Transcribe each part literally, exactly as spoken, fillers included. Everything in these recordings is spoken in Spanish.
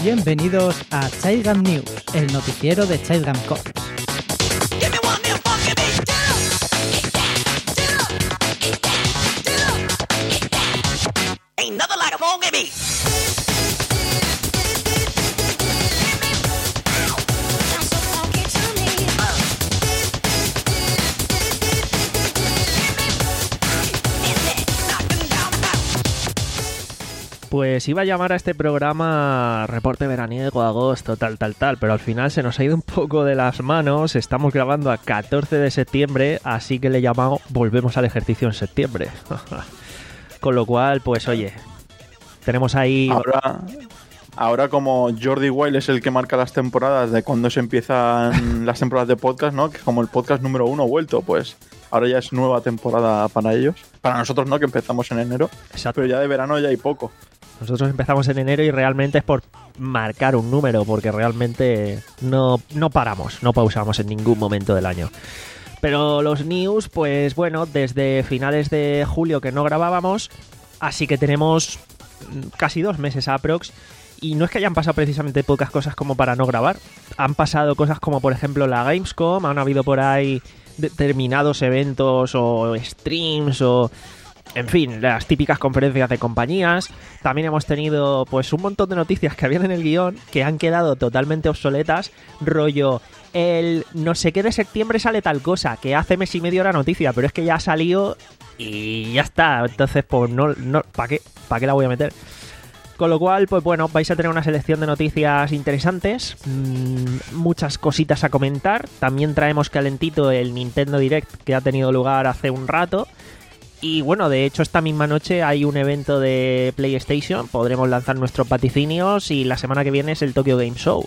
Bienvenidos a Childgam News, el noticiero de Childgam Corps. Pues iba a llamar a este programa Reporte Veraniego, agosto, tal, tal, tal, pero al final se nos ha ido un poco de las manos. Estamos grabando a catorce de septiembre, así que le he llamado Volvemos al ejercicio en septiembre. Con lo cual, pues oye, tenemos ahí... Ahora, ahora como Jordi Wild es el que marca las temporadas de cuando se empiezan las temporadas de podcast, ¿no? Que como el podcast número uno vuelto, pues ahora ya es nueva temporada para ellos. Para nosotros no, que empezamos en enero. Exacto. Pero ya de verano ya hay poco. Nosotros empezamos en enero y realmente es por marcar un número, porque realmente no, no paramos, no pausamos en ningún momento del año. Pero los news, pues bueno, desde finales de julio que no grabábamos, así que tenemos casi dos meses aprox. Y no es que hayan pasado precisamente pocas cosas como para no grabar. Han pasado cosas como, por ejemplo, la Gamescom, han habido por ahí determinados eventos o streams o... En fin, las típicas conferencias de compañías. También hemos tenido pues un montón de noticias que habían en el guión que han quedado totalmente obsoletas. Rollo, el no sé qué de septiembre sale tal cosa, que hace mes y medio era noticia, pero es que ya ha salido y ya está. Entonces, pues no, no ¿para qué? ¿Para qué la voy a meter? Con lo cual, pues bueno, vais a tener una selección de noticias interesantes, mmm, muchas cositas a comentar. También traemos calentito el Nintendo Direct que ha tenido lugar hace un rato. Y bueno, de hecho esta misma noche hay un evento de PlayStation, podremos lanzar nuestros vaticinios y la semana que viene es el Tokyo Game Show.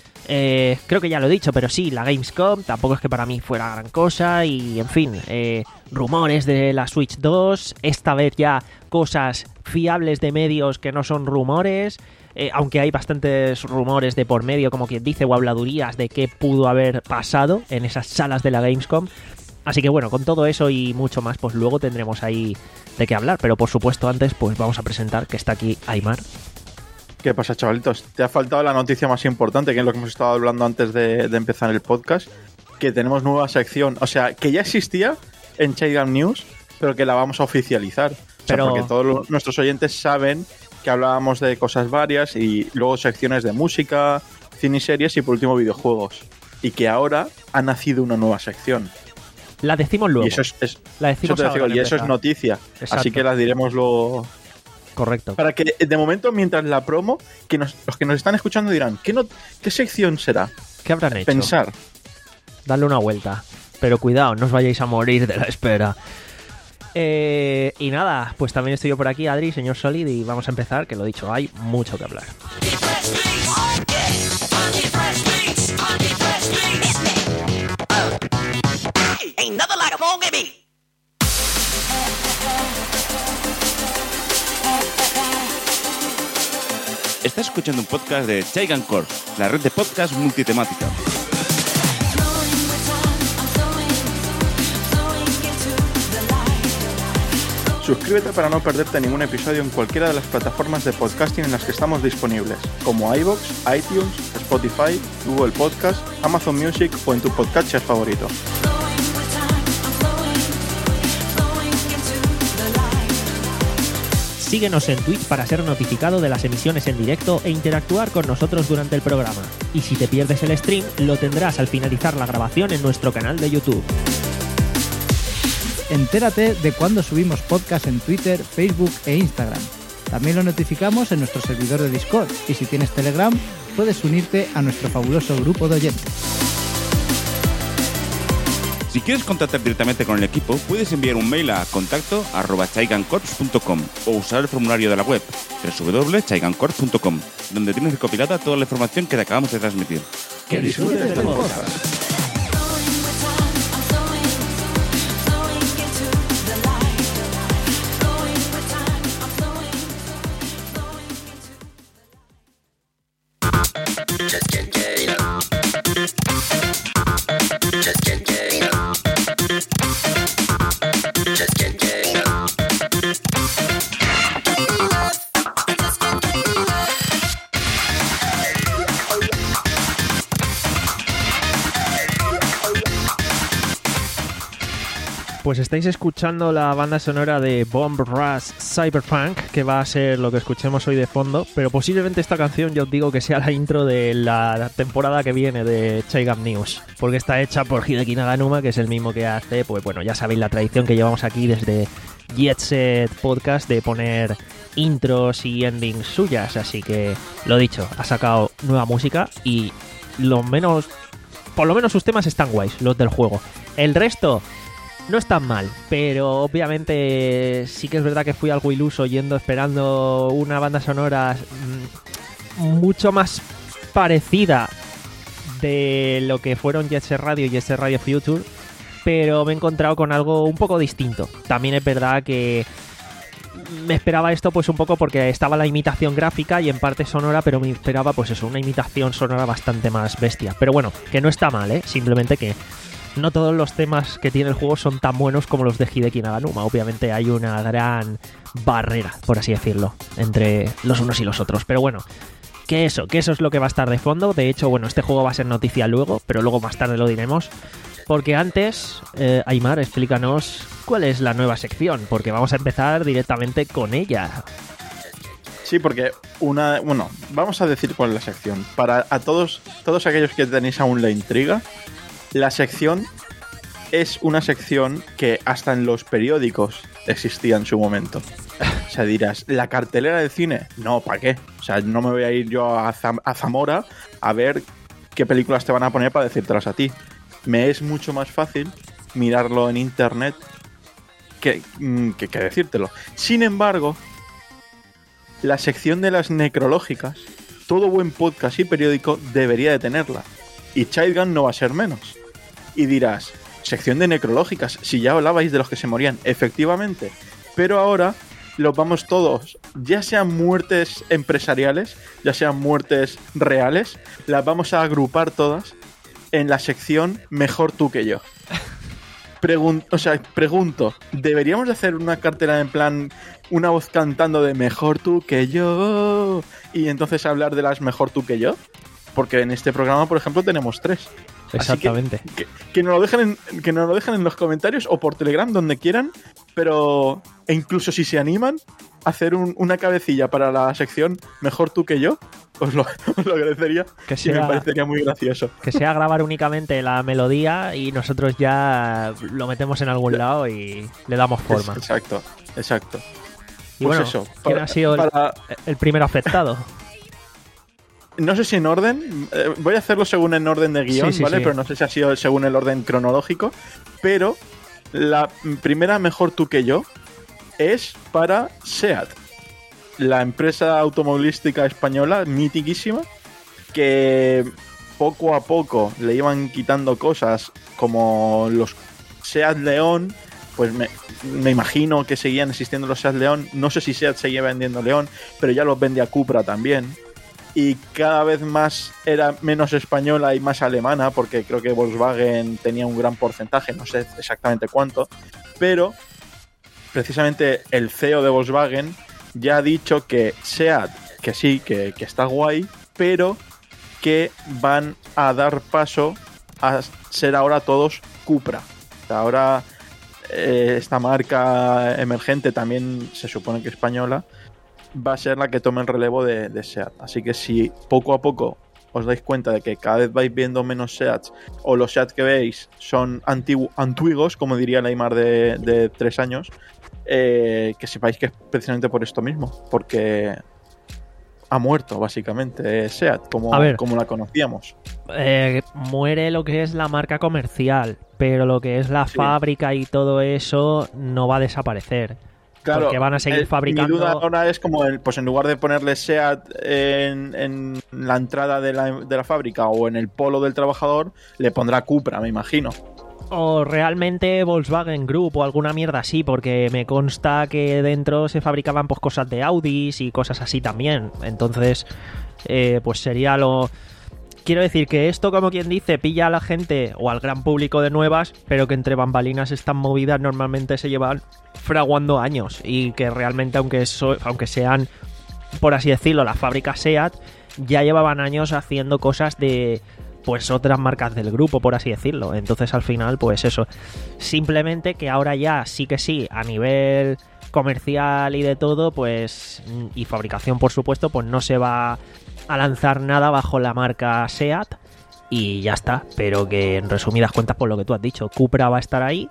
Eh, creo que ya lo he dicho, pero sí, la Gamescom tampoco es que para mí fuera gran cosa y en fin, eh, rumores de la Switch dos, esta vez ya cosas fiables de medios que no son rumores, eh, aunque hay bastantes rumores de por medio, como quien dice, o habladurías de qué pudo haber pasado en esas salas de la Gamescom. Así que bueno, con todo eso y mucho más, pues luego tendremos ahí de qué hablar. Pero por supuesto antes, pues vamos a presentar que está aquí Aymar. ¿Qué pasa, chavalitos? Te ha faltado la noticia más importante, que es lo que hemos estado hablando antes de, de empezar el podcast, que tenemos nueva sección. O sea, que ya existía en Childgam News, pero que la vamos a oficializar. O sea, pero... porque todos los, nuestros oyentes saben que hablábamos de cosas varias y luego secciones de música, cine y series y por último videojuegos. Y que ahora ha nacido una nueva sección. La decimos luego. Y eso es, es, la decimos eso te digo, y eso es noticia. Exacto. Así que la diremos luego. Correcto. Para que de momento, mientras la promo, que nos, los que nos están escuchando dirán, ¿qué, no, ¿qué sección será? ¿Qué habrán hecho? Pensar. Darle una vuelta. Pero cuidado, no os vayáis a morir de la espera. Eh, y nada, pues también estoy yo por aquí, Adri, señor Solid, y vamos a empezar, que lo dicho, hay mucho que hablar. Estás escuchando un podcast de Childgam Corps, la red de podcast multitemática. Suscríbete para no perderte ningún episodio en cualquiera de las plataformas de podcasting en las que estamos disponibles, como iVoox, iTunes, Spotify, Google Podcast, Amazon Music o en tu podcatcher favorito. Síguenos en Twitch para ser notificado de las emisiones en directo e interactuar con nosotros durante el programa. Y si te pierdes el stream, lo tendrás al finalizar la grabación en nuestro canal de YouTube. Entérate de cuando subimos podcast en Twitter, Facebook e Instagram. También lo notificamos en nuestro servidor de Discord y si tienes Telegram, puedes unirte a nuestro fabuloso grupo de oyentes. Si quieres contactar directamente con el equipo, puedes enviar un mail a contacto arroba childgamcorps punto com o usar el formulario de la web doble u doble u doble u punto childgamcorps punto com, donde tienes recopilada toda la información que te acabamos de transmitir. ¡Que disfrutes del podcast! Pues estáis escuchando la banda sonora de Bomb Rush Cyberpunk, que va a ser lo que escuchemos hoy de fondo, pero posiblemente esta canción yo os digo que sea la intro de la temporada que viene de Chaigam News, porque está hecha por Hideki Naganuma, que es el mismo que hace, pues bueno, ya sabéis la tradición que llevamos aquí desde Jet Set Podcast de poner intros y endings suyas, así que lo dicho, ha sacado nueva música y lo menos, por lo menos sus temas están guays, los del juego. El resto no es tan mal, pero obviamente sí que es verdad que fui algo iluso yendo esperando una banda sonora mucho más parecida de lo que fueron Jet Set Radio y Jet Set Radio Future, pero me he encontrado con algo un poco distinto. También es verdad que me esperaba esto pues un poco porque estaba la imitación gráfica y en parte sonora, pero me esperaba pues eso, una imitación sonora bastante más bestia. Pero bueno, que no está mal, ¿eh? Simplemente que no todos los temas que tiene el juego son tan buenos como los de Hideki Naganuma. Obviamente hay una gran barrera, por así decirlo, entre los unos y los otros. Pero bueno, que eso, que eso es lo que va a estar de fondo. De hecho, bueno, este juego va a ser noticia luego, pero luego más tarde lo diremos. Porque antes, eh, Aimar, explícanos cuál es la nueva sección, porque vamos a empezar directamente con ella. Sí, porque una... Bueno, vamos a decir cuál es la sección. Para a todos, todos aquellos que tenéis aún la intriga, la sección es una sección que hasta en los periódicos existía en su momento. O sea, dirás, ¿la cartelera de cine? No, ¿para qué? O sea, no me voy a ir yo a, Zam- a Zamora a ver qué películas te van a poner para decírtelas a ti. Me es mucho más fácil mirarlo en internet que, que, que decírtelo. Sin embargo, la sección de las necrológicas, todo buen podcast y periódico debería de tenerla. Y Chaigam no va a ser menos. Y dirás, sección de necrológicas, si ya hablabais de los que se morían, efectivamente. Pero ahora los vamos todos, ya sean muertes empresariales, ya sean muertes reales, las vamos a agrupar todas en la sección Mejor tú que yo. Pregun- o sea, pregunto, ¿deberíamos de hacer una cartera en plan una voz cantando de Mejor tú que yo? Y entonces hablar de las Mejor tú que yo. Porque en este programa, por ejemplo, tenemos tres. Exactamente. Así que, que, que, nos lo dejen en, que nos lo dejen en los comentarios o por Telegram, donde quieran. Pero, e incluso si se animan a hacer un, una cabecilla para la sección Mejor tú que yo, os lo, os lo agradecería. Que sea, y me parecería muy gracioso. Que sea grabar únicamente la melodía y nosotros ya lo metemos en algún lado y le damos forma. Es, exacto, exacto. Y pues bueno, eso. ¿quién Para, ha sido el, para... el primer afectado? No sé si en orden, eh, voy a hacerlo según en orden de guión, sí, sí, ¿vale? Sí. Pero no sé si ha sido según el orden cronológico. Pero la primera Mejor tú que yo es para SEAT, la empresa automovilística española mitiquísima, que poco a poco le iban quitando cosas como los SEAT León. Pues me, me imagino que seguían existiendo los SEAT León. No sé si SEAT seguía vendiendo León, pero ya los vende a Cupra también. Y cada vez más era menos española y más alemana, porque creo que Volkswagen tenía un gran porcentaje, no sé exactamente cuánto, pero precisamente el C E O de Volkswagen ya ha dicho que SEAT, que sí, que, que está guay, pero que van a dar paso a ser ahora todos Cupra. Ahora eh, esta marca emergente, también se supone que española, va a ser la que tome el relevo de, de SEAT. Así que si poco a poco os dais cuenta de que cada vez vais viendo menos SEATs, o los SEAT que veis son antigu- antiguos, como diría Neymar de, de tres años, eh, que sepáis que es precisamente por esto mismo, porque ha muerto básicamente SEAT como, como la conocíamos. Eh, muere lo que es la marca comercial, pero lo que es la sí. fábrica y todo eso no va a desaparecer. Claro, porque van a seguir el, fabricando. Mi duda ahora es como, el, pues en lugar de ponerle SEAT en, en la entrada de la, de la fábrica o en el polo del trabajador, le pondrá Cupra, me imagino. O realmente Volkswagen Group o alguna mierda así, porque me consta que dentro se fabricaban pues cosas de Audis y cosas así también. Entonces, eh, pues sería lo... Quiero decir que esto, como quien dice, pilla a la gente o al gran público de nuevas, pero que entre bambalinas estas movidas normalmente se llevan fraguando años y que realmente, aunque, eso, aunque sean, por así decirlo, las fábricas SEAT, ya llevaban años haciendo cosas de pues otras marcas del grupo, por así decirlo. Entonces al final, pues eso, simplemente que ahora ya sí que sí, a nivel comercial y de todo, pues, y fabricación por supuesto, pues no se va a lanzar nada bajo la marca SEAT y ya está, pero que en resumidas cuentas, por lo que tú has dicho, Cupra va a estar ahí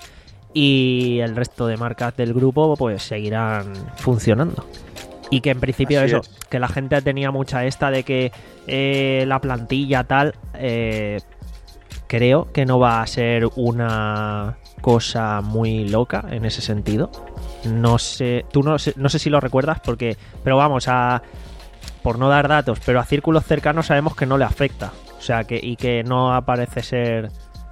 y el resto de marcas del grupo pues seguirán funcionando. Y que en principio Así eso, es. que la gente tenía mucha esta de que eh, la plantilla tal, eh, creo que no va a ser una cosa muy loca en ese sentido. No sé, tú no sé, no sé si lo recuerdas porque, pero vamos a, por no dar datos, pero a círculos cercanos sabemos que no le afecta, o sea que y que no parece ser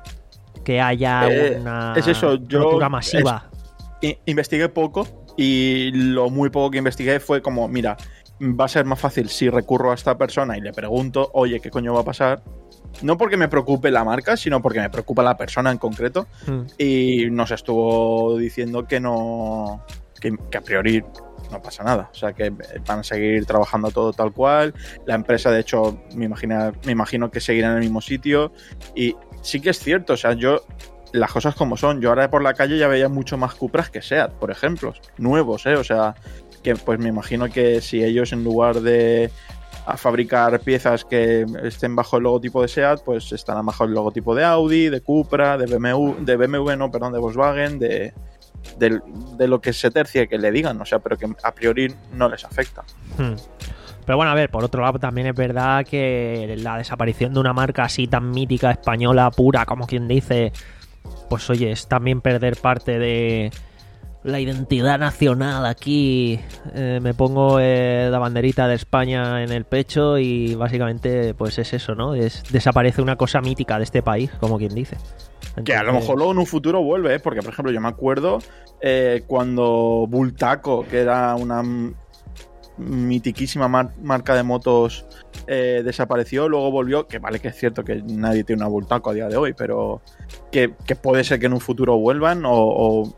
que haya eh, una es eso, yo rotura masiva. Es, investigué poco. Y lo muy poco que investigué fue como, mira, va a ser más fácil si recurro a esta persona y le pregunto, oye, ¿qué coño va a pasar? No porque me preocupe la marca, sino porque me preocupa la persona en concreto. Mm. Y nos estuvo diciendo que no, que, que a priori no pasa nada. O sea, que van a seguir trabajando todo tal cual. La empresa, de hecho, me imagino, me imagino que seguirá en el mismo sitio. Y sí que es cierto, o sea, yo... las cosas como son. Yo ahora por la calle ya veía mucho más Cupras que SEAT, por ejemplo. Nuevos, ¿eh? O sea, que pues me imagino que si ellos en lugar de a fabricar piezas que estén bajo el logotipo de SEAT, pues estarán bajo el logotipo de Audi, de Cupra, de B M W, de B M W, no, perdón, de Volkswagen, de, de, de lo que se tercie que le digan, o sea, pero que a priori no les afecta. Hmm. Pero bueno, a ver, por otro lado también es verdad que la desaparición de una marca así tan mítica, española, pura, como quien dice... pues oye, es también perder parte de la identidad nacional aquí. Eh, me pongo eh, la banderita de España en el pecho y básicamente pues es eso, ¿no? Es, desaparece una cosa mítica de este país, como quien dice. Entonces... que a lo mejor luego en un futuro vuelve, ¿eh? Porque por ejemplo yo me acuerdo eh, cuando Bultaco, que era una mitiquísima mar- marca de motos, eh, desapareció, luego volvió, que vale que es cierto que nadie tiene una Bultaco a día de hoy, pero que, que puede ser que en un futuro vuelvan o, o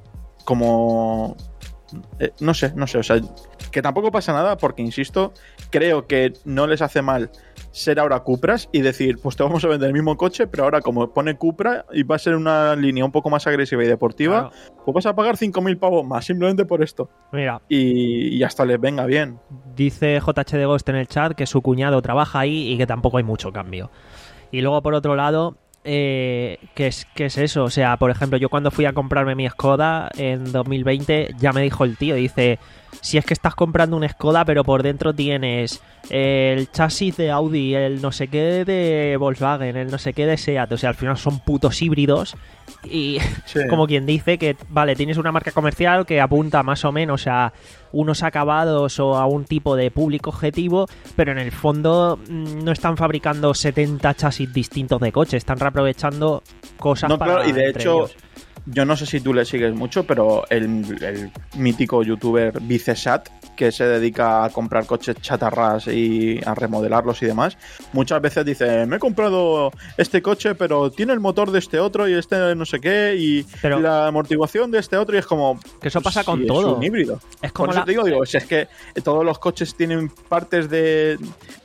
como eh, no sé, no sé, o sea, que tampoco pasa nada porque, insisto, creo que no les hace mal ser ahora Cupras y decir, pues te vamos a vender el mismo coche, pero ahora como pone Cupra y va a ser una línea un poco más agresiva y deportiva, claro, pues vas a pagar cinco mil pavos más simplemente por esto. Mira. Y, y hasta les venga bien. Dice J H de Ghost en el chat que su cuñado trabaja ahí y que tampoco hay mucho cambio. Y luego, por otro lado, eh, ¿qué es, qué es eso? O sea, por ejemplo, yo cuando fui a comprarme mi Skoda en dos mil veinte, ya me dijo el tío, dice, si es que estás comprando un Skoda, pero por dentro tienes el chasis de Audi, el no sé qué de Volkswagen, el no sé qué de SEAT, o sea, al final son putos híbridos y sí, como quien dice que, vale, tienes una marca comercial que apunta más o menos a unos acabados o a un tipo de público objetivo, pero en el fondo no están fabricando setenta chasis distintos de coche, están reaprovechando cosas no, para claro, y de entre hecho ellos. Yo no sé si tú le sigues mucho, pero el, el mítico youtuber Vicesat, que se dedica a comprar coches chatarras y a remodelarlos y demás, muchas veces dice, me he comprado este coche, pero tiene el motor de este otro y este no sé qué, y pero la amortiguación de este otro, y es como... que eso pasa con sí, todo. Es un híbrido. Es como Por eso la... te digo, digo, si es que todos los coches tienen partes de...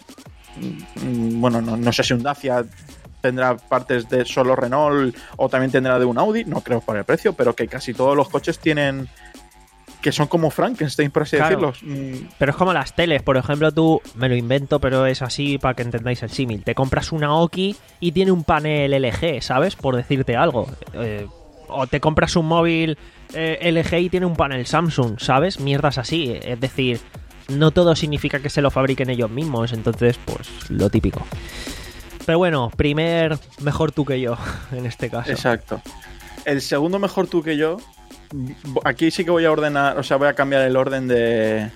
Bueno, no, no sé si un Dacia tendrá partes de solo Renault o también tendrá de un Audi, no creo por el precio, pero que casi todos los coches tienen, que son como Frankenstein, por así claro, decirlo. Pero es como las teles, por ejemplo, tú, me lo invento, pero es así para que entendáis el símil, te compras una Oki y tiene un panel L G, ¿sabes? Por decirte algo. Eh, o te compras un móvil eh, L G y tiene un panel Samsung, ¿sabes? Mierdas así, es decir, no todo significa que se lo fabriquen ellos mismos, entonces, pues, lo típico. Pero bueno, primer mejor tú que yo, en este caso. Exacto. El segundo mejor tú que yo, aquí sí que voy a ordenar, o sea, voy a cambiar el orden de...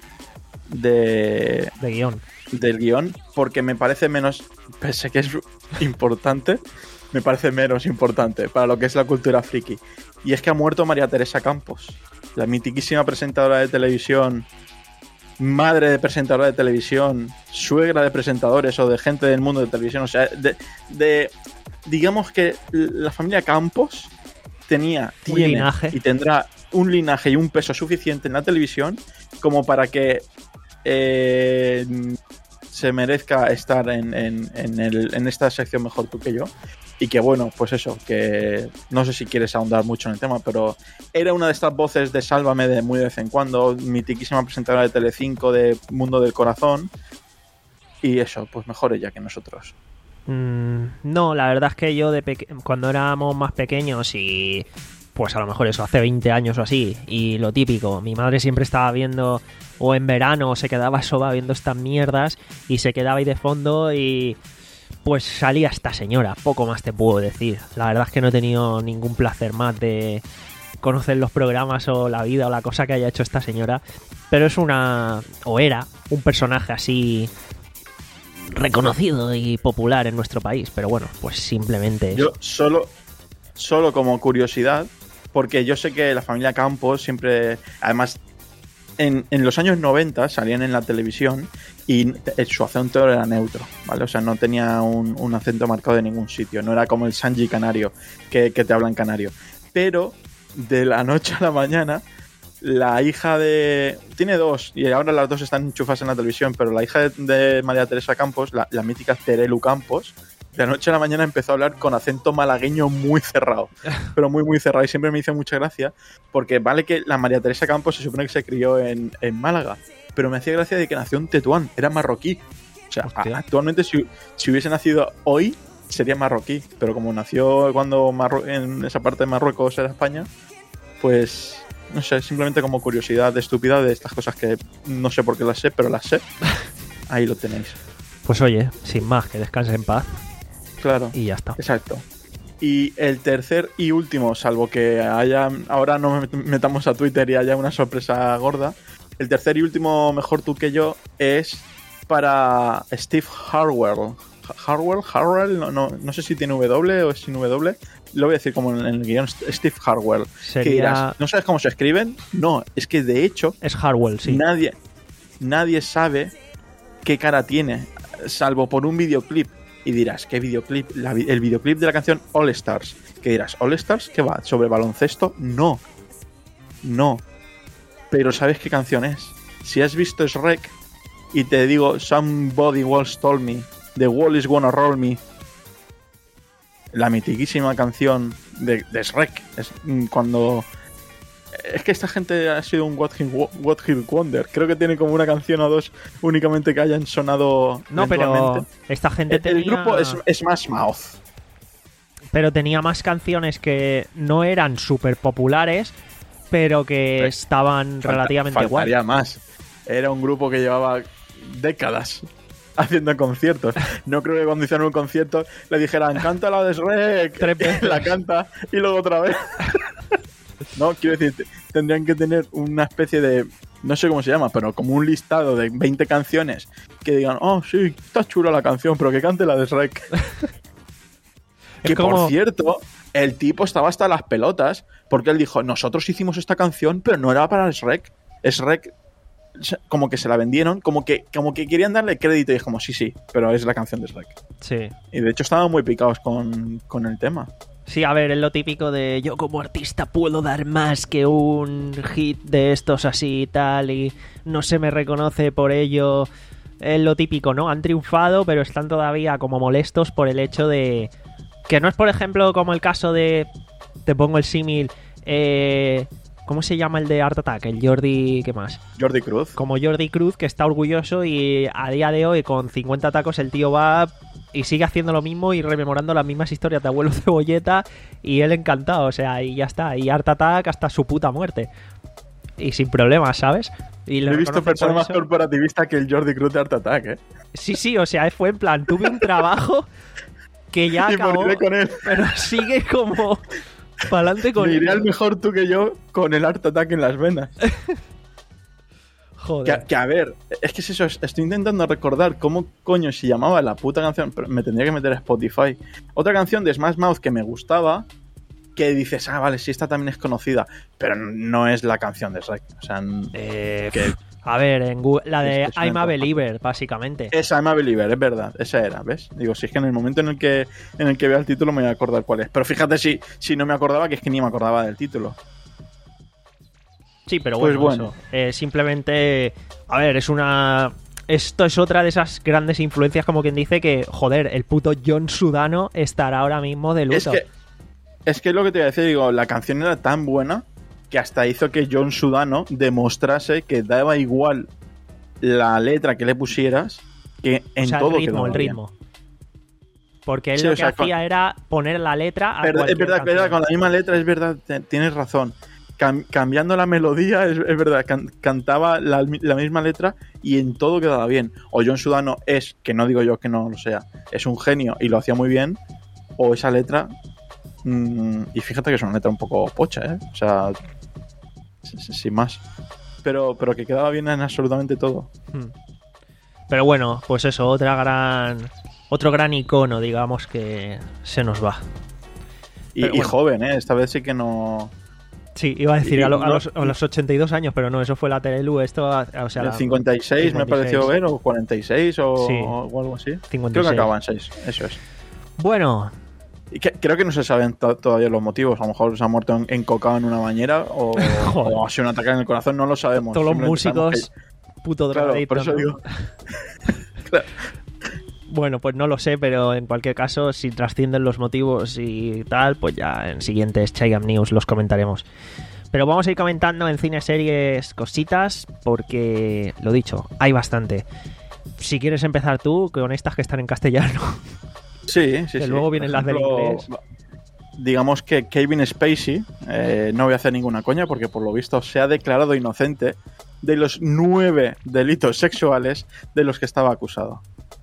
De, de guión. Del guión, porque me parece menos, pese que es importante, me parece menos importante para lo que es la cultura friki. Y es que ha muerto María Teresa Campos, la mitiquísima presentadora de televisión, madre de presentadora de televisión, suegra de presentadores o de gente del mundo de televisión, o sea, de, de digamos que la familia Campos tenía, un tiene linaje. Y tendrá un linaje y un peso suficiente en la televisión como para que eh, se merezca estar en, en, en, el, en esta sección Mejor Tú Que Yo. Y que bueno, pues eso, que no sé si quieres ahondar mucho en el tema, pero era una de estas voces de Sálvame de muy de vez en cuando, mitiquísima presentadora de Telecinco de Mundo del Corazón. Y eso, pues mejor ella que nosotros. Mm, no, la verdad es que yo de peque- cuando éramos más pequeños y pues a lo mejor eso, hace veinte años o así, y lo típico, mi madre siempre estaba viendo, o en verano se quedaba soba viendo estas mierdas y se quedaba ahí de fondo y pues salía esta señora, poco más te puedo decir. La verdad es que no he tenido ningún placer más de conocer los programas o la vida o la cosa que haya hecho esta señora, pero es una, o era, un personaje así reconocido y popular en nuestro país, pero bueno, pues simplemente eso. Yo solo, solo como curiosidad, porque yo sé que la familia Campos siempre, además, en, en los años noventa salían en la televisión y su acento era neutro, ¿vale? O sea, no tenía un, un acento marcado de ningún sitio, no era como el Sanji canario, que, que te habla en canario. Pero de la noche a la mañana, la hija de... Tiene dos, y ahora las dos están enchufadas en la televisión, pero la hija de, de María Teresa Campos, la, la mítica Terelu Campos, de la noche a la mañana empezó a hablar con acento malagueño muy cerrado, pero muy muy cerrado, y siempre me hizo mucha gracia, porque vale que la María Teresa Campos se supone que se crió en, en Málaga, pero me hacía gracia de que nació en Tetuán, era marroquí. O sea, a, actualmente si, si hubiese nacido hoy, sería marroquí, pero como nació cuando Marru- en esa parte de Marruecos era España, pues... No sé, simplemente como curiosidad estúpida de estas cosas que no sé por qué las sé, pero las sé. Ahí lo tenéis. Pues oye, sin más, que descanse en paz. Claro. Y ya está. Exacto. Y el tercer y último, salvo que haya... Ahora no me metamos a Twitter y haya una sorpresa gorda. El tercer y último Mejor Tú Que Yo es para Steve Harwell. Harwell, Harwell, no, no, no sé si tiene W o es sin W. Lo voy a decir como en el guión, Steve Harwell. Sería... ¿Qué dirás? ¿No sabes cómo se escriben? No, es que de hecho... Es Harwell, sí. Nadie, nadie sabe qué cara tiene, salvo por un videoclip. Y dirás, ¿qué videoclip? La, el videoclip de la canción All Stars. ¿Qué dirás? ¿All Stars? ¿Qué va? ¿Sobre baloncesto? No. No. Pero ¿sabes qué canción es? Si has visto Shrek y te digo Somebody Once Told Me, The Wall Is Gonna Roll Me, la mitiquísima canción de, de Shrek, es cuando... Es que esta gente ha sido un What Hit, What Hit Wonder. Creo que tiene como una canción o dos únicamente que hayan sonado. No, pero esta gente el, tenía... El grupo es, es más Mouth. Pero tenía más canciones que no eran súper populares, pero que pues, estaban falta, relativamente guay. Faltaría más. Era un grupo que llevaba décadas haciendo conciertos. No creo que cuando hicieron un concierto le dijeran, canta la de Shrek, la canta y luego otra vez. No, quiero decir, tendrían que tener una especie de, no sé cómo se llama, pero como un listado de veinte canciones que digan, oh, sí, está chula la canción, pero que cante la de Shrek. Que como... por cierto, el tipo estaba hasta las pelotas, porque él dijo, nosotros hicimos esta canción, pero no era para Shrek. Shrek, como que se la vendieron, como que, como que querían darle crédito, y dijo, como, sí, sí, pero es la canción de Shrek. Sí. Y de hecho estaban muy picados con, con el tema. Sí, a ver, es lo típico de yo como artista puedo dar más que un hit de estos así y tal, y no se me reconoce por ello. Es lo típico, ¿no? Han triunfado, pero están todavía como molestos por el hecho de... Que no es, por ejemplo, como el caso de... Te pongo el símil... Eh... ¿Cómo se llama el de Art Attack? El Jordi... ¿Qué más? Jordi Cruz. Como Jordi Cruz, que está orgulloso y a día de hoy con cincuenta tacos el tío va y sigue haciendo lo mismo y rememorando las mismas historias de Abuelo Cebolleta y él encantado, o sea, y ya está. Y Art Attack hasta su puta muerte. Y sin problemas, ¿sabes? Y he visto personas más corporativistas que el Jordi Cruz de Art Attack, ¿eh? Sí, sí, o sea, fue en plan, tuve un trabajo que ya acabó, con él. Pero sigue como... Pa'lante con Me iré al Mejor Tú Que Yo con el Art Attack en las venas. Joder. Que, que a ver, es que es eso, estoy intentando recordar cómo coño se llamaba la puta canción, pero me tendría que meter a Spotify. Otra canción de Smash Mouth que me gustaba, que dices, ah, vale, sí, esta también es conocida, pero no es la canción de Shrek. O sea, eh, que... A ver, en Google, la de I'm a Believer, básicamente. Esa, I'm a Believer, es verdad. Esa era, ¿ves? Digo, si es que en el momento en el que en el que vea el título me voy a acordar cuál es. Pero fíjate si, si no me acordaba, que es que ni me acordaba del título. Sí, pero bueno, pues bueno. Eso. Eh, simplemente, a ver, es una esto es otra de esas grandes influencias, como quien dice que, joder, el puto John Sudano estará ahora mismo de luto. Es que, es que lo que te voy a decir, digo, la canción era tan buena que hasta hizo que John Sudano demostrase que daba igual la letra que le pusieras, que en o sea, todo el ritmo, quedaba el ritmo. bien. Porque él Sí, lo o que sea, hacía con- era poner la letra a Pero es cualquier verdad, canción. verdad, con la misma letra, es verdad, te- tienes razón. Cam- cambiando la melodía, es, es verdad, can- cantaba la, la misma letra y en todo quedaba bien. O John Sudano es, que no digo yo que no lo sea, es un genio y lo hacía muy bien, o esa letra, mmm, y fíjate que es una letra un poco pocha, ¿eh? O sea, s- s- sin más. Pero, pero que quedaba bien en absolutamente todo. Hmm. Pero bueno, pues eso, otra gran... Otro gran icono, digamos, que se nos va. Y, Pero y bueno. joven, ¿eh? Esta vez sí que no... Sí, iba a decir Y a, lo- a no- los, a los ochenta y dos años, pero no, eso fue la Telelu, esto, a- o sea, El la- cincuenta y seis me cincuenta y seis. pareció ver, o cuarenta y seis o, Sí. o algo así. cincuenta y Creo que seis. acaban seis, eso es. Bueno, Y que- creo que no se saben to- todavía los motivos. A lo mejor se ha muerto en- encocado en una bañera o, Joder. o ha sido un ataque en el corazón, no lo sabemos. todos los Simplemente sabemos músicos, puto que- Claro, drogadictos, por eso ¿no? digo. Claro. Bueno, pues no lo sé, pero en cualquier caso, si trascienden los motivos y tal, pues ya en siguientes Chaigam News los comentaremos. Pero vamos a ir comentando en cine, series, cositas, porque, lo dicho, hay bastante. Si quieres empezar tú con estas que están en castellano. Sí, sí, Que sí. luego vienen Por las del ejemplo, inglés. Digamos que Kevin Spacey, eh, no voy a hacer ninguna coña porque por lo visto se ha declarado inocente de los nueve delitos sexuales de los que estaba acusado.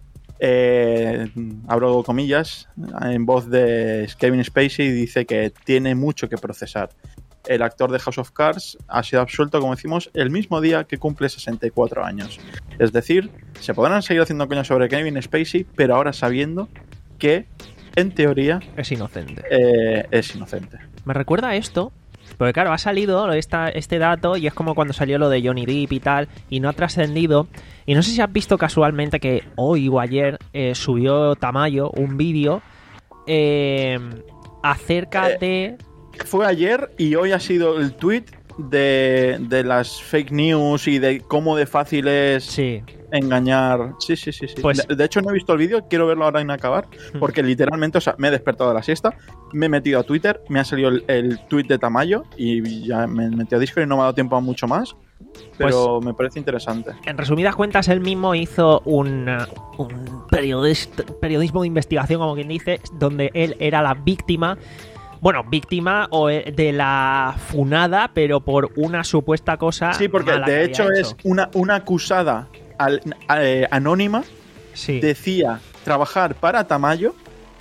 Eh, abro comillas, en voz de Kevin Spacey dice que tiene mucho que procesar. El actor de House of Cards ha sido absuelto, como decimos, el mismo día que cumple sesenta y cuatro años. Es decir, se podrán seguir haciendo coñas sobre Kevin Spacey, pero ahora sabiendo que, en teoría, Es inocente. eh, es inocente. Me recuerda a esto, porque claro, ha salido esta, este dato y es como cuando salió lo de Johnny Depp y tal, y no ha trascendido. Y no sé si has visto casualmente que hoy o ayer eh, subió Tamayo un vídeo eh, acerca Eh, de... Fue ayer y hoy ha sido el tweet de, de las fake news y de cómo de fácil es Sí, engañar. Sí, sí, sí. sí. Pues- de, de hecho, no he visto el vídeo, quiero verlo ahora en acabar, porque literalmente, o sea, me he despertado de la siesta, me he metido a Twitter, me ha salido el, el tweet de Tamayo y ya me he metido a Discord y no me ha dado tiempo a mucho más. Pero me parece interesante. en resumidas cuentas, él mismo hizo un, uh, un periodist- periodismo de investigación, como quien dice, donde él era la víctima, bueno, víctima o eh, de la funada, pero por una supuesta cosa. Sí, porque mala que de había hecho es una, una acusada al- eh, anónima. Sí. Decía trabajar para Tamayo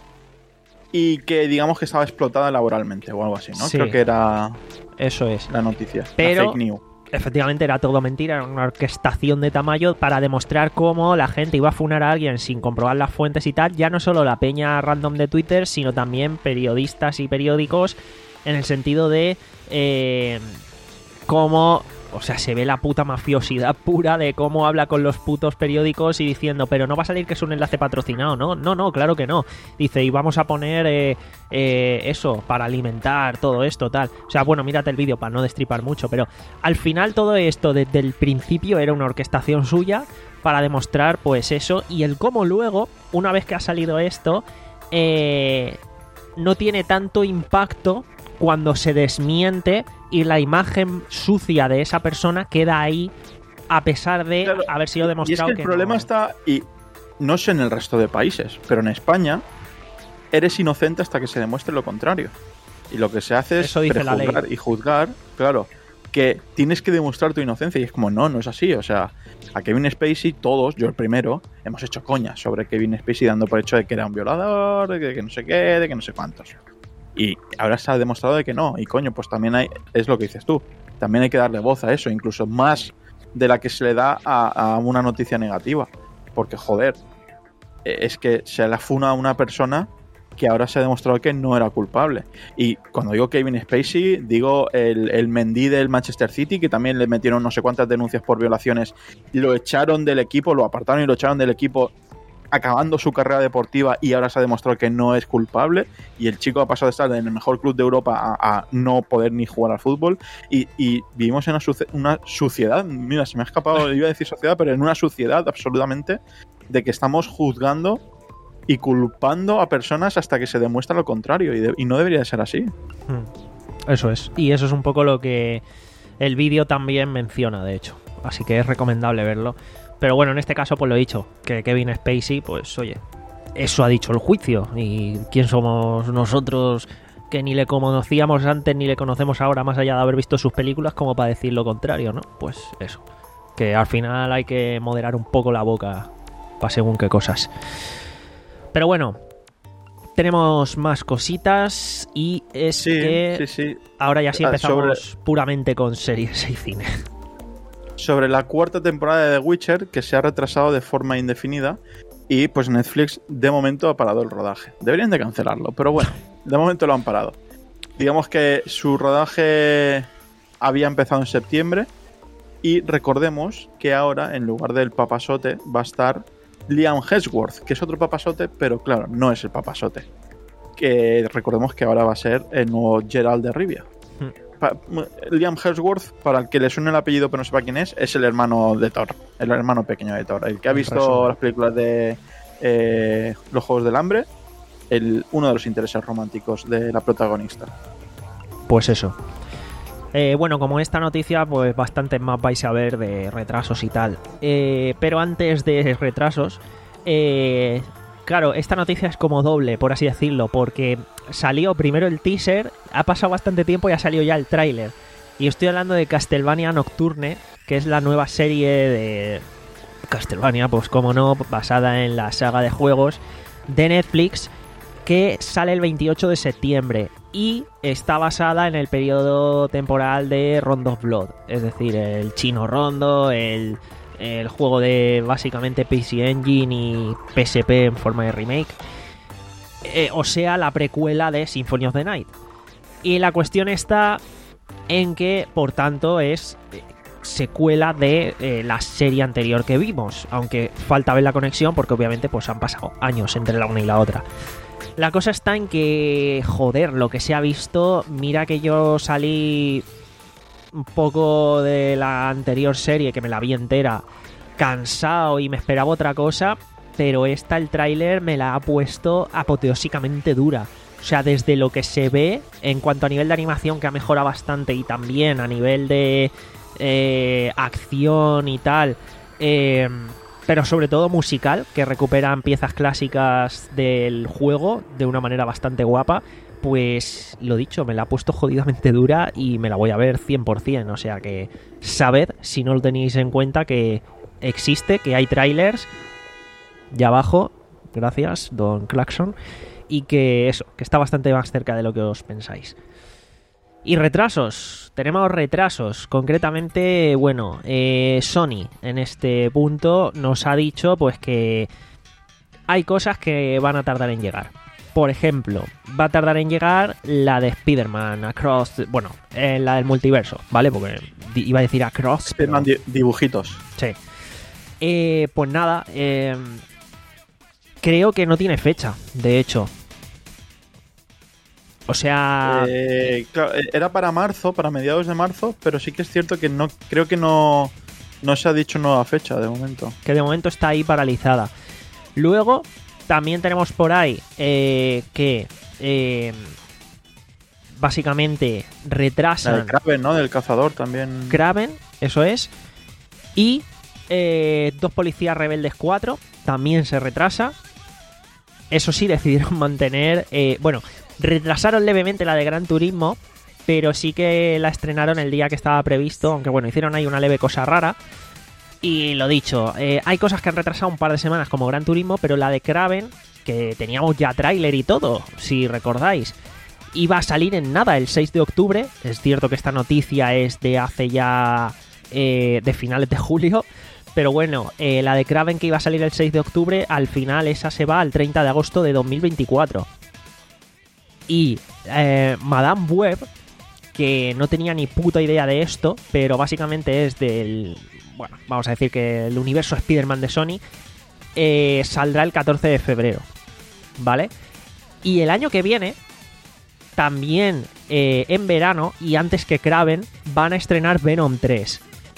y que digamos que estaba explotada laboralmente o algo así, ¿no? Sí. Creo que era Eso es. la noticia. Pero- la fake news. Efectivamente era todo mentira, era una orquestación de Tamayo para demostrar cómo la gente iba a funar a alguien sin comprobar las fuentes y tal, ya no solo la peña random de Twitter, sino también periodistas y periódicos, en el sentido de eh, cómo, o sea, se ve la puta mafiosidad pura de cómo habla con los putos periódicos y diciendo, pero no va a salir que es un enlace patrocinado, ¿no? No, no, claro que no. Dice, y vamos a poner eh, eh, eso, para alimentar todo esto, tal. O sea, bueno, mírate el vídeo para no destripar mucho, pero al final todo esto desde el principio era una orquestación suya para demostrar pues eso, y el cómo luego, una vez que ha salido esto, eh, no tiene tanto impacto cuando se desmiente y la imagen sucia de esa persona queda ahí a pesar de Claro, haber sido Y es demostrado que el que problema no. está, y no sé en el resto de países, pero en España eres inocente hasta que se demuestre lo contrario. Y lo que se hace es Eso dice la ley. prejuzgar y juzgar, claro, que tienes que demostrar tu inocencia. Y es como, no, no es así. O sea, a Kevin Spacey, todos, yo el primero, hemos hecho coñas sobre Kevin Spacey dando por hecho de que era un violador, de que, que no sé qué, de que no sé cuántos. Y ahora se ha demostrado de que no. Y coño, pues también hay, es lo que dices tú, también hay que darle voz a eso, incluso más de la que se le da a, a una noticia negativa. Porque, joder, es que se la funa a una persona que ahora se ha demostrado que no era culpable. Y cuando digo Kevin Spacey, digo el, el Mendy del Manchester City, que también le metieron no sé cuántas denuncias por violaciones, lo echaron del equipo, lo apartaron y lo echaron del equipo acabando su carrera deportiva y ahora se ha demostrado que no es culpable, y el chico ha pasado de estar en el mejor club de Europa a, a no poder ni jugar al fútbol, y, y vivimos en una, suce- una suciedad, mira, se me ha escapado, iba a decir sociedad, pero en una suciedad absolutamente de que estamos juzgando y culpando a personas hasta que se demuestra lo contrario, y, de, y no debería de ser así. Eso es, y eso es un poco lo que el vídeo también menciona, de hecho, así que es recomendable verlo. Pero bueno, en este caso pues lo he dicho, que Kevin Spacey, pues oye, eso ha dicho el juicio, y quién somos nosotros que ni le conocíamos antes ni le conocemos ahora más allá de haber visto sus películas como para decir lo contrario, ¿no? Pues eso, que al final hay que moderar un poco la boca para según qué cosas. Pero bueno, tenemos más cositas, y es Sí, que sí, sí. ahora ya sí empezamos Sobre- puramente con series y cine. Sobre la cuarta temporada de The Witcher, que se ha retrasado de forma indefinida, y pues Netflix de momento ha parado el rodaje. Deberían de cancelarlo, pero bueno, de momento lo han parado. Digamos que su rodaje había empezado en septiembre, y recordemos que ahora, en lugar del papasote, va a estar Liam Hemsworth, que es otro papasote, pero claro, no es el papasote. Que recordemos que ahora va a ser el nuevo Geralt de Rivia. Pa- Liam Hemsworth, para el que le suene el apellido pero no sepa quién es, es el hermano de Thor, el hermano pequeño de Thor, el que ha En visto resumen. las películas de eh, los Juegos del Hambre, el, uno de los intereses románticos de la protagonista. Pues eso. Eh, bueno, como esta noticia, pues bastantes más vais a ver de retrasos y tal. Eh, pero antes de retrasos, eh, claro, esta noticia es como doble, por así decirlo, porque salió primero el teaser, ha pasado bastante tiempo y ha salido ya el tráiler. Y estoy hablando de Castlevania Nocturne, que es la nueva serie de Castlevania, pues como no, basada en la saga de juegos de Netflix, que sale el veintiocho de septiembre y está basada en el periodo temporal de Rondo of Blood, es decir, el chino Rondo, el, el juego de básicamente P C Engine y P S P en forma de remake, eh, o sea, la precuela de Symphony of the Night. Y la cuestión está en que, por tanto, es eh, secuela de eh, la serie anterior que vimos, aunque falta ver la conexión porque obviamente pues han pasado años entre la una y la otra. La cosa está en que, joder, lo que se ha visto, mira que yo salí un poco de la anterior serie, que me la vi entera, cansado y me esperaba otra cosa, pero esta, el tráiler, me la ha puesto apoteósicamente dura. O sea, desde lo que se ve, en cuanto a nivel de animación, que ha mejorado bastante, y también a nivel de eh, acción y tal, eh... pero sobre todo musical, que recuperan piezas clásicas del juego de una manera bastante guapa, pues lo dicho, me la ha puesto jodidamente dura y me la voy a ver cien por ciento, o sea que sabed, si no lo tenéis en cuenta, que existe, que hay trailers, ya abajo, gracias, Don Claxon, y que eso, que está bastante más cerca de lo que os pensáis. Y retrasos, tenemos retrasos, concretamente, bueno, eh, Sony en este punto nos ha dicho pues que hay cosas que van a tardar en llegar. Por ejemplo, va a tardar en llegar la de Spider-Man Across, bueno, eh, la del multiverso, ¿vale? Porque di- iba a decir Across, pero... Spider-Man di- dibujitos. Sí. Eh, pues nada, eh, creo que no tiene fecha, de hecho. O sea... Eh, claro, era para marzo, para mediados de marzo, pero sí que es cierto que no creo que no, no se ha dicho nueva fecha de momento. que de momento está ahí paralizada. Luego, también tenemos por ahí eh, que eh, básicamente La retrasan de Kraven, ¿no? Del cazador también. Kraven, eso es. Y eh, Dos Policías Rebeldes cuatro también se retrasa. Eso sí, decidieron mantener... Eh, bueno, retrasaron levemente la de Gran Turismo, pero sí que la estrenaron el día que estaba previsto, aunque bueno, hicieron ahí una leve cosa rara. Y lo dicho, eh, hay cosas que han retrasado un par de semanas como Gran Turismo, pero la de Kraven, que teníamos ya tráiler y todo, si recordáis, iba a salir en nada el seis de octubre. Es cierto que esta noticia es de hace ya... Eh, de finales de julio, pero bueno, eh, la de Kraven, que iba a salir el seis de octubre, al final esa se va al treinta de agosto de dos mil veinticuatro. Y eh, Madame Web, que no tenía ni puta idea de esto, pero básicamente es del... Bueno, vamos a decir que el universo Spider-Man de Sony, eh, saldrá el catorce de febrero, ¿vale? Y el año que viene, también eh, en verano, y antes que Kraven, van a estrenar Venom tres.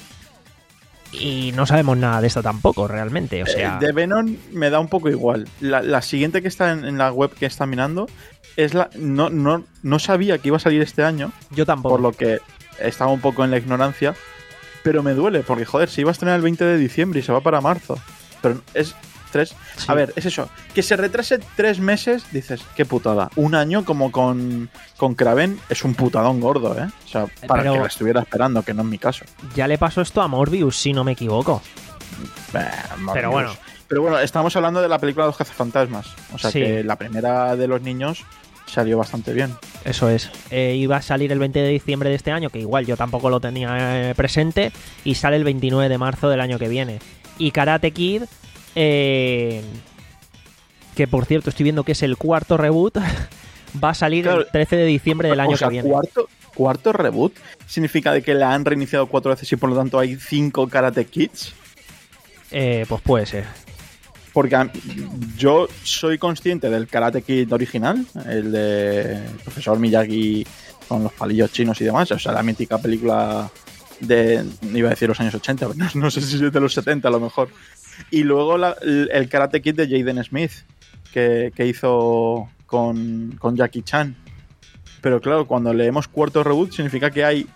Y no sabemos nada de esto tampoco, realmente, o sea... Eh, de Venom me da un poco igual. La, la siguiente que está en, en la web que está mirando es la... No, no, no sabía que iba a salir este año. Yo tampoco. Por lo que estaba un poco en la ignorancia. Pero me duele, porque joder, se iba a estrenar el veinte de diciembre y se va para marzo. Pero es... Tres. Sí. A ver, es eso. Que se retrase tres meses, dices, qué putada. Un año como con, con Kraven es un putadón gordo, ¿eh? O sea, para Pero que la estuviera esperando, que no es mi caso. Ya le pasó esto a Morbius, si no me equivoco. Eh, Pero bueno. Pero bueno, estamos hablando de la película de los cazafantasmas. O sea, sí. que la primera de los niños salió bastante bien. Eso es. Eh, iba a salir el veinte de diciembre de este año, que igual yo tampoco lo tenía eh, presente, y sale el veintinueve de marzo del año que viene. Y Karate Kid... Eh, que por cierto estoy viendo que es el cuarto reboot, va a salir claro, el trece de diciembre del año o sea, que viene. Cuarto, ¿Cuarto reboot? ¿Significa de que la han reiniciado cuatro veces y por lo tanto hay cinco Karate Kids? Eh, pues puede ser. Porque yo soy consciente del Karate Kid original, el de profesor Miyagi con los palillos chinos y demás, o sea, la mítica película de, iba a decir los años ochenta, pero no, no sé si es de los setenta a lo mejor. Y luego la, el Karate Kid de Jaden Smith, que, que hizo con, con Jackie Chan. Pero claro, cuando leemos cuarto reboot significa que hay...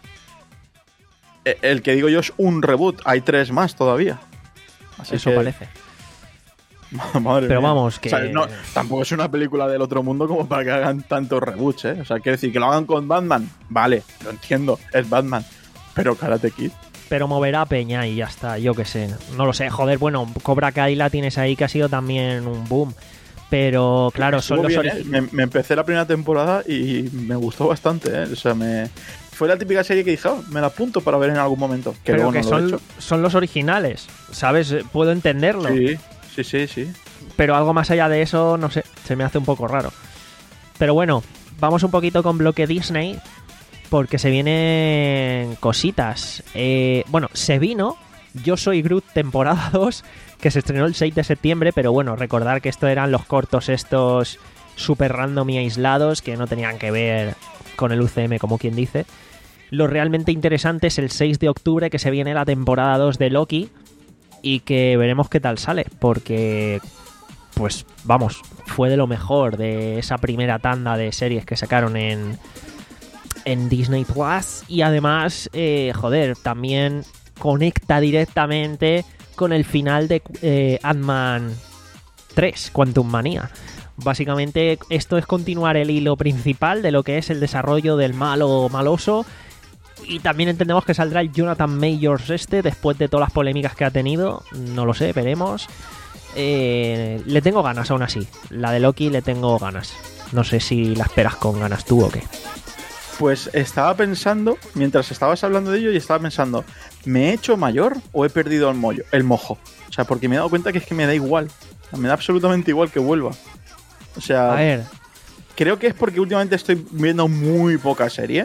El que digo yo es un reboot, hay tres más todavía. Así Eso que, parece. Madre Pero mía. vamos, que... O sea, no, tampoco es una película del otro mundo como para que hagan tantos reboots, ¿eh? O sea, quiero decir, que lo hagan con Batman, vale, lo entiendo, es Batman. Pero Karate Kid... Pero moverá peña y ya está, yo qué sé. No lo sé, joder, bueno, Cobra Kai la tienes ahí que ha sido también un boom. Pero claro, son los bien, originales. ¿eh? me, me empecé la primera temporada y me gustó bastante, ¿eh? O sea, me... Fue la típica serie que dije, oh, me la apunto para ver en algún momento. Que Pero luego que no son, lo he hecho. son los originales, ¿sabes? Puedo entenderlo. Sí, sí, sí, sí. Pero algo más allá de eso, no sé, se me hace un poco raro. Pero bueno, vamos un poquito con bloque Disney, porque se vienen cositas. Eh, bueno, se vino Yo Soy Groot temporada dos, que se estrenó el seis de septiembre, pero bueno, recordar que esto eran los cortos estos super random y aislados, que no tenían que ver con el U C M, como quien dice. Lo realmente interesante es el seis de octubre, que se viene la temporada dos de Loki, y que veremos qué tal sale, porque... pues vamos, fue de lo mejor de esa primera tanda de series que sacaron en, en Disney Plus. Y además, eh, joder, también conecta directamente con el final de eh, Ant-Man tres, Quantum Manía. Básicamente esto es continuar el hilo principal de lo que es el desarrollo del malo maloso. Y también entendemos que saldrá el Jonathan Majors este, después de todas las polémicas que ha tenido. No lo sé, veremos. Eh, le tengo ganas aún así. La de Loki le tengo ganas. No sé si la esperas con ganas tú o qué. Pues estaba pensando, mientras estabas hablando de ello, y estaba pensando, ¿me he hecho mayor o he perdido el, mollo, el mojo? O sea, porque me he dado cuenta que es que me da igual. Me da absolutamente igual que vuelva. O sea, a ver, creo que es porque últimamente estoy viendo muy poca serie,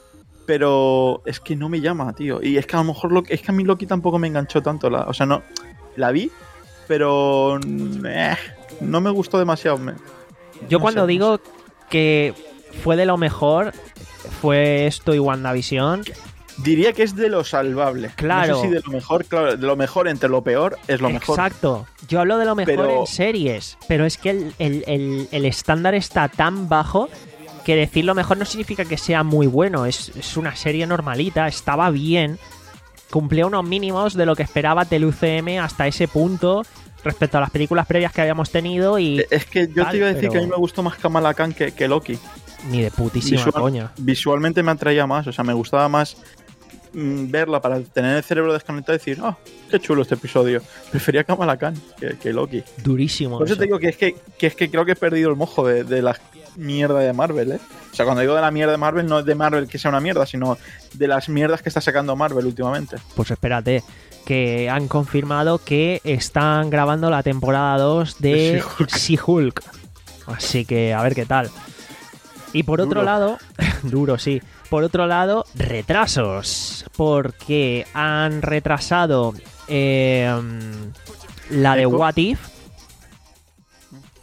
pero es que no me llama, tío. Y es que a lo mejor lo, es que a mí Loki tampoco me enganchó tanto. La, o sea, no, la vi, pero eh, no me gustó demasiado. Me, Yo no cuando sé, digo no sé. que fue de lo mejor, fue esto y WandaVision. Diría que es de lo salvable. Claro. No sé si de lo mejor, claro, de lo mejor entre lo peor es lo mejor. Exacto. Yo hablo de lo mejor Pero- en series, pero es que el, el- el- el estándar está tan bajo que decir lo mejor no significa que sea muy bueno. Es, es una serie normalita, estaba bien, cumplía unos mínimos de lo que esperaba del U C M hasta ese punto respecto a las películas previas que habíamos tenido y Es que yo tal, te iba a decir pero que a mí me gustó más Kamala Khan que, que Loki. ni de putísima Visual- coña. Visualmente me atraía más, o sea, me gustaba más mm, verla para tener el cerebro desconectado y decir, oh, qué chulo este episodio. Prefería Kamala Khan que, que Loki. Durísimo. Por eso eso. te digo que es que, que es que creo que he perdido el mojo de, de la mierda de Marvel, ¿eh? O sea, cuando digo de la mierda de Marvel, no es de Marvel que sea una mierda, sino de las mierdas que está sacando Marvel últimamente. Pues espérate, que han confirmado que están grabando la temporada dos de De She-Hulk. She-Hulk. Así que a ver qué tal. Y por otro Duro. lado, duro sí, por otro lado, retrasos. Porque han retrasado eh, la de Echo. What If,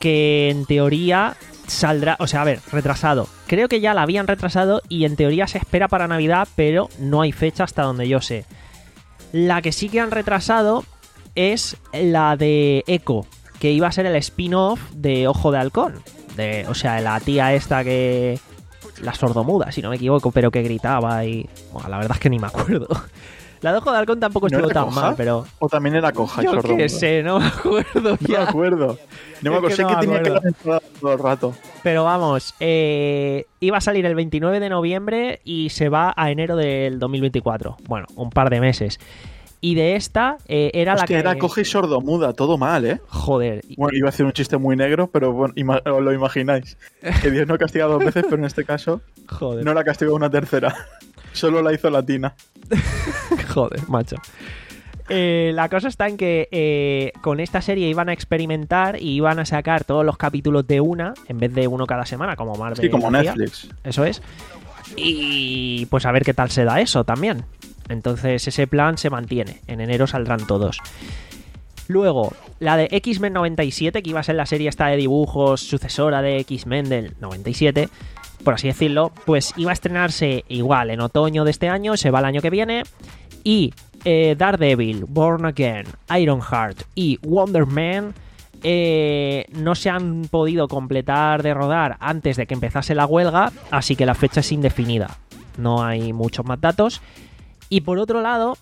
que en teoría saldrá, o sea, a ver, retrasado. Creo que ya la habían retrasado y en teoría se espera para Navidad, pero no hay fecha hasta donde yo sé. La que sí que han retrasado es la de Echo, que iba a ser el spin-off de Ojo de Halcón. De, o sea, la tía esta que... La sordomuda, si no me equivoco, pero que gritaba y... Bueno, la verdad es que ni me acuerdo. La de Ojo de Halcón tampoco ¿No estuvo era tan coja? mal, pero... ¿O también era coja y Yo sordomuda? qué sé, no me acuerdo No me ya. acuerdo. No me Es acuerdo. que Sé no que me tenía que acuerdo. la entrada todo el rato. Pero vamos, eh, iba a salir el veintinueve de noviembre y se va a enero del dos mil veinticuatro. Bueno, un par de meses. Y de esta eh, era Hostia, la que... era coja y sordomuda, todo mal, ¿eh? Joder. Bueno, iba a hacer un chiste muy negro, pero bueno, ima- os lo imagináis. Que Dios no castiga dos veces, pero en este caso Joder. no la castigó una tercera. Solo la hizo latina. Joder, macho. Eh, la cosa está en que eh, con esta serie iban a experimentar y iban a sacar todos los capítulos de una, en vez de uno cada semana, como Marvel. Sí, como hacía. Netflix. Eso es. Y pues a ver qué tal se da eso también. Entonces ese plan se mantiene. En enero saldrán todos. Luego, la de X-Men noventa y siete, que iba a ser la serie esta de dibujos sucesora de X-Men del noventa y siete, por así decirlo, pues iba a estrenarse igual en otoño de este año, se va el año que viene. Y eh, Daredevil, Born Again, Ironheart y Wonder Man eh, no se han podido completar de rodar antes de que empezase la huelga, así que la fecha es indefinida. No hay muchos más datos. Y por otro lado,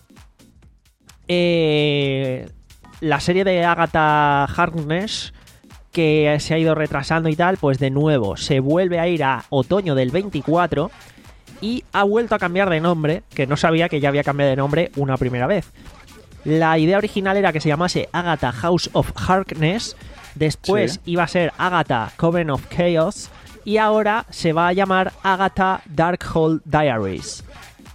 eh, la serie de Agatha Harkness, que se ha ido retrasando y tal, pues de nuevo se vuelve a ir a otoño del veinticuatro y ha vuelto a cambiar de nombre, que no sabía que ya había cambiado de nombre una primera vez. La idea original era que se llamase Agatha House of Harkness, después Sí. iba a ser Agatha Coven of Chaos y ahora se va a llamar Agatha Darkhold Diaries.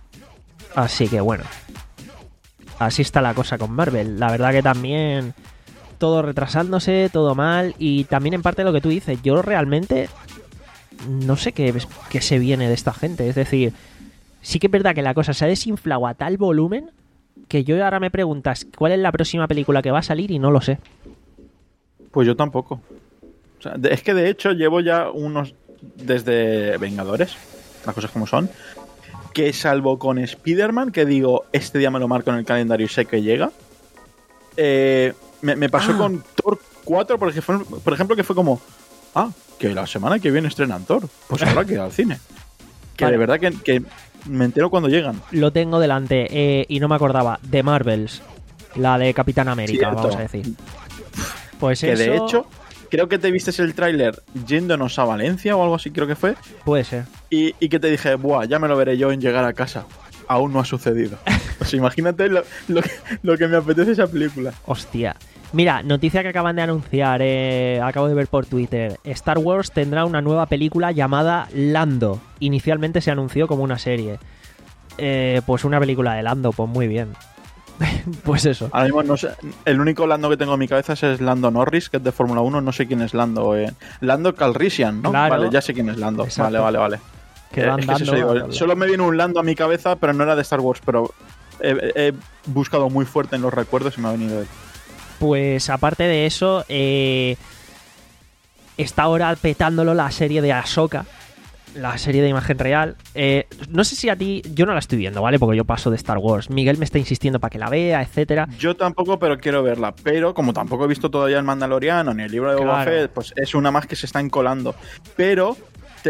Así que bueno, así está la cosa con Marvel. La verdad que también todo retrasándose, todo mal. Y también en parte lo que tú dices, yo realmente no sé qué, qué se viene de esta gente. Es decir, sí que es verdad que la cosa se ha desinflado a tal volumen que yo ahora me preguntas cuál es la próxima película que va a salir y no lo sé. Pues yo tampoco. O sea, de- es que de hecho llevo ya unos... Desde Vengadores, las cosas como son, que salvo con Spider-Man, que digo, este día me lo marco en el calendario y sé que llega, eh, me, me pasó Ah. con Thor cuatro, porque fue, por ejemplo, que fue como, ah, que la semana que viene estrenan Thor, pues ahora que ir al cine. Que Vale. de verdad que, que me entero cuando llegan. Lo tengo delante eh, y no me acordaba. The Marvels, la de Capitán América, Cierto. vamos a decir. Pues Que eso de hecho, creo que te vistes el tráiler yéndonos a Valencia o algo así, creo que fue. puede ser. Y, y que te dije, buah, ya me lo veré yo en llegar a casa. Aún no ha sucedido. O sea, imagínate lo, lo que, lo que me apetece esa película. Hostia. Mira, noticia que acaban de anunciar, eh, acabo de ver por Twitter. Star Wars tendrá una nueva película llamada Lando. Inicialmente se anunció como una serie. Eh, pues una película de Lando, pues muy bien. Pues eso. Ahora mismo no sé. El único Lando que tengo en mi cabeza es Lando Norris, que es de Fórmula uno. No sé quién es Lando. Eh. Lando Calrissian, ¿no? Claro. Vale, ya sé quién es Lando. Exacto. Vale, vale, vale. Que Eh, van es que es eso, dando- digo, solo me viene un Lando a mi cabeza, pero no era de Star Wars. Pero he, he buscado muy fuerte en los recuerdos y me ha venido él. Pues aparte de eso, eh, está ahora petándolo la serie de Ahsoka, la serie de imagen real. Eh, no sé si a ti, yo no la estoy viendo, ¿vale? Porque yo paso de Star Wars. Miguel me está insistiendo para que la vea, etcétera. Yo tampoco, pero quiero verla. Pero como tampoco he visto todavía el Mandaloriano ni el libro de Boba Claro. Fett, pues es una más que se están colando. Pero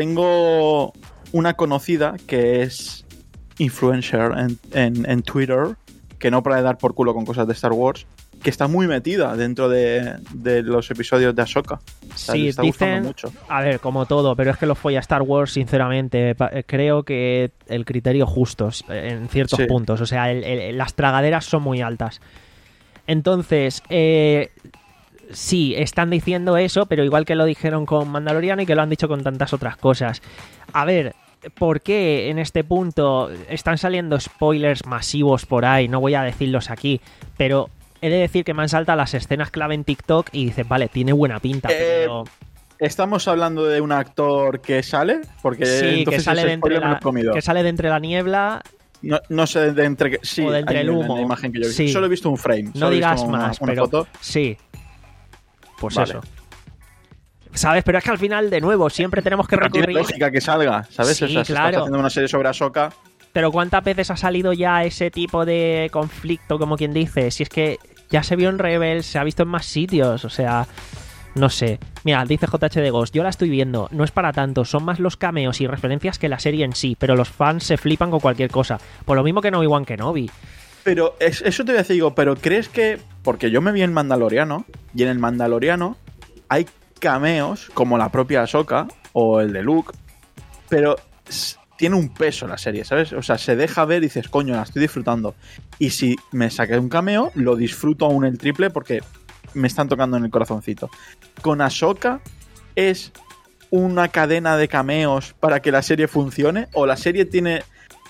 tengo una conocida que es influencer en, en, en Twitter, que no para de dar por culo con cosas de Star Wars, que está muy metida dentro de, de los episodios de Ahsoka. O sea, le Sí, está gustando dicen, mucho. a ver, como todo, pero es que lo folla Star Wars, sinceramente, pa- eh, creo que el criterio justo eh, en ciertos Sí. puntos, o sea, el- el- las tragaderas son muy altas. Entonces, eh, sí, están diciendo eso, pero igual que lo dijeron con Mandaloriano y que lo han dicho con tantas otras cosas. A ver, ¿por qué en este punto están saliendo spoilers masivos por ahí? No voy a decirlos aquí, pero he de decir que me han saltado las escenas clave en TikTok y dices, vale, tiene buena pinta, Eh, pero... ¿Estamos hablando de un actor que sale? Porque Sí, entonces que sale, ese de entre spoiler me lo la, he comido. que sale de entre la niebla. No, no sé de entre... Sí, O de entre hay el en humo. la imagen que yo he visto. Sí. Solo he visto un frame. No solo he digas visto una- más, una pero foto. sí. Pues Vale. eso. ¿Sabes? Pero es que al final, de nuevo, siempre tenemos que Pero recurrir... tiene lógica que salga, ¿sabes? Sí, o sea, si claro. estás haciendo una serie sobre Ahsoka... Pero ¿cuántas veces ha salido ya ese tipo de conflicto, como quien dice? Si es que ya se vio en Rebels, se ha visto en más sitios, o sea... No sé. Mira, dice J H de Ghost, yo la estoy viendo, no es para tanto, son más los cameos y referencias que la serie en sí, pero los fans se flipan con cualquier cosa. Por lo mismo que Obi-Wan Kenobi. Pero es- eso te voy a decir, digo, pero ¿crees que...? Porque yo me vi en Mandaloriano, y en el Mandaloriano hay cameos, como la propia Ahsoka, o el de Luke, pero s- tiene un peso la serie, ¿sabes? O sea, se deja ver y dices, coño, la estoy disfrutando. Y si me saqué un cameo, lo disfruto aún el triple porque me están tocando en el corazoncito. Con Ahsoka es una cadena de cameos para que la serie funcione, o la serie tiene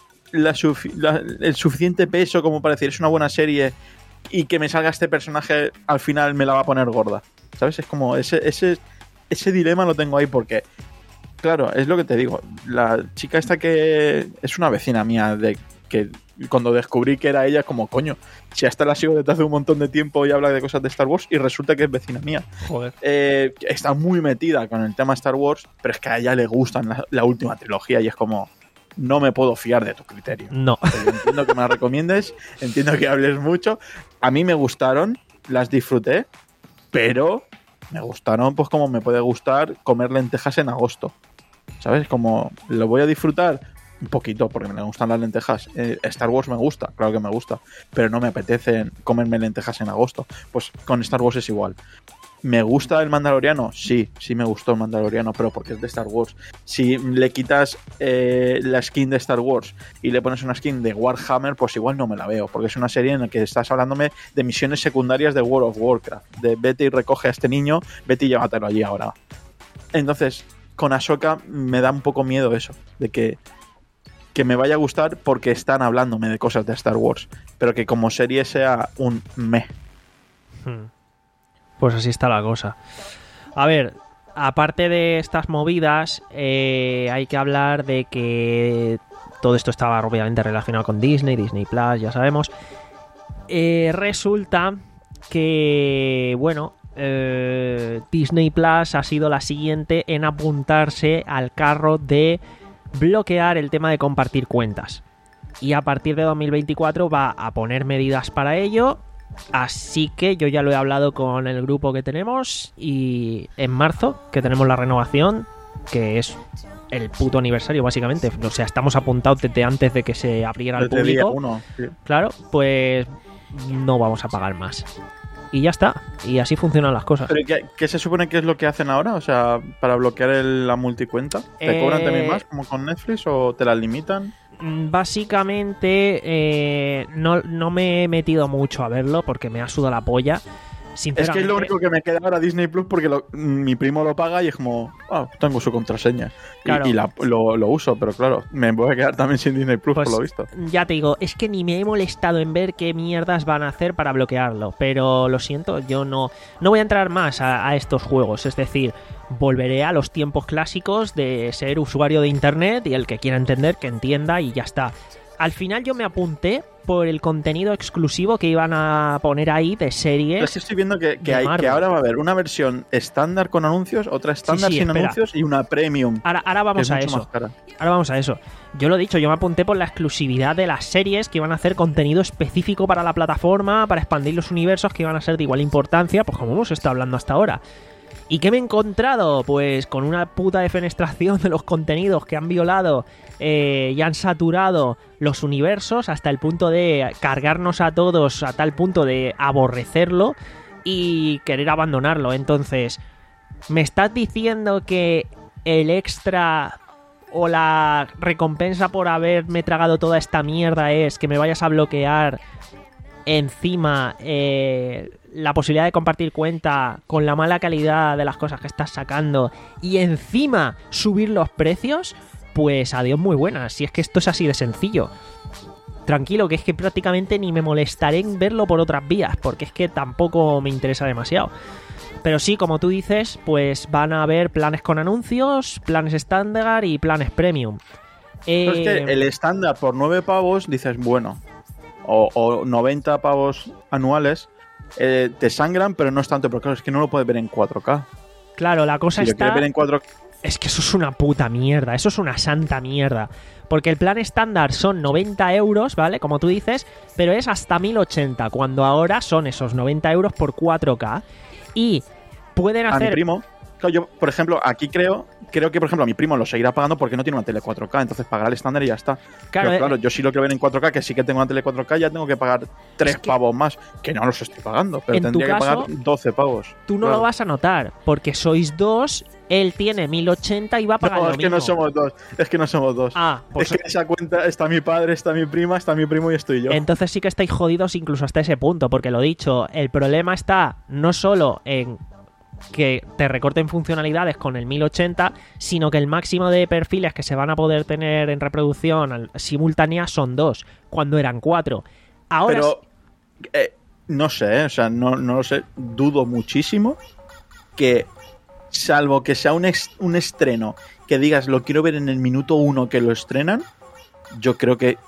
la sufi- la- el suficiente peso como para decir es una buena serie y que me salga este personaje al final me la va a poner gorda, ¿sabes? Es como ese, ese, ese dilema lo tengo ahí porque, claro, es lo que te digo, la chica esta que es una vecina mía de que cuando descubrí que era ella, como coño, si hasta la sigo desde hace un montón de tiempo y habla de cosas de Star Wars y resulta que es vecina mía. Joder. Eh, está muy metida con el tema Star Wars, pero es que a ella le gustan la, la última trilogía y es como, no me puedo fiar de tu criterio. No. Yo entiendo que me la recomiendes, entiendo que hables mucho. A mí me gustaron, las disfruté, pero me gustaron pues como me puede gustar comer lentejas en agosto. ¿Sabes? Como lo voy a disfrutar un poquito porque me gustan las lentejas. Eh, Star Wars me gusta, claro que me gusta, pero no me apetece comerme lentejas en agosto. Pues con Star Wars es igual. ¿Me gusta el Mandaloriano? Sí, sí me gustó el Mandaloriano, pero porque es de Star Wars. Si le quitas eh, la skin de Star Wars y le pones una skin de Warhammer, pues igual no me la veo, porque es una serie en la que estás hablándome de misiones secundarias de World of Warcraft, de vete y recoge a este niño, vete y llévatelo allí ahora. Entonces, con Ahsoka me da un poco miedo eso, de que, que me vaya a gustar porque están hablándome de cosas de Star Wars, pero que como serie sea un meh. Hmm. Pues así está la cosa. A ver, aparte de estas movidas, eh, hay que hablar de que todo esto estaba obviamente relacionado con Disney, Disney Plus, ya sabemos. Eh, resulta que, bueno, eh, Disney Plus ha sido la siguiente en apuntarse al carro de bloquear el tema de compartir cuentas. Y a partir de dos mil veinticuatro va a poner medidas para ello. Así que yo ya lo he hablado con el grupo que tenemos y en marzo, que tenemos la renovación, que es el puto aniversario básicamente, o sea, estamos apuntados desde antes de que se abriera al Desde día público, uno, sí. claro, pues no vamos a pagar más. Y ya está, y así funcionan las cosas. ¿Pero qué, qué se supone que es lo que hacen ahora? O sea, para bloquear el- la multicuenta, ¿te Eh, cobran también más como con Netflix o te las limitan? Básicamente eh, no, no me he metido mucho a verlo porque me ha sudado la polla. Es Sinceramente, que es lo único que me queda ahora Disney Plus porque lo- mi primo lo paga y es como, ah, tengo su contraseña. Y- Claro. Y, la- lo, lo uso, pero claro, me voy a quedar también sin Disney Plus Pues, por lo visto. ya te digo, es que ni me he molestado en ver qué mierdas van a hacer para bloquearlo. Pero lo siento, yo no, no voy a entrar más a, a estos juegos. Es decir, volveré a los tiempos clásicos de ser usuario de internet y el que quiera entender, que entienda y ya está. Al final yo me apunté por el contenido exclusivo que iban a poner ahí de series. Es que estoy viendo que, que, de hay, Marvel. que ahora va a haber una versión estándar con anuncios, otra estándar sí, sin espera. anuncios y una premium. Ahora, ahora que vamos es a mucho eso. más cara. Ahora vamos a eso. Yo lo he dicho, yo me apunté por la exclusividad de las series que iban a hacer contenido específico para la plataforma, para expandir los universos que iban a ser de igual importancia, pues como hemos estado hablando hasta ahora. ¿Y qué me he encontrado? Pues con una puta defenestración de los contenidos que han violado eh, y han saturado los universos hasta el punto de cargarnos a todos, a tal punto de aborrecerlo y querer abandonarlo. Entonces, ¿me estás diciendo que el extra o la recompensa por haberme tragado toda esta mierda es que me vayas a bloquear encima eh, la posibilidad de compartir cuenta con la mala calidad de las cosas que estás sacando y encima subir los precios? Pues adiós muy buenas, si es que esto es así de sencillo. Tranquilo, que es que prácticamente ni me molestaré en verlo por otras vías, porque es que tampoco me interesa demasiado. Pero sí, como tú dices, pues van a haber planes con anuncios, planes estándar y planes premium. Pero es Eh, que el estándar por nueve pavos dices, bueno, o, o noventa pavos anuales, eh, te sangran, pero no es tanto, pero claro, es que no lo puedes ver en cuatro K. Claro, la cosa Si lo está... quieres ver en cuatro K... Es que eso es una puta mierda, eso es una santa mierda. Porque el plan estándar son noventa euros, ¿vale? Como tú dices, pero es hasta mil ochenta, cuando ahora son esos noventa euros por cuatro K. Y pueden A mi hacer... primo, claro, yo, por ejemplo, aquí creo creo que, por ejemplo, a mi primo lo seguirá pagando porque no tiene una tele cuatro K, entonces pagará el estándar y ya está. Claro, Pero eh, claro, yo sí lo quiero ver en cuatro K, que sí que tengo una tele cuatro K, ya tengo que pagar tres Es que- pavos más, que no los estoy pagando, pero En tu tendría caso, que pagar doce pavos. Tú no Claro. lo vas a notar, porque sois dos, él tiene mil ochenta y va a pagar No, lo es que mismo. no somos dos, es que no somos dos. Ah, pues es que en esa cuenta está mi padre, está mi prima, está mi primo y estoy yo. entonces sí que estáis jodidos incluso hasta ese punto, porque lo dicho, el problema está no solo en que te recorten funcionalidades con el mil ochenta, sino que el máximo de perfiles que se van a poder tener en reproducción al- simultánea son dos, cuando eran cuatro. Ahora Pero, eh, no sé, o sea, no, no lo sé, dudo muchísimo que, salvo que sea un, ex- un estreno que digas lo quiero ver en el minuto uno que lo estrenan, yo creo que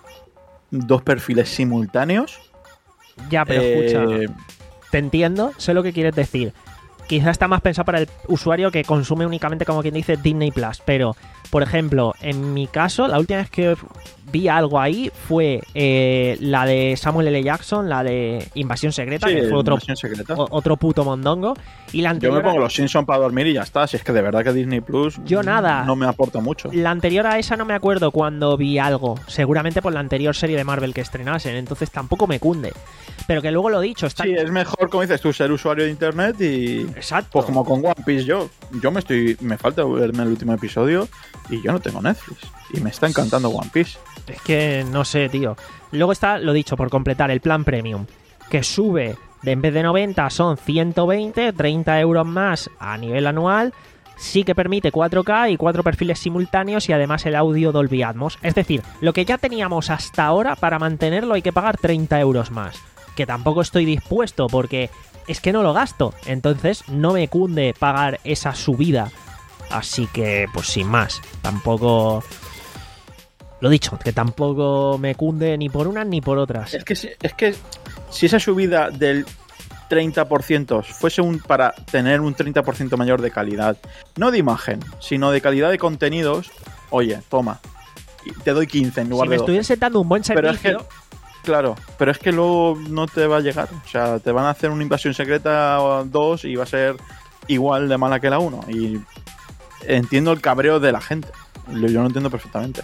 dos perfiles simultáneos. ya, pero eh, escucha, te entiendo, sé lo que quieres decir. Quizás está más pensado para el usuario que consume únicamente, como quien dice, Disney Plus. Pero, por ejemplo, en mi caso, la última vez que vi algo ahí fue eh, la de Samuel L. Jackson, la de Invasión Secreta, sí, que fue otro, Invasión Secreta. o- otro puto mondongo. Y la Yo anterior, me pongo los Simpsons para dormir y ya está. Si es que de verdad que Disney Plus Yo nada. no me aporta mucho. la anterior a esa no me acuerdo cuando vi algo. Seguramente por la anterior serie de Marvel que estrenasen. Entonces tampoco me cunde. Pero que luego lo dicho, está... Sí, es mejor, como dices tú, ser usuario de internet y... Exacto. Pues como con One Piece yo. Yo me estoy... Me falta verme el último episodio y yo no tengo Netflix. Y me está encantando One Piece. Es que no sé, tío. Luego está, lo dicho, por completar, el plan premium, que sube de en vez de noventa son ciento veinte, treinta euros más a nivel anual. Sí que permite cuatro K y cuatro perfiles simultáneos y además el audio Dolby Atmos. Es decir, lo que ya teníamos hasta ahora, para mantenerlo hay que pagar treinta euros más. Que tampoco estoy dispuesto porque es que no lo gasto. Entonces no me cunde pagar esa subida. Así que, pues sin más, tampoco... Lo dicho, que tampoco me cunde ni por unas ni por otras. Es que, si- es que si esa subida del treinta por ciento fuese un para tener un treinta por ciento mayor de calidad, no de imagen, sino de calidad de contenidos, oye, toma, y te doy quince en lugar Si me de doce. estuviese dando un buen Pero es servicio... que, claro, pero es que luego no te va a llegar. O sea, te van a hacer una invasión secreta dos y va a ser igual de mala que la uno. Y entiendo el cabreo de la gente. Yo yo lo entiendo perfectamente.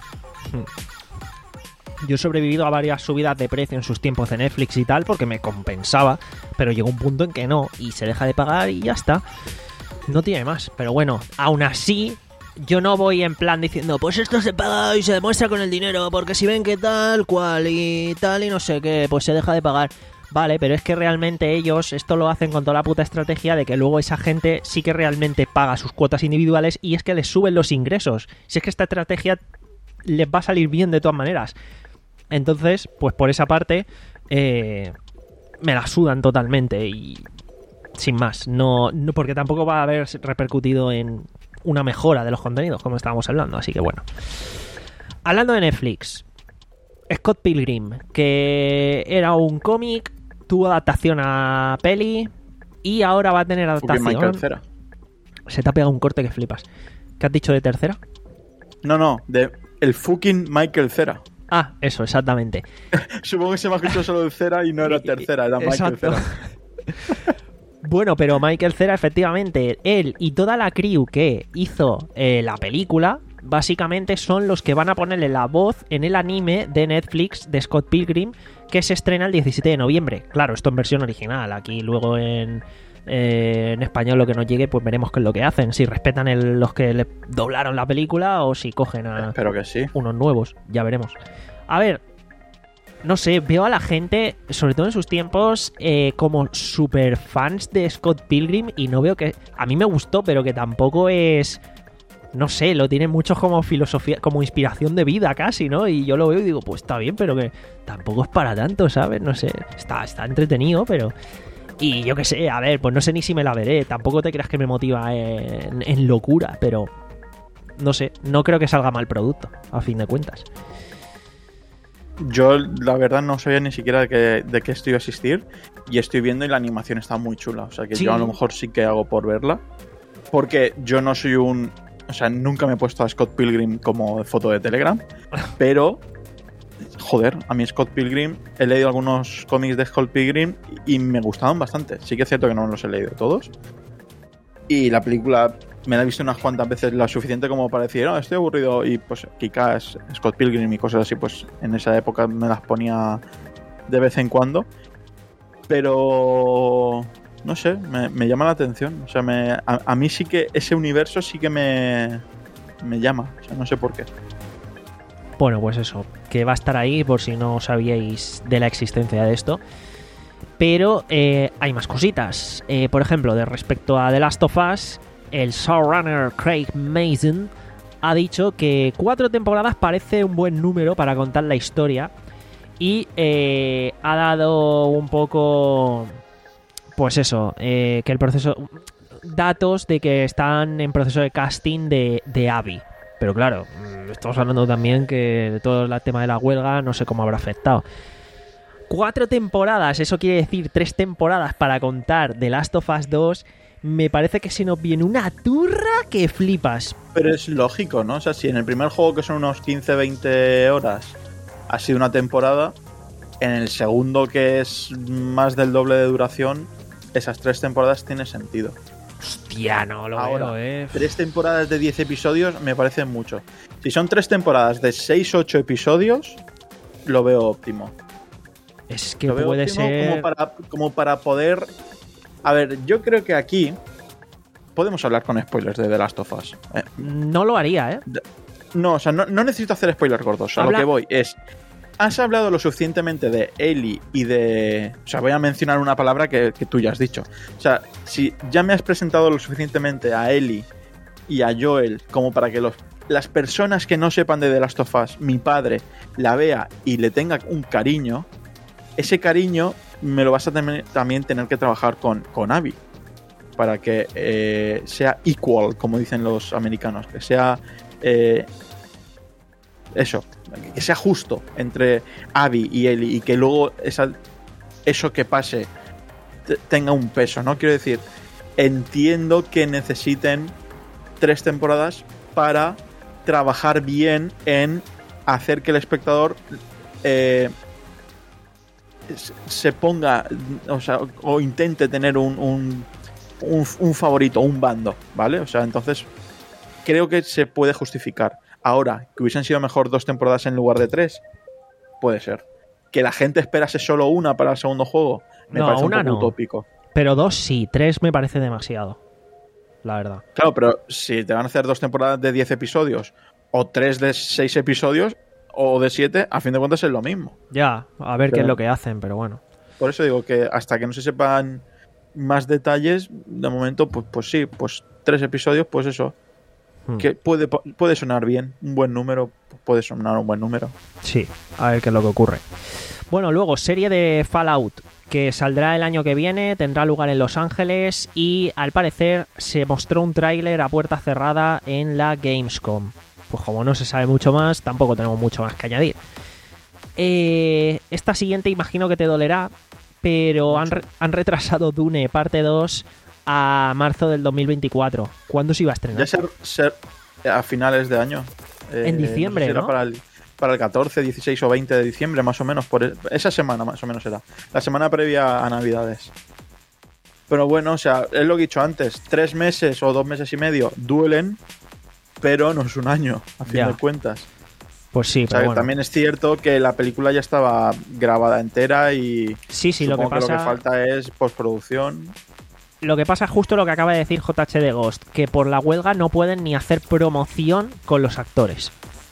Yo he sobrevivido a varias subidas de precio en sus tiempos de Netflix y tal porque me compensaba, pero llegó un punto en que no, y se deja de pagar y ya está. No tiene más. Pero bueno, aún así, yo no voy en plan diciendo, pues esto se paga y se demuestra con el dinero, porque si ven que tal, cual y tal y no sé qué, pues se deja de pagar. Vale, pero es que realmente ellos esto lo hacen con toda la puta estrategia de que luego esa gente sí que realmente paga sus cuotas individuales y es que les suben los ingresos. Si es que esta estrategia les va a salir bien de todas maneras. Entonces, pues por esa parte, eh, me la sudan totalmente y sin más. No, no, porque tampoco va a haber repercutido en una mejora de los contenidos, como estábamos hablando. Así que bueno. Hablando de Netflix, Scott Pilgrim, que era un cómic, tuvo adaptación a peli y ahora va a tener Fucking Michael adaptación. Cera. Se te ha pegado un corte que flipas. ¿Qué has dicho de tercera? No, no, de el fucking Michael Cera. Ah, eso, exactamente. Supongo que se me ha escuchado solo de Cera y no era tercera, era Michael Exacto. Cera. Bueno, pero Michael Cera, efectivamente, él y toda la crew que hizo eh, la película, básicamente son los que van a ponerle la voz en el anime de Netflix de Scott Pilgrim, que se estrena el diecisiete de noviembre. Claro, esto en versión original. Aquí luego en, eh, en español lo que nos llegue, pues veremos qué es lo que hacen. Si respetan el- los que le doblaron la película o si cogen a Espero que sí. unos nuevos. Ya veremos. A ver, no sé, veo a la gente, sobre todo en sus tiempos, eh, como super fans de Scott Pilgrim y no veo que... A mí me gustó, pero que tampoco es... No sé, lo tienen muchos como filosofía, como inspiración de vida casi, ¿no? Y yo lo veo y digo, pues está bien, pero que tampoco es para tanto, ¿sabes? No sé, está, está entretenido, pero... Y yo qué sé, a ver, pues no sé ni si me la veré. Tampoco te creas que me motiva en, en locura, pero... No sé, no creo que salga mal producto, a fin de cuentas. Yo, la verdad, no sabía ni siquiera de qué, de qué estoy a asistir. Y estoy viendo y la animación está muy chula. O sea que Sí. yo a lo mejor sí que hago por verla. porque yo no soy un... O sea, nunca me he puesto a Scott Pilgrim como foto de Telegram, pero... Joder, a mí Scott Pilgrim, he leído algunos cómics de Scott Pilgrim y me gustaban bastante. Sí que es cierto que no los he leído todos. Y la película me la he visto unas cuantas veces, lo suficiente como para decir, no, estoy aburrido. Y pues Kick-Ass, Scott Pilgrim y cosas así, pues en esa época me las ponía de vez en cuando. Pero... no sé, me, me llama la atención. O sea, me, a, a mí sí que ese universo sí que me, me llama. O sea, no sé por qué. Bueno, pues eso, que va a estar ahí por si no sabíais de la existencia de esto. Pero eh, hay más cositas. Eh, por ejemplo, de respecto a The Last of Us, el showrunner Craig Mazin ha dicho que cuatro temporadas parece un buen número para contar la historia. Y eh, ha dado un poco... Pues eso, eh, que el proceso... datos de que están en proceso de casting de, de Abby. Pero claro, estamos hablando también que de todo el tema de la huelga no sé cómo habrá afectado. Cuatro temporadas, eso quiere decir tres temporadas para contar The Last of Us dos. Me parece que se nos viene una turra que flipas. Pero es lógico, ¿no? O sea, si en el primer juego, que son unos quince veinte horas, ha sido una temporada, en el segundo, que es más del doble de duración, esas tres temporadas tiene sentido. Hostia, no lo Ahora, veo, eh. Tres temporadas de diez episodios me parecen mucho. Si son tres temporadas de seis ocho episodios, lo veo óptimo. Es que lo veo puede óptimo ser... como para, como para poder... A ver, yo creo que aquí podemos hablar con spoilers de The Last of Us. Eh, No lo haría, ¿eh? no, o sea, no, no necesito hacer spoilers gordos. A Habla- lo que voy es... Has hablado lo suficientemente de Ellie y de... O sea, voy a mencionar una palabra que, que tú ya has dicho. O sea, si ya me has presentado lo suficientemente a Ellie y a Joel como para que los, las personas que no sepan de The Last of Us, mi padre, la vea y le tenga un cariño, ese cariño me lo vas a tener, también tener que trabajar con, con Abby. Para que eh, sea equal, como dicen los americanos. Que sea... Eh, eso, que sea justo entre Abby y Ellie y que luego esa, eso que pase t- tenga un peso, ¿no? Quiero decir, entiendo que necesiten tres temporadas para trabajar bien en hacer que el espectador eh, se ponga, o sea, o intente tener un, un, un, un favorito, un bando, ¿vale? O sea, entonces creo que se puede justificar. Ahora, que hubiesen sido mejor dos temporadas en lugar de tres, puede ser. Que la gente esperase solo una para el segundo juego, me No, parece un una poco no. utópico. Pero dos sí, tres me parece demasiado. La verdad. Claro, pero si te van a hacer dos temporadas de diez episodios, o tres de seis episodios, o de siete, a fin de cuentas es lo mismo. Ya, a ver qué Pero- es lo que hacen, pero bueno. Por eso digo que hasta que no se sepan más detalles, de momento, pues, pues sí, pues tres episodios, pues eso. Hmm. Que puede, puede sonar bien, un buen número, puede sonar un buen número. Sí, a ver qué es lo que ocurre. Bueno, luego, serie de Fallout, que saldrá el año que viene, tendrá lugar en Los Ángeles y al parecer se mostró un tráiler a puerta cerrada en la Gamescom. Pues como no se sabe mucho más, tampoco tenemos mucho más que añadir. Eh, esta siguiente imagino que te dolerá, pero han, re- han retrasado Dune parte dos a marzo del dos mil veinticuatro. ¿Cuándo se iba a estrenar? Ya ser, ser a finales de año. Eh, En diciembre, no sé si era ¿no? Para el, para el catorce, dieciséis o veinte de diciembre, más o menos. Por e- esa semana, más o menos era. La semana previa a Navidades. Pero bueno, o sea, es lo que he dicho antes. Tres meses o dos meses y medio duelen, pero no es un año, a fin Ya. de cuentas. Pues sí, O sea, pero que bueno. también es cierto que la película ya estaba grabada entera y Sí, sí, lo que supongo pasa... lo que falta es postproducción. Lo que pasa es justo lo que acaba de decir J H de Ghost, que por la huelga no pueden ni hacer promoción con los actores.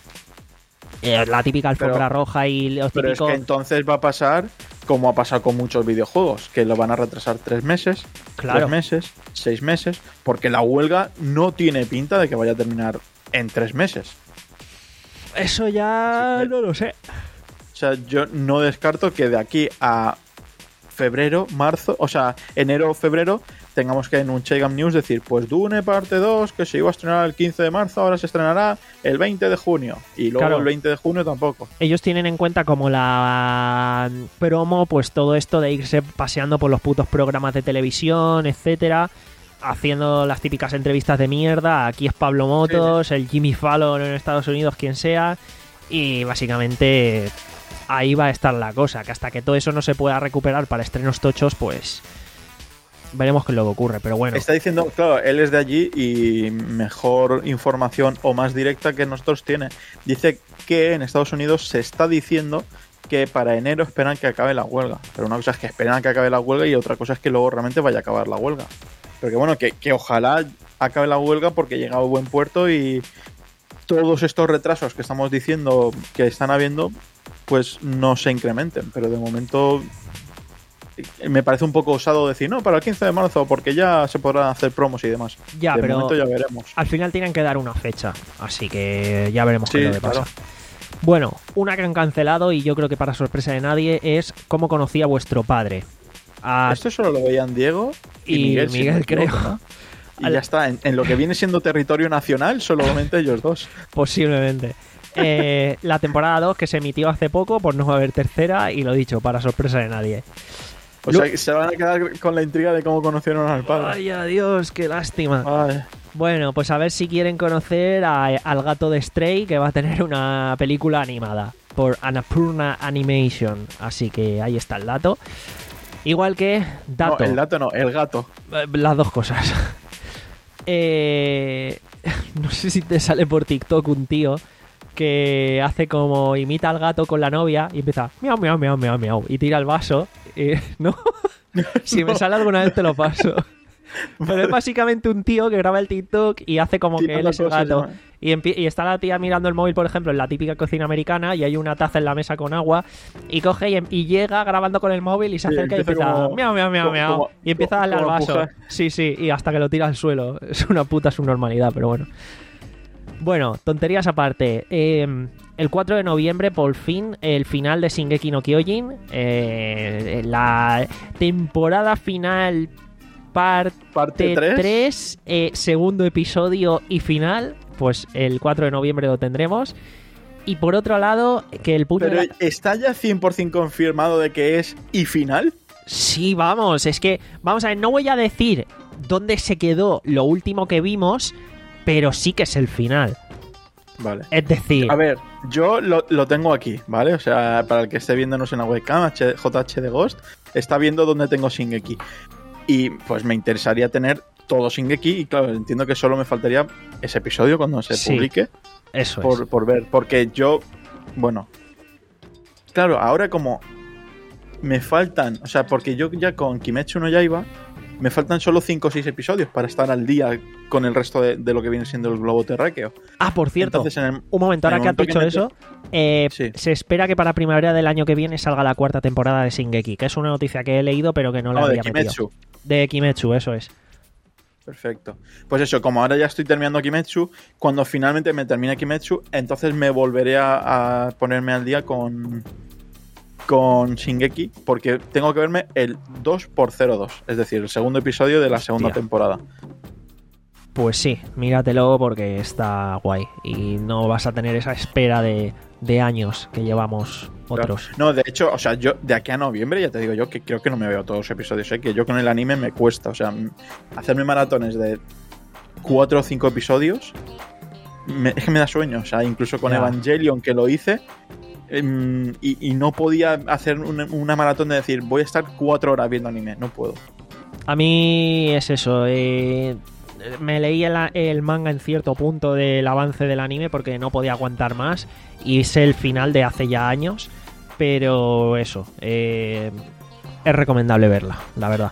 Eh, la típica alfombra Pero- roja y los Pero es típicos... que entonces va a pasar como ha pasado con muchos videojuegos, que lo van a retrasar tres meses, Claro. tres meses, seis meses, porque la huelga no tiene pinta de que vaya a terminar en tres meses. Eso ya Sí, no lo sé. O sea, yo no descarto que de aquí a febrero, marzo, o sea, enero o febrero, tengamos que en un Chegam News decir, pues Dune parte dos, que se iba a estrenar el quince de marzo, ahora se estrenará el veinte de junio. Y luego Claro. el veinte de junio tampoco. Ellos tienen en cuenta como la promo, pues todo esto de irse paseando por los putos programas de televisión, etcétera, haciendo las típicas entrevistas de mierda. Aquí es Pablo Motos, sí, sí. el Jimmy Fallon en Estados Unidos, quien sea. Y básicamente ahí va a estar la cosa, que hasta que todo eso no se pueda recuperar para estrenos tochos, pues veremos qué es lo que ocurre, pero bueno. Está diciendo, claro, él es de allí y mejor información o más directa que nosotros tiene. Dice que en Estados Unidos se está diciendo que para enero esperan que acabe la huelga. Pero una cosa es que esperan que acabe la huelga y otra cosa es que luego realmente vaya a acabar la huelga. Pero que bueno, que, que ojalá acabe la huelga porque llega a buen puerto y todos estos retrasos que estamos diciendo que están habiendo, pues no se incrementen. Pero de momento me parece un poco osado decir, no, para el quince de marzo, porque ya se podrán hacer promos y demás. Ya, de pero momento ya veremos. Al final tienen que dar una fecha, así que ya veremos sí, qué es lo que claro. pasa. Bueno, una que han cancelado y yo creo que para sorpresa de nadie es Cómo conocí a vuestro padre. A... Esto solo lo veían Diego y, y Miguel, Miguel si no creo. equivoco, ¿no? Y ya está, en, en lo que viene siendo territorio nacional, solamente ellos dos. Posiblemente. Eh, la temporada dos que se emitió hace poco, por no haber tercera, y lo dicho, para sorpresa de nadie. O sea, que se van a quedar con la intriga de cómo conocieron al padre. Ay, adiós, qué lástima. Ay. Bueno, pues a ver si quieren conocer a, al gato de Stray, que va a tener una película animada por Annapurna Animation. Así que ahí está el dato. Igual que dato. No, el dato no, el gato. Las dos cosas. eh, no sé si te sale por TikTok un tío que hace como imita al gato con la novia y empieza miau, miau, miau, miau, miau y tira el vaso. Y, ¿no? Si no. Me sale alguna vez te lo paso. Pero es básicamente un tío que graba el TikTok y hace como que él es el gato. Y, y está la tía mirando el móvil, por ejemplo, en la típica cocina americana y hay una taza en la mesa con agua y coge y, y llega grabando con el móvil y se acerca y, y empieza como, miau, miau, miau, miau. Como, y empieza a darle al vaso. Empujar. Sí, sí, y hasta que lo tira al suelo. Es una puta subnormalidad, pero bueno. Bueno, tonterías aparte. Eh, el cuatro de noviembre, por fin, el final de Shingeki no Kyojin. Eh, la temporada final parte, parte tres, eh, segundo episodio y final. Pues el cuatro de noviembre lo tendremos. Y por otro lado, que el puño... ¿Pero de la... está ya cien por ciento confirmado de que es y final? Sí, vamos, es que... Vamos a ver, no voy a decir dónde se quedó lo último que vimos... Pero sí que es el final. Vale. Es decir... A ver, yo lo, lo tengo aquí, ¿vale? O sea, para el que esté viéndonos en la webcam, J H de Ghost, está viendo dónde tengo Shingeki. Y pues me interesaría tener todo Shingeki. Y claro, entiendo que solo me faltaría ese episodio cuando se sí, publique. Eso por, es. Por ver. Porque yo... Bueno... Claro, ahora como... Me faltan... O sea, porque yo ya con Kimetsu no Yaiba... Me faltan solo cinco o seis episodios para estar al día con el resto de, de lo que viene siendo el globo terráqueo. Ah, por cierto, Entonces, en el, un momento, ahora que has dicho que eso, eh, sí. se espera que para primavera del año que viene salga la cuarta temporada de Shingeki, que es una noticia que he leído pero que no la no, había de Kimetsu. metido. De Kimetsu, eso es. Perfecto. Pues eso, como ahora ya estoy terminando Kimetsu, cuando finalmente me termine Kimetsu, entonces me volveré a, a ponerme al día con... con Shingeki, porque tengo que verme el dos por cero dos, es decir, el segundo episodio de la segunda Hostia. temporada. Pues sí, míratelo porque está guay y no vas a tener esa espera de, de años que llevamos otros. Claro. No, de hecho, o sea, yo de aquí a noviembre ya te digo yo que creo que no me veo todos los episodios, ¿eh? Que yo con el anime me cuesta, o sea, hacerme maratones de cuatro o cinco episodios me, es que me da sueño, o sea, incluso con ya. Evangelion que lo hice eh, y, y no podía hacer una, una maratón de decir voy a estar cuatro horas viendo anime, no puedo. A mí es eso, eh, me leí el, el manga en cierto punto del avance del anime porque no podía aguantar más y sé el final de hace ya años, pero eso, eh, es recomendable verla, la verdad.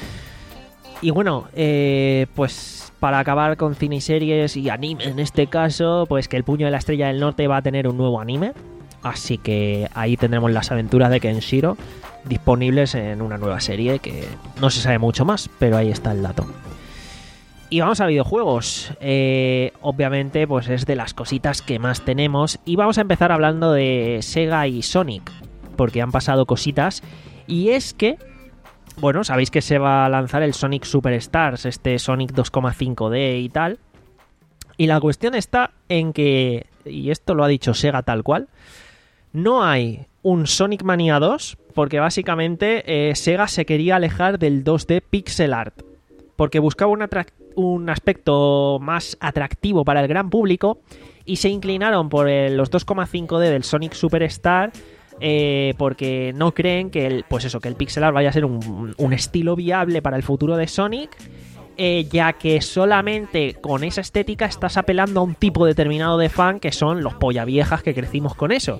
Y bueno, eh, pues para acabar con cine y series y anime en este caso, pues que El Puño de la Estrella del Norte va a tener un nuevo anime, así que ahí tendremos las aventuras de Kenshiro disponibles en una nueva serie que no se sabe mucho más, pero ahí está el dato. Y vamos a videojuegos. Eh, obviamente, pues es de las cositas que más tenemos. Y vamos a empezar hablando de Sega y Sonic, porque han pasado cositas. Y es que, bueno, sabéis que se va a lanzar el Sonic Superstars, este Sonic dos coma cinco D y tal. Y la cuestión está en que, y esto lo ha dicho Sega tal cual, no hay un Sonic Mania dos, porque básicamente eh, Sega se quería alejar del dos D pixel art. porque buscaba un, atrac- un aspecto más atractivo para el gran público y se inclinaron por el, los dos coma cinco D del Sonic Superstar, eh, porque no creen que el, pues eso, que el pixel art vaya a ser un, un estilo viable para el futuro de Sonic, eh, ya que solamente con esa estética estás apelando a un tipo determinado de fan, que son los polla viejas que crecimos con eso.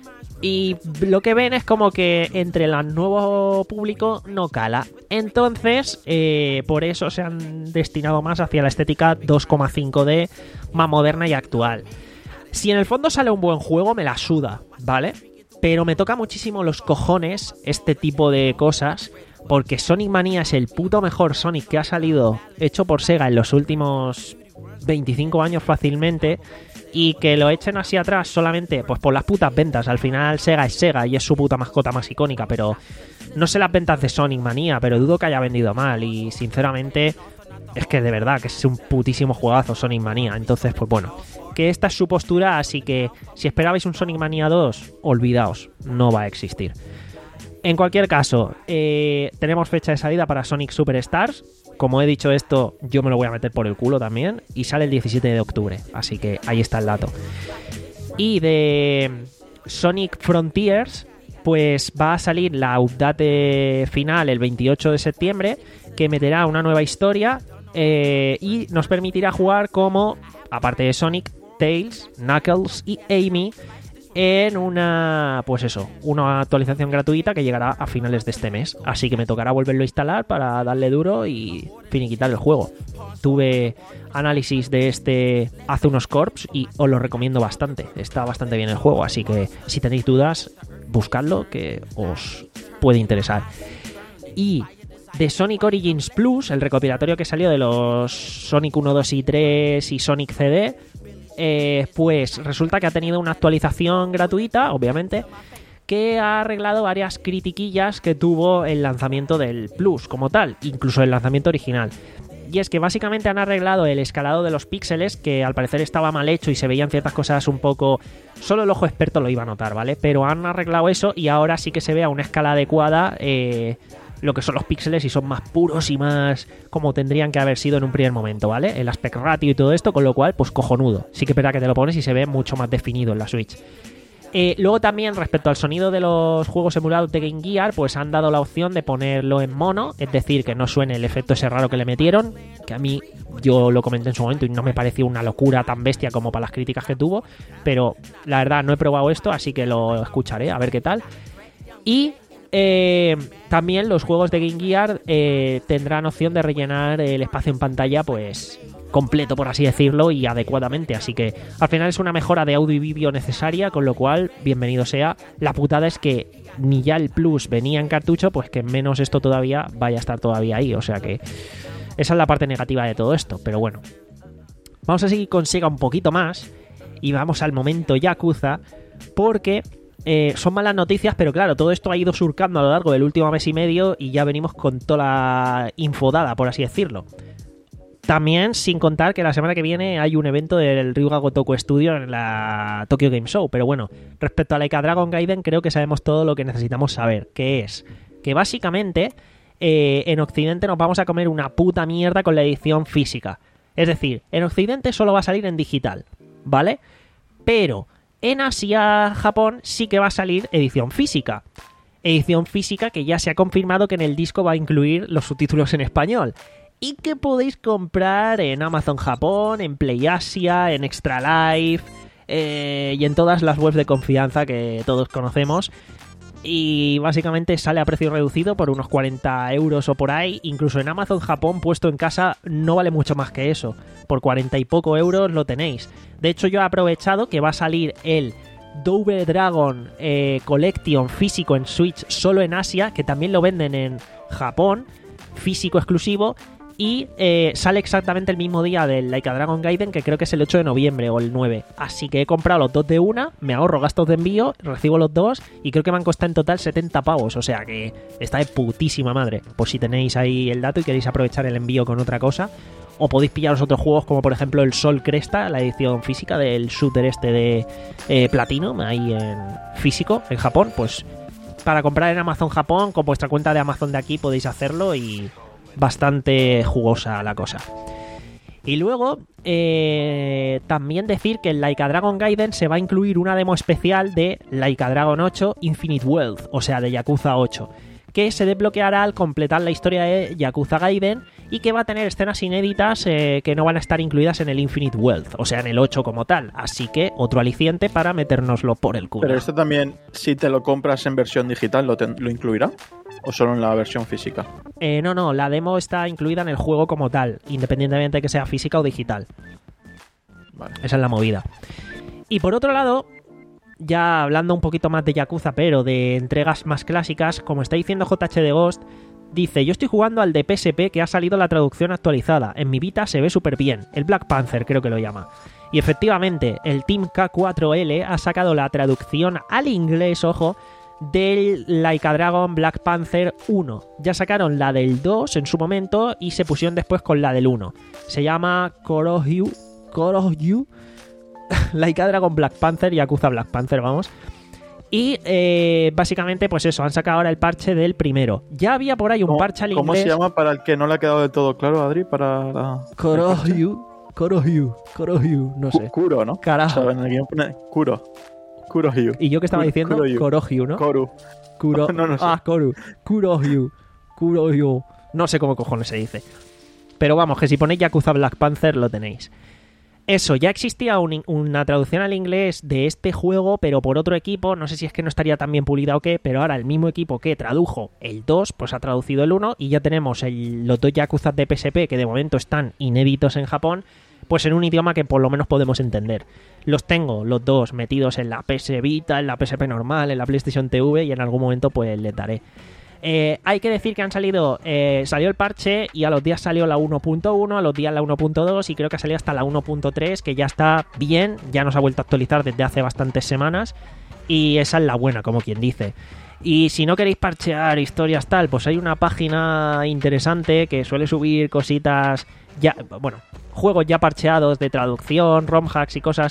Y lo que ven es como que entre el nuevo público no cala. Entonces, eh, por eso se han destinado más hacia la estética dos coma cinco D, más moderna y actual. Si en el fondo sale un buen juego, me la suda, ¿vale? Pero me toca muchísimo los cojones este tipo de cosas, porque Sonic Mania es el puto mejor Sonic que ha salido hecho por Sega en los últimos veinticinco años fácilmente. Y que lo echen así atrás solamente pues por las putas ventas. Al final Sega es Sega y es su puta mascota más icónica, pero no sé las ventas de Sonic Mania, pero dudo que haya vendido mal. Y sinceramente es que de verdad que es un putísimo juegazo Sonic Mania. Entonces pues bueno, que esta es su postura, así que si esperabais un Sonic Mania dos, olvidaos, no va a existir. En cualquier caso, eh, tenemos fecha de salida para Sonic Superstars. Como he dicho esto, yo me lo voy a meter por el culo también. Y sale el diecisiete de octubre. Así que ahí está el dato. Y de Sonic Frontiers, pues va a salir la update final el veintiocho de septiembre, que meterá una nueva historia eh, y nos permitirá jugar como, aparte de Sonic, Tails, Knuckles y Amy, en una, pues eso, una actualización gratuita que llegará a finales de este mes. Así que me tocará volverlo a instalar para darle duro y finiquitar el juego. Tuve análisis de este hace unos corps y os lo recomiendo bastante. Está bastante bien el juego, así que si tenéis dudas, buscadlo, que os puede interesar. Y de Sonic Origins Plus, el recopilatorio que salió de los Sonic uno, dos y tres y Sonic C D, Eh, pues resulta que ha tenido una actualización gratuita, obviamente, que ha arreglado varias critiquillas que tuvo el lanzamiento del Plus como tal, incluso el lanzamiento original. Y es que básicamente han arreglado el escalado de los píxeles, que al parecer estaba mal hecho y se veían ciertas cosas un poco... Solo el ojo experto lo iba a notar, ¿vale? Pero han arreglado eso y ahora sí que se ve a una escala adecuada eh, lo que son los píxeles y son más puros y más como tendrían que haber sido en un primer momento, ¿vale? El aspect ratio y todo esto, con lo cual, pues cojonudo. Sí que es verdad que te lo pones y se ve mucho más definido en la Switch. Eh, luego también, respecto al sonido de los juegos emulados de Game Gear, pues han dado la opción de ponerlo en mono, es decir, que no suene el efecto ese raro que le metieron, que a mí, yo lo comenté en su momento y no me pareció una locura tan bestia como para las críticas que tuvo, pero la verdad no he probado esto, así que lo escucharé, a ver qué tal. Y Eh, también los juegos de Game Gear eh, tendrán opción de rellenar el espacio en pantalla pues completo, por así decirlo, y adecuadamente, así que al final es una mejora de audio y vídeo necesaria, con lo cual bienvenido sea. La putada es que ni ya el Plus venía en cartucho, pues que menos esto todavía vaya a estar todavía ahí, o sea que esa es la parte negativa de todo esto, pero bueno, vamos a seguir con Sega un poquito más y vamos al momento Yakuza, porque Eh, son malas noticias, pero claro, todo esto ha ido surcando a lo largo del último mes y medio y ya venimos con toda la infodada, por así decirlo. También, sin contar que la semana que viene hay un evento del Ryuga Gotoku Studio en la Tokyo Game Show. Pero bueno, respecto a Like a Dragon Gaiden, creo que sabemos todo lo que necesitamos saber, que es que básicamente eh, en Occidente nos vamos a comer una puta mierda con la edición física. Es decir, en Occidente solo va a salir en digital, ¿vale? Pero en Asia, Japón, sí que va a salir edición física. Edición física que ya se ha confirmado que en el disco va a incluir los subtítulos en español. Y que podéis comprar en Amazon Japón, en Play Asia, en Extra Life eh, y en todas las webs de confianza que todos conocemos. Y básicamente sale a precio reducido por unos cuarenta euros o por ahí. Incluso en Amazon Japón, puesto en casa, no vale mucho más que eso. Por cuarenta y poco euros lo tenéis. De hecho, yo he aprovechado que va a salir el Double Dragon eh, Collection físico en Switch solo en Asia, que también lo venden en Japón, físico exclusivo. Y eh, sale exactamente el mismo día del Like a Dragon Gaiden, que creo que es el ocho de noviembre o el nueve. Así que he comprado los dos de una, me ahorro gastos de envío, recibo los dos y creo que me han costado en total setenta pavos. O sea que está de putísima madre. Pues si tenéis ahí el dato y queréis aprovechar el envío con otra cosa, o podéis pillar los otros juegos como por ejemplo el Sol Cresta, la edición física del shooter este de eh, Platinum, ahí en físico, en Japón. Pues para comprar en Amazon Japón, con vuestra cuenta de Amazon de aquí podéis hacerlo y bastante jugosa la cosa. Y luego, eh, también decir que en Like Dragon Gaiden se va a incluir una demo especial de Like Dragon ocho Infinite Wealth, o sea, de Yakuza ocho, que se desbloqueará al completar la historia de Yakuza Gaiden y que va a tener escenas inéditas eh, que no van a estar incluidas en el Infinite Wealth, o sea, en el ocho como tal. Así que otro aliciente para metérnoslo por el culo. Pero esto también, si te lo compras en versión digital, ¿lo, te, lo incluirá? ¿O solo en la versión física? Eh, no, no, la demo está incluida en el juego como tal, independientemente de que sea física o digital. Vale. Esa es la movida. Y por otro lado, ya hablando un poquito más de Yakuza, pero de entregas más clásicas, como está diciendo J H de Ghost, dice: yo estoy jugando al de P S P que ha salido la traducción actualizada. En mi Vita se ve súper bien. El Black Panther creo que lo llama. Y efectivamente, el Team K cuatro L ha sacado la traducción al inglés, ojo, del Like a Dragon Black Panther uno. Ya sacaron la del dos en su momento y se pusieron después con la del uno. Se llama Korohyu, Korohyu Like a Dragon Black Panther, Yakuza Black Panther, vamos. Y eh, básicamente, pues eso, han sacado ahora el parche del primero. Ya había por ahí un ¿Cómo, parche al inglés. ¿Cómo se llama para el que no le ha quedado del todo claro, Adri? Para la... Korohyu, Korohyu, Korohyu, no sé. Kuro, ¿no? Carajo. O sea, en el guión pone Kuro. Kurohyu. Y yo que estaba Kuro- diciendo Kurohyu. Korohyu, ¿no? Koru. Kuro... No, no sé. Ah, Koru. Kurohyu. Kurohyu. No sé cómo cojones se dice. Pero vamos, que si ponéis Yakuza Black Panther lo tenéis. Eso, ya existía un, una traducción al inglés de este juego, pero por otro equipo. No sé si es que no estaría tan bien pulida o qué, pero ahora el mismo equipo que tradujo el dos, pues ha traducido el uno y ya tenemos el, los dos Yakuza de P S P que de momento están inéditos en Japón, pues en un idioma que por lo menos podemos entender. Los tengo, los dos, metidos en la P S Vita, en la P S P normal, en la PlayStation T V y en algún momento pues les daré. Eh, hay que decir que han salido, eh, salió el parche y a los días salió la uno punto uno, a los días la uno punto dos y creo que ha salido hasta la uno punto tres, que ya está bien, ya nos ha vuelto a actualizar desde hace bastantes semanas y esa es la buena, como quien dice. Y si no queréis parchear historias tal, pues hay una página interesante que suele subir cositas ya, bueno, juegos ya parcheados de traducción, ROM hacks y cosas.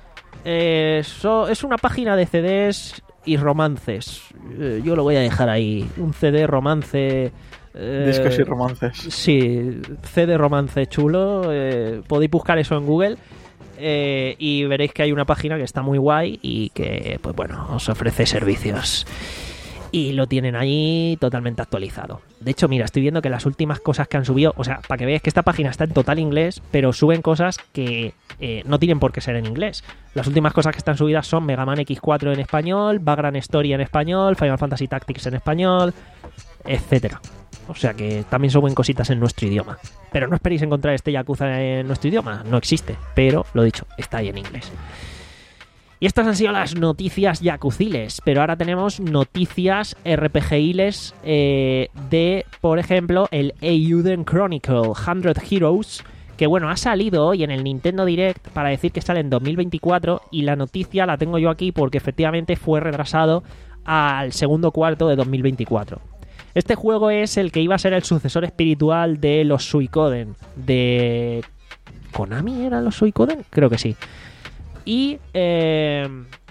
Eh, so, es una página de C Ds y romances. Eh, yo lo voy a dejar ahí. Un C D romance. Eh, Discos y romances. Sí, C D romance chulo. Eh, podéis buscar eso en Google. Eh, y veréis que hay una página que está muy guay y que, pues bueno, os ofrece servicios. Y lo tienen ahí totalmente actualizado. De hecho, mira, estoy viendo que las últimas cosas que han subido, o sea, para que veáis que esta página está en total inglés, pero suben cosas que eh, no tienen por qué ser en inglés. Las últimas cosas que están subidas son Mega Man X cuatro en español, Vagrant Story en español, Final Fantasy Tactics en español, etcétera. O sea que también suben cositas en nuestro idioma. Pero no esperéis encontrar este Yakuza en nuestro idioma, no existe. Pero, lo dicho, está ahí en inglés. Y estas han sido las noticias yakuziles, pero ahora tenemos noticias R P Giles eh, de, por ejemplo, el Eiyuden Chronicle cien Heroes, que bueno, ha salido hoy en el Nintendo Direct para decir que sale en dos mil veinticuatro y la noticia la tengo yo aquí porque efectivamente fue retrasado al segundo cuarto de dos mil veinticuatro. Este juego es el que iba a ser el sucesor espiritual de los Suikoden, de... ¿Konami eran los Suikoden? Creo que sí. Y eh,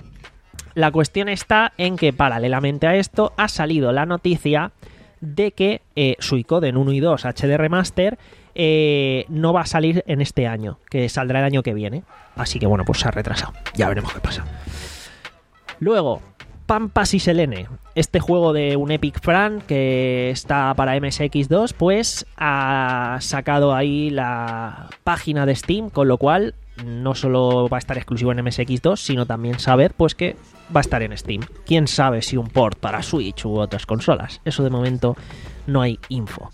la cuestión está en que paralelamente a esto ha salido la noticia de que eh, Suikoden uno y dos H D Remaster eh, no va a salir en este año, que saldrá el año que viene. Así que bueno, pues se ha retrasado. Ya veremos qué pasa. Luego, Pampas y Selene, este juego de un Epic Fran que está para M S X dos, pues ha sacado ahí la página de Steam, con lo cual no solo va a estar exclusivo en M S X dos, sino también saber pues que va a estar en Steam. Quién sabe si un port para Switch u otras consolas. Eso de momento no hay info.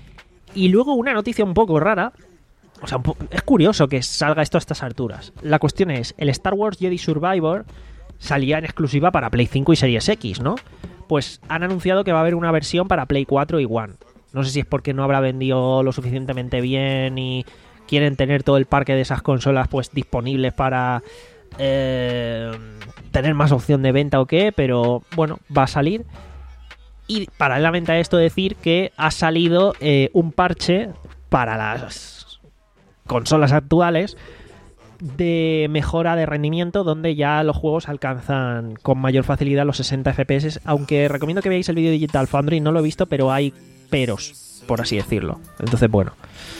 Y luego una noticia un poco rara. O sea, es curioso que salga esto a estas alturas. La cuestión es, el Star Wars Jedi Survivor salía en exclusiva para Play cinco y Series X, ¿no? Pues han anunciado que va a haber una versión para Play cuatro y One. No sé si es porque no habrá vendido lo suficientemente bien y quieren tener todo el parque de esas consolas pues disponibles para eh, tener más opción de venta o qué, pero bueno, va a salir. Y paralelamente a esto decir que ha salido eh, un parche para las consolas actuales de mejora de rendimiento, donde ya los juegos alcanzan con mayor facilidad los sesenta F P S, aunque recomiendo que veáis el vídeo de Digital Foundry. No lo he visto, pero hay peros, por así decirlo. Entonces, bueno.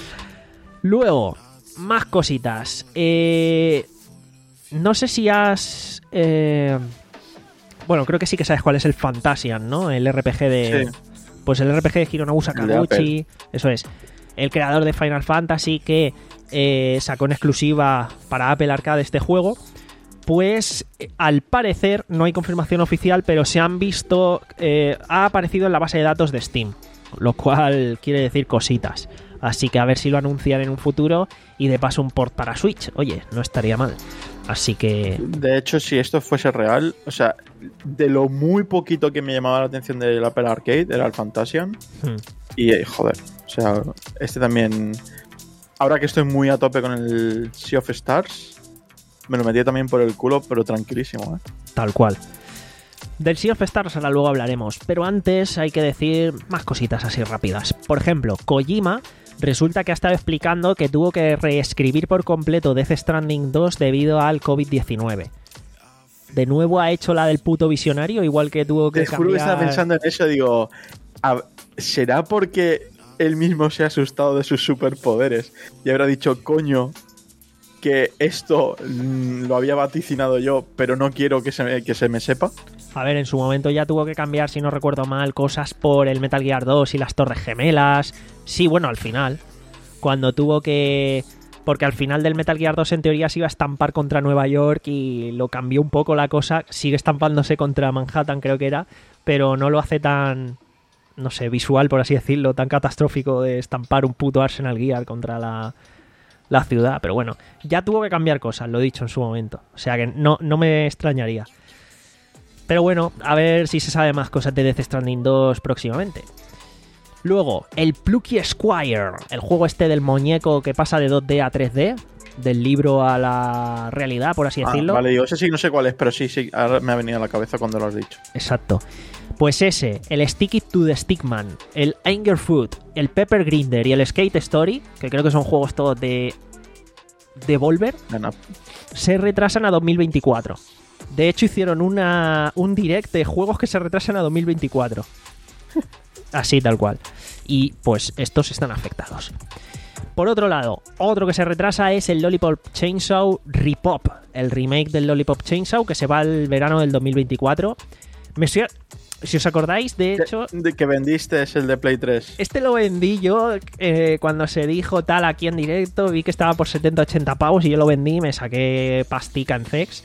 Luego, más cositas. Eh, no sé si has... Eh, bueno, creo que sí que sabes cuál es el Fantasian, ¿no? El R P G de... Sí. Pues el R P G de Hironobu Sakaguchi. Eso es. El creador de Final Fantasy que eh, sacó en exclusiva para Apple Arcade este juego. Pues al parecer, no hay confirmación oficial, pero se han visto... Eh, ha aparecido en la base de datos de Steam. Lo cual quiere decir cositas. Así que a ver si lo anuncian en un futuro y de paso un port para Switch. Oye, no estaría mal. Así que... De hecho, si esto fuese real, o sea, de lo muy poquito que me llamaba la atención del Apple Arcade era el Fantasian. Hmm. Y, eh, joder, o sea, este también... Ahora que estoy muy a tope con el Sea of Stars, me lo metí también por el culo, pero tranquilísimo, ¿eh? Tal cual. Del Sea of Stars ahora luego hablaremos, pero antes hay que decir más cositas así rápidas. Por ejemplo, Kojima... Resulta que ha estado explicando que tuvo que reescribir por completo Death Stranding dos debido al covid diecinueve. De nuevo ha hecho la del puto visionario, igual que tuvo que Te cambiar... juro que estaba pensando en eso, digo... ¿Será porque él mismo se ha asustado de sus superpoderes y habrá dicho, coño, que esto mmm, lo había vaticinado yo, pero no quiero que se me, que se me sepa? A ver, en su momento ya tuvo que cambiar, si no recuerdo mal, cosas por el Metal Gear dos y las Torres Gemelas. Sí, bueno, al final. Cuando tuvo que... Porque al final del Metal Gear dos en teoría se iba a estampar contra Nueva York y lo cambió un poco la cosa. Sigue estampándose contra Manhattan, creo que era, pero no lo hace tan... No sé, visual, por así decirlo, tan catastrófico de estampar un puto Arsenal Gear contra la... la ciudad. Pero bueno, ya tuvo que cambiar cosas, lo he dicho en su momento. O sea que no, no me extrañaría. Pero bueno, a ver si se sabe más cosas de Death Stranding dos próximamente. Luego, el Plucky Squire, el juego este del muñeco que pasa de dos D a tres D, del libro a la realidad, por así decirlo. Ah, vale, yo ese sí no sé cuál es, pero sí, sí, ahora me ha venido a la cabeza cuando lo has dicho. Exacto. Pues ese, el Stick It to the Stickman, el Anger Food, el Pepper Grinder y el Skate Story, que creo que son juegos todos de Devolver, Bueno. se retrasan a dos mil veinticuatro. De hecho, hicieron una, un direct de juegos que se retrasan a dos mil veinticuatro. Así, tal cual. Y pues estos están afectados. Por otro lado, otro que se retrasa es el Lollipop Chainsaw Repop, el remake del Lollipop Chainsaw que se va al verano del dos mil veinticuatro. Me estoy... Si os acordáis, de hecho... De que vendiste es el de Play tres. Este lo vendí yo eh, cuando se dijo tal aquí en directo. Vi que estaba por setenta ochenta pavos y yo lo vendí, me saqué pastica en Zex.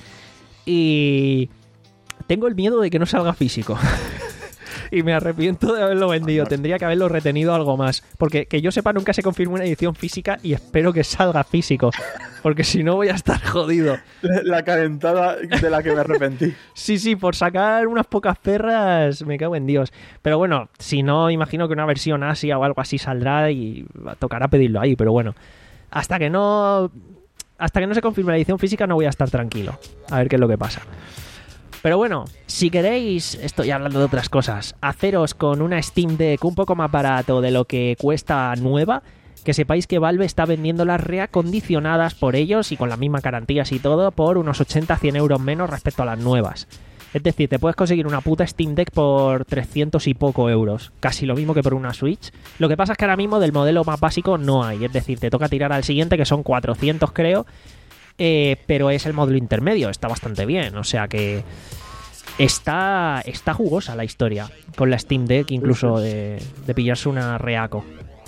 Y tengo el miedo de que no salga físico. Y me arrepiento de haberlo vendido. Tendría que haberlo retenido algo más. Porque que yo sepa nunca se confirma una edición física y espero que salga físico. Porque si no voy a estar jodido. La calentada de la que me arrepentí. Sí, sí, por sacar unas pocas perras me cago en Dios. Pero bueno, si no, imagino que una versión Asia o algo así saldrá y tocará pedirlo ahí. Pero bueno, hasta que no... Hasta que no se confirme la edición física no voy a estar tranquilo. A ver qué es lo que pasa. Pero bueno, si queréis, estoy hablando de otras cosas, haceros con una Steam Deck un poco más barato de lo que cuesta nueva, que sepáis que Valve está vendiéndolas reacondicionadas por ellos y con las mismas garantías y todo por unos ochenta a cien euros menos respecto a las nuevas. Es decir, te puedes conseguir una puta Steam Deck por trescientos y poco euros, casi lo mismo que por una Switch. Lo que pasa es que ahora mismo del modelo más básico no hay, es decir, te toca tirar al siguiente que son cuatrocientos creo. Eh, pero es el módulo intermedio, está bastante bien, o sea que está, está jugosa la historia con la Steam Deck, incluso de, de pillarse una reaco.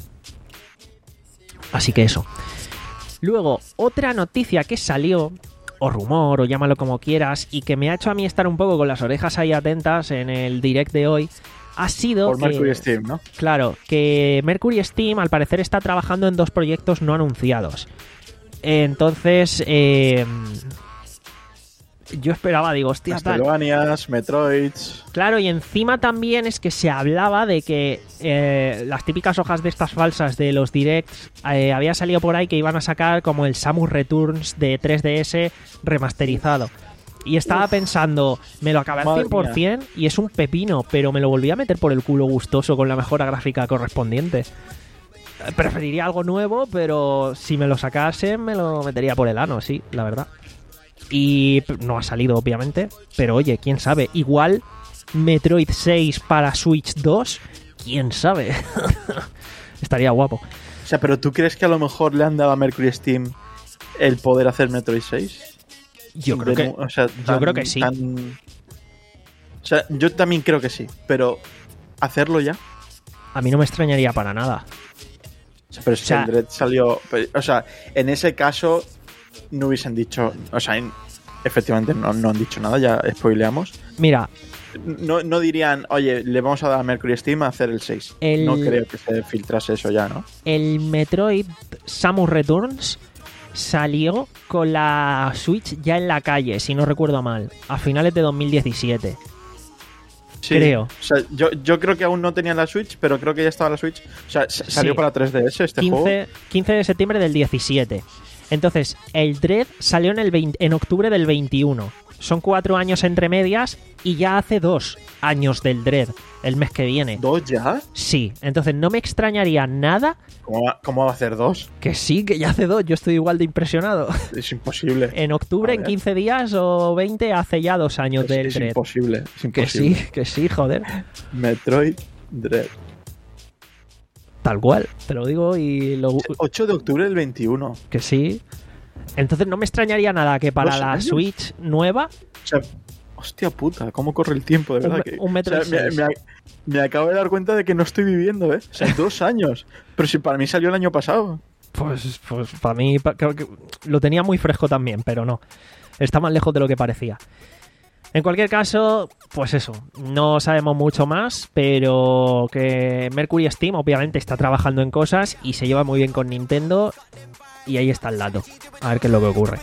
Así que eso. Luego, otra noticia que salió, o rumor, o llámalo como quieras, y que me ha hecho a mí estar un poco con las orejas ahí atentas en el direct de hoy, ha sido por que, Mercury Steam, ¿no? Claro, que Mercury Steam al parecer está trabajando en dos proyectos no anunciados. Entonces, eh, yo esperaba, digo, hostia, tal. Castlevanias, Metroids. Claro, y encima también es que se hablaba de que eh, las típicas hojas de estas falsas de los directs, eh, había salido por ahí que iban a sacar como el Samus Returns de tres D S remasterizado. Y estaba Uf, pensando, me lo acabé al cien por ciento y es un pepino, pero me lo volví a meter por el culo gustoso con la mejora gráfica correspondiente. Preferiría algo nuevo, pero si me lo sacase me lo metería por el ano, sí, la verdad. Y no ha salido, obviamente, pero oye, quién sabe. Igual Metroid seis para Switch dos, quién sabe. Estaría guapo. O sea, pero ¿tú crees que a lo mejor le han dado a Mercury Steam el poder hacer Metroid seis? Yo creo De- que, o sea, yo tan- creo que sí. tan- O sea, yo también creo que sí, pero ¿hacerlo ya? A mí no me extrañaría para nada. O sea, pero si O sea- el Dread salió... pero- o sea, en ese caso no hubiesen dicho... O sea, en- efectivamente no, no han dicho nada, ya spoileamos. Mira, No, no dirían, oye, le vamos a dar a Mercury Steam a hacer el seis. El- No creo que se filtrase eso ya, ¿no? el Metroid Samus Returns salió con la Switch ya en la calle, si no recuerdo mal, a finales de dos mil diecisiete. Sí. Creo. O sea, yo, yo creo que aún no tenía la Switch, pero creo que ya estaba la Switch. O sea, s- salió Sí. para tres D S este juego. quince, quince de septiembre del diecisiete. Entonces, el Dread salió en, el veinte en octubre del veintiuno. Son cuatro años entre medias y ya hace dos años del Dread, el mes que viene. ¿Dos ya? Sí, entonces no me extrañaría nada ¿Cómo va, cómo va a hacer dos? que sí, que ya hace dos. Yo estoy igual de impresionado. Es imposible. En octubre, A en ver. quince días o veinte, hace ya dos años es, del es Dread. imposible. Es Que imposible. sí, que sí, joder. Metroid Dread. Tal cual, te lo digo y lo... ocho de octubre del veintiuno. Que sí. Entonces no me extrañaría nada que para ¿Dos la años? Switch nueva... O sea, hostia puta, cómo corre el tiempo, de Un verdad. me- que, un metro o sea, y me, seis. me- me acabo de dar cuenta de que no estoy viviendo, ¿eh? O sea, dos años. Pero si para mí salió el año pasado. Pues, pues para mí pa- creo que lo tenía muy fresco también, pero no. Está más lejos de lo que parecía. En cualquier caso, pues eso, no sabemos mucho más, pero que Mercury Steam obviamente está trabajando en cosas y se lleva muy bien con Nintendo y ahí está el dato. A ver qué es lo que ocurre.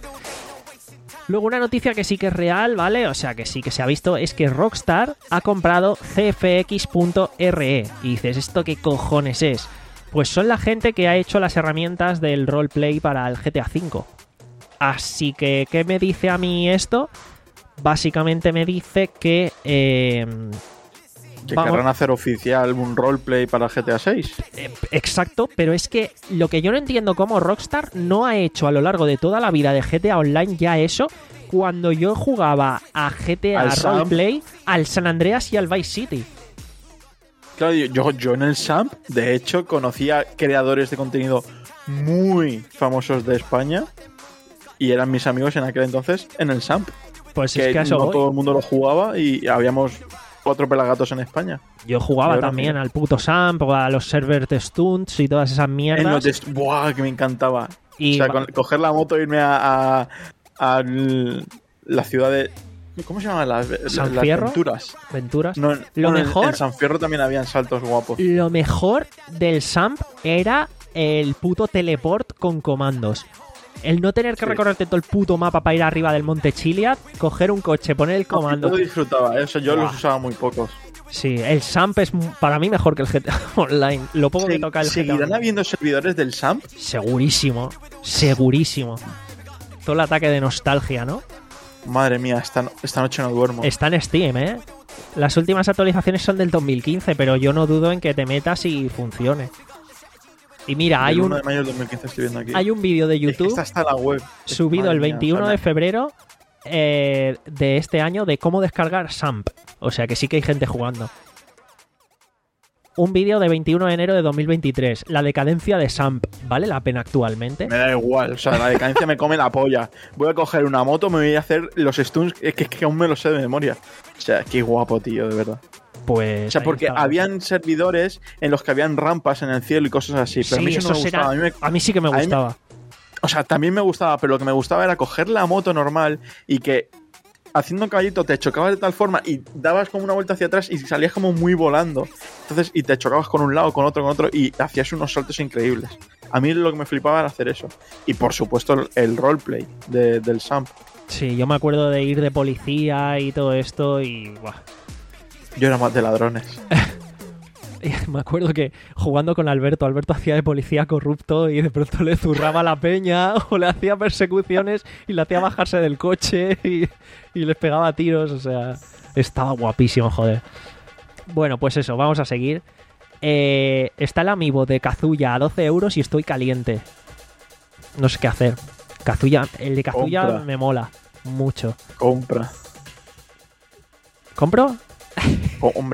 Luego una noticia que sí que es real, ¿vale? O sea, que sí que se ha visto, es que Rockstar ha comprado C F X punto R E. Y dices, ¿esto qué cojones es? Pues son la gente que ha hecho las herramientas del roleplay para el G T A cinco. Así que, ¿qué me dice a mí esto? Básicamente me dice que... eh, Que vamos- querrán hacer oficial un roleplay para G T A seis. Eh, Exacto, pero es que lo que yo no entiendo cómo Rockstar no ha hecho a lo largo de toda la vida de G T A Online ya eso, cuando yo jugaba a G T A Al Sam. Roleplay, al San Andreas y al Vice City. Claro, yo, yo en el S A M, de hecho, conocía creadores de contenido muy famosos de España y eran mis amigos en aquel entonces en el S A M. Pues Que es que a eso no voy. todo el mundo lo jugaba y habíamos cuatro pelagatos en España. Yo jugaba Y ahora también mira. al puto Samp, o a los servers de stunts y todas esas En mierdas. los de- ¡Buah! Que me encantaba. Y o sea, va- con- coger la moto e irme a, a, a l- la ciudad de... ¿Cómo se llaman las, las ¿Sanfierro? aventuras? Aventuras. No, Lo bueno, en- mejor- En San Fierro también habían saltos guapos. Lo mejor del Samp era el puto teleport con comandos. El no tener que Sí. recorrerte todo el puto mapa para ir arriba del Monte Chiliad, coger un coche, poner el comando. Yo lo disfrutaba, ¿eh? O sea, yo Buah. los usaba muy pocos. Sí, el Samp es mu- para mí mejor que el G T A Online. Lo poco que Se- toca el G T A ¿Seguirán Online. habiendo servidores del S A M? Segurísimo, segurísimo. Todo el ataque de nostalgia, ¿no? Madre mía, esta, esta noche no duermo. Está en Steam, ¿eh? Las últimas actualizaciones son del dos mil quince, pero yo no dudo en que te metas y funcione. Y mira, hay El un, uno de mayo del dos mil quince estoy viendo aquí. hay un vídeo de Es que YouTube esta está en la web. subido Madre el mía, veintiuno o sea, de febrero eh, de este año de cómo descargar Samp. O sea que sí que hay gente jugando. Un vídeo de veintiuno de enero de dos mil veintitrés. La decadencia de Samp. ¿Vale la pena actualmente? Me da igual, o sea, la decadencia me come la polla. Voy a coger una moto, me voy a hacer los stuns, es que, que aún me los sé de memoria. O sea, qué guapo, tío, de verdad. Pues. O sea, ahí porque está. habían servidores en los que habían rampas en el cielo y cosas así, pero a mí Sí, eso no me eso gustaba. será- A mí me- a mí sí que me a mí me- gustaba. O sea, también me gustaba, pero lo que me gustaba era coger la moto normal y que haciendo un caballito te chocabas de tal forma y dabas como una vuelta hacia atrás y salías como muy volando. Entonces, y te chocabas con un lado, con otro, con otro y hacías unos saltos increíbles. A mí lo que me flipaba era hacer eso. Y por supuesto el, el roleplay de- del S A M. Sí, yo me acuerdo de ir de policía y todo esto y. Buah. Yo era más de ladrones. Me acuerdo que jugando con Alberto, Alberto hacía de policía corrupto y de pronto le zurraba la peña o le hacía persecuciones y le hacía bajarse del coche y, y les pegaba tiros. O sea, estaba guapísimo, joder. Bueno, pues eso, vamos a seguir. Eh, está el amiibo de Kazuya a doce euros y estoy caliente. No sé qué hacer. Kazuya, el de Kazuya Compra. me mola mucho. Compra. ¿Compro? Oh, hombre,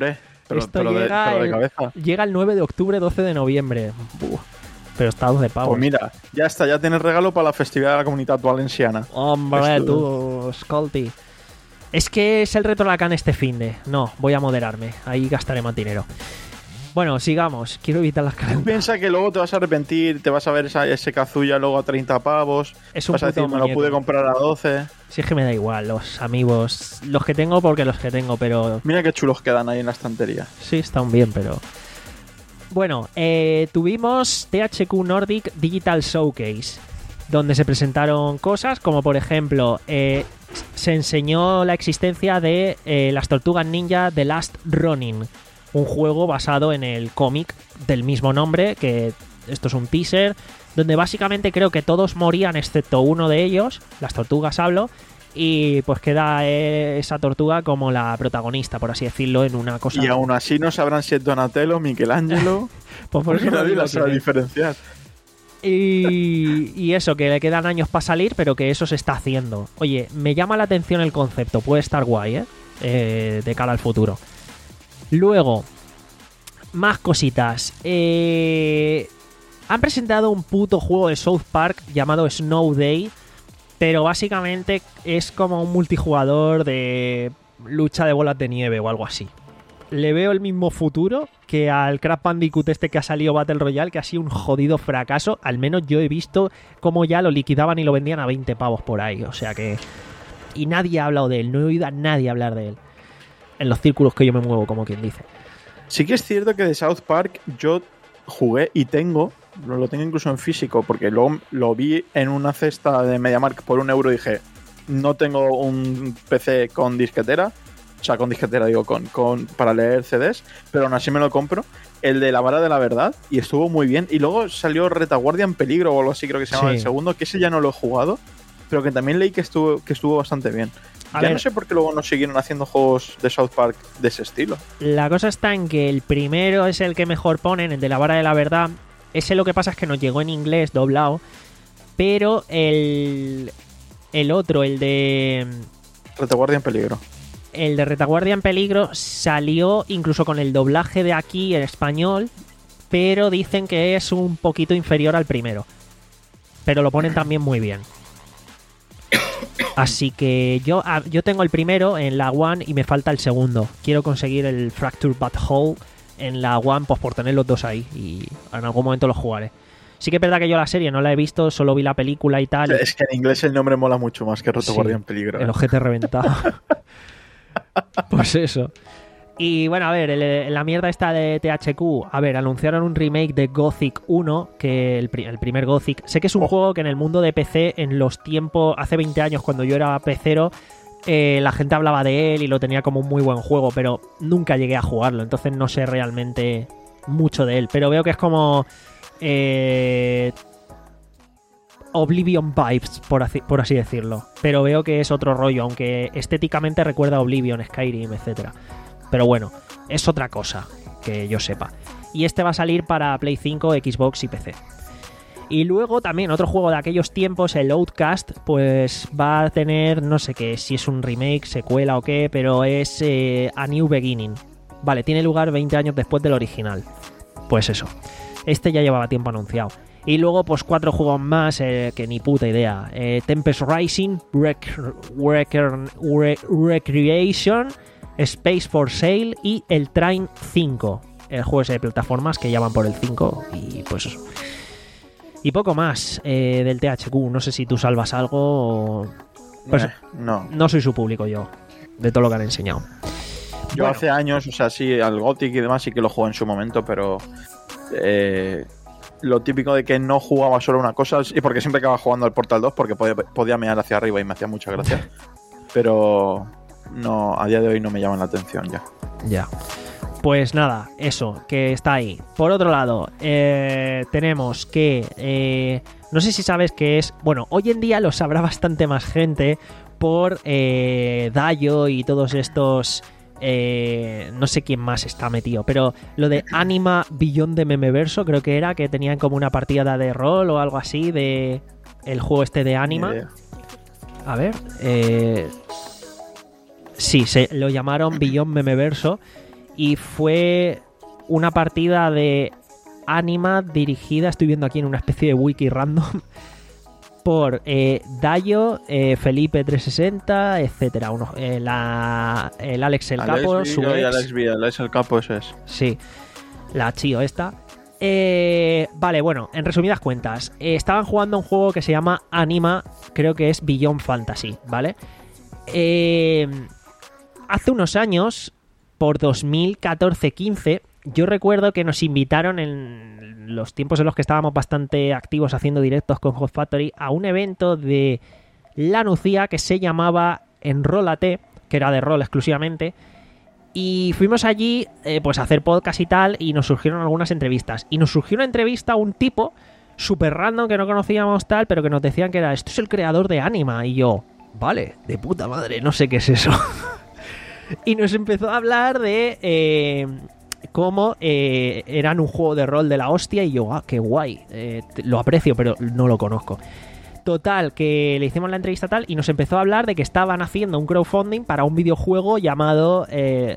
Pero, Esto pero de, llega, pero de el, cabeza. llega el nueve de octubre, doce de noviembre. Uf, pero está a doce pavos. Pues mira, ya está, ya tienes regalo para la festividad de la Comunitat Valenciana. Hombre, Esto- tú, Scolty. Es que es el retrolacán este finde. No, voy a moderarme. Ahí gastaré más dinero. Bueno, sigamos. Quiero evitar las Tú calentas. piensas que luego te vas a arrepentir, te vas a ver esa, ese Kazuya luego a treinta pavos. Es un vas a puto decir, me lo muñeco. pude comprar a doce. Si es que me da igual, los amigos. Los que tengo porque los que tengo, pero Mira qué chulos quedan ahí en la estantería. sí, están bien, pero... Bueno, eh, tuvimos T H Q Nordic Digital Showcase, donde se presentaron cosas como, por ejemplo, eh, se enseñó la existencia de eh, las Tortugas Ninja The Last Ronin, un juego basado en el cómic del mismo nombre, que esto es un teaser, donde básicamente creo que todos morían excepto uno de ellos, las tortugas hablo, y pues queda eh, esa tortuga como la protagonista, por así decirlo, en una cosa... Y aún así no sabrán si es Donatello, Michelangelo. Pues por eso Porque no nadie digo la sabe quién es. diferenciar. Y, y eso, que le quedan años para salir, pero que eso se está haciendo. Oye, me llama la atención el concepto, puede estar guay, ¿eh? Eh, de cara al futuro. Luego, más cositas. Eh, han presentado un puto juego de South Park llamado Snow Day, pero básicamente es como un multijugador de lucha de bolas de nieve o algo así. Le veo el mismo futuro que al Crash Bandicoot este que ha salido Battle Royale, que ha sido un jodido fracaso. Al menos yo he visto cómo ya lo liquidaban y lo vendían a veinte pavos por ahí. O sea que... Y nadie ha hablado de él, no he oído a nadie hablar de él. En los círculos que yo me muevo, como quien dice. Sí que es cierto que de South Park yo jugué y tengo, lo, lo tengo incluso en físico, porque luego lo vi en una cesta de MediaMarkt por un euro y dije, no tengo un P C con disquetera, o sea, con disquetera digo, con, con para leer C Ds, pero aún así me lo compro, el de La Vara de la Verdad, y estuvo muy bien. Y luego salió Retaguardia en Peligro o algo así, creo que se llama Sí. el segundo, que ese ya no lo he jugado, pero que también leí que estuvo, que estuvo bastante bien. A ya ver. no sé por qué luego no siguieron haciendo juegos de South Park de ese estilo. La cosa está en que el primero es el que mejor ponen, el de la vara de la verdad. Ese lo que pasa es que nos llegó en inglés doblado, pero el el otro, el de Retaguardia en Peligro. el de Retaguardia en Peligro salió incluso con el doblaje de aquí en español, pero dicen que es un poquito inferior al primero. Pero lo ponen también muy bien. Así que yo, ah, yo tengo el primero en la One y me falta el segundo. Quiero conseguir el Fractured Butthole en la One, pues por tener los dos ahí. Y en algún momento los jugaré. Sí que es verdad que yo la serie no la he visto, solo vi la película y tal. Es que en inglés el nombre mola mucho más que Retaguardia Sí, en Peligro. El ojete reventado. Pues eso. Y bueno, a ver, el- la mierda esta de T H Q. A ver, anunciaron un remake de Gothic uno, que el, pri- el primer Gothic. Sé que es un Oh. juego que en el mundo de P C, en los tiempos, hace veinte años, cuando yo era pecero, eh, la gente hablaba de él y lo tenía como un muy buen juego, pero nunca llegué a jugarlo, entonces no sé realmente mucho de él. Pero veo que es como... Eh, Oblivion vibes, por así, por así decirlo. Pero veo que es otro rollo, aunque estéticamente recuerda a Oblivion, Skyrim, etcétera. Pero bueno, es otra cosa, que yo sepa. Y este va a salir para Play cinco, Xbox y P C. Y luego también otro juego de aquellos tiempos, el Outcast, pues va a tener, no sé qué, si es un remake, secuela o qué, pero es eh, A New Beginning. Vale, tiene lugar veinte años después del original. Pues eso. Este ya llevaba tiempo anunciado. Y luego, pues cuatro juegos más eh, que ni puta idea. Eh, Tempest Rising, Rec- Rec- Rec- Recreation, Space for Sale y el Train cinco. El juego ese de plataformas que llaman por el cinco. Y pues eso. Y poco más eh, del T H Q. No sé si tú salvas algo o... Pues Eh, no. no soy su público yo, de todo lo que han enseñado. Yo Bueno. hace años, o sea, sí, al Gothic y demás sí que lo jugué en su momento, pero eh, lo típico de que no jugaba solo una cosa, y porque siempre acababa jugando al Portal dos porque podía, podía mear hacia arriba y me hacía mucha gracia. Pero no, a día de hoy no me llaman la atención ya. Ya. Pues nada, eso, que está ahí. Por otro lado, eh, tenemos que... eh, no sé si sabes que es... Bueno, hoy en día lo sabrá bastante más gente por eh, Dayo y todos estos... Eh, no sé quién más está metido, pero lo de Anima Beyond the Memeverso, creo que era, que tenían como una partida de rol o algo así de el juego este de Anima. Ni idea. A ver, eh, sí, se lo llamaron Beyond Memeverso y fue una partida de Anima dirigida, estoy viendo aquí en una especie de wiki random, por eh, Dayo, eh, Felipe trescientos sesenta, etcétera. Uno, eh, la, el Alex el Capo, Alex su Villo y ex. Alex Villo, Alex el Capo ese es. Sí, la chío esta. Eh, vale, bueno, en resumidas cuentas, eh, estaban jugando un juego que se llama Anima, creo que es Beyond Fantasy, ¿vale? Eh, hace unos años, por dos mil catorce quince, yo recuerdo que nos invitaron en los tiempos en los que estábamos bastante activos haciendo directos con Hot Factory a un evento de la Nucía que se llamaba Enrólate, que era de rol exclusivamente, y fuimos allí eh, pues a hacer podcast y tal, y nos surgieron algunas entrevistas. Y nos surgió una entrevista a un tipo súper random que no conocíamos tal, pero que nos decían que era, esto es el creador de Anima, y yo, vale, de puta madre, no sé qué es eso. Y nos empezó a hablar de eh, cómo eh, eran un juego de rol de la hostia, y yo, ah, qué guay, eh, lo aprecio, pero no lo conozco. Total, que le hicimos la entrevista tal y nos empezó a hablar de que estaban haciendo un crowdfunding para un videojuego llamado eh,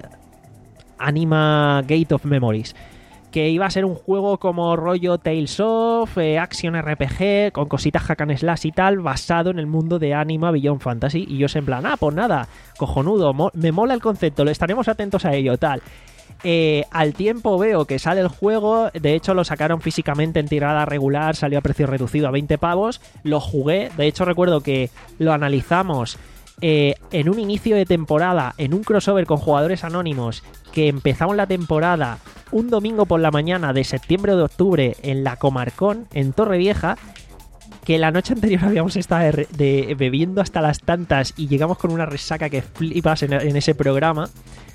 Anima Gate of Memories, que iba a ser un juego como rollo Tales of, eh, Action R P G, con cositas hack and slash y tal, basado en el mundo de Anima Beyond Fantasy. Y yo en plan, ah, pues nada, cojonudo, mo- me mola el concepto, le estaremos atentos a ello, tal. Eh, al tiempo veo que sale el juego, de hecho lo sacaron físicamente en tirada regular, salió a precio reducido a veinte pavos, lo jugué, de hecho recuerdo que lo analizamos eh, en un inicio de temporada, en un crossover con jugadores anónimos, que empezamos la temporada un domingo por la mañana de septiembre o de octubre en la Comarcón, en Torrevieja, que la noche anterior habíamos estado de, de, bebiendo hasta las tantas y llegamos con una resaca que flipas en, en ese programa.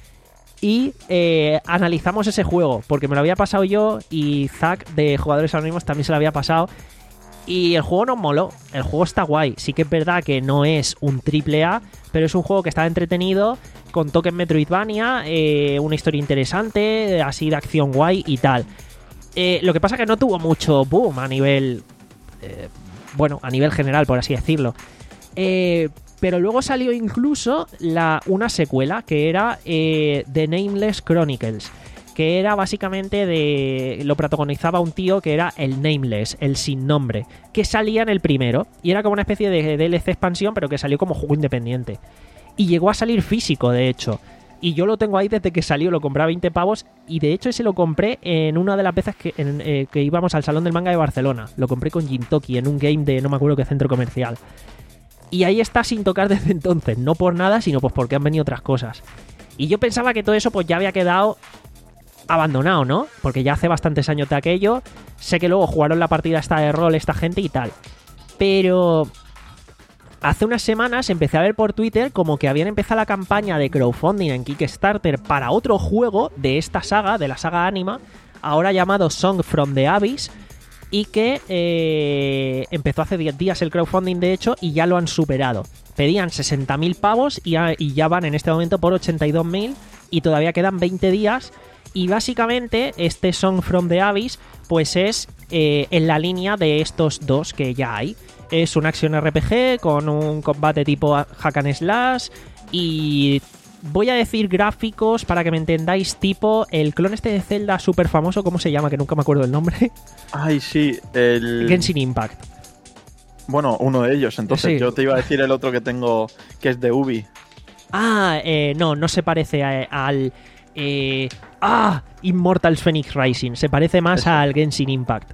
Y eh, analizamos ese juego, porque me lo había pasado yo y Zack de Jugadores Anónimos también se lo había pasado. Y el juego nos moló, el juego está guay. Sí que es verdad que no es un triple A, pero es un juego que está entretenido, con toques Metroidvania, eh, una historia interesante, así de acción guay y tal. Eh, lo que pasa es que no tuvo mucho boom a nivel... Eh, bueno, a nivel general, por así decirlo. Eh... Pero luego salió incluso la, una secuela que era eh, The Nameless Chronicles, que era básicamente de... lo protagonizaba un tío que era el Nameless, el sin nombre, que salía en el primero, y era como una especie de D L C expansión, pero que salió como juego independiente. Y llegó a salir físico, de hecho. Y yo lo tengo ahí desde que salió, lo compré a veinte pavos, y de hecho ese lo compré en una de las veces que, en, eh, que íbamos al Salón del Manga de Barcelona. Lo compré con Gintoki en un game de no me acuerdo qué centro comercial. Y ahí está sin tocar desde entonces, no por nada, sino pues porque han venido otras cosas. Y yo pensaba que todo eso pues ya había quedado abandonado, ¿no? Porque ya hace bastantes años de aquello. Sé que luego jugaron la partida esta de rol esta gente y tal. Pero hace unas semanas empecé a ver por Twitter como que habían empezado la campaña de crowdfunding en Kickstarter para otro juego de esta saga, de la saga Anima, ahora llamado Song from the Abyss, y que eh, empezó hace diez días el crowdfunding, de hecho, y ya lo han superado. Pedían sesenta mil pavos y ya, y ya van en este momento por ochenta y dos mil, y todavía quedan veinte días. Y básicamente este Song from the Abyss pues es eh, en la línea de estos dos que ya hay. Es un action R P G con un combate tipo hack and slash, y voy a decir gráficos para que me entendáis, tipo el clon este de Zelda súper famoso, ¿cómo se llama? Que nunca me acuerdo el nombre. Ay, sí, el... Genshin Impact. Bueno, uno de ellos, entonces Sí. yo te iba a decir el otro que tengo, que es de Ubi. Ah, eh, no, no se parece a- al... Eh, ah, Immortals Phoenix Rising. Se parece más Eso. al Genshin Impact.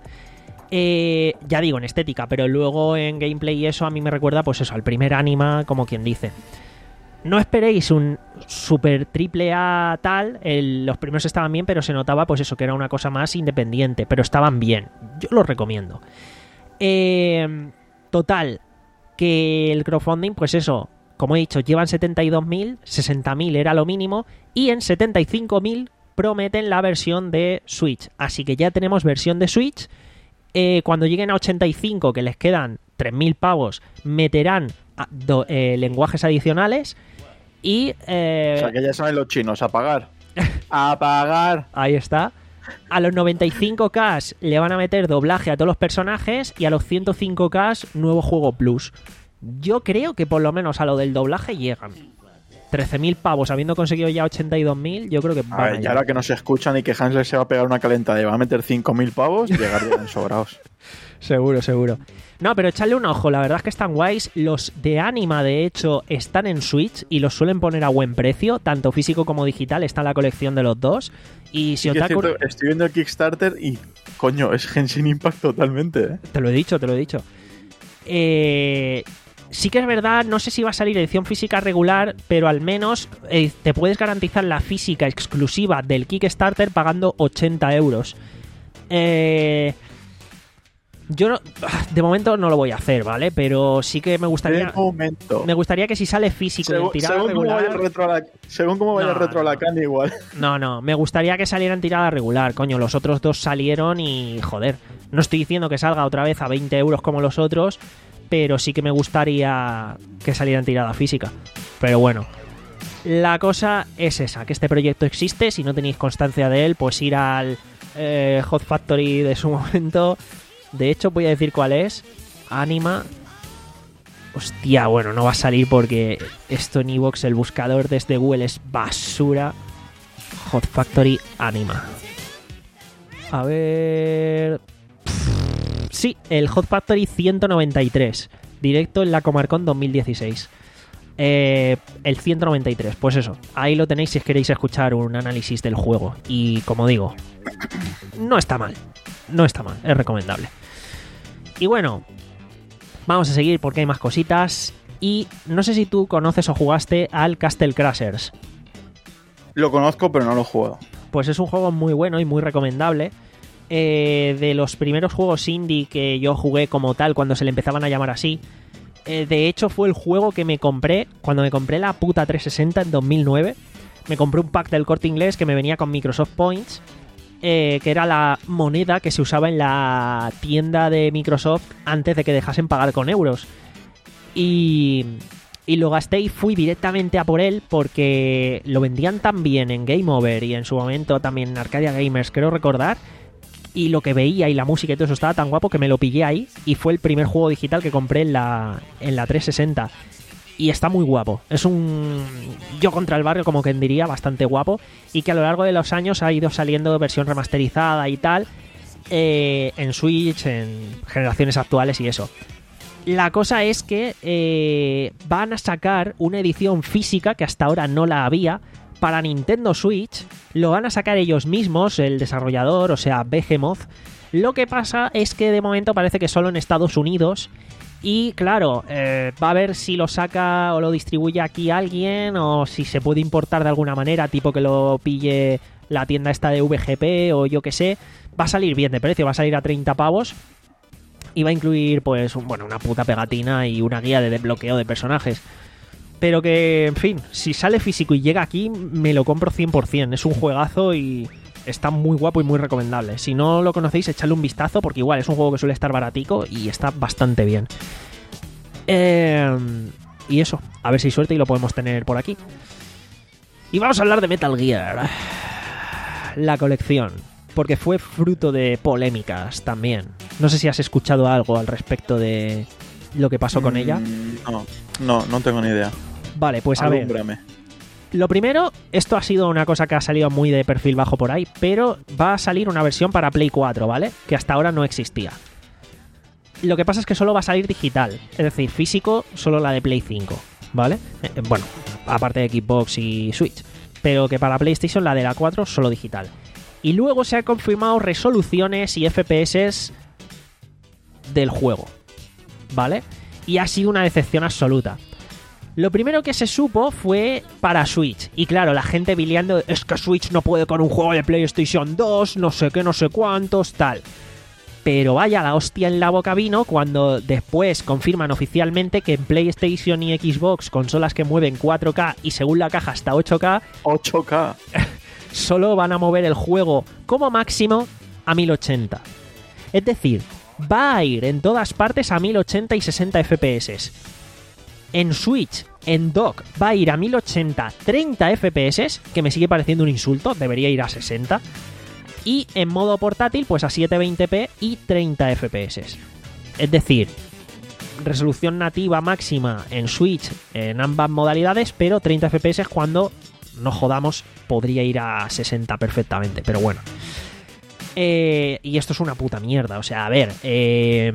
Eh, ya digo, en estética, pero luego en gameplay y eso a mí me recuerda, pues eso, al primer Anima, como quien dice. No esperéis un super triple A tal, el- los primeros estaban bien, pero se notaba pues eso, que era una cosa más independiente, pero estaban bien, yo los recomiendo. Eh, total, que el crowdfunding, pues eso, como he dicho, llevan setenta y dos mil, sesenta mil era lo mínimo, y en setenta y cinco mil prometen la versión de Switch, así que ya tenemos versión de Switch. Eh, cuando lleguen a ochenta y cinco, que les quedan tres mil pavos, meterán a- do- eh, lenguajes adicionales. Y eh, O sea, que ya saben los chinos, a pagar. A pagar. ahí está. A los noventa y cinco K le van a meter doblaje a todos los personajes, y a los ciento cinco K nuevo juego plus. Yo creo que por lo menos a lo del doblaje llegan. trece mil pavos habiendo conseguido ya ochenta y dos mil, yo creo que A van ver, allá. y ahora que no se escuchan y que Hansler se va a pegar una calentada y va a meter cinco mil pavos, llegarían sobrados. Seguro, seguro. No, pero echarle un ojo, la verdad es que están guays. Los de Anima, de hecho, están en Switch y los suelen poner a buen precio, tanto físico como digital, está en la colección de los dos. Y si Sí que es Otaku... cierto, estoy viendo el Kickstarter y, coño, es Genshin Impact totalmente, ¿eh? Te lo he dicho, te lo he dicho. Eh... Sí que es verdad, no sé si va a salir edición física regular, pero al menos eh, te puedes garantizar la física exclusiva del Kickstarter pagando ochenta euros. Eh... Yo no, de momento no lo voy a hacer, ¿vale? Pero sí que me gustaría... De momento. Me gustaría que si sale físico y en Según, tirada según cómo vaya regular... el retro a la, según cómo vaya No, el retro a la no. can, igual. No, no, me gustaría que saliera en tirada regular, coño. Los otros dos salieron y, joder, no estoy diciendo que salga otra vez a veinte euros como los otros, pero sí que me gustaría que saliera en tirada física. Pero bueno, la cosa es esa, que este proyecto existe. Si no tenéis constancia de él, pues ir al eh, Hot Factory de su momento. De hecho, voy a decir cuál es. Anima. Hostia, bueno, no va a salir porque esto en iVoox, el buscador desde Google es basura. Hot Factory Anima. A ver... Sí, el Hot Factory ciento noventa y tres. Directo en la Comarcon dos mil dieciséis. Eh, el ciento noventa y tres, pues eso. Ahí lo tenéis si queréis escuchar un análisis del juego. Y como digo, no está mal. No está mal, es recomendable. Y bueno, vamos a seguir porque hay más cositas. Y no sé si tú conoces o jugaste al Castle Crashers. Lo conozco, pero no lo he jugado. Pues es un juego muy bueno y muy recomendable. Eh, de los primeros juegos indie que yo jugué como tal, cuando se le empezaban a llamar así. Eh, de hecho, fue el juego que me compré cuando me compré la puta trescientos sesenta en dos mil nueve. Me compré un pack del Corte Inglés que me venía con Microsoft Points. Eh, que era la moneda que se usaba en la tienda de Microsoft antes de que dejasen pagar con euros. Y, y lo gasté y fui directamente a por él porque lo vendían tan bien en Game Over y en su momento también en Arcadia Gamers, creo recordar. Y lo que veía y la música y todo eso estaba tan guapo que me lo pillé ahí y fue el primer juego digital que compré en la, en la trescientos sesenta. Y está muy guapo. Es un yo contra el barrio, como quien diría, bastante guapo. Y que a lo largo de los años ha ido saliendo versión remasterizada y tal. Eh, en Switch, en generaciones actuales y eso. La cosa es que eh, van a sacar una edición física que hasta ahora no la había para Nintendo Switch. Lo van a sacar ellos mismos, el desarrollador, o sea, Behemoth. Lo que pasa es que de momento parece que solo en Estados Unidos. Y claro, eh, va a ver si lo saca o lo distribuye aquí alguien o si se puede importar de alguna manera, tipo que lo pille la tienda esta de V G P o yo que sé. Va a salir bien de precio, va a salir a treinta pavos y va a incluir pues un, bueno, una puta pegatina y una guía de desbloqueo de personajes. Pero que, en fin, si sale físico y llega aquí, me lo compro cien por ciento. Es un juegazo y está muy guapo y muy recomendable. Si no lo conocéis, echadle un vistazo porque igual es un juego que suele estar baratico y está bastante bien. Eh, y eso, a ver si hay suerte y lo podemos tener por aquí. Y vamos a hablar de Metal Gear, la colección, porque fue fruto de polémicas también. No sé si has escuchado algo al respecto de lo que pasó con Mm, ella. No, no, no tengo ni idea. Vale, pues a ver. Alúmbrame. Lo primero, esto ha sido una cosa que ha salido muy de perfil bajo por ahí, pero va a salir una versión para Play cuatro, ¿vale? Que hasta ahora no existía. Lo que pasa es que solo va a salir digital, es decir, físico, solo la de Play cinco, ¿vale? Eh, bueno, aparte de Xbox y Switch, pero que para PlayStation la de la cuatro solo digital. Y luego se han confirmado resoluciones y F P S del juego, ¿vale? Y ha sido una decepción absoluta. Lo primero que se supo fue para Switch. Y claro, la gente biliando, es que Switch no puede con un juego de PlayStation dos, no sé qué, no sé cuántos, tal. Pero vaya la hostia en la boca vino cuando después confirman oficialmente que en PlayStation y Xbox, consolas que mueven cuatro K y según la caja hasta ocho K, ocho K. solo van a mover el juego como máximo a mil ochenta. Es decir, va a ir en todas partes a mil ochenta y sesenta F P S. En Switch, en dock, va a ir a mil ochenta, treinta F P S, que me sigue pareciendo un insulto, debería ir a sesenta. Y en modo portátil, pues a setecientos veinte p y treinta F P S. Es decir, resolución nativa máxima en Switch en ambas modalidades, pero treinta F P S cuando, no jodamos, podría ir a sesenta perfectamente, pero bueno. Eh, y esto es una puta mierda, o sea, a ver, eh,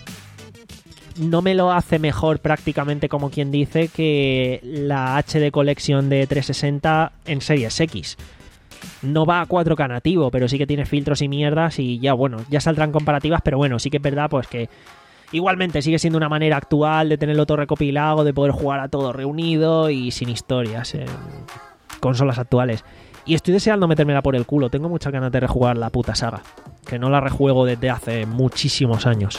no me lo hace mejor prácticamente, como quien dice, que la H D Collection de trescientos sesenta en Series X. No va a cuatro K nativo, pero sí que tiene filtros y mierdas y ya, bueno, ya saldrán comparativas, pero bueno, sí que es verdad pues que igualmente sigue siendo una manera actual de tenerlo todo recopilado, de poder jugar a todo reunido y sin historias en consolas actuales. Y estoy deseando metérmela por el culo, tengo muchas ganas de rejugar la puta saga, que no la rejuego desde hace muchísimos años.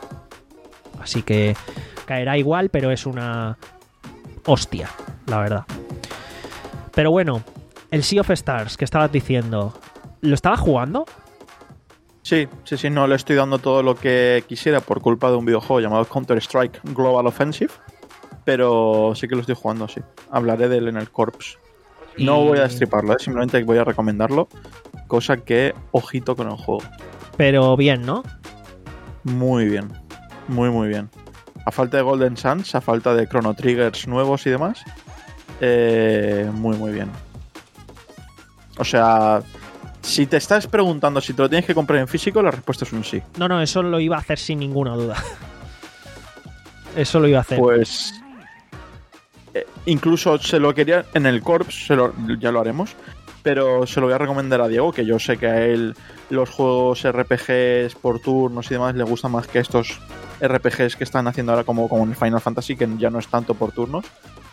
Así que caerá igual, pero es una hostia, la verdad. Pero bueno, el Sea of Stars que estabas diciendo, ¿lo estabas jugando? Sí, sí, sí, no le estoy dando todo lo que quisiera por culpa de un videojuego llamado Counter-Strike Global Offensive, pero sí que lo estoy jugando, sí. Hablaré de él en el Corps. Y... No voy a destriparlo, ¿eh? Simplemente voy a recomendarlo, cosa que ojito con el juego. Pero bien, ¿no? Muy bien, muy muy bien. A falta de Golden Suns, a falta de Chrono Triggers nuevos y demás, eh, muy muy bien. O sea, si te estás preguntando si te lo tienes que comprar en físico, la respuesta es un sí. No, no, eso lo iba a hacer sin ninguna duda. Eso lo iba a hacer. Pues eh, incluso se lo quería en el Corps, se lo, ya lo haremos, pero se lo voy a recomendar a Diego, que yo sé que a él los juegos R P Gs por turnos y demás le gustan más que estos R P Gs que están haciendo ahora como, como en Final Fantasy, que ya no es tanto por turnos.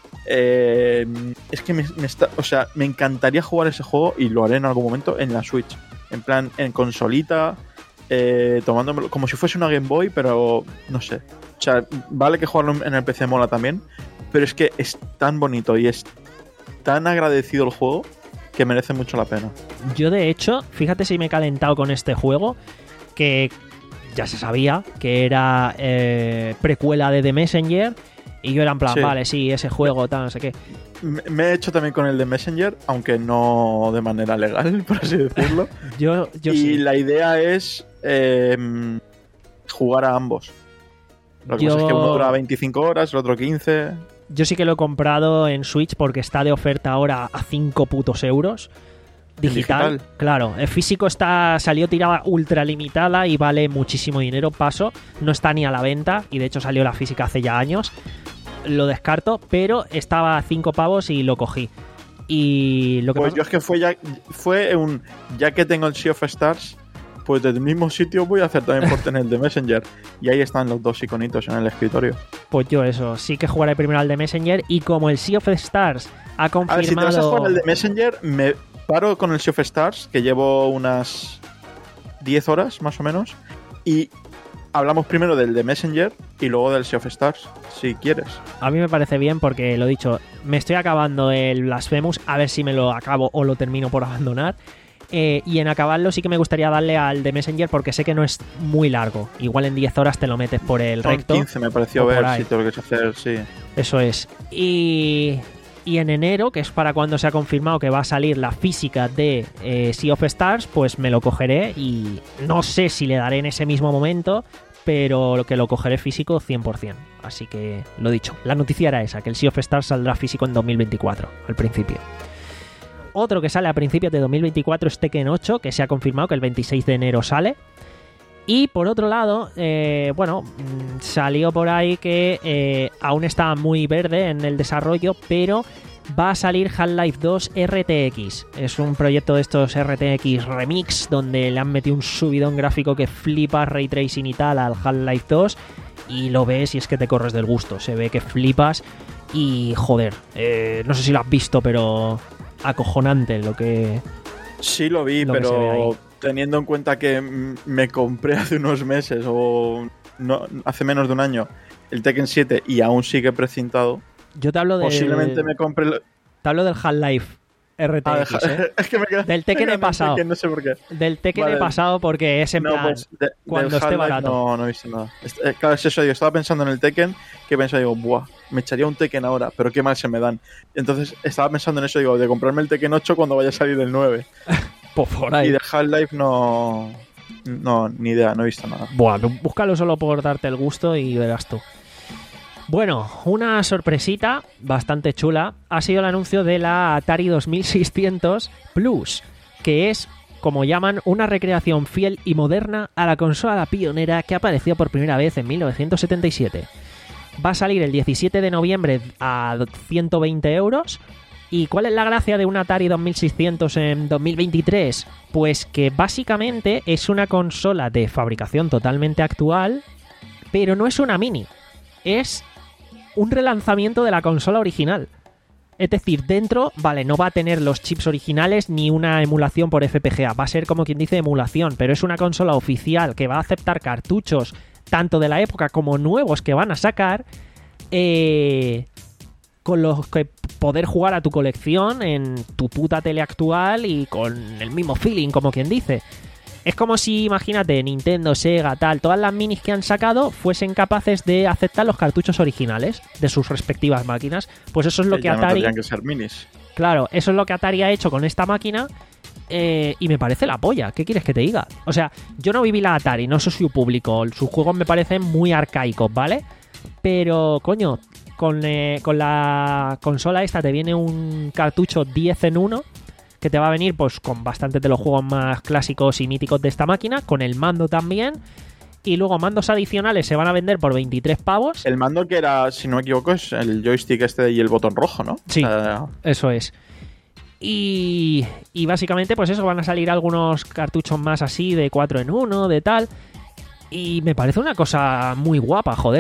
Eh, es que me, me está, o sea, me encantaría jugar ese juego y lo haré en algún momento en la Switch, en plan en consolita, eh, tomándomelo como si fuese una Game Boy, pero no sé, o sea, vale que jugarlo en el P C mola también, pero es que es tan bonito y es tan agradecido el juego que merece mucho la pena. Yo de hecho, fíjate si me he calentado con este juego, que ya se sabía que era eh, precuela de The Messenger. Y yo era en plan, sí. Vale, sí, ese juego, tal, no sé qué. Me he hecho también con el de Messenger, aunque no de manera legal, por así decirlo. yo, yo y sí. la idea es eh, jugar a ambos. Lo que yo... pasa es que uno dura veinticinco horas, el otro quince. Yo sí que lo he comprado en Switch porque está de oferta ahora a cinco putos euros. Digital, digital, claro. El físico está salió tirada ultra limitada y vale muchísimo dinero. Paso, no está ni a la venta y de hecho salió la física hace ya años. Lo descarto, pero estaba a cinco pavos y lo cogí. Y lo que pues pasa... yo es que fue ya fue un ya que tengo el Sea of Stars, pues del mismo sitio voy a hacer también por tener el de Messenger. Y ahí están los dos iconitos en el escritorio. Pues yo eso, sí que jugaré primero al de Messenger y como el Sea of Stars ha confirmado... A ver, si te vas a jugar al de Messenger, me paro con el Sea of Stars, que llevo unas diez horas más o menos, y hablamos primero del de Messenger y luego del Sea of Stars, si quieres. A mí me parece bien porque, lo dicho, me estoy acabando el Blasphemous, a ver si me lo acabo o lo termino por abandonar. Eh, y en acabarlo sí que me gustaría darle al de Messenger porque sé que no es muy largo. Igual en diez horas te lo metes por el Son recto. quince me pareció ver si te lo quieres hacer, sí. Eso es. Y... Y en enero, que es para cuando se ha confirmado que va a salir la física de eh, Sea of Stars, pues me lo cogeré y no sé si le daré en ese mismo momento, pero que lo cogeré físico cien por ciento. Así que, lo dicho, la noticia era esa, que el Sea of Stars saldrá físico en dos mil veinticuatro, al principio. Otro que sale a principios de dos mil veinticuatro es Tekken ocho, que se ha confirmado que el veintiséis de enero sale. Y por otro lado, eh, bueno, salió por ahí que eh, aún está muy verde en el desarrollo, pero va a salir Half-Life dos R T X. Es un proyecto de estos R T X Remix, donde le han metido un subidón gráfico que flipa, ray tracing y tal al Half-Life dos, y lo ves y es que te corres del gusto. Se ve que flipas y, joder, eh, no sé si lo has visto, pero acojonante lo que... Sí lo vi, lo pero... Teniendo en cuenta que me compré hace unos meses o no, hace menos de un año el Tekken siete y aún sigue precintado. Yo te hablo de... Posiblemente me compre... El... Te hablo del Half-Life R T X, ah, ¿eh? Es que me queda... Del Tekken he pasado. Tekken, no sé por qué. Del Tekken vale. he pasado porque es en no, plan... Pues de, cuando esté barato. No, no he visto nada. Claro, es eso. Yo estaba pensando en el Tekken, que pensaba, digo, buah, me echaría un Tekken ahora, pero qué mal se me dan. Entonces estaba pensando en eso, digo, de comprarme el Tekken ocho cuando vaya a salir el nueve. Por ahí. Y de Half-Life no... No, ni idea, no he visto nada. Buah, búscalo solo por darte el gusto y verás tú. Bueno, una sorpresita bastante chula ha sido el anuncio de la Atari dos mil seiscientos Plus, que es, como llaman, una recreación fiel y moderna a la consola pionera que apareció por primera vez en mil novecientos setenta y siete. Va a salir el diecisiete de noviembre a ciento veinte euros. ¿Y cuál es la gracia de un Atari dos mil seiscientos en dos mil veintitrés? Pues que básicamente es una consola de fabricación totalmente actual, pero no es una mini. Es un relanzamiento de la consola original. Es decir, dentro, vale, no va a tener los chips originales ni una emulación por F P G A. Va a ser, como quien dice, emulación, pero es una consola oficial que va a aceptar cartuchos tanto de la época como nuevos que van a sacar, eh, con los que poder jugar a tu colección en tu puta tele actual y con el mismo feeling, como quien dice. Es como si, imagínate, Nintendo, Sega, tal, todas las minis que han sacado fuesen capaces de aceptar los cartuchos originales de sus respectivas máquinas. Pues eso es lo que, que ya Atari... no tendrían que ser minis. Claro, eso es lo que Atari ha hecho con esta máquina, eh, y me parece la polla. ¿Qué quieres que te diga? O sea, yo no viví la Atari, no soy su público. Sus juegos me parecen muy arcaicos, ¿vale? Pero, coño, con, eh, con la consola esta te viene un cartucho diez en uno, que te va a venir pues con bastantes de los juegos más clásicos y míticos de esta máquina, con el mando también, y luego mandos adicionales se van a vender por veintitrés pavos. El mando que era, si no me equivoco, es el joystick este y el botón rojo, ¿no? Sí, o sea, eso es. Y, y básicamente pues eso, van a salir algunos cartuchos más así de cuatro en uno, de tal, y me parece una cosa muy guapa, joder.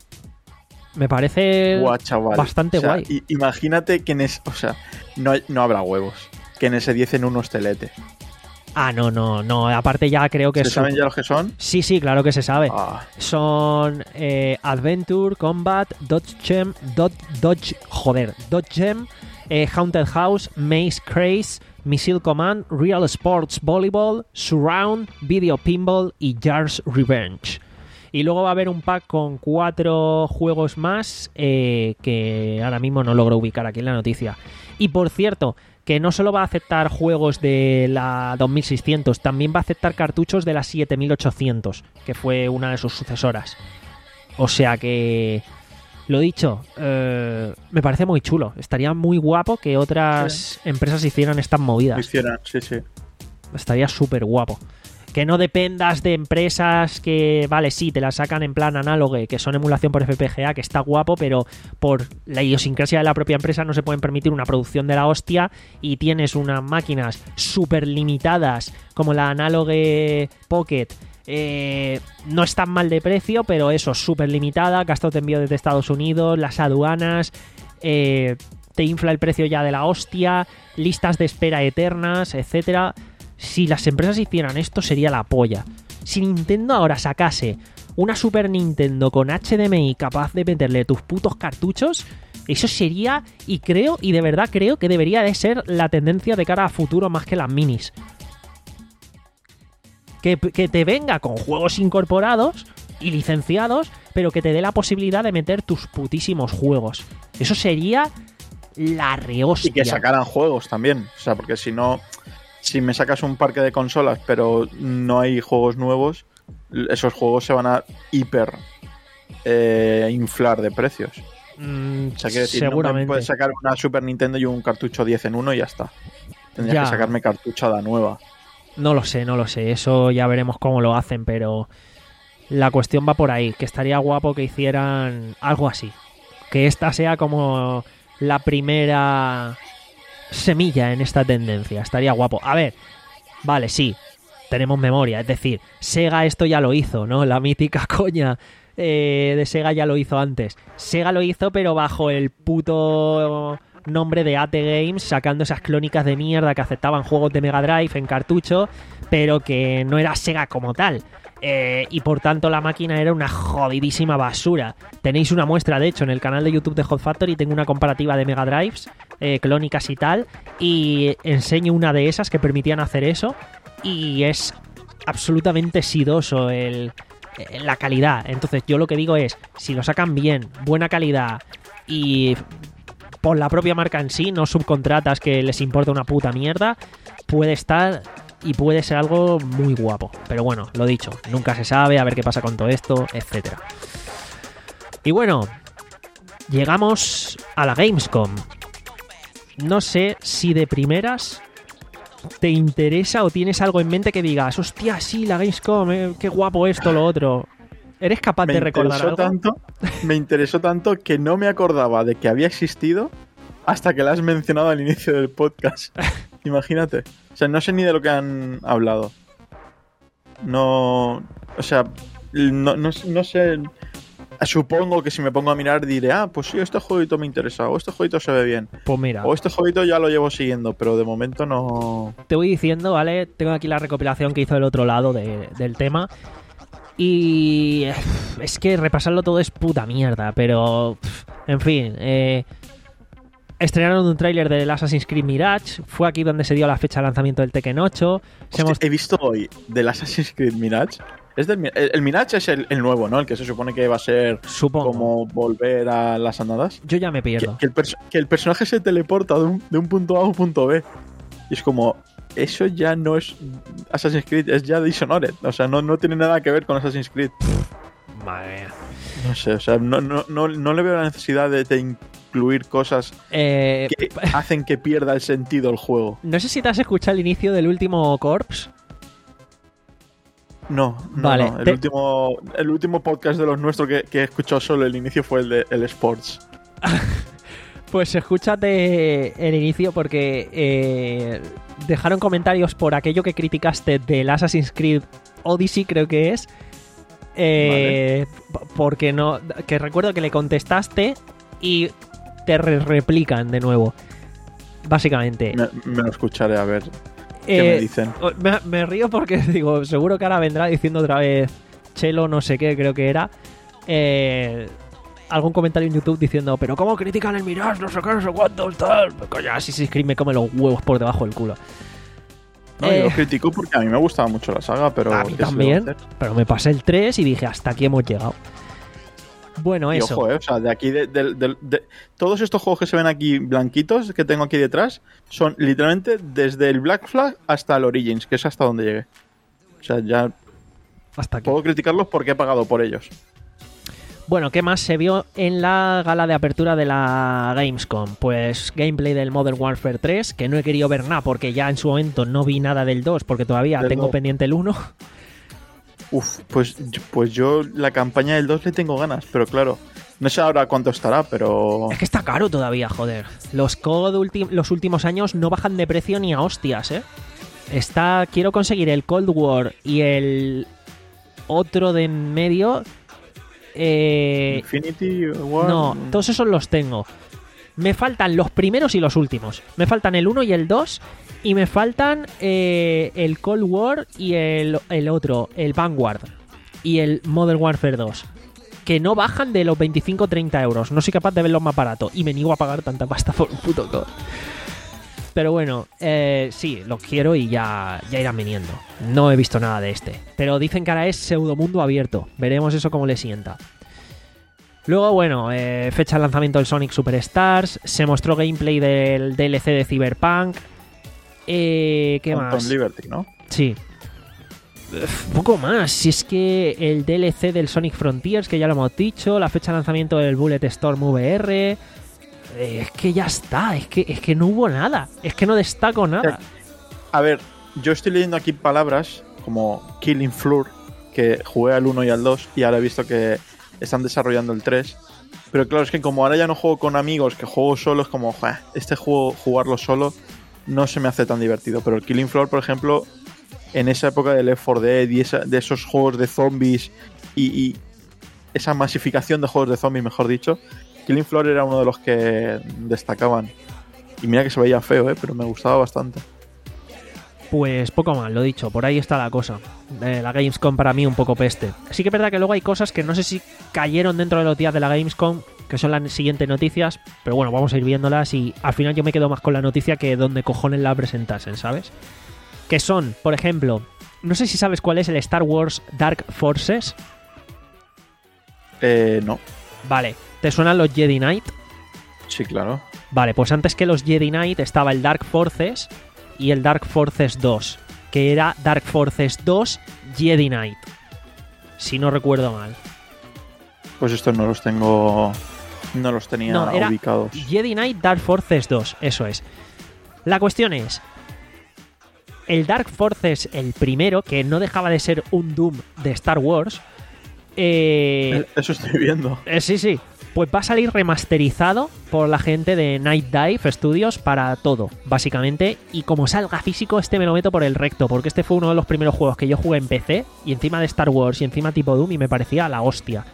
Me parece guau, chaval. bastante o sea, guay. i- Imagínate que en es, o sea, no, hay- no habrá huevos. Que en ese diez en uno esté Lete. Ah, no, no, no. Aparte ya creo que ¿Se es... saben ya los que son? Sí, sí, claro que se sabe. Ah, Son eh, Adventure, Combat, Dodge Gem, Dodge, Dodge joder, Dodge Gem, eh, Haunted House, Maze Craze, Missile Command, Real Sports Volleyball, Surround, Video Pinball y Jar's Revenge. Y luego va a haber un pack con cuatro juegos más, eh, que ahora mismo no logro ubicar aquí en la noticia. Y por cierto, que no solo va a aceptar juegos de la dos mil seiscientos, también va a aceptar cartuchos de la siete mil ochocientos, que fue una de sus sucesoras. O sea que, lo dicho, eh, me parece muy chulo. Estaría muy guapo que otras Sí. empresas hicieran estas lo movidas. hicieran, sí, sí. Estaría súper guapo. Que no dependas de empresas que, vale, sí, te las sacan en plan análogo, que son emulación por F P G A, que está guapo, pero por la idiosincrasia de la propia empresa no se pueden permitir una producción de la hostia, y tienes unas máquinas súper limitadas como la Analogue Pocket. Eh, no es tan mal de precio, pero eso, súper limitada, gastos de envío desde Estados Unidos, las aduanas, eh, te infla el precio ya de la hostia, listas de espera eternas, etcétera. Si las empresas hicieran esto sería la polla. Si Nintendo ahora sacase una Super Nintendo con H D M I capaz de meterle tus putos cartuchos, eso sería, y creo, y de verdad creo que debería de ser la tendencia de cara a futuro más que las minis. Que, que te venga con juegos incorporados y licenciados, pero que te dé la posibilidad de meter tus putísimos juegos. Eso sería la rehostia. Y que sacaran juegos también. O sea, porque si no, si me sacas un parque de consolas, pero no hay juegos nuevos, esos juegos se van a hiper eh, inflar de precios. Mm, O sea, quiero decir, no me seguramente. puedes sacar una Super Nintendo y un cartucho diez en uno y ya está. Tendrías Ya. que sacarme cartuchada nueva. No lo sé, no lo sé. Eso ya veremos cómo lo hacen, pero la cuestión va por ahí. Que estaría guapo que hicieran algo así. Que esta sea como la primera semilla en esta tendencia. Estaría guapo. A ver, vale, sí, tenemos memoria. Es decir, Sega esto ya lo hizo, ¿no? La mítica coña eh, de Sega ya lo hizo antes. Sega lo hizo, pero bajo el puto nombre de A T Games, sacando esas clónicas de mierda que aceptaban juegos de Mega Drive en cartucho, pero que no era Sega como tal. Eh, y por tanto la máquina era una jodidísima basura. Tenéis una muestra, de hecho, en el canal de YouTube de Hot Factory. Tengo una comparativa de Mega Drives, eh, clónicas y tal, y enseño una de esas que permitían hacer eso, y es absolutamente sidoso el, eh, la calidad. Entonces yo lo que digo es, si lo sacan bien, buena calidad, y por la propia marca en sí, no subcontratas que les importa una puta mierda, puede estar y puede ser algo muy guapo. Pero bueno, lo dicho, nunca se sabe, a ver qué pasa con todo esto, etcétera. Y bueno, llegamos a la Gamescom. No sé si de primeras te interesa o tienes algo en mente que digas, hostia, sí, la Gamescom, eh, qué guapo esto, lo otro. ¿Eres capaz me de recordar algo? Tanto, me interesó tanto que no me acordaba de que había existido hasta que la has mencionado al inicio del podcast. Imagínate. O sea, no sé ni de lo que han hablado. No... O sea, no, no, no sé... Supongo que si me pongo a mirar diré, ah, pues sí, este jueguito me interesa, o este jueguito se ve bien. Pues mira. O este jueguito ya lo llevo siguiendo, pero de momento no... Te voy diciendo, ¿vale? Tengo aquí la recopilación que hizo el otro lado de, del tema. Y... es que repasarlo todo es puta mierda, pero... En fin, eh... estrenaron un tráiler del Assassin's Creed Mirage. Fue aquí donde se dio la fecha de lanzamiento del Tekken ocho. Se Hostia, most... He visto hoy del Assassin's Creed Mirage. Es del, el, el Mirage es el, el nuevo, ¿no? El que se supone que va a ser Supongo. como volver a las andadas. Yo ya me pierdo. Que, que, el, perso- que el personaje se teleporta de un, de un punto A a un punto B. Y es como... Eso ya no es Assassin's Creed, es ya Dishonored. O sea, no, no tiene nada que ver con Assassin's Creed. Madre mía. No sé, o sea, no, no, no, no le veo la necesidad de, de incluir cosas Eh... que hacen que pierda el sentido el juego. No sé si te has escuchado el inicio del último Corps. No, no, Vale, no. El, te- último, el último podcast de los nuestros que, que he escuchado solo el inicio fue el de el Sports. Pues escúchate el inicio porque eh, dejaron comentarios por aquello que criticaste del Assassin's Creed Odyssey, creo que es. Eh, p- Porque no. Que recuerdo que le contestaste y te re- replican de nuevo. Básicamente. Me, me lo escucharé a ver qué me Eh, dicen. Me, me río porque digo, seguro que ahora vendrá diciendo otra vez Chelo, no sé qué, creo que era. Eh, algún comentario en YouTube diciendo, pero ¿cómo critican el Mirage? No sé qué, no sé cuántos, tal. Pues coño, Assassin's Creed me come los huevos por debajo del culo. No, eh, yo lo critico porque a mí me gustaba mucho la saga, pero... A mí ¿qué se le va a también, hacer? pero me pasé el tres y dije, hasta aquí hemos llegado. Bueno, Y eso. ojo, eh, o sea, de aquí, de, de- de- de- todos estos juegos que se ven aquí blanquitos, que tengo aquí detrás, son literalmente desde el Black Flag hasta el Origins, que es hasta donde llegué. O sea, ya Hasta aquí. puedo criticarlos porque he pagado por ellos. Bueno, ¿qué más se vio en la gala de apertura de la Gamescom? Pues gameplay del Modern Warfare tres, que no he querido ver nada porque ya en su momento no vi nada del dos, porque todavía Del tengo dos. pendiente el uno. Uf, pues, pues yo la campaña del dos le tengo ganas, pero claro, no sé ahora cuánto estará, pero... Es que está caro todavía, joder. Los C O D ulti- los últimos años no bajan de precio ni a hostias, ¿eh? Está... Quiero conseguir el Cold War y el otro de en medio... Eh... Infinity War... No, todos esos los tengo. Me faltan los primeros y los últimos. Me faltan el uno y el dos. Y me faltan eh, el Cold War y el, el otro, el Vanguard. Y el Modern Warfare dos. Que no bajan de los veinticinco a treinta euros. No soy capaz de verlos más barato. Y me niego a pagar tanta pasta por un puto C O D. Pero bueno, eh, sí, los quiero y ya, ya irán viniendo. No he visto nada de este. Pero dicen que ahora es pseudomundo abierto. Veremos eso cómo le sienta. Luego, bueno, eh, fecha de lanzamiento del Sonic Superstars. Se mostró gameplay del D L C de Cyberpunk. Eh, ¿Qué Phantom más? Liberty, ¿no? Sí. Uf, poco más. Si es que el D L C del Sonic Frontiers, que ya lo hemos dicho. La fecha de lanzamiento del Bullet Storm V R. Eh, es que ya está. Es que, es que no hubo nada. Es que no destaco nada. A ver, yo estoy leyendo aquí palabras como Killing Floor, que jugué al uno y al dos y ahora he visto que están desarrollando el tres. Pero claro, es que como ahora ya no juego con amigos, que juego solo, es como, "Joder, este juego, jugarlo solo, no se me hace tan divertido". Pero el Killing Floor, por ejemplo, en esa época del Left four Dead y esa, de esos juegos de zombies y, y esa masificación de juegos de zombies, mejor dicho, Killing Floor era uno de los que destacaban. Y mira que se veía feo, ¿eh? Pero me gustaba bastante. Pues poco más, lo dicho, por ahí está la cosa. Eh, la Gamescom para mí un poco peste. Sí que es verdad que luego hay cosas que no sé si cayeron dentro de los días de la Gamescom, que son las siguientes noticias, pero bueno, vamos a ir viéndolas y al final yo me quedo más con la noticia que donde cojones la presentasen, ¿sabes? Que son, por ejemplo, no sé si sabes cuál es el Star Wars Dark Forces. Eh, no. Vale, ¿te suenan los Jedi Knight? Sí, claro. Vale, pues antes que los Jedi Knight estaba el Dark Forces y el Dark Forces dos, que era Dark Forces dos Jedi Knight, si no recuerdo mal. Pues estos no los tengo No los tenía No, era ubicados. Jedi Knight Dark Forces dos, eso es. La cuestión es, el Dark Forces, el primero, que no dejaba de ser un Doom de Star Wars, eh, Eso estoy viendo. eh, sí, sí, pues va a salir remasterizado por la gente de Night Dive Studios para todo, básicamente. Y como salga físico, este me lo meto por el recto, porque este fue uno de los primeros juegos que yo jugué en P C, y encima de Star Wars, y encima tipo Doom, y me parecía la hostia.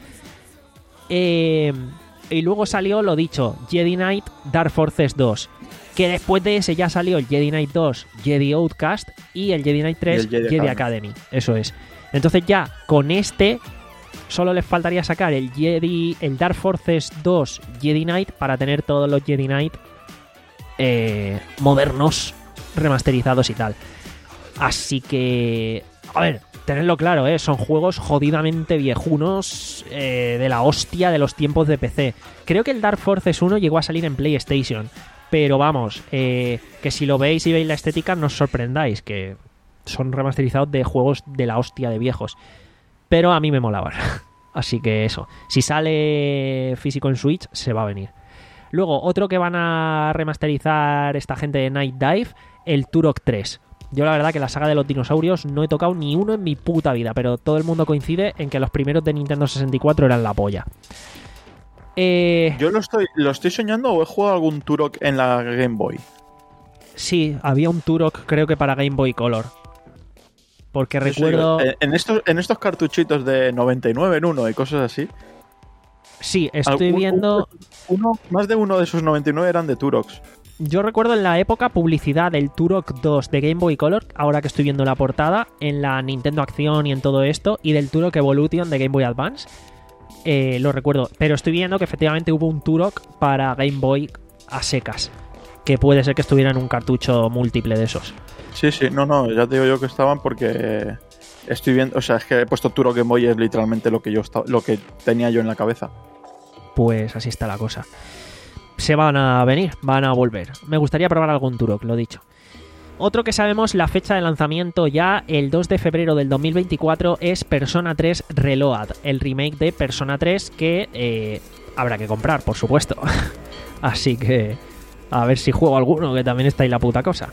Eh, y luego salió, lo dicho, Jedi Knight Dark Forces dos, que después de ese ya salió el Jedi Knight dos, Jedi Outcast, y el Jedi Knight tres, Y el Jedi Jedi, Academy. Academy. Eso es. Entonces ya, con este, solo les faltaría sacar el Jedi, el Dark Forces dos Jedi Knight para tener todos los Jedi Knight eh, modernos, remasterizados y tal. Así que, a ver, tenedlo claro, ¿eh? Son juegos jodidamente viejunos, eh, de la hostia de los tiempos de P C. Creo que el Dark Forces uno llegó a salir en PlayStation, pero vamos, eh, que si lo veis y veis la estética no os sorprendáis, que son remasterizados de juegos de la hostia de viejos. Pero a mí me molaban. Así que eso, si sale físico en Switch, se va a venir. Luego, otro que van a remasterizar esta gente de Night Dive, el Turok tres. Yo la verdad que la saga de los dinosaurios no he tocado ni uno en mi puta vida, pero todo el mundo coincide en que los primeros de Nintendo sesenta y cuatro eran la polla. Eh, Yo lo estoy, lo estoy soñando o he jugado algún Turok en la Game Boy. sí, había un Turok creo que para Game Boy Color. Porque Sí, recuerdo... sí, en, estos, en estos cartuchitos de noventa y nueve en uno y cosas así. Sí, estoy algún- viendo... Uno, más de uno de esos noventa y nueve eran de Turoks. Yo recuerdo en la época publicidad del Turok dos de Game Boy Color, ahora que estoy viendo la portada, en la Nintendo Acción y en todo esto, y del Turok Evolution de Game Boy Advance. Eh, lo recuerdo, pero estoy viendo que efectivamente hubo un Turok para Game Boy a secas, que puede ser que estuviera en un cartucho múltiple de esos. Sí, sí, no, no, ya te digo yo que estaban porque estoy viendo, o sea, es que he puesto Turok Game Boy, es literalmente lo que yo esta- lo que tenía yo en la cabeza. Pues así está la cosa. Se van a venir, van a volver. Me gustaría probar algún Turok, lo dicho. Otro que sabemos la fecha de lanzamiento ya, el dos de febrero del dos mil veinticuatro, es Persona tres Reload, el remake de Persona tres que eh, habrá que comprar, por supuesto. Así que a ver si juego alguno, que también está ahí la puta cosa.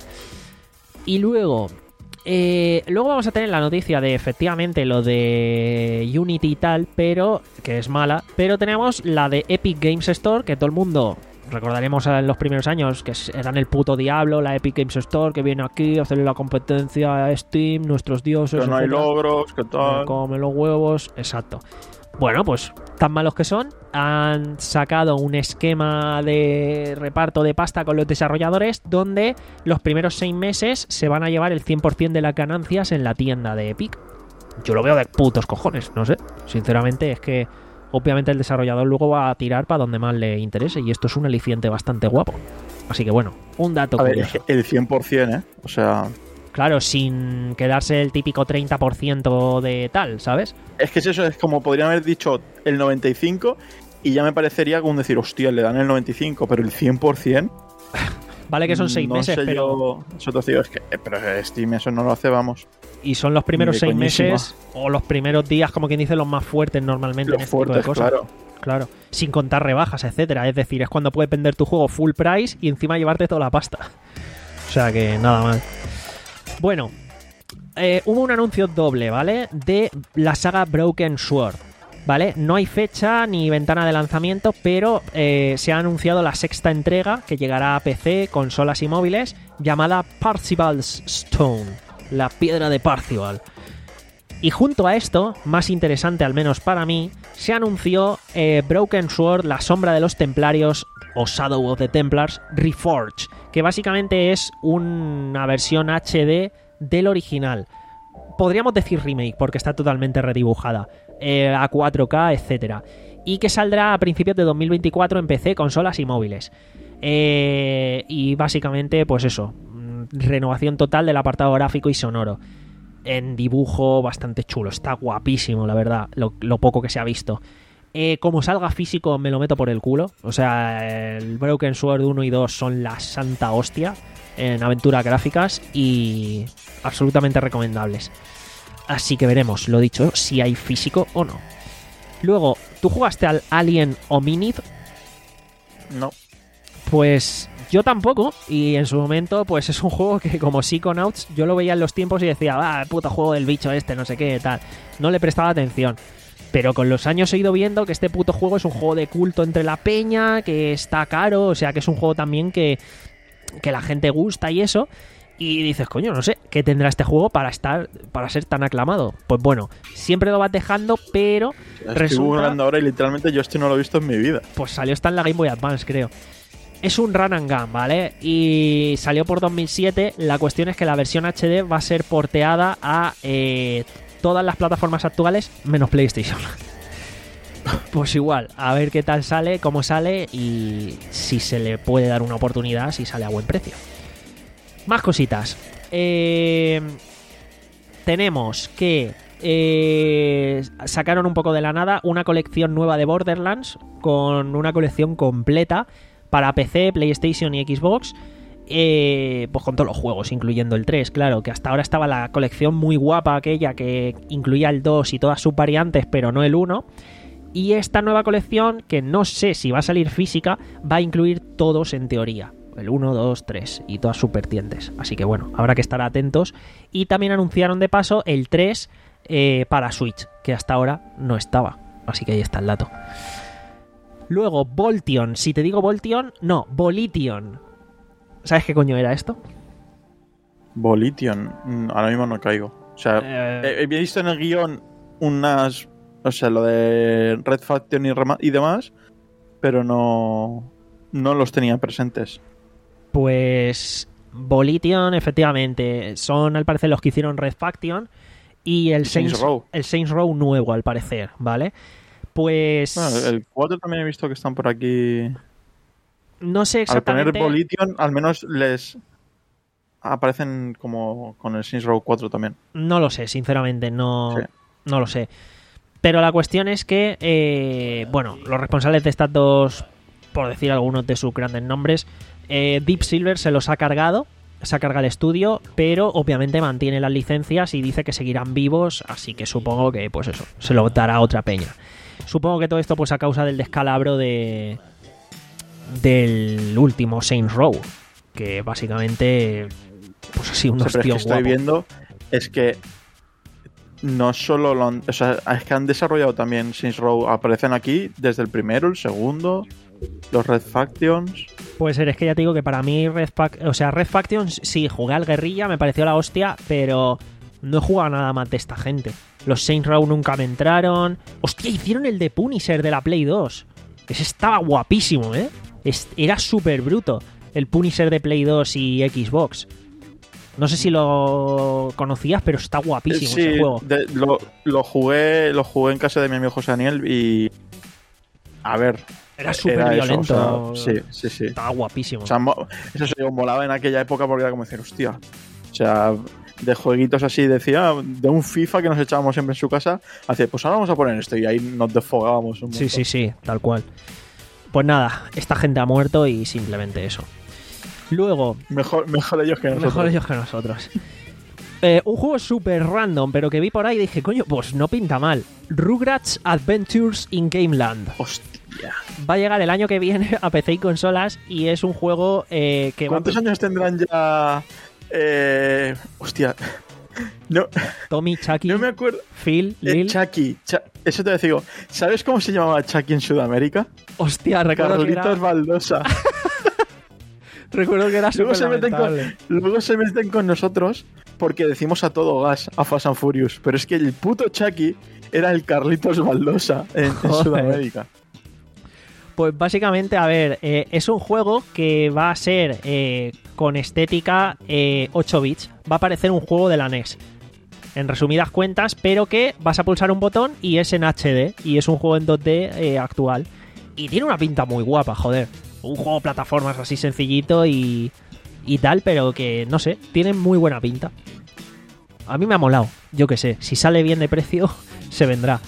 Y luego, eh, luego vamos a tener la noticia de efectivamente lo de Unity y tal, pero que es mala. Pero tenemos la de Epic Games Store, que todo el mundo recordaremos en los primeros años que eran el puto diablo, la Epic Games Store, que viene aquí a hacerle la competencia a Steam, nuestros dioses. Que no hay etcétera. logros, que Me tal. come los huevos, exacto. Bueno, pues tan malos que son, han sacado un esquema de reparto de pasta con los desarrolladores donde los primeros seis meses se van a llevar el cien por ciento de las ganancias en la tienda de Epic. Yo lo veo de putos cojones, no sé. Sinceramente es que obviamente el desarrollador luego va a tirar para donde más le interese y esto es un aliciente bastante guapo. Así que bueno, un dato A ver, curioso. el cien por ciento, ¿eh? O sea, Claro, sin quedarse el típico treinta por ciento de tal, ¿sabes? es que es eso, es como podrían haber dicho el noventa y cinco por ciento y ya me parecería como decir, hostia, le dan el noventa y cinco por ciento, pero el cien por ciento. Vale que son seis no meses, sé pero... yo- eso te digo, es que, eh, pero Steam eso no lo hace, vamos. Y son los primeros Ni de seis coñísima. meses o los primeros días, como quien dice, los más fuertes normalmente en Los este tipo de fuertes, cosas. claro. Claro. Sin contar rebajas, etcétera. Es decir, es cuando puedes vender tu juego full price y encima llevarte toda la pasta. O sea que nada mal. Bueno, eh, hubo un anuncio doble, ¿vale? De la saga Broken Sword. ¿Vale? No hay fecha ni ventana de lanzamiento, pero eh, se ha anunciado la sexta entrega que llegará a P C, consolas y móviles, llamada Parzival's Stone, la piedra de Parzival. Y junto a esto, más interesante al menos para mí, se anunció eh, Broken Sword, la sombra de los templarios, o Shadow of the Templars Reforged, que básicamente es una versión H D del original. Podríamos decir remake, porque está totalmente redibujada, eh, a cuatro K, etcétera. Y que saldrá a principios de dos mil veinticuatro en P C, consolas y móviles. Eh, y básicamente, pues eso, renovación total del apartado gráfico y sonoro. En dibujo bastante chulo, está guapísimo, la verdad, lo, lo poco que se ha visto. Eh, como salga físico me lo meto por el culo. O sea, el Broken Sword uno y dos son la santa hostia en aventuras gráficas y absolutamente recomendables. Así que veremos, lo dicho, si hay físico o no. Luego, ¿tú jugaste al Alien Hominid? No. Pues yo tampoco, y en su momento pues es un juego que como Psychonauts yo lo veía en los tiempos y decía, ah, el puto juego del bicho este, no sé qué, tal. No le prestaba atención. Pero con los años he ido viendo que este puto juego es un juego de culto entre la peña, que está caro, o sea que es un juego también que, que la gente gusta y eso. Y dices, coño, no sé, ¿qué tendrá este juego para estar para ser tan aclamado? Pues bueno, siempre lo vas dejando, pero Estoy resulta... googleando ahora y literalmente yo esto no lo he visto en mi vida. Pues salió hasta en la Game Boy Advance, creo. Es un run and gun, ¿vale? Y salió por dos mil siete. La cuestión es que la versión H D va a ser porteada a eh, todas las plataformas actuales, menos PlayStation. Pues igual, a ver qué tal sale, cómo sale y si se le puede dar una oportunidad, si sale a buen precio. Más cositas. Eh, tenemos que eh, sacaron un poco de la nada una colección nueva de Borderlands con una colección completa para P C, PlayStation y Xbox. Eh, pues con todos los juegos, incluyendo el tres, claro, que hasta ahora estaba la colección muy guapa aquella que incluía el dos y todas sus variantes, pero no el uno. Y esta nueva colección, que no sé si va a salir física, va a incluir todos en teoría. El uno, dos, tres y todas sus vertientes. Así que bueno, habrá que estar atentos. Y también anunciaron de paso el tres eh, para Switch, que hasta ahora no estaba. Así que ahí está el dato. Luego, Voltion. Si te digo Voltion, no, Volition. ¿Sabes qué coño era esto? Volition. Mm, Ahora mismo no caigo. O sea, Eh... he, he visto en el guión unas... O sea, lo de Red Faction y, rema- y demás, pero no... No los tenía presentes. Pues Volition, efectivamente, son al parecer los que hicieron Red Faction y el Saints, Saints Row. el Saints Row nuevo, al parecer, ¿vale? Pues... Bueno, el cuatro también he visto que están por aquí. No sé Al exactamente... poner Volition, al menos les aparecen como con el Saints Row cuatro también. No lo sé, sinceramente, no, Sí. no lo sé. Pero la cuestión es que, eh, bueno, los responsables de estas dos, por decir algunos de sus grandes nombres, eh, Deep Silver se los ha cargado, se ha cargado el estudio, pero obviamente mantiene las licencias y dice que seguirán vivos, así que supongo que, pues eso, se lo dará otra peña. Supongo que todo esto pues a causa del descalabro de del último Saints Row, que básicamente pues así un O sea, pero es hostión que estoy guapo. viendo es que no solo lo han, o sea, es que han desarrollado también Saints Row, aparecen aquí desde el primero, el segundo, los Red Factions. Puede ser, es que ya te digo que para mí Red Fac- o sea, Red Factions sí, jugué al Guerrilla, me pareció la hostia, pero no he jugado nada más de esta gente. Los Saints Row nunca me entraron. Hostia, hicieron el de Punisher de la Play dos. Ese estaba guapísimo, ¿eh? Es- era súper bruto el Punisher de Play dos y Xbox. No sé si lo conocías, pero está guapísimo Sí, ese juego. de- lo, lo jugué lo jugué en casa de mi amigo José Daniel y a ver, Era súper era eso, violento. o sea, sí, sí, sí. Estaba guapísimo. O sea, mo- eso se molaba en aquella época porque era como decir, hostia. O sea, de jueguitos así, decía, de un FIFA que nos echábamos siempre en su casa, hacía, pues ahora vamos a poner esto y ahí nos desfogábamos un Sí, montón. sí, sí, tal cual. Pues nada, esta gente ha muerto y simplemente eso. Luego, Mejor, mejor ellos que nosotros. mejor ellos que nosotros. Eh, un juego súper random, pero que vi por ahí y dije, coño, pues no pinta mal. Rugrats Adventures in Gameland. Hostia. Va a llegar el año que viene a P C y consolas y es un juego eh, que ¿Cuántos va... años tendrán ya? Eh, hostia. No, Tommy, Chucky, no me acuerdo. Phil, Eh, Lil... Chucky. Cha- Eso te digo. ¿Sabes cómo se llamaba Chucky en Sudamérica? Hostia, recuerdo que, Carlitos era... Baldosa. recuerdo que era Luego súper se, meten con, lamentable. luego se meten con nosotros porque decimos a todo gas a Fast and Furious. Pero es que el puto Chucky era el Carlitos Baldosa en, en Joder. Sudamérica. Pues básicamente, a ver, eh, es un juego que va a ser eh, con estética eh, ocho bits. Va a parecer un juego de la N E S. En resumidas cuentas, pero que vas a pulsar un botón y es en H D. Y es un juego en dos D eh, actual. Y tiene una pinta muy guapa, joder. Un juego de plataformas así sencillito y, y tal, pero que, no sé, tiene muy buena pinta. A mí me ha molado, yo qué sé. Si sale bien de precio, se vendrá.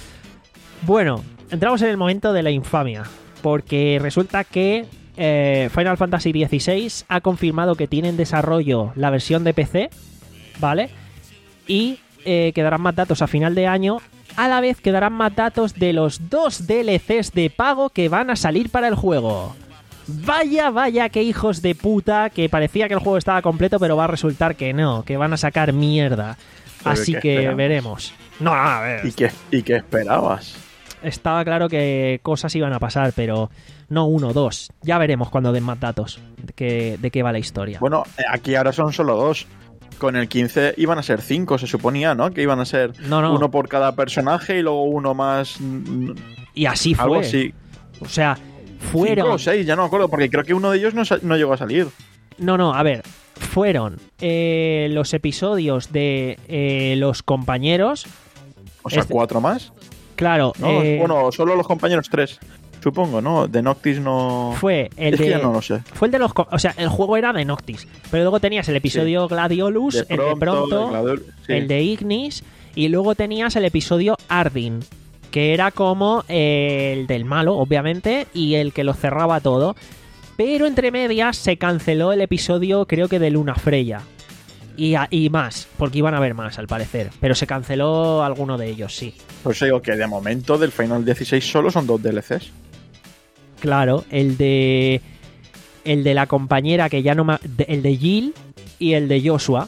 Bueno, entramos en el momento de la infamia. Porque resulta que eh, Final Fantasy dieciséis ha confirmado que tiene en desarrollo la versión de P C, ¿vale? Y eh, quedarán más datos a final de año. A la vez quedarán más datos de los dos D L Cs de pago que van a salir para el juego. Vaya, vaya, qué hijos de puta, que parecía que el juego estaba completo, pero va a resultar que no, que van a sacar mierda. Pero Así ¿qué que esperamos? veremos. No, a ver. ¿Y qué, ¿Y qué esperabas? Estaba claro que cosas iban a pasar, pero no uno, dos. Ya veremos cuando den más datos de qué, de qué va la historia. Bueno, eh, aquí ahora son solo dos. Con el quince iban a ser cinco, se suponía, ¿no? Que iban a ser No, no. uno por cada personaje y luego uno más... mm, Y así fue. Algo así. O sea, Cinco fueron... o seis, ya no me acuerdo, porque creo que uno de ellos no, sa- no llegó a salir. No, no, a ver. Fueron eh, los episodios de eh, los compañeros. O sea, Este- cuatro más. Claro, No, eh, bueno, solo los compañeros tres. Supongo, ¿no? De Noctis no... fue el es que de... ya no lo sé. Fue el de los... co- O sea, el juego era de Noctis. Pero luego tenías el episodio Gladiolus, el de Pronto, de Gladiol- sí. el de Ignis, y luego tenías el episodio Ardyn, que era como eh, el del malo, obviamente, y el que lo cerraba todo. Pero entre medias se canceló el episodio, creo que de Luna Freya. Y, a- y más, porque iban a haber más, al parecer. Pero se canceló alguno de ellos, sí. Por eso digo que de momento del Final dieciséis solo son dos D L Cs. Claro, el de... El de la compañera que ya no me... de- El de Jill y el de Joshua.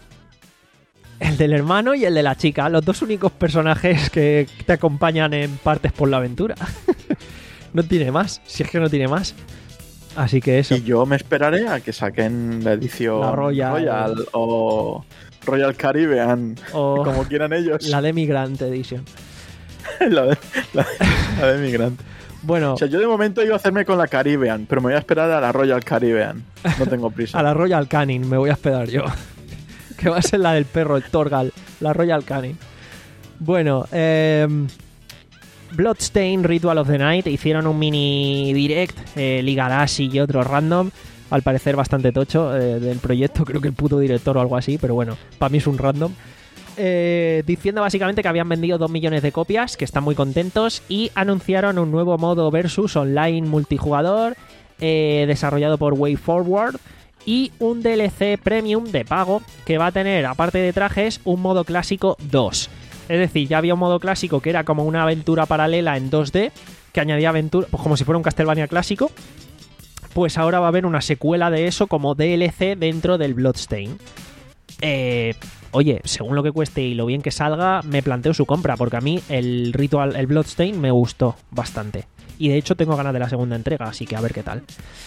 El del hermano y el de la chica. Los dos únicos personajes que te acompañan en partes por la aventura. No tiene más. Si es que no tiene más. Así que eso. Y yo me esperaré a que saquen la edición La Royal. o Royal Caribbean, O como quieran ellos. la de Migrant Edition. la, de, la, la de Migrante. Bueno, O sea, yo de momento iba a hacerme con la Caribbean, pero me voy a esperar a la Royal Caribbean. No tengo prisa. a la Royal Canin me voy a esperar yo. Que va a ser la del perro, el Torgal. La Royal Canin. Bueno, eh... Bloodstain Ritual of the Night hicieron un mini direct, eh, Ligarashi y otro random, al parecer bastante tocho eh, del proyecto, creo que el puto director o algo así, pero bueno, para mí es un random. Eh, diciendo básicamente que habían vendido dos millones de copias, que están muy contentos, y anunciaron un nuevo modo versus online multijugador eh, desarrollado por WayForward y un D L C premium de pago que va a tener, aparte de trajes, un modo clásico dos. Es decir, ya había un modo clásico que era como una aventura paralela en dos D, que añadía aventura, pues como si fuera un Castlevania clásico. Pues ahora va a haber una secuela de eso como D L C dentro del Bloodstain. Eh, oye, según lo que cueste y lo bien que salga, me planteo su compra, porque a mí el Ritual, el Bloodstain me gustó bastante. Y de hecho tengo ganas de la segunda entrega, así que a ver qué tal.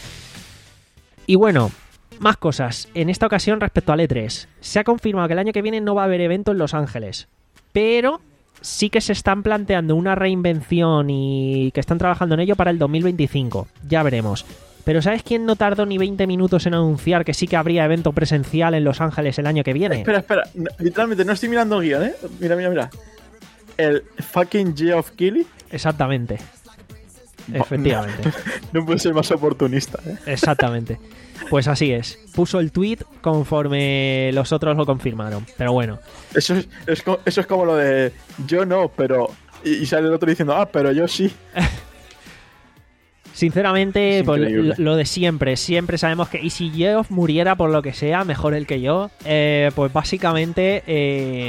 Y bueno, más cosas. En esta ocasión respecto al E tres, se ha confirmado que el año que viene no va a haber evento en Los Ángeles. Pero sí que se están planteando una reinvención y que están trabajando en ello para el dos mil veinticinco. Ya veremos. Pero ¿sabes quién no tardó ni veinte minutos en anunciar que sí que habría evento presencial en Los Ángeles el año que viene? Espera, espera. No, literalmente no estoy mirando el guión, ¿eh? Mira, mira, mira. El fucking Geoff Keighley. Exactamente. Efectivamente. No puede ser más oportunista, ¿eh? Exactamente. Pues así es. Puso el tweet conforme los otros lo confirmaron. Pero bueno. Eso es, es co- eso es como lo de yo no, pero... Y, y sale el otro diciendo, ah, pero yo sí. Sinceramente, Es pues, increíble. lo, lo de siempre. Siempre sabemos que... Y si Geoff muriera por lo que sea, mejor él que yo. Eh, pues básicamente... Eh,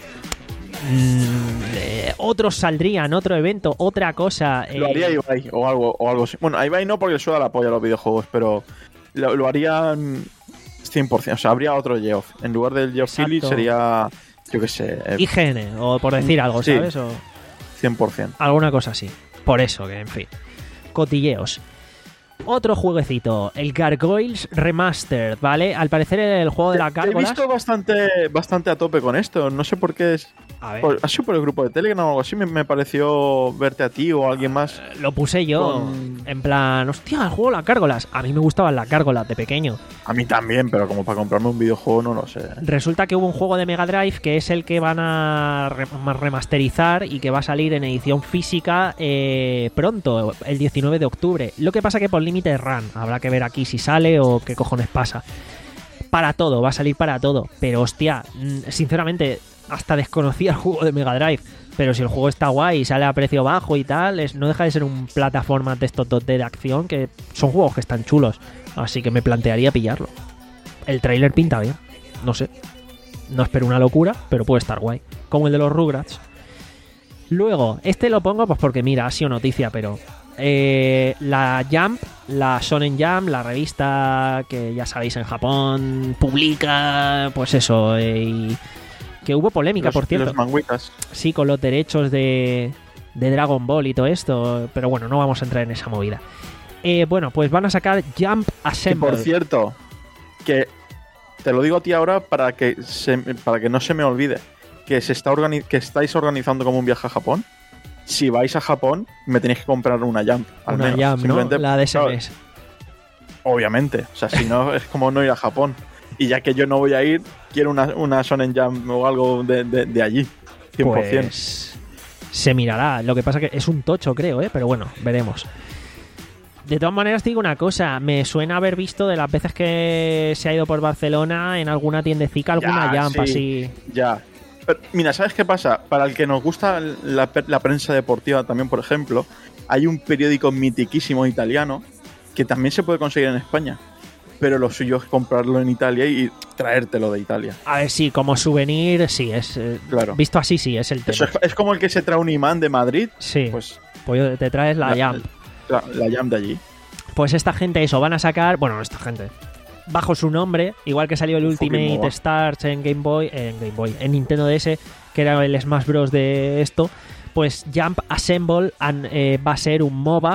mm, eh, otros saldrían, otro evento, otra cosa. Lo eh, haría Ibai o algo, o algo así. Bueno, a Ibai no porque le suda la polla a los videojuegos, pero lo, lo harían cien por ciento. O sea, habría otro Geoff. En lugar del Geoff Exacto. Keighley sería, yo qué sé, eh, I G N, o por decir algo, Sí. ¿sabes? O cien por ciento. alguna cosa así. Por eso, que en fin. Cotilleos. Otro jueguecito, el Gargoyles Remastered, ¿vale? Al parecer el juego de la He gárgolas... visto bastante, bastante a tope con esto. No sé por qué es... A ver, Por, ha sido por el grupo de Telegram o algo así. Me, me pareció verte a ti o a alguien más. lo puse yo con- en plan, hostia, el juego de las gárgolas. A mí me gustaban las gárgolas de pequeño. A mí también, pero como para comprarme un videojuego no lo sé. Resulta que hubo un juego de Mega Drive que es el que van a re- remasterizar y que va a salir en edición física eh, pronto, el diecinueve de octubre. Lo que pasa que por límite RAM. Habrá que ver aquí si sale o qué cojones pasa. Para todo, va a salir para todo. Pero hostia, mm, sinceramente, hasta desconocía el juego de Mega Drive. Pero si el juego está guay y sale a precio bajo y tal, es, no deja de ser un plataforma de estos dos D de acción que son juegos que están chulos. Así que me plantearía pillarlo. El tráiler pinta bien. No sé. No espero una locura, pero puede estar guay. Como el de los Rugrats. Luego, este lo pongo pues porque mira, ha sido noticia, pero... Eh, la Jump, la Shonen Jump, la revista que ya sabéis en Japón publica, pues eso, eh, y que hubo polémica, Los, por cierto. los manguitas. Sí, con los derechos de, de Dragon Ball y todo esto, pero bueno, no vamos a entrar en esa movida. Eh, bueno, pues van a sacar Jump Que Assemble. por cierto, que te lo digo a ti ahora para que se, para que no se me olvide, que se está organi- que estáis organizando como un viaje a Japón. Si vais a Japón, me tenéis que comprar una Jump. Al Una menos. Jump, ¿no? Simplemente, La de ese claro, mes. obviamente. O sea, si no, es como no ir a Japón. Y ya que yo no voy a ir, quiero una, una Shonen Jump o algo de, de, de allí. cien por ciento. Pues se mirará. Lo que pasa que es un tocho, creo, ¿eh? Pero bueno, veremos. De todas maneras, te digo una cosa. Me suena haber visto de las veces que se ha ido por Barcelona en alguna tiendecica, alguna Ya, Jump sí, así. Ya. Pero, mira, ¿sabes qué pasa? Para el que nos gusta la, la prensa deportiva también, por ejemplo, hay un periódico mitiquísimo italiano que también se puede conseguir en España. Pero lo suyo es comprarlo en Italia y traértelo de Italia. A ver, sí, como souvenir, sí, es. eh, Claro. Visto así, sí, es el tema. Eso es, es como el que se trae un imán de Madrid. Sí, Pues pues te traes la, Jump. La, la Jump de allí. Pues esta gente, eso, van a sacar. Bueno, esta gente. Bajo su nombre, igual que salió el Fucking Ultimate moa. Stars en Game Boy, en Game Boy, en Nintendo D S, que era el Smash Bros. De esto, pues Jump Assemble an- eh, va a ser un MOBA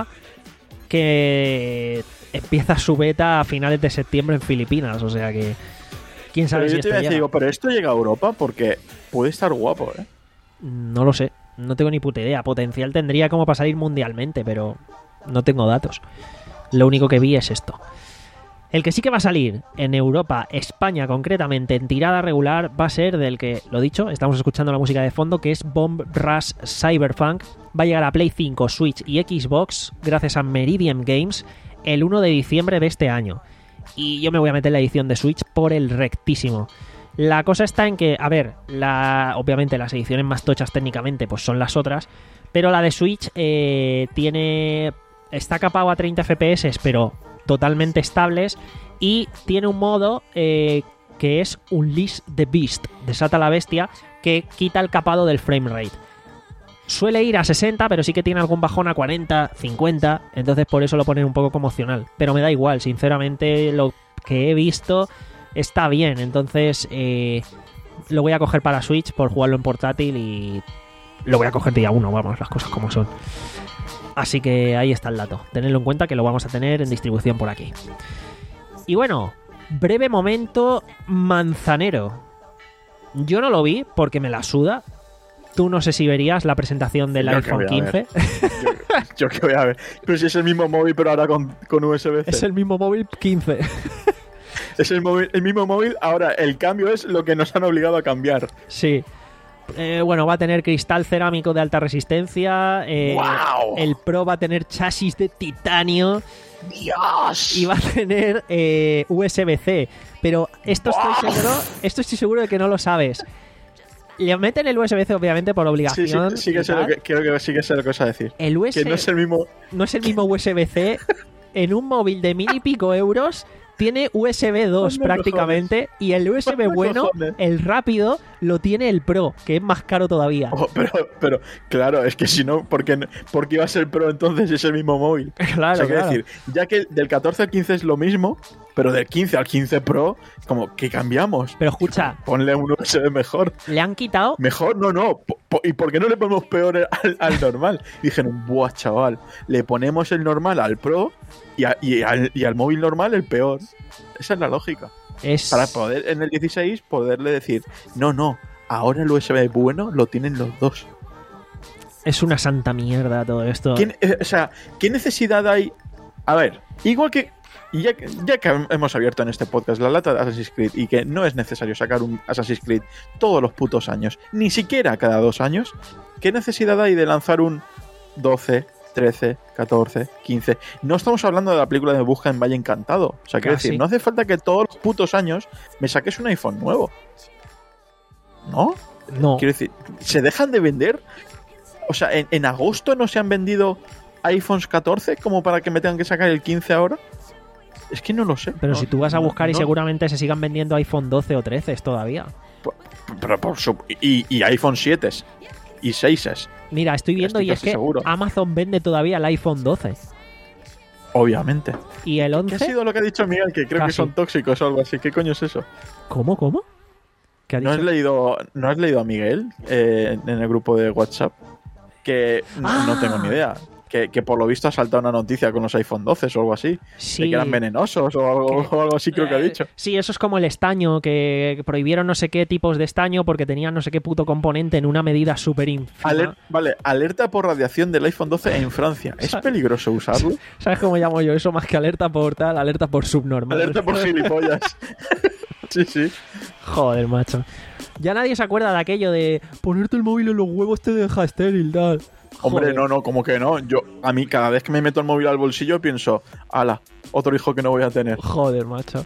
que empieza su beta a finales de septiembre en Filipinas, o sea que quién sabe Pero si yo te esto iba a llega. decir, digo, pero esto llega a Europa porque puede estar guapo, ¿eh? No lo sé, no tengo ni puta idea. Potencial tendría como para salir mundialmente, pero no tengo datos. Lo único que vi es esto. El que sí que va a salir en Europa, España concretamente, en tirada regular, va a ser del que, lo dicho, estamos escuchando la música de fondo, que es Bomb Rush Cyberpunk. Va a llegar a Play cinco, Switch y Xbox gracias a Meridian Games el uno de diciembre de este año. Y yo me voy a meter la edición de Switch por el rectísimo. La cosa está en que, a ver, la, obviamente las ediciones más tochas técnicamente pues son las otras, pero la de Switch eh, tiene está capado a treinta F P S, pero totalmente estables, y tiene un modo eh, que es Unleash the Beast, desata la bestia, que quita el capado del frame rate. Suele ir a sesenta, pero sí que tiene algún bajón a cuarenta, cincuenta, entonces por eso lo ponen un poco como opcional. Pero me da igual, sinceramente lo que he visto está bien, entonces eh, lo voy a coger para Switch por jugarlo en portátil y lo voy a coger día uno, vamos, las cosas como son. Así que ahí está el dato. Tenedlo en cuenta que lo vamos a tener en distribución por aquí. Y bueno, breve momento manzanero. Yo no lo vi porque me la suda. Tú no sé si verías la presentación del Yo que iPhone voy a quince. Yo, yo que voy a ver. Pero si es el mismo móvil, pero ahora con, con U S B C. Es el mismo móvil quince. Es el, móvil, el mismo móvil. Ahora, el cambio es lo que nos han obligado a cambiar. Sí. Eh, bueno, va a tener cristal cerámico de alta resistencia. Eh, ¡Guau! El Pro va a tener chasis de titanio. ¡Dios! Y va a tener eh, U S B C. Pero esto estoy ¡Wow! seguro, esto estoy seguro de que no lo sabes. Le meten el U S B C obviamente por Sí, obligación. sí, sí y que sé lo tal. que, creo que sí que sé lo que vas a decir. El U S B C Que no es el mismo. no es el mismo U S B C. En un móvil de mil y pico euros tiene U S B dos No me prácticamente. Y el U S B No me bueno, jodes. el rápido, lo tiene el Pro, que es más caro todavía. Oh, pero, pero, claro, es que si no, ¿por qué, ¿por qué iba a ser Pro entonces es el mismo móvil? Claro, o sea, quiero claro. decir, ya que del catorce al quince es lo mismo, pero del quince al quince Pro, como que cambiamos. Pero escucha, Ponle un U S B mejor. le han quitado. Mejor, no, no. Po- po- ¿Y por qué no le ponemos peor al, al normal? Dijeron, buah, chaval, le ponemos el normal al Pro y, a- y al, y al móvil normal el peor. Esa es la lógica. Es... Para poder en el dieciséis poderle decir, no, no, ahora el U S B bueno lo tienen los dos. es una santa mierda todo esto. ¿Qué, eh, o sea, ¿qué necesidad hay? A ver, igual que y ya, que- ya que hemos abierto en este podcast la lata de Assassin's Creed y que no es necesario sacar un Assassin's Creed todos los putos años, ni siquiera cada dos años, ¿qué necesidad hay de lanzar un doce, trece, catorce, quince? No estamos hablando de la película de Busca en Valle Encantado. O sea, quiero Casi. decir, no hace falta que todos los putos años me saques un iPhone nuevo. ¿No? No, Quiero decir, ¿se dejan de vender? O sea, ¿en, en agosto no se han vendido iPhones catorce como para que me tengan que sacar el quince ahora? Es que no lo sé. pero No, si tú vas a no, buscar y no. seguramente se sigan vendiendo iPhone doce o trece todavía. Pero por su- y, y iPhone siete y seis. Mira, estoy viendo Estoy y es casi que seguro. Amazon vende todavía el iPhone doce. Obviamente. ¿Y el ¿Qué once? ha sido lo que ha dicho Miguel? Que creo Casi. que son tóxicos o algo así. ¿Qué coño es eso? ¿Cómo, cómo? ¿Qué ha ¿No has dicho? leído, ¿no has leído a Miguel eh, en el grupo de WhatsApp? Que no, Ah. no tengo ni idea. Que, que por lo visto ha saltado una noticia con los iPhone doce o algo así. Sí. De que eran venenosos o algo, Que- o algo así creo que ha Eh, dicho. Sí, eso es como el estaño, que que prohibieron no sé qué tipos de estaño porque tenían no sé qué puto componente en una medida súper ínfima. Aler- vale, alerta por radiación del iPhone doce en Francia. ¿Es peligroso usarlo? ¿Sabes cómo llamo yo eso? Más que alerta por tal, alerta por subnormal. Alerta por gilipollas. Sí, sí. Joder, macho. Ya nadie se acuerda de aquello de ponerte el móvil en los huevos te deja estéril, tal. Hombre, Joder. no, no, como que no. Yo, a mí, cada vez que me meto el móvil al bolsillo, pienso, ala, otro hijo que no voy a tener. Joder, macho.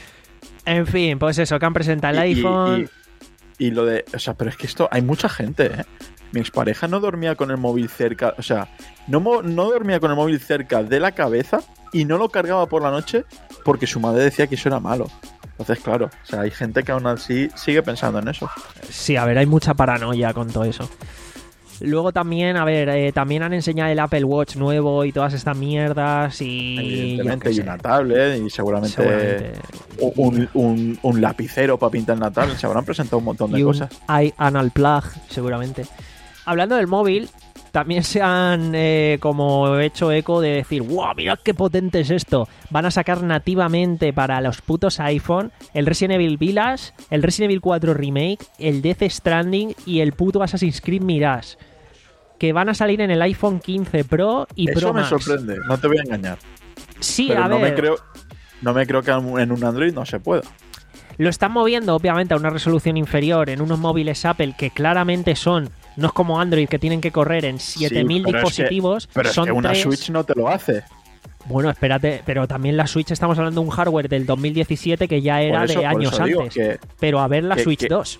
En fin, pues eso, que han presentado el Y- y- iPhone. Y, y lo de. O sea, pero es que esto. Hay mucha gente, ¿eh? Mi expareja no dormía con el móvil cerca. O sea, no, mo- no dormía con el móvil cerca de la cabeza y no lo cargaba por la noche porque su madre decía que eso era malo. Entonces, claro, o sea, hay gente que aún así sigue pensando en eso. Sí, a ver, hay mucha paranoia con todo eso. Luego también, a ver, eh, también han enseñado el Apple Watch nuevo y todas estas mierdas y... Evidentemente, yo y qué una sé, tablet y seguramente, seguramente. Un, un- un lapicero para pintar en la tablet. Se habrán presentado un montón de Y un cosas. iAnal Plug, seguramente. Hablando del móvil, también se han eh, como hecho eco de decir, ¡wow! Mirad qué potente es esto. Van a sacar nativamente para los putos iPhone el Resident Evil Village, el Resident Evil cuatro Remake, el Death Stranding y el puto Assassin's Creed Mirage. Que van a salir en el iPhone quince Pro y Eso Pro me Max. sorprende, no te voy a engañar. Sí, Pero a no ver. me creo. No me creo que en un Android no se pueda. Lo están moviendo, obviamente, a una resolución inferior en unos móviles Apple que claramente son, no es como Android que tienen que correr en siete mil Sí, pero es que- dispositivos. Pero son es que una tres. Switch no te lo hace. Bueno, espérate, pero también la Switch estamos hablando de un hardware del dos mil diecisiete que ya era Por eso- de por años eso digo antes. que- Pero a ver la que- Switch que- dos.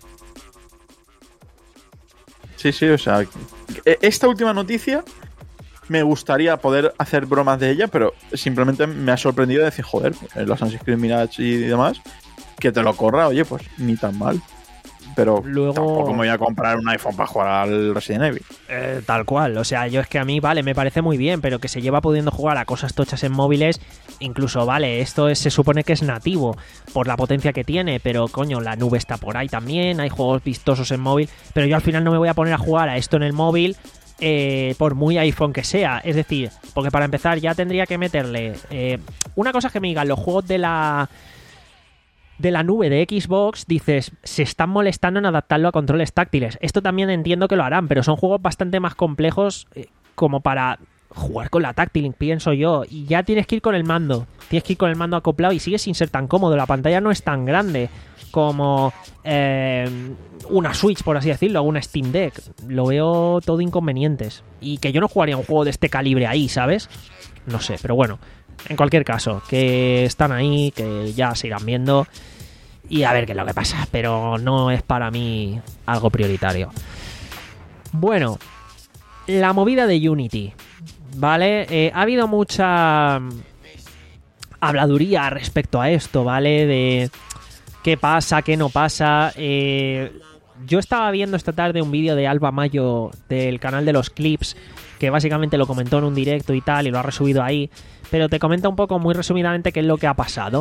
Sí, sí, o sea. e- Esta última noticia me gustaría poder hacer bromas de ella, pero simplemente me ha sorprendido decir, joder, el Assassin's Creed Mirage y demás, que te lo corra, oye, pues ni tan mal. Pero Luego- tampoco me voy a comprar un iPhone para jugar al Resident Evil. Eh, tal cual, o sea, yo es que a mí, vale, me parece muy bien, pero que se lleva pudiendo jugar a cosas tochas en móviles, incluso, vale, esto es- se supone que es nativo por la potencia que tiene, pero coño, la nube está por ahí también, hay juegos vistosos en móvil, pero yo al final no me voy a poner a jugar a esto en el móvil, eh, por muy iPhone que sea, es decir, porque para empezar ya tendría que meterle... eh, una cosa es que me digan, los juegos de la... de la nube de Xbox, dices, se están molestando en adaptarlo a controles táctiles. Esto también entiendo que lo harán, pero son juegos bastante más complejos eh, como para jugar con la táctil, pienso yo. Y ya tienes que ir con el mando. Tienes que ir con el mando acoplado y sigue sin ser tan cómodo. La pantalla no es tan grande como eh, una Switch, por así decirlo, o una Steam Deck. Lo veo todo inconvenientes. Y que yo no jugaría un juego de este calibre ahí, ¿sabes? No sé, pero bueno. En cualquier caso, que están ahí, que ya se irán viendo y a ver qué es lo que pasa, pero no es para mí algo prioritario. Bueno, la movida de Unity, ¿vale? Eh, ha habido mucha habladuría respecto a esto, ¿vale? De qué pasa, qué no pasa. Eh, yo estaba viendo esta tarde un vídeo de Alba Mayo del canal de los clips, que básicamente lo comentó en un directo y tal, y lo ha resubido ahí. Pero te comenta un poco muy resumidamente qué es lo que ha pasado.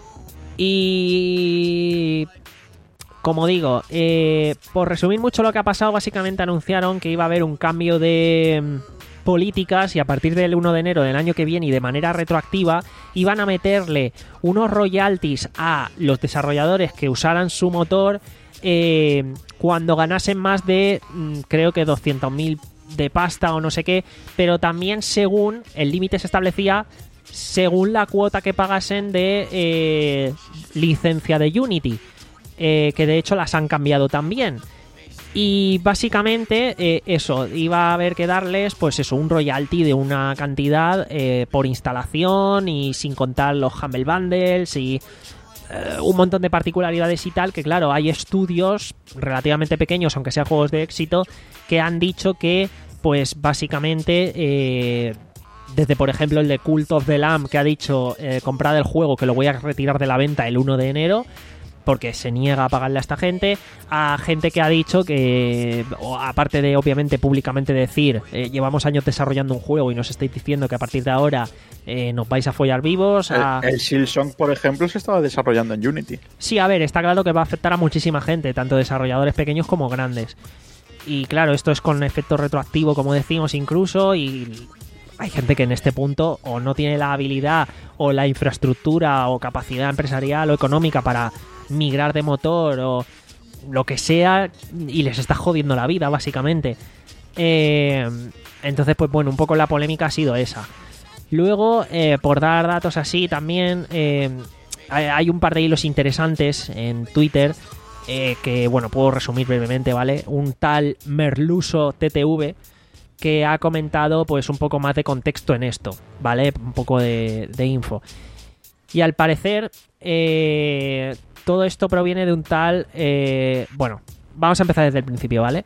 Y... como digo, eh, por resumir mucho lo que ha pasado, básicamente anunciaron que iba a haber un cambio de mm, políticas y a partir del uno de enero del año que viene y de manera retroactiva iban a meterle unos royalties a los desarrolladores que usaran su motor eh, cuando ganasen más de, mm, creo que doscientos mil de pasta o no sé qué, pero también según el límite se establecía según la cuota que pagasen de eh, licencia de Unity, eh, que de hecho las han cambiado también. Y básicamente eh, eso, iba a haber que darles pues eso, un royalty de una cantidad eh, por instalación y sin contar los Humble Bundles y eh, un montón de particularidades y tal, que claro, hay estudios relativamente pequeños, aunque sean juegos de éxito, que han dicho que pues básicamente eh, desde por ejemplo el de Cult of the Lamb, que ha dicho eh, comprad el juego que lo voy a retirar de la venta el uno de enero, porque se niega a pagarle a esta gente, a gente que ha dicho que, o aparte de obviamente públicamente decir, eh, llevamos años desarrollando un juego y nos estáis diciendo que a partir de ahora eh, nos vais a follar vivos. A... El, el Silksong, por ejemplo, se estaba desarrollando en Unity. Sí, a ver, está claro que va a afectar a muchísima gente, tanto desarrolladores pequeños como grandes. Y claro, esto es con efecto retroactivo, como decimos, incluso, y hay gente que en este punto o no tiene la habilidad o la infraestructura o capacidad empresarial o económica para migrar de motor o lo que sea, y les está jodiendo la vida, básicamente. Eh, entonces, pues bueno, un poco la polémica ha sido esa. Luego, eh, por dar datos así, también eh, hay un par de hilos interesantes en Twitter eh, que, bueno, puedo resumir brevemente, ¿vale? Un tal Merluso T T V que ha comentado pues un poco más de contexto en esto, ¿vale? Un poco de, de info. Y al parecer, eh, todo esto proviene de un tal... Eh, bueno, vamos a empezar desde el principio, ¿vale?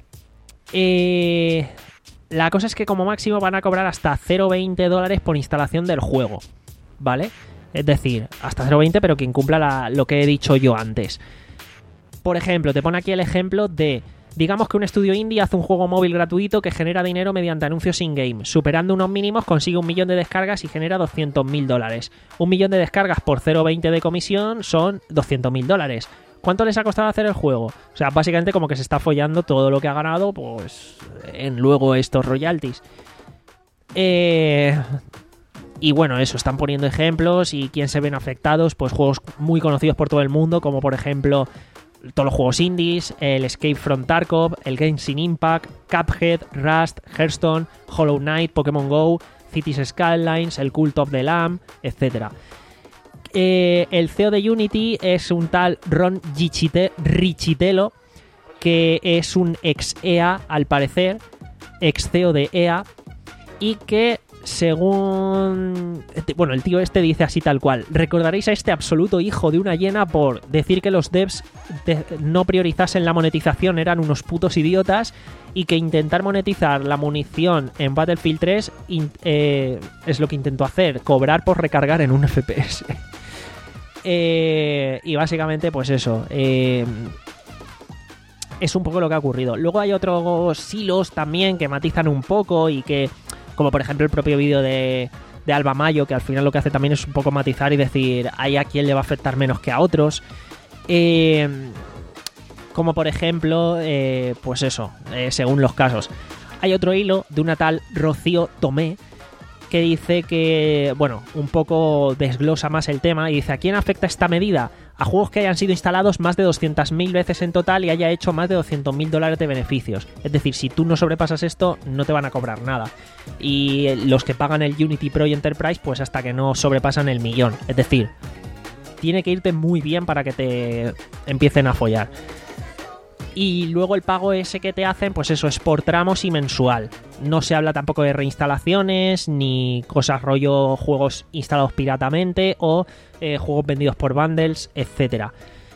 Eh, la cosa es que como máximo van a cobrar hasta cero coma veinte dólares por instalación del juego, ¿vale? Es decir, hasta cero coma veinte, pero que incumpla la, lo que he dicho yo antes. Por ejemplo, te pone aquí el ejemplo de... Digamos que un estudio indie hace un juego móvil gratuito que genera dinero mediante anuncios in-game. Superando unos mínimos consigue un millón de descargas y genera doscientos mil dólares. Un millón de descargas por cero coma veinte de comisión son doscientos mil dólares. ¿Cuánto les ha costado hacer el juego? O sea, básicamente como que se está follando todo lo que ha ganado, pues, en luego estos royalties. Eh... Y bueno, eso, están poniendo ejemplos y quién se ven afectados, pues juegos muy conocidos por todo el mundo, como por ejemplo... todos los juegos indies, el Escape from Tarkov, el Genshin Impact, Cuphead, Rust, Hearthstone, Hollow Knight, Pokémon Go, Cities Skylines, el Cult of the Lamb, etcétera. Eh, el C E O de Unity es un tal Ron Gichite- Richitello, que es un ex E A, al parecer, ex C E O de E A, y que... Según... Bueno, el tío este dice así tal cual: recordaréis a este absoluto hijo de una hiena por decir que los devs de no priorizasen la monetización eran unos putos idiotas y que intentar monetizar la munición en Battlefield tres in, eh, es lo que intentó hacer, cobrar por recargar en un F P S. eh, y básicamente pues eso, eh, es un poco lo que ha ocurrido. Luego hay otros hilos también que matizan un poco y que... Como por ejemplo el propio vídeo de, de Alba Mayo, que al final lo que hace también es un poco matizar y decir hay a quién le va a afectar menos que a otros. Eh, como por ejemplo, eh, pues eso, eh, según los casos. Hay otro hilo de una tal Rocío Tomé que dice que, bueno, un poco desglosa más el tema y dice: ¿a quién afecta esta medida? A juegos que hayan sido instalados más de doscientas mil veces en total y haya hecho más de doscientos mil dólares de beneficios. Es decir, si tú no sobrepasas esto, no te van a cobrar nada. Y los que pagan el Unity Pro y Enterprise, pues hasta que no sobrepasan el millón. Es decir, tiene que irte muy bien para que te empiecen a follar. Y luego el pago ese que te hacen, pues eso, es por tramos y mensual. No se habla tampoco de reinstalaciones, ni cosas rollo juegos instalados piratamente o eh, juegos vendidos por bundles, etcétera.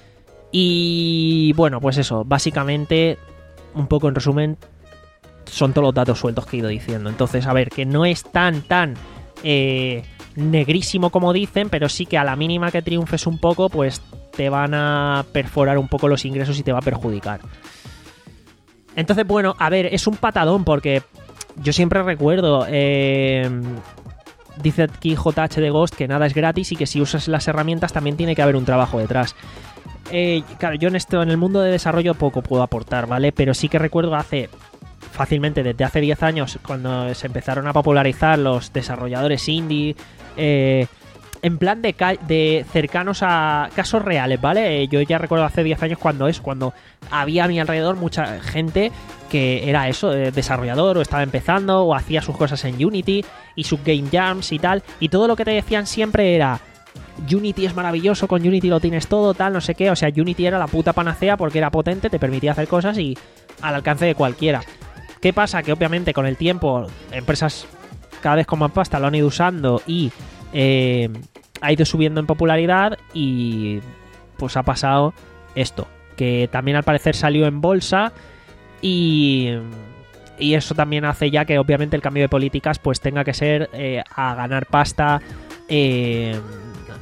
Y bueno, pues eso, básicamente, un poco en resumen, son todos los datos sueltos que he ido diciendo. Entonces, a ver, que no es tan, tan eh, negrísimo como dicen, pero sí que a la mínima que triunfes un poco, pues... te van a perforar un poco los ingresos y te va a perjudicar. Entonces, bueno, a ver, es un patadón porque yo siempre recuerdo, eh, dice aquí J H de Ghost que nada es gratis y que si usas las herramientas también tiene que haber un trabajo detrás. Eh, claro, yo en esto, en el mundo de desarrollo poco puedo aportar, ¿vale? Pero sí que recuerdo hace, fácilmente desde hace diez años, cuando se empezaron a popularizar los desarrolladores indie, eh... en plan de, ca- de cercanos a casos reales, ¿vale? Yo ya recuerdo hace diez años cuando es, cuando había a mi alrededor mucha gente que era eso, eh, desarrollador o estaba empezando o hacía sus cosas en Unity y sus game jams y tal, y todo lo que te decían siempre era: Unity es maravilloso, con Unity lo tienes todo, tal, no sé qué. O sea, Unity era la puta panacea porque era potente, te permitía hacer cosas y al alcance de cualquiera. ¿Qué pasa? Que obviamente con el tiempo empresas cada vez con más pasta lo han ido usando y eh, ha ido subiendo en popularidad y pues ha pasado esto, que también al parecer salió en bolsa y, y eso también hace ya que obviamente el cambio de políticas pues tenga que ser eh, a ganar pasta, eh,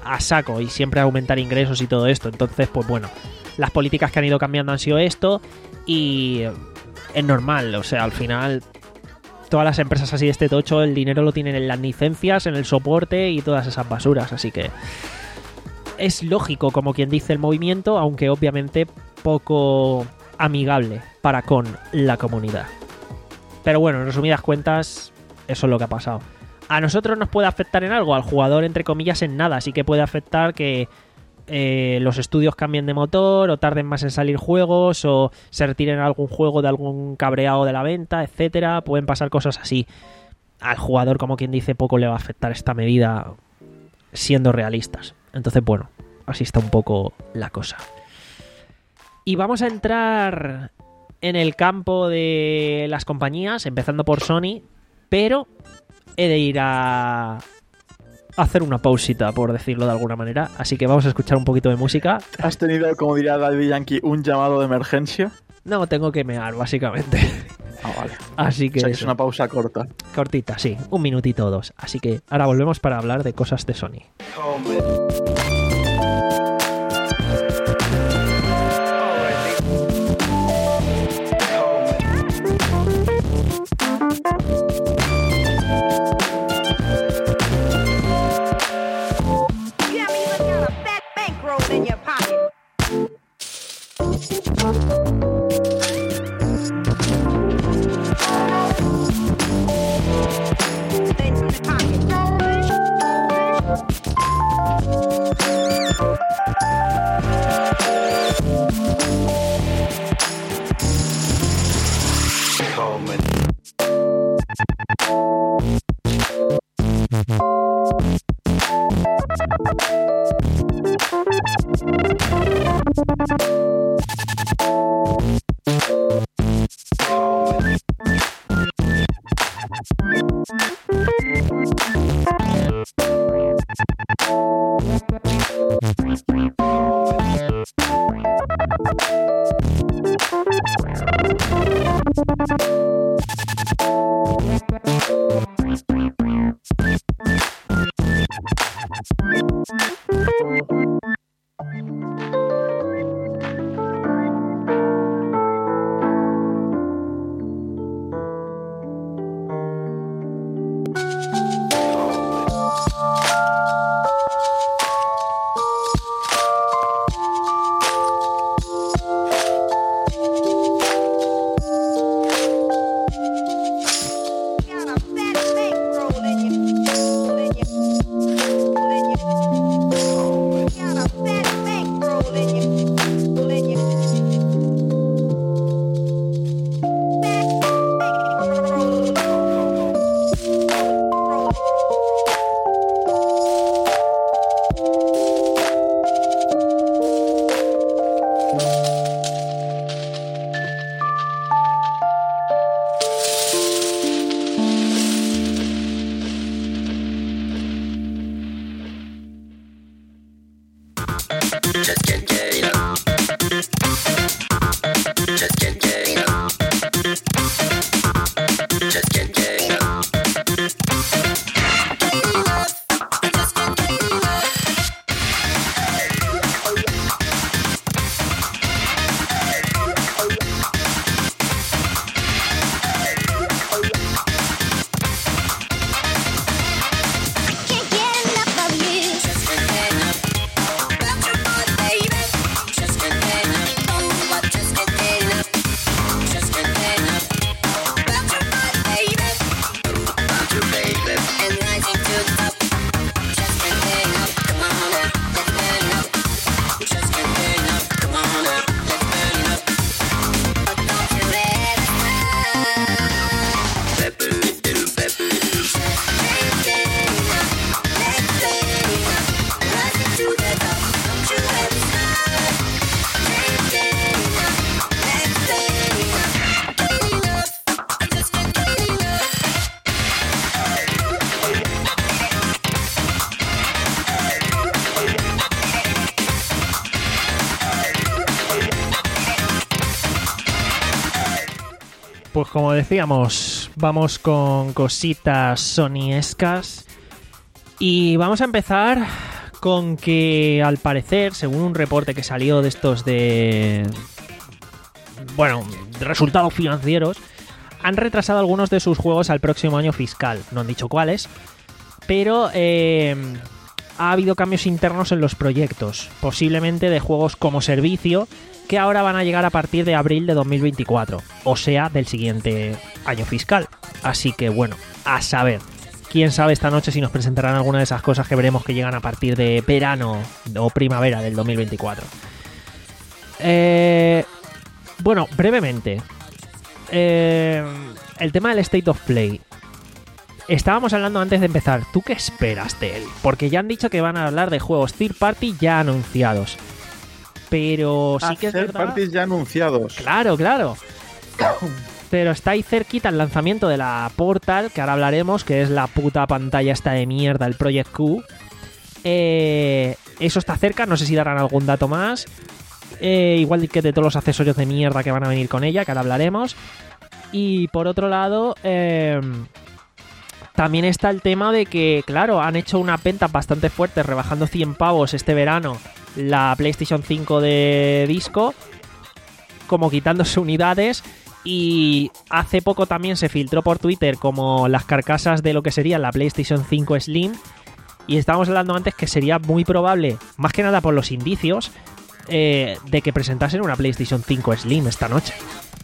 a saco y siempre aumentar ingresos y todo esto. Entonces, pues bueno, las políticas que han ido cambiando han sido esto y es normal, o sea, al final todas las empresas así de este tocho el dinero lo tienen en las licencias, en el soporte y todas esas basuras, así que es lógico, como quien dice, el movimiento, aunque obviamente poco amigable para con la comunidad. Pero bueno, en resumidas cuentas, eso es lo que ha pasado. A nosotros nos puede afectar en algo, al jugador entre comillas en nada, sí que puede afectar que eh, los estudios cambien de motor o tarden más en salir juegos o se retiren algún juego de algún cabreado de la venta, etcétera. Pueden pasar cosas así. Al jugador, como quien dice, poco le va a afectar esta medida siendo realistas. Entonces, bueno, así está un poco la cosa. Y vamos a entrar en el campo de las compañías, empezando por Sony, pero he de ir a hacer una pausita, por decirlo de alguna manera. Así que vamos a escuchar un poquito de música. ¿Has tenido, como diría Daddy Yankee, un llamado de emergencia? No, tengo que mear, básicamente. Ah, vale. Así que, o sea, que es una pausa corta. Cortita, sí. Un minutito o dos. Así que ahora volvemos para hablar de cosas de Sony. Pues como decíamos, vamos con cositas sonyescas y vamos a empezar con que al parecer, según un reporte que salió de estos de... bueno, de resultados financieros, han retrasado algunos de sus juegos al próximo año fiscal. No han dicho cuáles, pero eh, ha habido cambios internos en los proyectos, posiblemente de juegos como servicio, que ahora van a llegar a partir de abril de dos mil veinticuatro, o sea, del siguiente año fiscal. Así que bueno, a saber. Quién sabe esta noche si nos presentarán alguna de esas cosas que veremos que llegan a partir de verano o primavera del dos mil veinticuatro. Eh, bueno, brevemente. Eh, el tema del State of Play. Estábamos hablando antes de empezar. ¿Tú qué esperas de él? Porque ya han dicho que van a hablar de juegos third party ya anunciados. Pero sí ah, que es third verdad... parties ya anunciados. Claro, claro. Pero está ahí cerquita el lanzamiento de la Portal, que ahora hablaremos, que es la puta pantalla esta de mierda, el Project Q. Eh, eso está cerca, no sé si darán algún dato más. Eh, igual que de todos los accesorios de mierda que van a venir con ella, que ahora hablaremos. Y por otro lado, eh, también está el tema de que, claro, han hecho unas ventas bastante fuertes, rebajando cien pavos este verano la PlayStation cinco de disco, como quitándose unidades. Y hace poco también se filtró por Twitter como las carcasas de lo que sería la PlayStation cinco Slim. Y estábamos hablando antes que sería muy probable, más que nada por los indicios, eh, de que presentasen una PlayStation cinco Slim esta noche.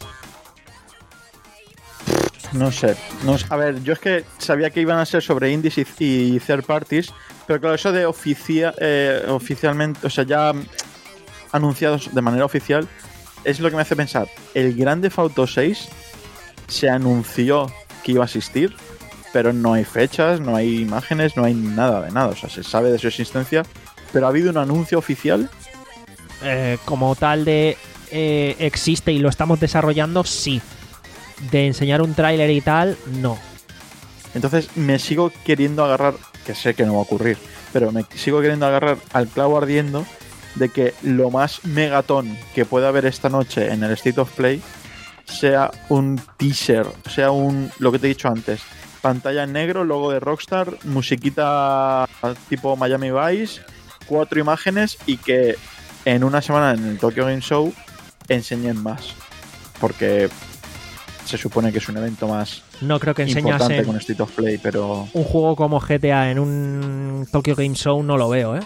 No sé, no, a ver, yo es que sabía que iban a ser sobre indies y, y third parties, pero claro, eso de oficia, eh, oficialmente, o sea, ya anunciados de manera oficial, es lo que me hace pensar. El Grand Theft Auto seis se anunció que iba a existir, pero no hay fechas, no hay imágenes, no hay nada de nada. O sea, se sabe de su existencia, pero ha habido un anuncio oficial. Eh, como tal de eh, existe y lo estamos desarrollando, sí. De enseñar un tráiler y tal, no. Entonces me sigo queriendo agarrar, que sé que no va a ocurrir, pero me sigo queriendo agarrar al clavo ardiendo de que lo más megatón que pueda haber esta noche en el State of Play sea un teaser, sea un, lo que te he dicho antes, pantalla en negro, logo de Rockstar, musiquita tipo Miami Vice, cuatro imágenes y que en una semana en el Tokyo Game Show enseñen más, porque se supone que es un evento más no creo que importante enseñasen con State of Play, pero un juego como G T A en un Tokyo Game Show no lo veo, ¿eh?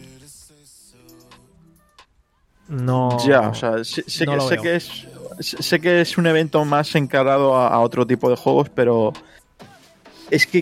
No. Ya, o sea, sé, sé, no que, sé, que es, sé que es un evento más encarado a, a otro tipo de juegos, pero es que,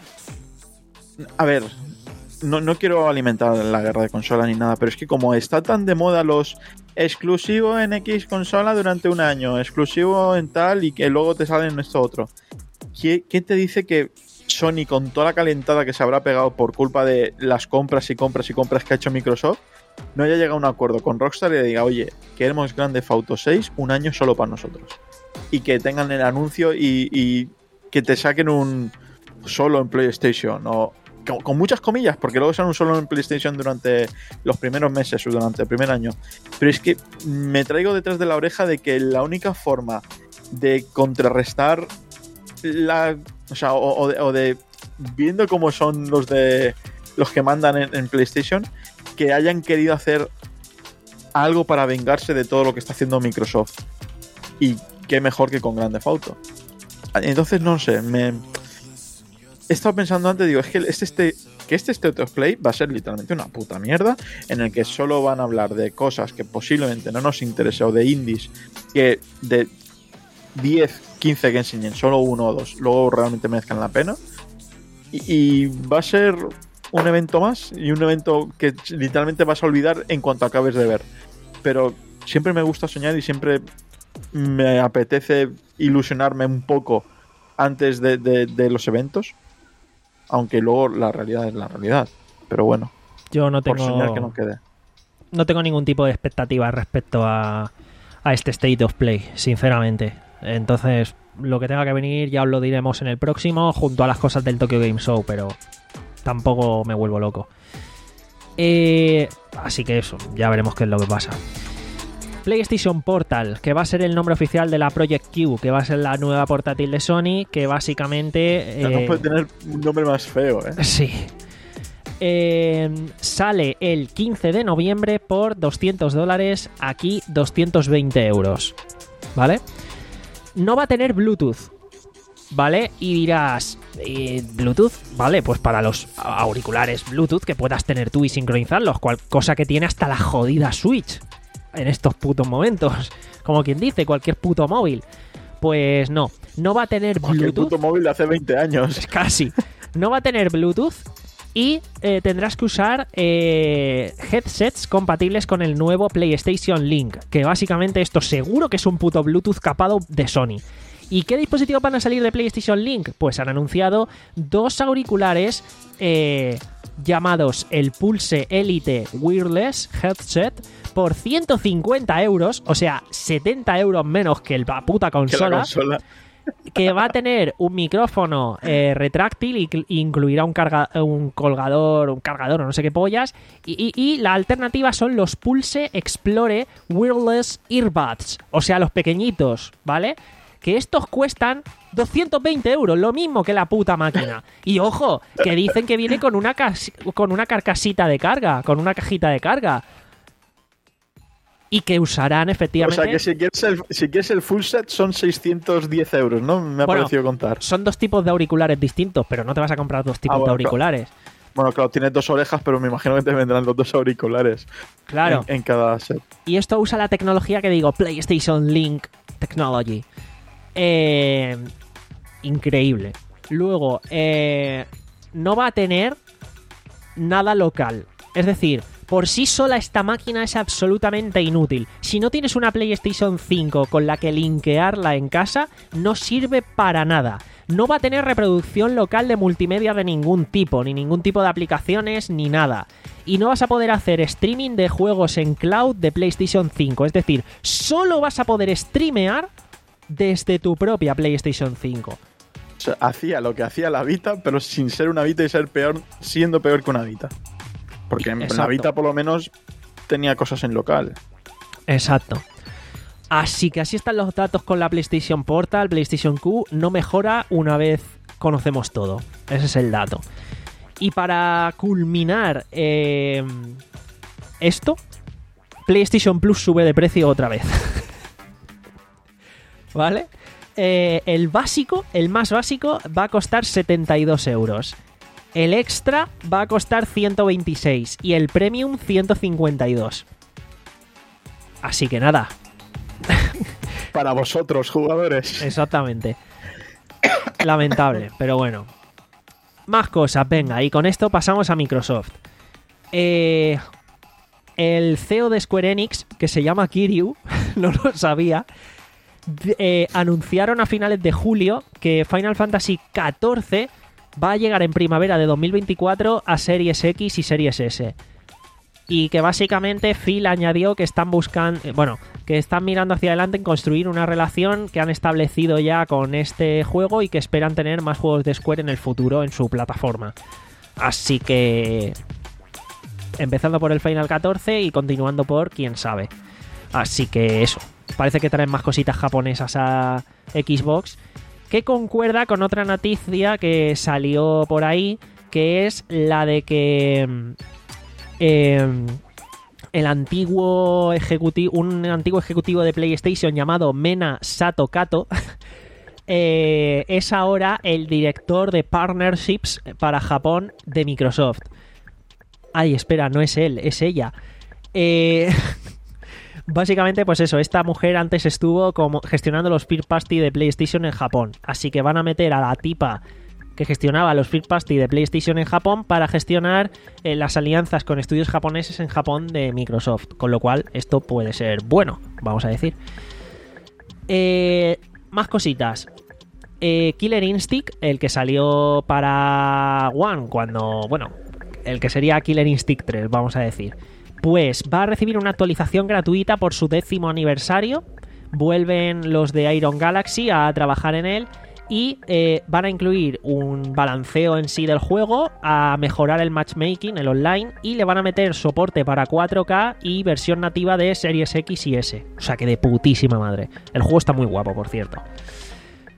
a ver, no, no quiero alimentar la guerra de consola ni nada, pero es que como está tan de moda los exclusivo en X consola durante un año, exclusivo en tal y que luego te salen en esto otro, ¿Quién, ¿quién te dice que Sony, con toda la calentada que se habrá pegado por culpa de las compras y compras y compras que ha hecho Microsoft, no haya llegado a un acuerdo con Rockstar y le diga, oye, queremos Grand Theft Auto seis un año solo para nosotros? Y que tengan el anuncio y, y que te saquen un solo en PlayStation, o con, con muchas comillas, porque luego salen un solo en PlayStation durante los primeros meses o durante el primer año. Pero es que me traigo detrás de la oreja de que la única forma de contrarrestar la... O sea, o, o, de, o de... Viendo cómo son los de... los que mandan en, en PlayStation, que hayan querido hacer algo para vengarse de todo lo que está haciendo Microsoft. Y qué mejor que con Grand Theft Auto. Entonces, no sé, me... He estado pensando antes, digo, es que este, este, que este State of Play va a ser literalmente una puta mierda, en el que solo van a hablar de cosas que posiblemente no nos interese, o de indies, que de diez, quince que enseñen, solo uno o dos, luego realmente merezcan la pena. Y, y va a ser un evento más, y un evento que literalmente vas a olvidar en cuanto acabes de ver. Pero siempre me gusta soñar y siempre me apetece ilusionarme un poco antes de, de, de los eventos, aunque luego la realidad es la realidad. Pero bueno, yo no tengo, por soñar que no quede. No tengo ningún tipo de expectativa respecto a, a este State of Play, sinceramente. Entonces, lo que tenga que venir ya os lo diremos en el próximo, junto a las cosas del Tokyo Game Show, pero tampoco me vuelvo loco. Eh, así que eso, ya veremos qué es lo que pasa. PlayStation Portal, que va a ser el nombre oficial de la Project Q, que va a ser la nueva portátil de Sony, que básicamente... Eh, no puede eh, tener un nombre más feo, ¿eh? Sí. Eh, sale el quince de noviembre por doscientos dólares, aquí doscientos veinte euros, ¿vale? No va a tener Bluetooth, ¿vale? Y dirás, eh, ¿Bluetooth? Vale, pues para los auriculares Bluetooth que puedas tener tú y sincronizarlos, cual, cosa que tiene hasta la jodida Switch en estos putos momentos, como quien dice, cualquier puto móvil. Pues no, no va a tener Bluetooth. El puto móvil de hace veinte años. Casi. No va a tener Bluetooth. Y eh, tendrás que usar eh, headsets compatibles con el nuevo PlayStation Link, que básicamente esto seguro que es un puto Bluetooth capado de Sony. ¿Y qué dispositivos van a salir de PlayStation Link? Pues han anunciado dos auriculares eh, llamados el Pulse Elite Wireless Headset por ciento cincuenta euros, o sea, setenta euros menos que la puta consola. Que la consola. Que va a tener un micrófono eh, retráctil y incluirá un, carga, un colgador, un cargador o no sé qué pollas. Y, y, y la alternativa son los Pulse Explore Wireless Earbuds, o sea, los pequeñitos, ¿vale? Que estos cuestan doscientos veinte euros, lo mismo que la puta máquina. Y ojo, que dicen que viene con una, cas- con una carcasita de carga, con una cajita de carga. Y que usarán efectivamente... O sea que si quieres el, si quieres el full set son seiscientos diez euros, ¿no? Me ha bueno, parecido contar. Son dos tipos de auriculares distintos, pero no te vas a comprar dos tipos ah, bueno, de auriculares. Claro. Bueno, claro, tienes dos orejas, pero me imagino que te vendrán los dos auriculares. Claro. En, en cada set. Y esto usa la tecnología que digo, PlayStation Link Technology. Eh, increíble. Luego, eh, no va a tener nada local. Es decir... Por sí sola esta máquina es absolutamente inútil. Si no tienes una PlayStation cinco con la que linkearla en casa, no sirve para nada. No va a tener reproducción local de multimedia de ningún tipo, ni ningún tipo de aplicaciones, ni nada. Y no vas a poder hacer streaming de juegos en cloud de PlayStation cinco. Es decir, solo vas a poder streamear desde tu propia PlayStation cinco. O sea, hacía lo que hacía la Vita, pero sin ser una Vita y ser peor, siendo peor que una Vita. Porque en Exacto. la Vita por lo menos tenía cosas en local. Exacto. Así que así están los datos con la PlayStation Portal. PlayStation Q no mejora una vez conocemos todo. Ese es el dato. Y para culminar eh, esto, PlayStation Plus sube de precio otra vez. ¿Vale? Eh, el básico, el más básico, va a costar setenta y dos euros. El extra va a costar ciento veintiséis y el premium ciento cincuenta y dos. Así que nada. Para vosotros, jugadores. Exactamente. Lamentable, pero bueno. Más cosas, venga, y con esto pasamos a Microsoft. Eh, el C E O de Square Enix, que se llama Kiryu, no lo sabía, eh, anunciaron a finales de julio que Final Fantasy catorce va a llegar en primavera de dos mil veinticuatro a Series X y Series S. Y que básicamente Phil añadió que están buscando, bueno, que están mirando hacia adelante en construir una relación que han establecido ya con este juego y que esperan tener más juegos de Square en el futuro en su plataforma. Así que... empezando por el Final catorce y continuando por quién sabe. Así que eso. Parece que traen más cositas japonesas a Xbox, que concuerda con otra noticia que salió por ahí, que es la de que eh, el antiguo ejecutivo, un antiguo ejecutivo de PlayStation llamado Mena Sato Kato eh, es ahora el director de partnerships para Japón de Microsoft. Ay, espera, no es él, es ella. Eh... Básicamente, pues eso, esta mujer antes estuvo como gestionando los first party de PlayStation en Japón. Así que van a meter a la tipa que gestionaba los first party de PlayStation en Japón para gestionar eh, las alianzas con estudios japoneses en Japón de Microsoft. Con lo cual, esto puede ser bueno, vamos a decir. Eh, más cositas. Eh, Killer Instinct, el que salió para One, cuando, bueno, el que sería Killer Instinct tres, vamos a decir. Pues va a recibir una actualización gratuita por su décimo aniversario. Vuelven los de Iron Galaxy a trabajar en él y eh, van a incluir un balanceo en sí del juego, a mejorar el matchmaking, el online, y le van a meter soporte para cuatro K y versión nativa de Series X y S. O sea que de putísima madre. El juego está muy guapo, por cierto.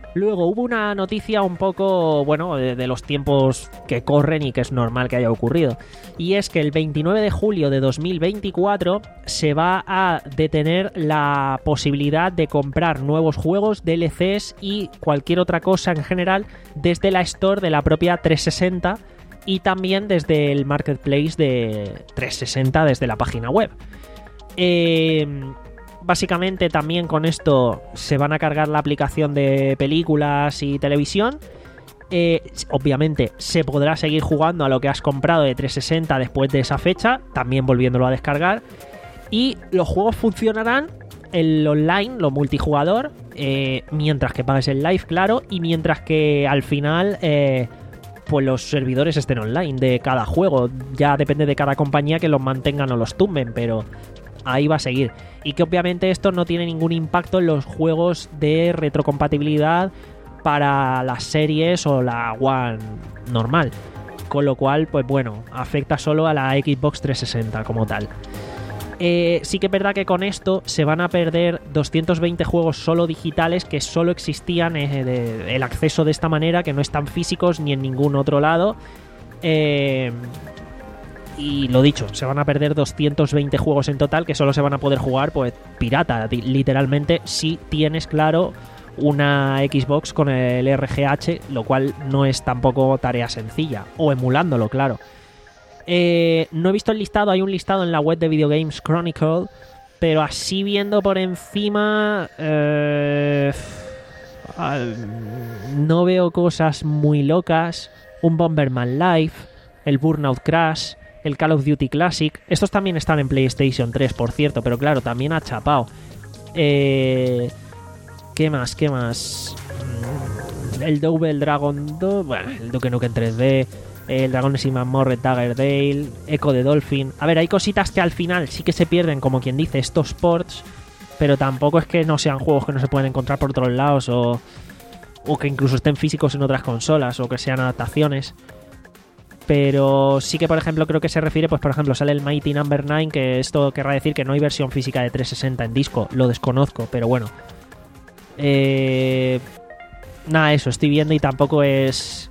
Luego hubo una noticia un poco, bueno, de, de los tiempos que corren y que es normal que haya ocurrido. Y es que el veintinueve de julio de dos mil veinticuatro se va a detener la posibilidad de comprar nuevos juegos, D L Cs y cualquier otra cosa en general desde la Store de la propia trescientos sesenta y también desde el Marketplace de trescientos sesenta desde la página web. Eh... Básicamente también con esto se van a cargar la aplicación de películas y televisión. Eh, obviamente se podrá seguir jugando a lo que has comprado de trescientos sesenta después de esa fecha, también volviéndolo a descargar. Y los juegos funcionarán el online, lo multijugador, eh, mientras que pagues el live, claro, y mientras que al final eh, pues los servidores estén online de cada juego. Ya depende de cada compañía que los mantengan o los tumben, pero ahí va a seguir. Y que obviamente esto no tiene ningún impacto en los juegos de retrocompatibilidad para las series o la One normal. Con lo cual, pues bueno, afecta solo a la Xbox trescientos sesenta como tal. Eh, sí que es verdad que con esto se van a perder doscientos veinte juegos solo digitales que solo existían eh, de, el acceso de esta manera, que no están físicos ni en ningún otro lado. Eh... Y lo dicho, se van a perder doscientos veinte juegos en total que solo se van a poder jugar pues pirata, literalmente, si tienes, claro, una Xbox con el R G H, lo cual no es tampoco tarea sencilla, o emulándolo, claro. Eh, no he visto el listado, hay un listado en la web de Video Games Chronicle, pero así viendo por encima eh, no veo cosas muy locas. Un Bomberman Live, el Burnout Crash, el Call of Duty Classic. Estos también están en PlayStation tres, por cierto, pero claro, también ha chapado. Eh, ¿Qué más? ¿Qué más? El Double Dragon dos, bueno, el Duke Nukem en tres D, el Dragones y Mazmorra, Dagger Dale, Echo the Dolphin. A ver, hay cositas que al final sí que se pierden, como quien dice, estos ports, pero tampoco es que no sean juegos que no se pueden encontrar por otros lados o, o que incluso estén físicos en otras consolas o que sean adaptaciones. Pero sí que, por ejemplo, creo que se refiere, pues por ejemplo, sale el Mighty Number nueve, que esto querrá decir que no hay versión física de trescientos sesenta en disco, lo desconozco, pero bueno. Eh, nada, eso, estoy viendo y tampoco es...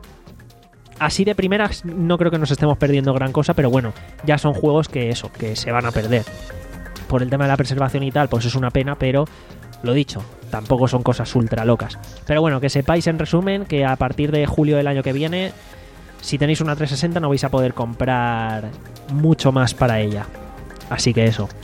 Así de primeras no creo que nos estemos perdiendo gran cosa, pero bueno, ya son juegos que eso, que se van a perder. Por el tema de la preservación y tal, pues es una pena, pero lo dicho, tampoco son cosas ultra locas. Pero bueno, que sepáis en resumen que a partir de julio del año que viene, si tenéis una trescientos sesenta no vais a poder comprar mucho más para ella. Así que eso.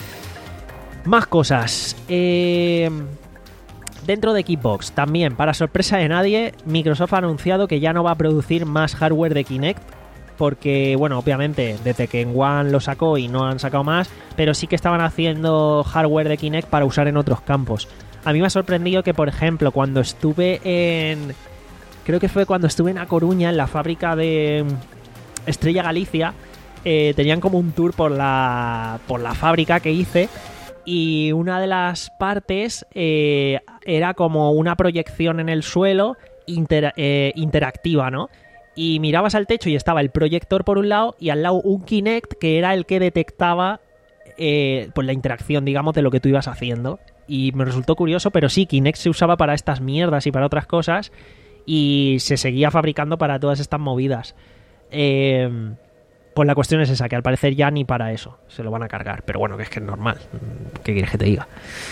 Más cosas. Eh, dentro de Xbox, también, para sorpresa de nadie, Microsoft ha anunciado que ya no va a producir más hardware de Kinect. Porque, bueno, obviamente, desde que en One lo sacó y no han sacado más, pero sí que estaban haciendo hardware de Kinect para usar en otros campos. A mí me ha sorprendido que, por ejemplo, cuando estuve en... Creo que fue cuando estuve en A Coruña, en la fábrica de Estrella Galicia, eh, tenían como un tour por la, por la fábrica que hice, y una de las partes eh, era como una proyección en el suelo inter, eh, interactiva, ¿no? Y mirabas al techo y estaba el proyector por un lado y al lado un Kinect que era el que detectaba eh, pues la interacción, digamos, de lo que tú ibas haciendo. Y me resultó curioso, pero sí, Kinect se usaba para estas mierdas y para otras cosas, y se seguía fabricando para todas estas movidas. Eh, pues la cuestión es esa, que al parecer ya ni para eso se lo van a cargar. Pero bueno, que es que es normal. ¿Qué quieres que te diga?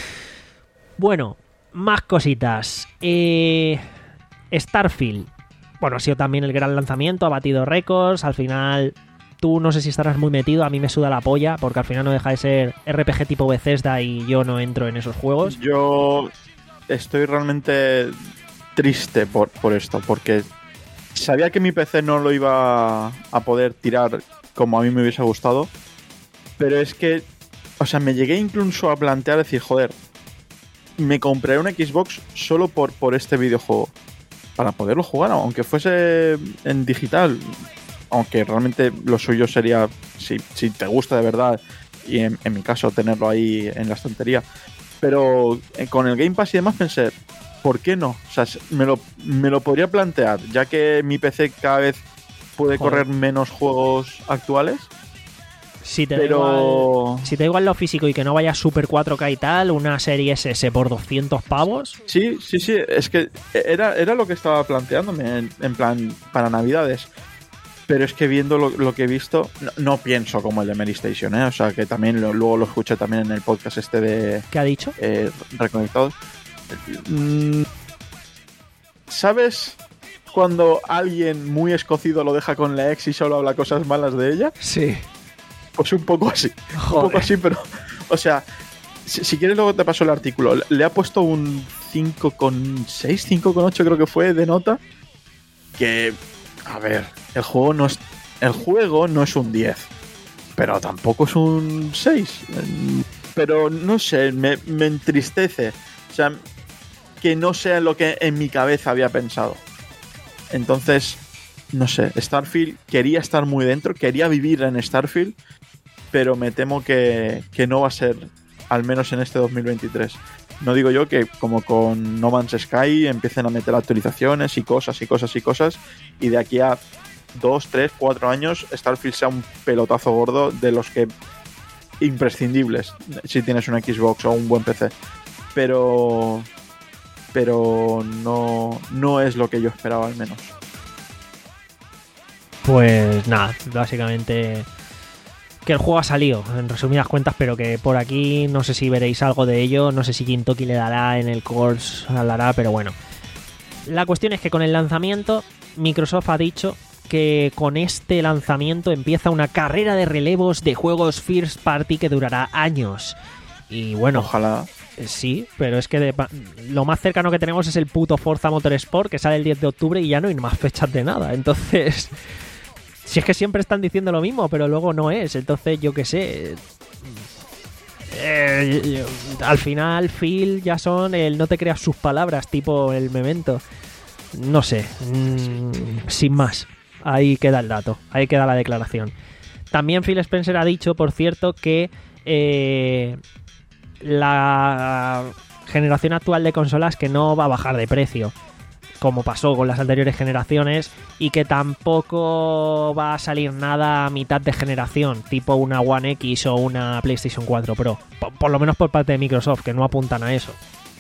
Bueno, más cositas. Eh, Starfield. Bueno, ha sido también el gran lanzamiento, ha batido récords. Al final, tú no sé si estarás muy metido, a mí me suda la polla, porque al final no deja de ser R P G tipo Bethesda y yo no entro en esos juegos. Yo estoy realmente triste por, por esto, porque sabía que mi P C no lo iba a poder tirar como a mí me hubiese gustado, pero es que, o sea, me llegué incluso a plantear decir, joder, me compré una Xbox solo por, por este videojuego, para poderlo jugar, aunque fuese en digital, aunque realmente lo suyo sería, si, si te gusta de verdad, y en, en mi caso tenerlo ahí en la estantería, pero con el Game Pass y demás pensé, ¿por qué no? O sea, me lo, me lo podría plantear, ya que mi P C cada vez puede Joder. correr menos juegos actuales. Si te, pero... da igual, si te da igual lo físico y que no vaya Super cuatro K y tal, una serie S S por doscientos pavos. Sí, sí, sí, es que era, era lo que estaba planteándome, en, en plan, para Navidades. Pero es que viendo lo, lo que he visto, no, no pienso como el de Mary Station, ¿eh? O sea, que también lo, luego lo escuché también en el podcast este de... ¿Qué ha dicho? Eh, Reconectados. Mm, ¿Sabes cuando alguien muy escocido lo deja con la ex y solo habla cosas malas de ella? Sí. Pues un poco así. Joder. Un poco así, pero... O sea, si, si quieres luego te paso el artículo. Le, le ha puesto un cinco coma seis, cinco coma ocho creo que fue de nota. Que, a ver, el juego no es, el juego no es un diez. Pero tampoco es un seis. Pero no sé, me, me entristece. O sea, que no sea lo que en mi cabeza había pensado. Entonces, no sé, Starfield quería estar muy dentro, quería vivir en Starfield, pero me temo que, que no va a ser, al menos en este dos mil veintitrés. No digo yo que como con No Man's Sky empiecen a meter actualizaciones y cosas y cosas y cosas, y de aquí a dos, tres, cuatro años Starfield sea un pelotazo gordo de los que imprescindibles si tienes una Xbox o un buen P C. Pero pero no, no es lo que yo esperaba, al menos. Pues nada, básicamente que el juego ha salido, en resumidas cuentas, pero que por aquí no sé si veréis algo de ello, no sé si Gintoki le dará en el course, hablará, pero bueno. La cuestión es que con el lanzamiento, Microsoft ha dicho que con este lanzamiento empieza una carrera de relevos de juegos first party que durará años. Y bueno, ojalá. Sí, pero es que de, lo más cercano que tenemos es el puto Forza Motorsport, que sale el diez de octubre y ya no hay más fechas de nada. Entonces, si es que siempre están diciendo lo mismo, pero luego no es. Entonces, yo qué sé. Eh, al final, Phil ya son el no te creas sus palabras, tipo el Memento. No sé, mmm, sin más. Ahí queda el dato, ahí queda la declaración. También Phil Spencer ha dicho, por cierto, que eh, la generación actual de consolas que no va a bajar de precio, como pasó con las anteriores generaciones, y que tampoco va a salir nada a mitad de generación, tipo una One X o una PlayStation cuatro Pro. Por, por lo menos por parte de Microsoft, que no apuntan a eso.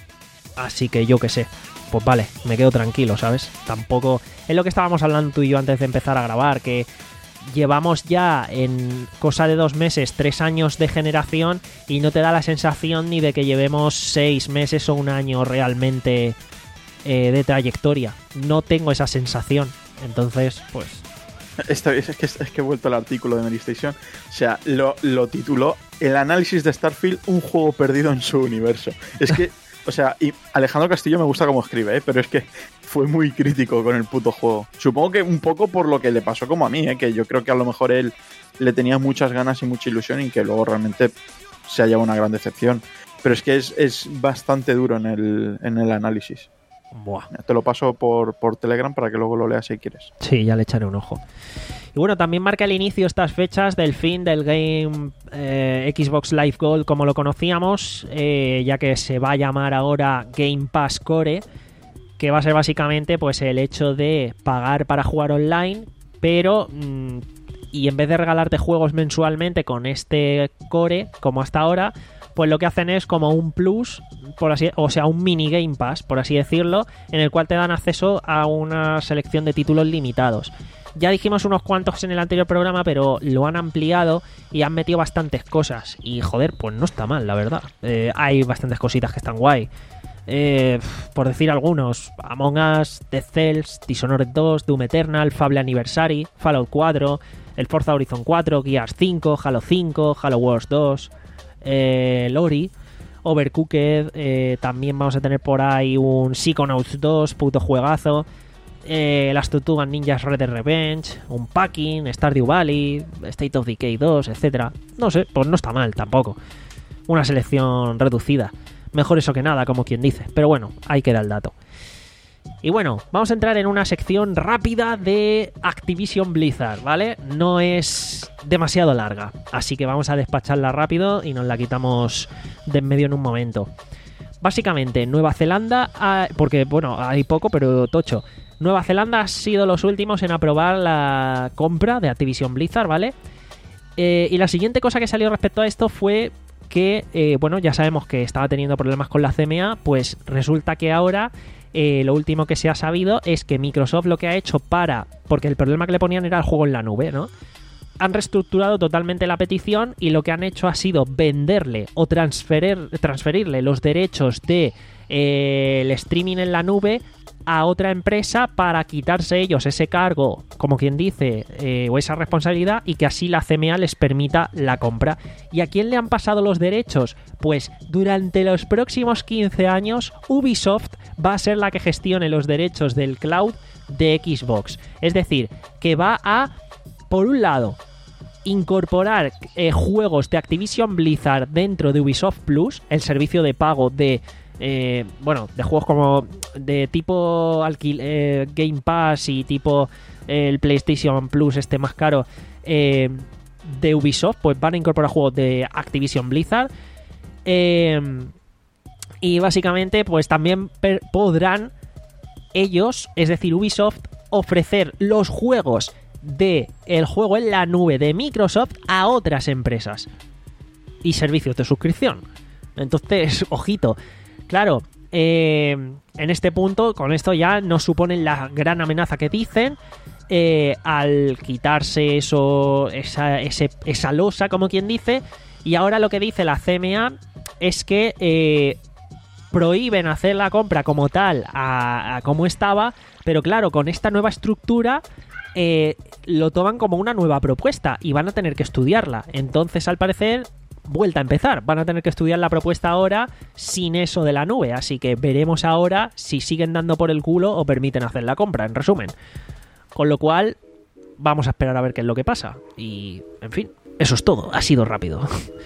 Así que yo qué sé. Pues vale, me quedo tranquilo, ¿sabes? Tampoco... Es lo que estábamos hablando tú y yo antes de empezar a grabar, que llevamos ya en cosa de dos meses, tres años de generación y no te da la sensación ni de que llevemos seis meses o un año realmente eh, de trayectoria. No tengo esa sensación. Entonces, pues... Esta vez es que, es que he vuelto al artículo de Mary Station. O sea, lo, lo tituló El análisis de Starfield, un juego perdido en su universo. Es que... O sea, y Alejandro Castillo me gusta cómo escribe, ¿eh? Pero es que fue muy crítico con el puto juego. Supongo que un poco por lo que le pasó como a mí, ¿eh? Que yo creo que a lo mejor él le tenía muchas ganas y mucha ilusión y que luego realmente se ha llevado una gran decepción. Pero es que es, es bastante duro en el, en el análisis. Buah. Te lo paso por, por Telegram para que luego lo leas si quieres. Sí, ya le echaré un ojo. Y bueno, también marca el inicio estas fechas del fin del Game eh, Xbox Live Gold como lo conocíamos, eh, ya que se va a llamar ahora Game Pass Core, que va a ser básicamente pues el hecho de pagar para jugar online, pero mmm, y en vez de regalarte juegos mensualmente con este Core, como hasta ahora, pues lo que hacen es como un plus, por así, o sea, un mini Game Pass, por así decirlo, en el cual te dan acceso a una selección de títulos limitados. Ya dijimos unos cuantos en el anterior programa, pero lo han ampliado y han metido bastantes cosas. Y joder, pues no está mal, la verdad. Eh, hay bastantes cositas que están guay. Eh, por decir algunos: Among Us, Dead Cells, Dishonored dos, Doom Eternal, Fable Anniversary, Fallout cuatro, el Forza Horizon cuatro, Gears cinco, Halo cinco, Halo Wars dos, eh, Lori, Overcooked, eh, también vamos a tener por ahí un Psychonauts dos, puto juegazo. Eh, las Tortugas Ninjas Red Dead Revenge, un Packing, Stardew Valley, State of Decay dos, etcétera. No sé, pues no está mal tampoco. Una selección reducida. Mejor eso que nada, como quien dice. Pero bueno, ahí queda el dato. Y bueno, vamos a entrar en una sección rápida de Activision Blizzard, ¿vale? No es demasiado larga, así que vamos a despacharla rápido y nos la quitamos de en medio en un momento. Básicamente, Nueva Zelanda, porque bueno, hay poco, pero tocho. Nueva Zelanda ha sido los últimos en aprobar la compra de Activision Blizzard, ¿vale? Eh, y la siguiente cosa que salió respecto a esto fue que, eh, bueno, ya sabemos que estaba teniendo problemas con la C M A, pues resulta que ahora eh, lo último que se ha sabido es que Microsoft lo que ha hecho para... Porque el problema que le ponían era el juego en la nube, ¿no? Han reestructurado totalmente la petición y lo que han hecho ha sido venderle o transferir, transferirle los derechos de eh, el streaming en la nube a otra empresa para quitarse ellos ese cargo, como quien dice, eh, o esa responsabilidad, y que así la C M A les permita la compra. ¿Y a quién le han pasado los derechos? Pues durante los próximos quince años Ubisoft va a ser la que gestione los derechos del cloud de Xbox. Es decir, que va a, por un lado, incorporar eh, juegos de Activision Blizzard dentro de Ubisoft Plus, el servicio de pago de eh, bueno, de juegos como de tipo alquil eh, Game Pass y tipo eh, el PlayStation Plus este más caro eh, de Ubisoft, pues van a incorporar juegos de Activision Blizzard eh, y básicamente pues también per- podrán ellos, es decir Ubisoft, ofrecer los juegos de el juego en la nube de Microsoft a otras empresas y servicios de suscripción. Entonces, ojito, claro, eh, en este punto, con esto ya no suponen la gran amenaza que dicen eh, al quitarse eso, esa, ese, esa losa, como quien dice, y ahora lo que dice la C M A es que eh, prohíben hacer la compra como tal a, a como estaba, pero claro, con esta nueva estructura eh, lo toman como una nueva propuesta y van a tener que estudiarla. Entonces, al parecer, vuelta a empezar. Van a tener que estudiar la propuesta ahora sin eso de la nube. Así que veremos ahora si siguen dando por el culo o permiten hacer la compra, en resumen. Con lo cual, vamos a esperar a ver qué es lo que pasa. Y, en fin, eso es todo. Ha sido rápido.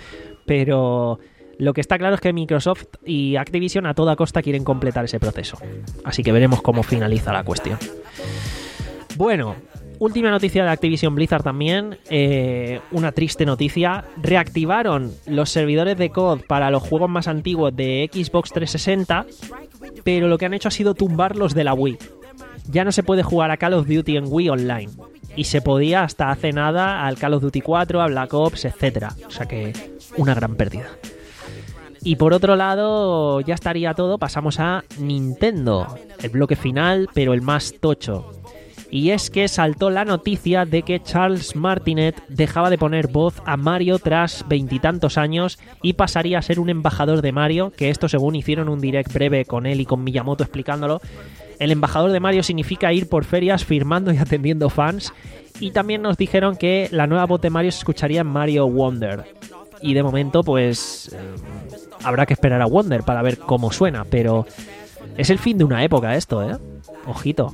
Pero lo que está claro es que Microsoft y Activision a toda costa quieren completar ese proceso. Así que veremos cómo finaliza la cuestión. Bueno, última noticia de Activision Blizzard también, eh, una triste noticia. Reactivaron los servidores de C O D para los juegos más antiguos de Xbox trescientos sesenta, pero lo que han hecho ha sido tumbarlos de la Wii. Ya no se puede jugar a Call of Duty en Wii Online, y se podía hasta hace nada al Call of Duty cuatro, a Black Ops, etcétera. O sea que una gran pérdida. Y por otro lado, ya estaría todo, pasamos a Nintendo, el bloque final, pero el más tocho. Y es que saltó la noticia de que Charles Martinet dejaba de poner voz a Mario tras veintitantos años y pasaría a ser un embajador de Mario, que esto según hicieron un direct breve con él y con Miyamoto explicándolo. El embajador de Mario significa ir por ferias firmando y atendiendo fans. Y también nos dijeron que la nueva voz de Mario se escucharía en Mario Wonder. Y de momento pues eh, habrá que esperar a Wonder para ver cómo suena, pero es el fin de una época esto, ¿eh? Ojito.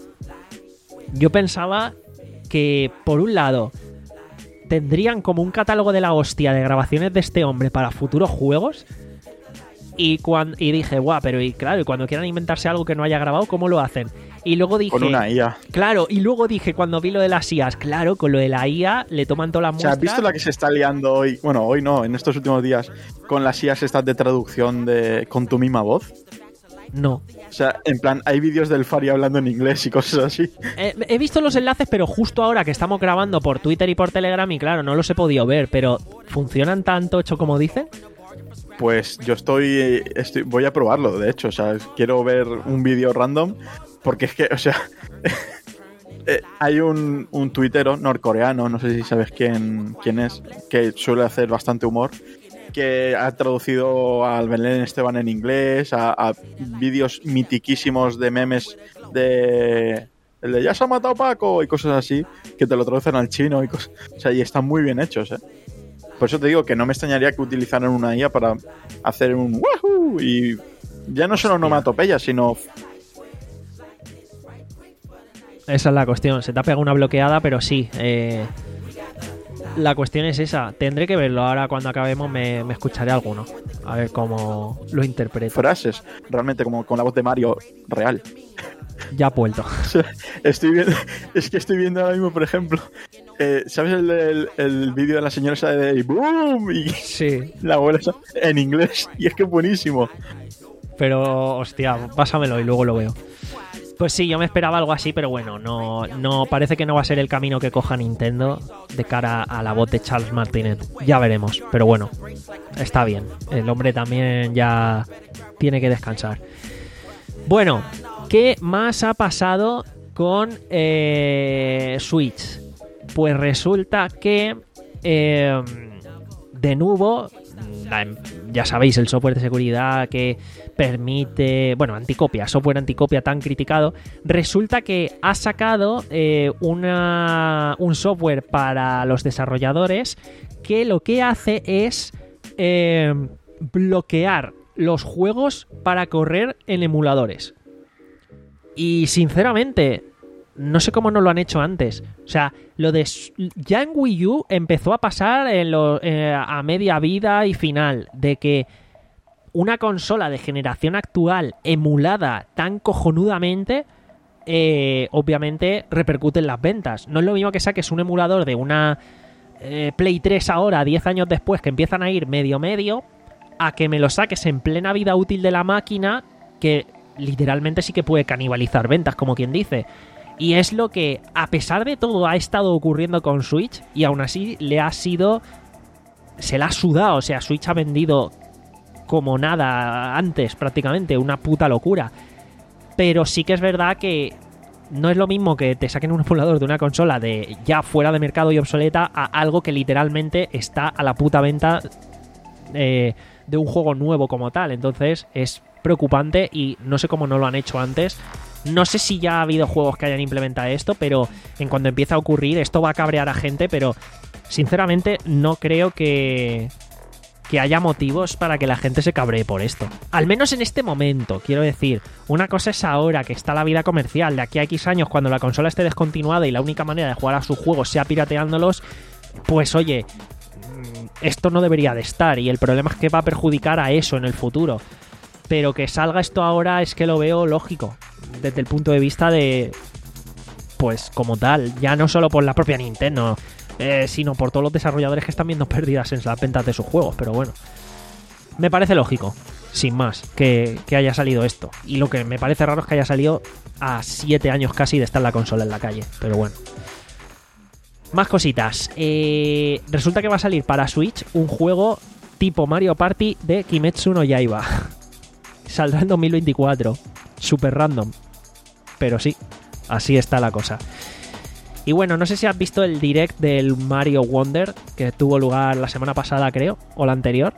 Yo pensaba que, por un lado, tendrían como un catálogo de la hostia de grabaciones de este hombre para futuros juegos. Y, cuando, y dije, guau, pero y claro, y cuando quieran inventarse algo que no haya grabado, ¿cómo lo hacen? Y luego dije... Con una I A. Claro, y luego dije, cuando vi lo de las I As, claro, con lo de la I A le toman todas las muestras... O sea, ¿has visto la que se está liando hoy? Bueno, hoy no, en estos últimos días, con las I As estas de traducción de con tu misma voz. No. O sea, en plan, hay vídeos del Fari hablando en inglés y cosas así. Eh, he visto los enlaces, pero justo ahora que estamos grabando por Twitter y por Telegram, y claro, no los he podido ver, pero ¿funcionan tan tocho como dicen? Pues yo estoy, estoy... Voy a probarlo, de hecho. O sea, quiero ver un vídeo random, porque es que, o sea... eh, hay un, un tuitero norcoreano, no sé si sabes quién, quién es, que suele hacer bastante humor, que ha traducido al Belén Esteban en inglés, a, a vídeos mitiquísimos de memes de... El de ya se ha matado Paco y cosas así, que te lo traducen al chino y cosas... O sea, y están muy bien hechos, ¿eh? Por eso te digo que no me extrañaría que utilizaran una I A para hacer un wahoo y ya no solo onomatopeyas, sino... Esa es la cuestión, se te ha pegado una bloqueada, pero sí, eh... la cuestión es esa. Tendré que verlo. Ahora cuando acabemos me, me escucharé alguno. A ver cómo lo interpreto. Frases, realmente como con la voz de Mario real. Ya ha vuelto. O sea, estoy viendo, es que estoy viendo ahora mismo, por ejemplo, eh, ¿sabes el, el, el vídeo de la señora esa de boom? Y sí. La abuela esa en inglés. Y es que es buenísimo. Pero, hostia, pásamelo y luego lo veo. Pues sí, yo me esperaba algo así, pero bueno, no, no parece que no va a ser el camino que coja Nintendo de cara a la voz de Charles Martinet. Ya veremos, pero bueno, está bien. El hombre también ya tiene que descansar. Bueno, ¿qué más ha pasado con eh, Switch? Pues resulta que eh, de nuevo, la, ya sabéis, el software de seguridad que permite, bueno, anticopia, software anticopia tan criticado, resulta que ha sacado eh, una, un software para los desarrolladores que lo que hace es eh, bloquear los juegos para correr en emuladores. Y sinceramente, no sé cómo no lo han hecho antes. O sea, lo de ya en Wii U empezó a pasar en lo, eh, a media vida y final, de que una consola de generación actual emulada tan cojonudamente, eh, obviamente repercute en las ventas. No es lo mismo que saques un emulador de una eh, Play tres ahora, diez años después, que empiezan a ir medio medio, a que me lo saques en plena vida útil de la máquina, que literalmente sí que puede canibalizar ventas, como quien dice. Y es lo que, a pesar de todo, ha estado ocurriendo con Switch, y aún así le ha sido... se la ha sudado. O sea, Switch ha vendido como nada antes, prácticamente, una puta locura. Pero sí que es verdad que no es lo mismo que te saquen un emulador de una consola de ya fuera de mercado y obsoleta a algo que literalmente está a la puta venta eh, de un juego nuevo como tal. Entonces es preocupante y no sé cómo no lo han hecho antes. No sé si ya ha habido juegos que hayan implementado esto, pero en cuanto empieza a ocurrir, esto va a cabrear a gente, pero sinceramente no creo que, que haya motivos para que la gente se cabree por esto. Al menos en este momento, quiero decir. Una cosa es ahora, que está la vida comercial. De aquí a X años, cuando la consola esté descontinuada y la única manera de jugar a sus juegos sea pirateándolos, pues oye, esto no debería de estar, y el problema es que va a perjudicar a eso en el futuro. Pero que salga esto ahora es que lo veo lógico, desde el punto de vista de, pues como tal, ya no solo por la propia Nintendo, eh, sino por todos los desarrolladores que están viendo pérdidas en las ventas de sus juegos. Pero bueno, me parece lógico, sin más, que, que haya salido esto. Y lo que me parece raro es que haya salido a siete años casi de estar la consola en la calle. Pero bueno, más cositas. Eh, resulta que va a salir para Switch un juego tipo Mario Party de Kimetsu no Yaiba. Saldrá en dos mil veinticuatro. Super random. Pero sí, así está la cosa. Y bueno, no sé si has visto el direct del Mario Wonder, que tuvo lugar la semana pasada, creo, o la anterior.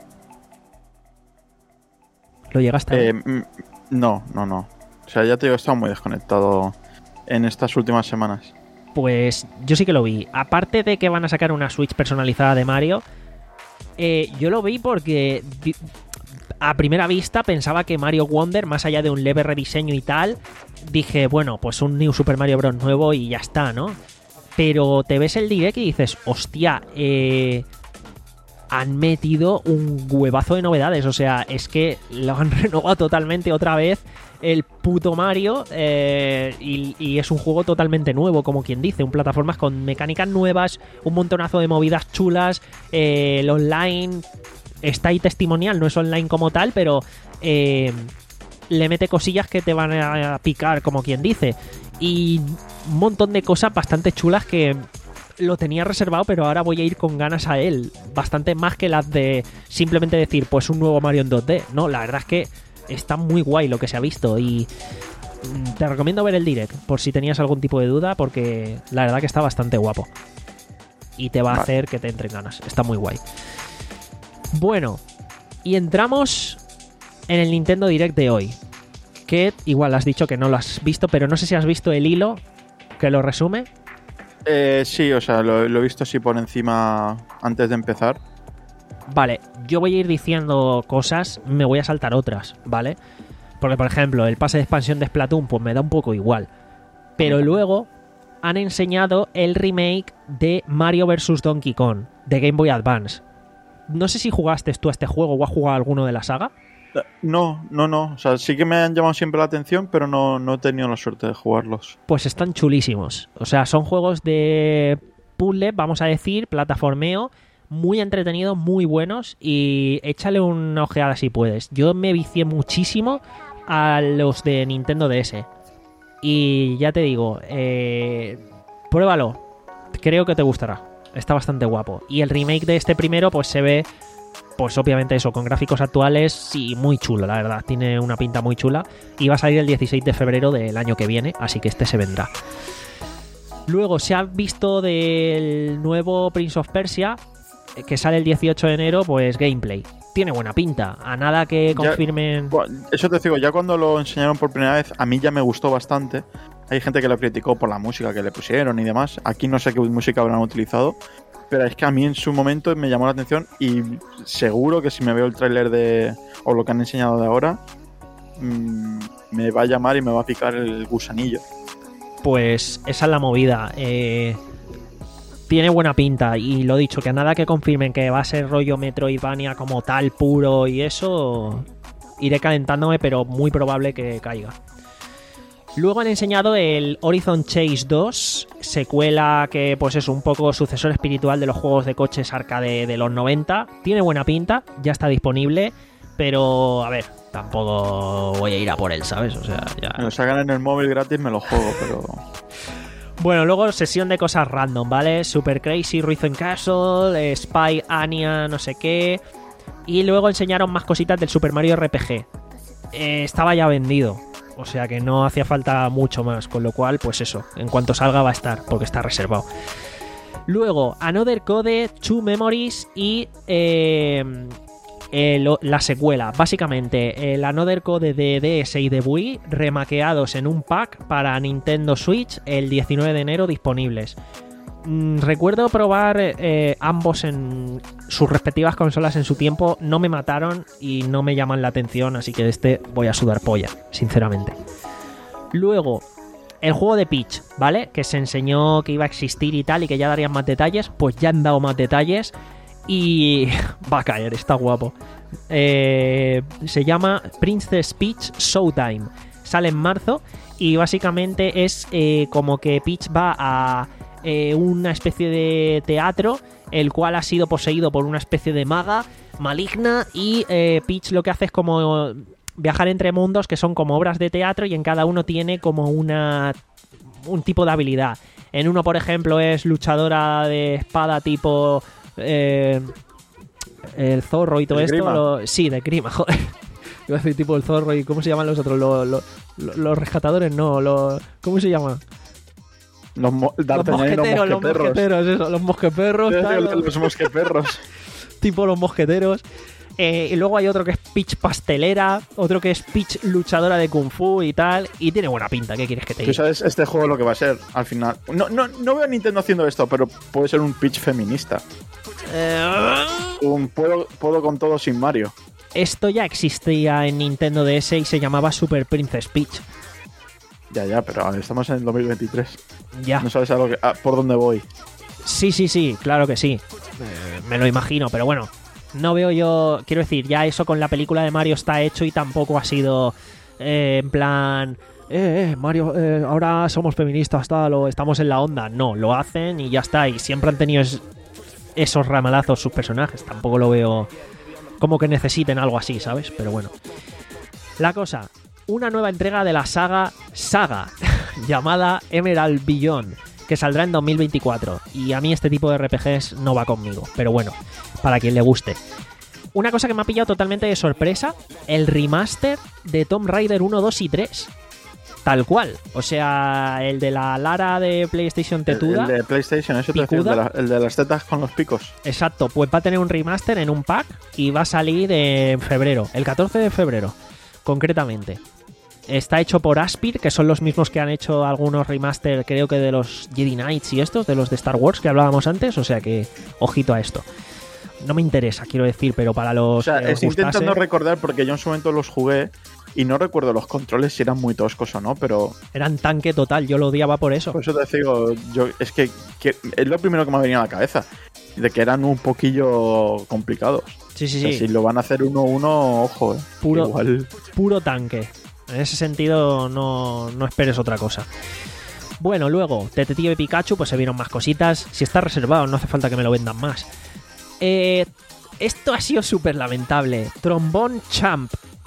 ¿Lo llegaste a ver? Eh, no, no, no. O sea, ya te digo, he estado muy desconectado en estas últimas semanas. Pues yo sí que lo vi. Aparte de que van a sacar una Switch personalizada de Mario, eh, yo lo vi porque... a primera vista pensaba que Mario Wonder, más allá de un leve rediseño y tal, dije, bueno, pues un New Super Mario Bros. Nuevo y ya está, ¿no? Pero te ves el direct y dices, hostia, eh, han metido un huevazo de novedades. O sea, es que lo han renovado totalmente otra vez el puto Mario, eh, y, y es un juego totalmente nuevo, como quien dice, un plataformas con mecánicas nuevas, un montonazo de movidas chulas, eh, el online... está ahí testimonial, no es online como tal, pero eh, le mete cosillas que te van a picar, como quien dice. Y un montón de cosas bastante chulas que lo tenía reservado, pero ahora voy a ir con ganas a él. Bastante más que las de simplemente decir, pues un nuevo Mario en dos D. No, la verdad es que está muy guay lo que se ha visto y te recomiendo ver el direct por si tenías algún tipo de duda, porque la verdad que está bastante guapo. Y te va a hacer que te entren ganas. Está muy guay. Bueno, y entramos en el Nintendo Direct de hoy, que igual has dicho que no lo has visto, pero no sé si has visto el hilo que lo resume. Eh, sí, o sea, lo, lo he visto así por encima antes de empezar. Vale, yo voy a ir diciendo cosas, me voy a saltar otras, ¿vale? Porque, por ejemplo, el pase de expansión de Splatoon, pues me da un poco igual. Pero luego han enseñado el remake de Mario versus. Donkey Kong, de Game Boy Advance. No sé si jugaste tú a este juego o has jugado alguno de la saga. No, no, no. O sea, sí que me han llamado siempre la atención, pero no, no he tenido la suerte de jugarlos. Pues están chulísimos. O sea, son juegos de puzzle, vamos a decir, plataformeo, muy entretenidos, muy buenos, y échale una ojeada si puedes. Yo me vicié muchísimo a los de Nintendo D S. Y ya te digo, eh, pruébalo. Creo que te gustará. Está bastante guapo. Y el remake de este primero, pues se ve, pues obviamente eso, con gráficos actuales, sí, muy chulo, la verdad. Tiene una pinta muy chula. Y va a salir el dieciséis de febrero del año que viene, así que este se vendrá. Luego se ha visto del nuevo Prince of Persia, que sale el dieciocho de enero, pues gameplay. Tiene buena pinta. A nada que confirmen... Ya, bueno, eso te digo, ya cuando lo enseñaron por primera vez, a mí ya me gustó bastante. Hay gente que lo criticó por la música que le pusieron y demás. Aquí no sé qué música habrán utilizado, pero es que a mí en su momento me llamó la atención y seguro que si me veo el tráiler de o lo que han enseñado de ahora, mmm, me va a llamar y me va a picar el gusanillo. Pues esa es la movida. Eh, tiene buena pinta y lo dicho, que a nada que confirmen que va a ser rollo Metroidvania como tal, puro y eso, iré calentándome, pero muy probable que caiga. Luego han enseñado el Horizon Chase dos, secuela que pues es un poco sucesor espiritual de los juegos de coches arcade de los noventa. Tiene buena pinta, ya está disponible, pero a ver, tampoco voy a ir a por él, ¿sabes? O sea, ya... Me lo sacan en el móvil gratis, me lo juego, pero... Bueno, luego sesión de cosas random, ¿vale? Super Crazy, Ruin Castle, Spy, Anya, no sé qué... Y luego enseñaron más cositas del Super Mario R P G. Eh, estaba ya vendido. O sea que no hacía falta mucho más, con lo cual, pues eso, en cuanto salga va a estar, porque está reservado. Luego, Another Code, Two Memories y eh, el, la secuela. Básicamente, el Another Code de D S y de Wii remaqueados en un pack para Nintendo Switch el diecinueve de enero disponibles. Mm, recuerdo probar eh, ambos en sus respectivas consolas en su tiempo, no me mataron y no me llaman la atención, así que de este voy a sudar polla, sinceramente. Luego, el juego de Peach, ¿vale? Que se enseñó que iba a existir y tal, y que ya darían más detalles, pues ya han dado más detalles y va a caer, está guapo. Eh, se llama Princess Peach Showtime, sale en marzo y básicamente es eh, como que Peach va a... Eh, una especie de teatro, el cual ha sido poseído por una especie de maga maligna y eh, Peach lo que hace es como viajar entre mundos que son como obras de teatro y en cada uno tiene como una un tipo de habilidad. En uno, por ejemplo, es luchadora de espada tipo eh, el zorro y todo ¿El esto. Lo, sí, de Grima, joder. Iba a decir tipo el zorro y ¿cómo se llaman los otros? Los, los, los rescatadores, no, los, ¿cómo se llaman? Los, mo- los mosqueteros, los mosqueteros, eso, los mosqueperros. Tal, los, los mosqueperros. Tipo los mosqueteros. Eh, y luego hay otro que es Peach pastelera, otro que es Peach luchadora de Kung Fu y tal. Y tiene buena pinta, ¿qué quieres que te diga? Tú sabes este juego lo que va a ser al final. No, no, no veo a Nintendo haciendo esto, pero puede ser un Peach feminista. Eh... Un puedo, puedo con todo sin Mario. Esto ya existía en Nintendo D S y se llamaba Super Princess Peach. Ya, ya, pero estamos en el dos mil veintitrés. Ya. No sabes a lo que, a, por dónde voy. Sí, sí, sí, claro que sí. Eh, me lo imagino, pero bueno. No veo yo... Quiero decir, ya eso con la película de Mario está hecho y tampoco ha sido eh, en plan... Eh, eh, Mario, eh, ahora somos feministas, tal, o estamos en la onda. No, lo hacen y ya está. Y siempre han tenido es, esos ramalazos sus personajes. Tampoco lo veo como que necesiten algo así, ¿sabes? Pero bueno. La cosa... Una nueva entrega de la saga Saga, llamada Emerald Beyond, que saldrá en dos mil veinticuatro. Y a mí este tipo de R P Gs no va conmigo, pero bueno, para quien le guste. Una cosa que me ha pillado totalmente de sorpresa, el remaster de Tomb Raider uno, dos y tres. Tal cual, o sea, el de la Lara de PlayStation tetuda. El, el de PlayStation, eso te decía, el, de la, el de las tetas con los picos. Exacto, pues va a tener un remaster en un pack y va a salir en febrero, el catorce de febrero, concretamente. Está hecho por Aspyr, que son los mismos que han hecho algunos remaster, creo que de los Jedi Knights y estos, de los de Star Wars que hablábamos antes, o sea que ojito a esto. No me interesa, quiero decir, pero para los... O sea, que estoy os gustase... intentando recordar porque yo en su momento los jugué y no recuerdo los controles si eran muy toscos o no, pero... Eran tanque total, yo lo odiaba por eso. Por eso te digo, yo, es que, que es lo primero que me ha venido a la cabeza, de que eran un poquillo complicados. Sí, sí, o sea, sí. Si lo van a hacer uno a uno, ojo, eh. Puro, Igual... puro tanque. En ese sentido, no, no esperes otra cosa. Bueno, luego, Detective Pikachu, pues se vieron más cositas. Si está reservado, no hace falta que me lo vendan más. Eh, esto ha sido súper lamentable. Trombone Champ,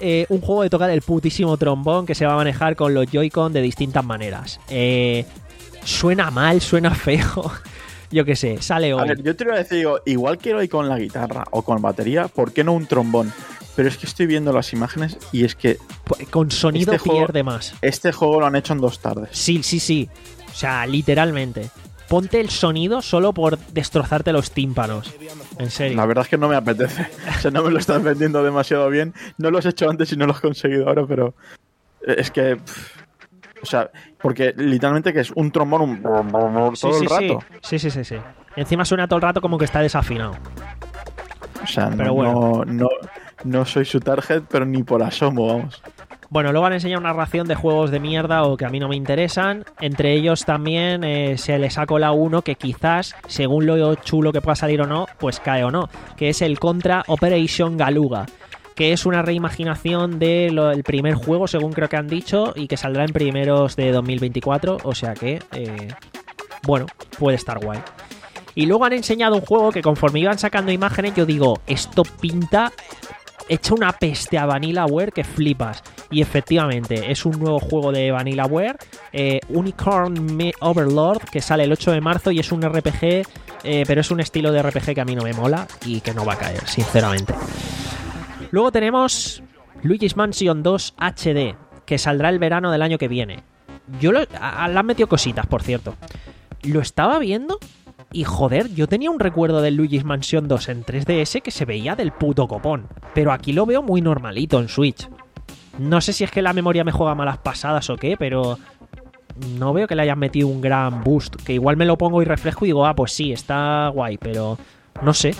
eh, un juego de tocar el putísimo trombón que se va a manejar con los Joy-Con de distintas maneras. Eh, suena mal, suena feo. Yo qué sé, sale hoy. A ver, yo te iba a decir, digo, igual quiero ir con la guitarra o con batería, ¿por qué no un trombón? Pero es que estoy viendo las imágenes y es que... Con sonido este pierde juego, más. Este juego lo han hecho en dos tardes. Sí, sí, sí. O sea, literalmente. Ponte el sonido solo por destrozarte los tímpanos. En serio. La verdad es que no me apetece. O sea, no me lo estás vendiendo demasiado bien. No lo has hecho antes y no lo has conseguido ahora, pero... Es que... Pff, o sea, porque literalmente que es un trombón un... todo sí, el sí, rato. Sí, sí, sí, sí. Encima suena todo el rato como que está desafinado. O sea, no, Pero bueno. no, no, no soy su target, pero ni por asomo, vamos. Bueno, luego han enseñado una ración de juegos de mierda o que a mí no me interesan. Entre ellos también eh, se les ha colado uno que quizás, según lo chulo que pueda salir o no, pues cae o no. Que es el Contra Operation Galuga. Que es una reimaginación del primer juego, según creo que han dicho, y que saldrá en primeros de dos mil veinticuatro. O sea que, eh, bueno, puede estar guay. Y luego han enseñado un juego que conforme iban sacando imágenes, yo digo, esto pinta... Echa una peste a Vanillaware que flipas. Y efectivamente, es un nuevo juego de Vanillaware, eh, Unicorn Overlord, que sale el ocho de marzo y es un R P G, eh, pero es un estilo de R P G que a mí no me mola y que no va a caer, sinceramente. Luego tenemos Luigi's Mansion dos H D, que saldrá el verano del año que viene. Yo lo, a, le han metido cositas, por cierto. Lo estaba viendo... Y joder, yo tenía un recuerdo del Luigi's Mansion dos en tres D S que se veía del puto copón. Pero aquí lo veo muy normalito en Switch. No sé si es que la memoria me juega malas pasadas o qué, pero no veo que le hayan metido un gran boost. Que igual me lo pongo y refresco y digo, ah, pues sí, está guay, pero no sé.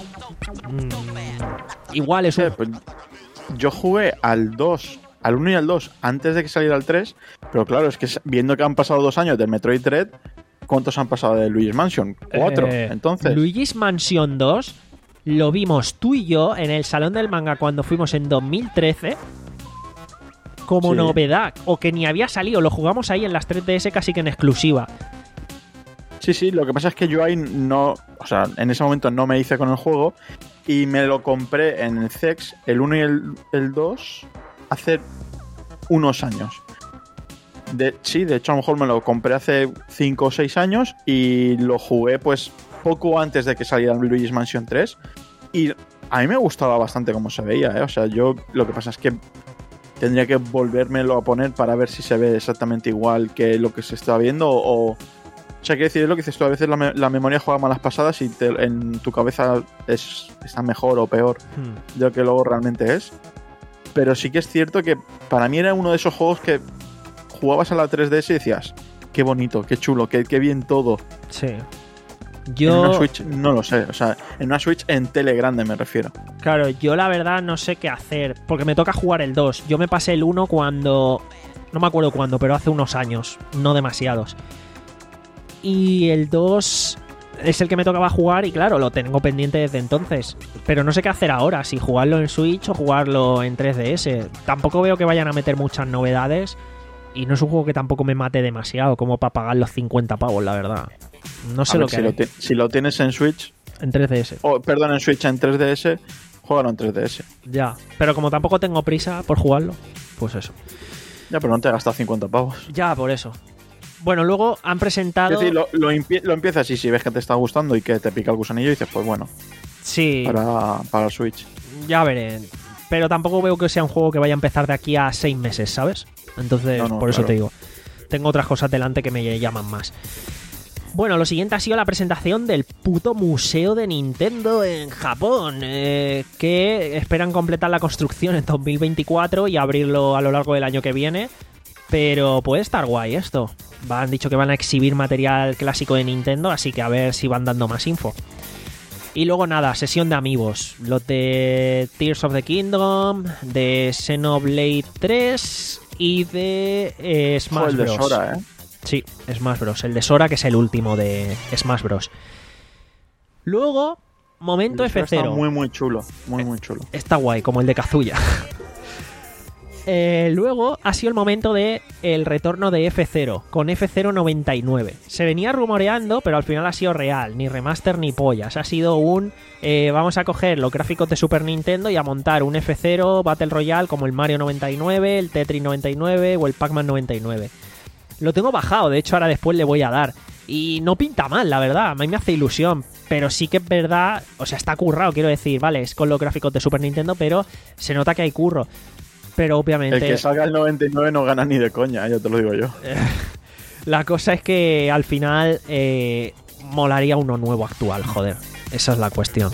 Mm, igual es un... Pues yo jugué al dos, al uno y al dos antes de que saliera el tres, pero claro, es que viendo que han pasado dos años del Metroid Dread... ¿Cuántos han pasado de Luigi's Mansion? Cuatro, eh, entonces. Luigi's Mansion dos lo vimos tú y yo en el Salón del Manga cuando fuimos en dos mil trece como sí. novedad, o que ni había salido, lo jugamos ahí en las tres D S casi que en exclusiva. Sí, sí, lo que pasa es que yo ahí no, o sea, en ese momento no me hice con el juego y me lo compré en el C E X, el uno y el, el dos, hace unos años. De, sí, de hecho a lo mejor me lo compré hace cinco o seis años y lo jugué pues poco antes de que saliera Luigi's Mansion tres y a mí me gustaba bastante cómo se veía, ¿eh? O sea, yo lo que pasa es que tendría que volvérmelo a poner para ver si se ve exactamente igual que lo que se está viendo o... O sea, quiero decir, es lo que dices tú, a veces la, me la memoria juega malas pasadas y te, en tu cabeza es, está mejor o peor hmm. de lo que luego realmente es. Pero sí que es cierto que para mí era uno de esos juegos que jugabas a la tres D S y decías, qué bonito, qué chulo, qué, qué bien todo. Sí. Yo... En una Switch no lo sé, o sea, en una Switch en tele grande me refiero. Claro, yo la verdad no sé qué hacer, porque me toca jugar el dos. Yo me pasé el uno cuando... No me acuerdo cuándo, pero hace unos años, no demasiados. Y el dos es el que me tocaba jugar y claro, lo tengo pendiente desde entonces. Pero no sé qué hacer ahora, si jugarlo en Switch o jugarlo en tres D S. Tampoco veo que vayan a meter muchas novedades. Y no es un juego que tampoco me mate demasiado como para pagar los cincuenta pavos, la verdad. No sé a lo ver, que si lo, si lo tienes en Switch... En tres D S. Oh, perdón, en Switch en tres D S, juégalo en tres D S. Ya, pero como tampoco tengo prisa por jugarlo, pues eso. Ya, pero no te he gastado cincuenta pavos. Ya, por eso. Bueno, luego han presentado... Es decir, lo, lo, lo empiezas y si ves que te está gustando y que te pica el gusanillo dices, pues bueno. Sí. Para, para el Switch. Ya veré. Pero tampoco veo que sea un juego que vaya a empezar de aquí a seis meses, ¿sabes? Entonces, no, no, por eso claro. te digo. Tengo otras cosas delante que me llaman más. Bueno, lo siguiente ha sido la presentación del puto museo de Nintendo en Japón, eh, que esperan completar la construcción en dos mil veinticuatro y abrirlo a lo largo del año que viene. Pero puede estar guay esto. Han dicho que van a exhibir material clásico de Nintendo, así que a ver si van dando más info. Y luego nada, sesión de amigos. Los de Tears of the Kingdom, de Xenoblade tres y de eh, Smash oh, el Bros. De Sora, ¿eh? Sí, Smash Bros. El de Sora, que es el último de Smash Bros. Luego, momento F cero. Está muy, muy chulo. Muy, muy chulo. Está guay, como el de Kazuya. Eh, luego ha sido el momento de el retorno de F cero, con F cero noventa y nueve. Se venía rumoreando, pero al final ha sido real, ni remaster ni pollas. Ha sido un... Eh, vamos a coger los gráficos de Super Nintendo y a montar un F cero Battle Royale como el Mario noventa y nueve, el Tetris noventa y nueve o el Pac-Man noventa y nueve. Lo tengo bajado, de hecho ahora después le voy a dar. Y no pinta mal, la verdad, a mí me hace ilusión. Pero sí que es verdad, o sea, está currado, quiero decir, vale, es con los gráficos de Super Nintendo, pero se nota que hay curro. Pero obviamente... El que salga el noventa y nueve no gana ni de coña, ya te lo digo yo. La cosa es que al final eh, molaría uno nuevo actual, joder. Esa es la cuestión.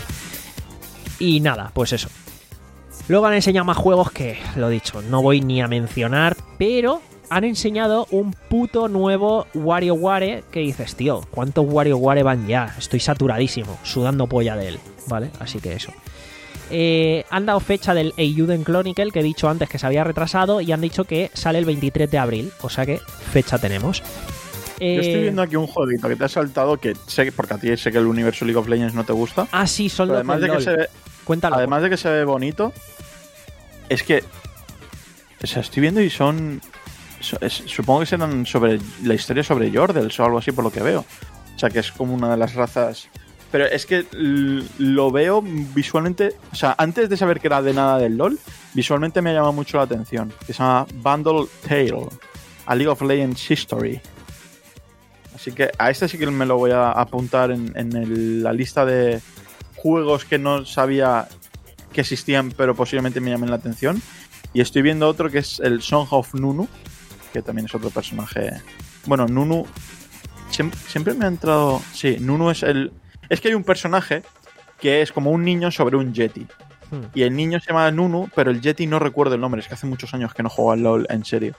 Y nada, pues eso. Luego han enseñado más juegos que, lo dicho, no voy ni a mencionar, pero han enseñado un puto nuevo WarioWare que dices, tío, ¿cuántos WarioWare van ya? Estoy saturadísimo, sudando polla de él, ¿vale? Así que eso. Eh, han dado fecha del Eiyuden Chronicle, que he dicho antes que se había retrasado, y han dicho que sale el veintitrés de abril, o sea que fecha tenemos. Eh... Yo estoy viendo aquí un jueguito que te ha saltado, que sé, porque a ti sé que el universo League of Legends no te gusta. Ah, sí, son los además del de que LOL. se ve, Cuéntalo. Además de que se ve bonito, es que, o sea, estoy viendo y son, es, supongo que serán sobre la historia sobre Yordles o algo así por lo que veo. O sea, que es como una de las razas... Pero es que lo veo visualmente... O sea, antes de saber que era de nada del LoL, visualmente me ha llamado mucho la atención. Que se llama Bundle Tale, a League of Legends History. Así que a este sí que me lo voy a apuntar en, en el, la lista de juegos que no sabía que existían, pero posiblemente me llamen la atención. Y estoy viendo otro que es el Song of Nunu, que también es otro personaje... Bueno, Nunu... Siempre, siempre me ha entrado... Sí, Nunu es el... Es que hay un personaje que es como un niño sobre un Yeti. Hmm. Y el niño se llama Nunu, pero el Yeti no recuerdo el nombre. Es que hace muchos años que no juego al LoL en serio.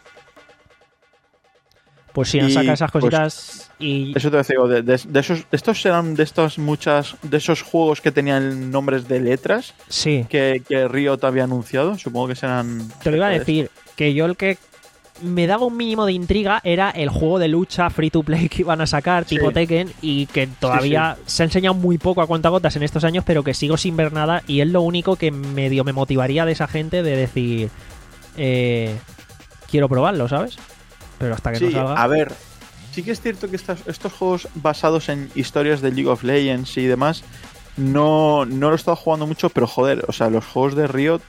Pues sí, han sacado esas cositas pues, y... Eso te digo, de, de, de esos... Estos serán de estas muchas... De esos juegos que tenían nombres de letras. Sí. Que, que Riot había anunciado. Supongo que serán... Te lo iba a decir. Que yo el que... me daba un mínimo de intriga era el juego de lucha free to play que iban a sacar, tipo sí. Tekken, y que todavía sí, sí. se ha enseñado muy poco a cuentagotas en estos años, pero que sigo sin ver nada, y es lo único que medio me motivaría de esa gente de decir eh, quiero probarlo, ¿sabes? Pero hasta que sí, no salga... A ver, sí que es cierto que estas, estos juegos basados en historias de League of Legends y demás, no, no lo he estado jugando mucho, pero joder, o sea, los juegos de Riot,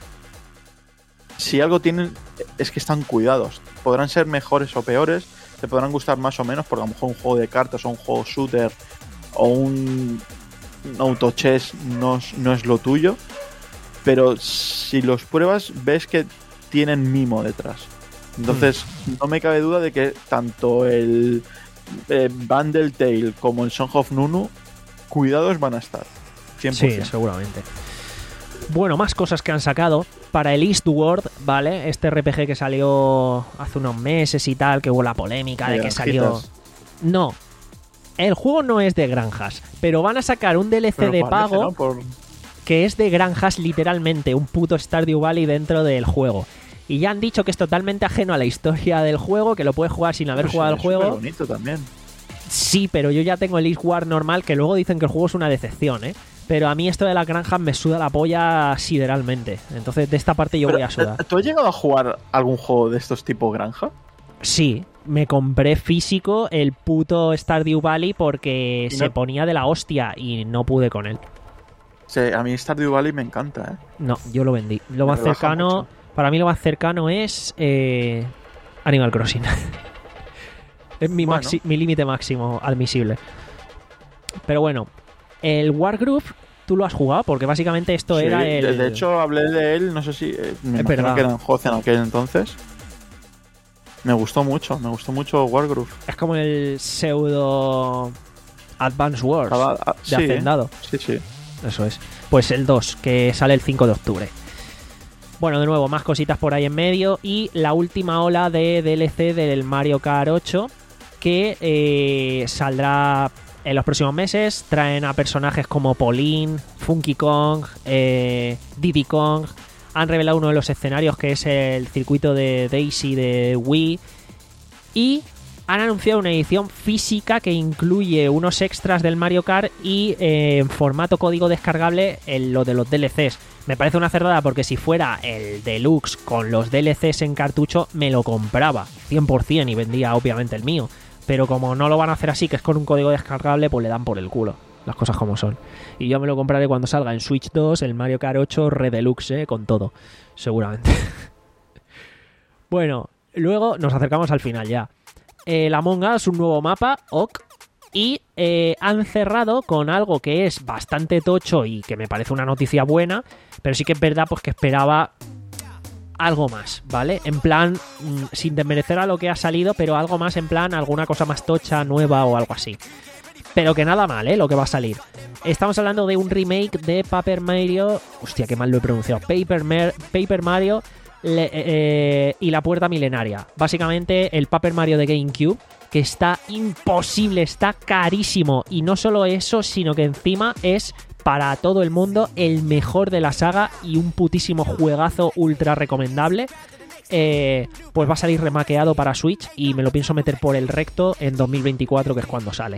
si algo tienen, es que están cuidados. Podrán ser mejores o peores, te podrán gustar más o menos, porque a lo mejor un juego de cartas o un juego shooter o un, un auto chess no, no es lo tuyo, pero si los pruebas ves que tienen mimo detrás. Entonces mm. no me cabe duda de que tanto el eh, Bundle Tale como el Song of Nunu cuidados van a estar cien por ciento. Sí, seguramente. Bueno, más cosas que han sacado. Para el Eastward, ¿vale? Este R P G que salió hace unos meses y tal, que hubo la polémica de, de que salió... No, el juego no es de granjas, pero van a sacar un D L C pero de parece, pago, ¿no? Por... que es de granjas literalmente, un puto Stardew Valley dentro del juego. Y ya han dicho que es totalmente ajeno a la historia del juego, que lo puedes jugar sin haber pero jugado al juego. Es bonito también. Sí, pero yo ya tengo el Eastward normal, que luego dicen que el juego es una decepción, ¿eh? Pero a mí esto de las granjas me suda la polla sideralmente. Entonces de esta parte yo pero, voy a sudar. ¿Tú has llegado a jugar algún juego de estos tipo granja? Sí, me compré físico el puto Stardew Valley porque no... se ponía de la hostia y no pude con él. Sí, a mí Stardew Valley me encanta, ¿eh? No, yo lo vendí. Lo me más cercano, mucho. Para mí lo más cercano es eh, Animal Crossing. Es mi, bueno. maxi- mi límite máximo admisible. Pero bueno, el Wargroove, ¿tú lo has jugado? Porque básicamente esto sí, era el... De hecho, hablé de él, no sé si... Eh, me es imagino verdad. que era en J en aquel entonces. Me gustó mucho, me gustó mucho Wargroove. Es como el pseudo Advance Wars Estaba, ah, de sí, Hacendado. Sí, sí. Eso es. Pues el dos, que sale el cinco de octubre. Bueno, de nuevo, más cositas por ahí en medio. Y la última ola de D L C del Mario Kart ocho, que eh, saldrá en los próximos meses. Traen a personajes como Pauline, Funky Kong, eh, Diddy Kong. Han revelado uno de los escenarios, que es el circuito de Daisy de Wii. Y han anunciado una edición física que incluye unos extras del Mario Kart y eh, en formato código descargable en lo de los D L Cs. Me parece una cerdada porque si fuera el Deluxe con los D L Cs en cartucho me lo compraba cien por ciento y vendía obviamente el mío. Pero como no lo van a hacer así, que es con un código descargable, pues le dan por el culo. Las cosas como son. Y yo me lo compraré cuando salga en Switch dos, el Mario Kart ocho Red Deluxe, eh, con todo. Seguramente. Bueno, luego nos acercamos al final ya. El Among Us, un nuevo mapa, ok. Y eh, han cerrado con algo que es bastante tocho y que me parece una noticia buena, pero sí que es verdad pues que esperaba algo más, ¿vale? En plan, mmm, sin desmerecer a lo que ha salido, pero algo más en plan, alguna cosa más tocha, nueva o algo así. Pero que nada mal, ¿eh? Lo que va a salir. Estamos hablando de un remake de Paper Mario... Hostia, qué mal lo he pronunciado. Paper, Mer... Paper Mario le... eh... y la Puerta Milenaria. Básicamente el Paper Mario de GameCube, que está imposible, está carísimo. Y no solo eso, sino que encima es para todo el mundo el mejor de la saga y un putísimo juegazo ultra recomendable. Eh, pues va a salir remakeado para Switch y me lo pienso meter por el recto en dos mil veinticuatro, que es cuando sale.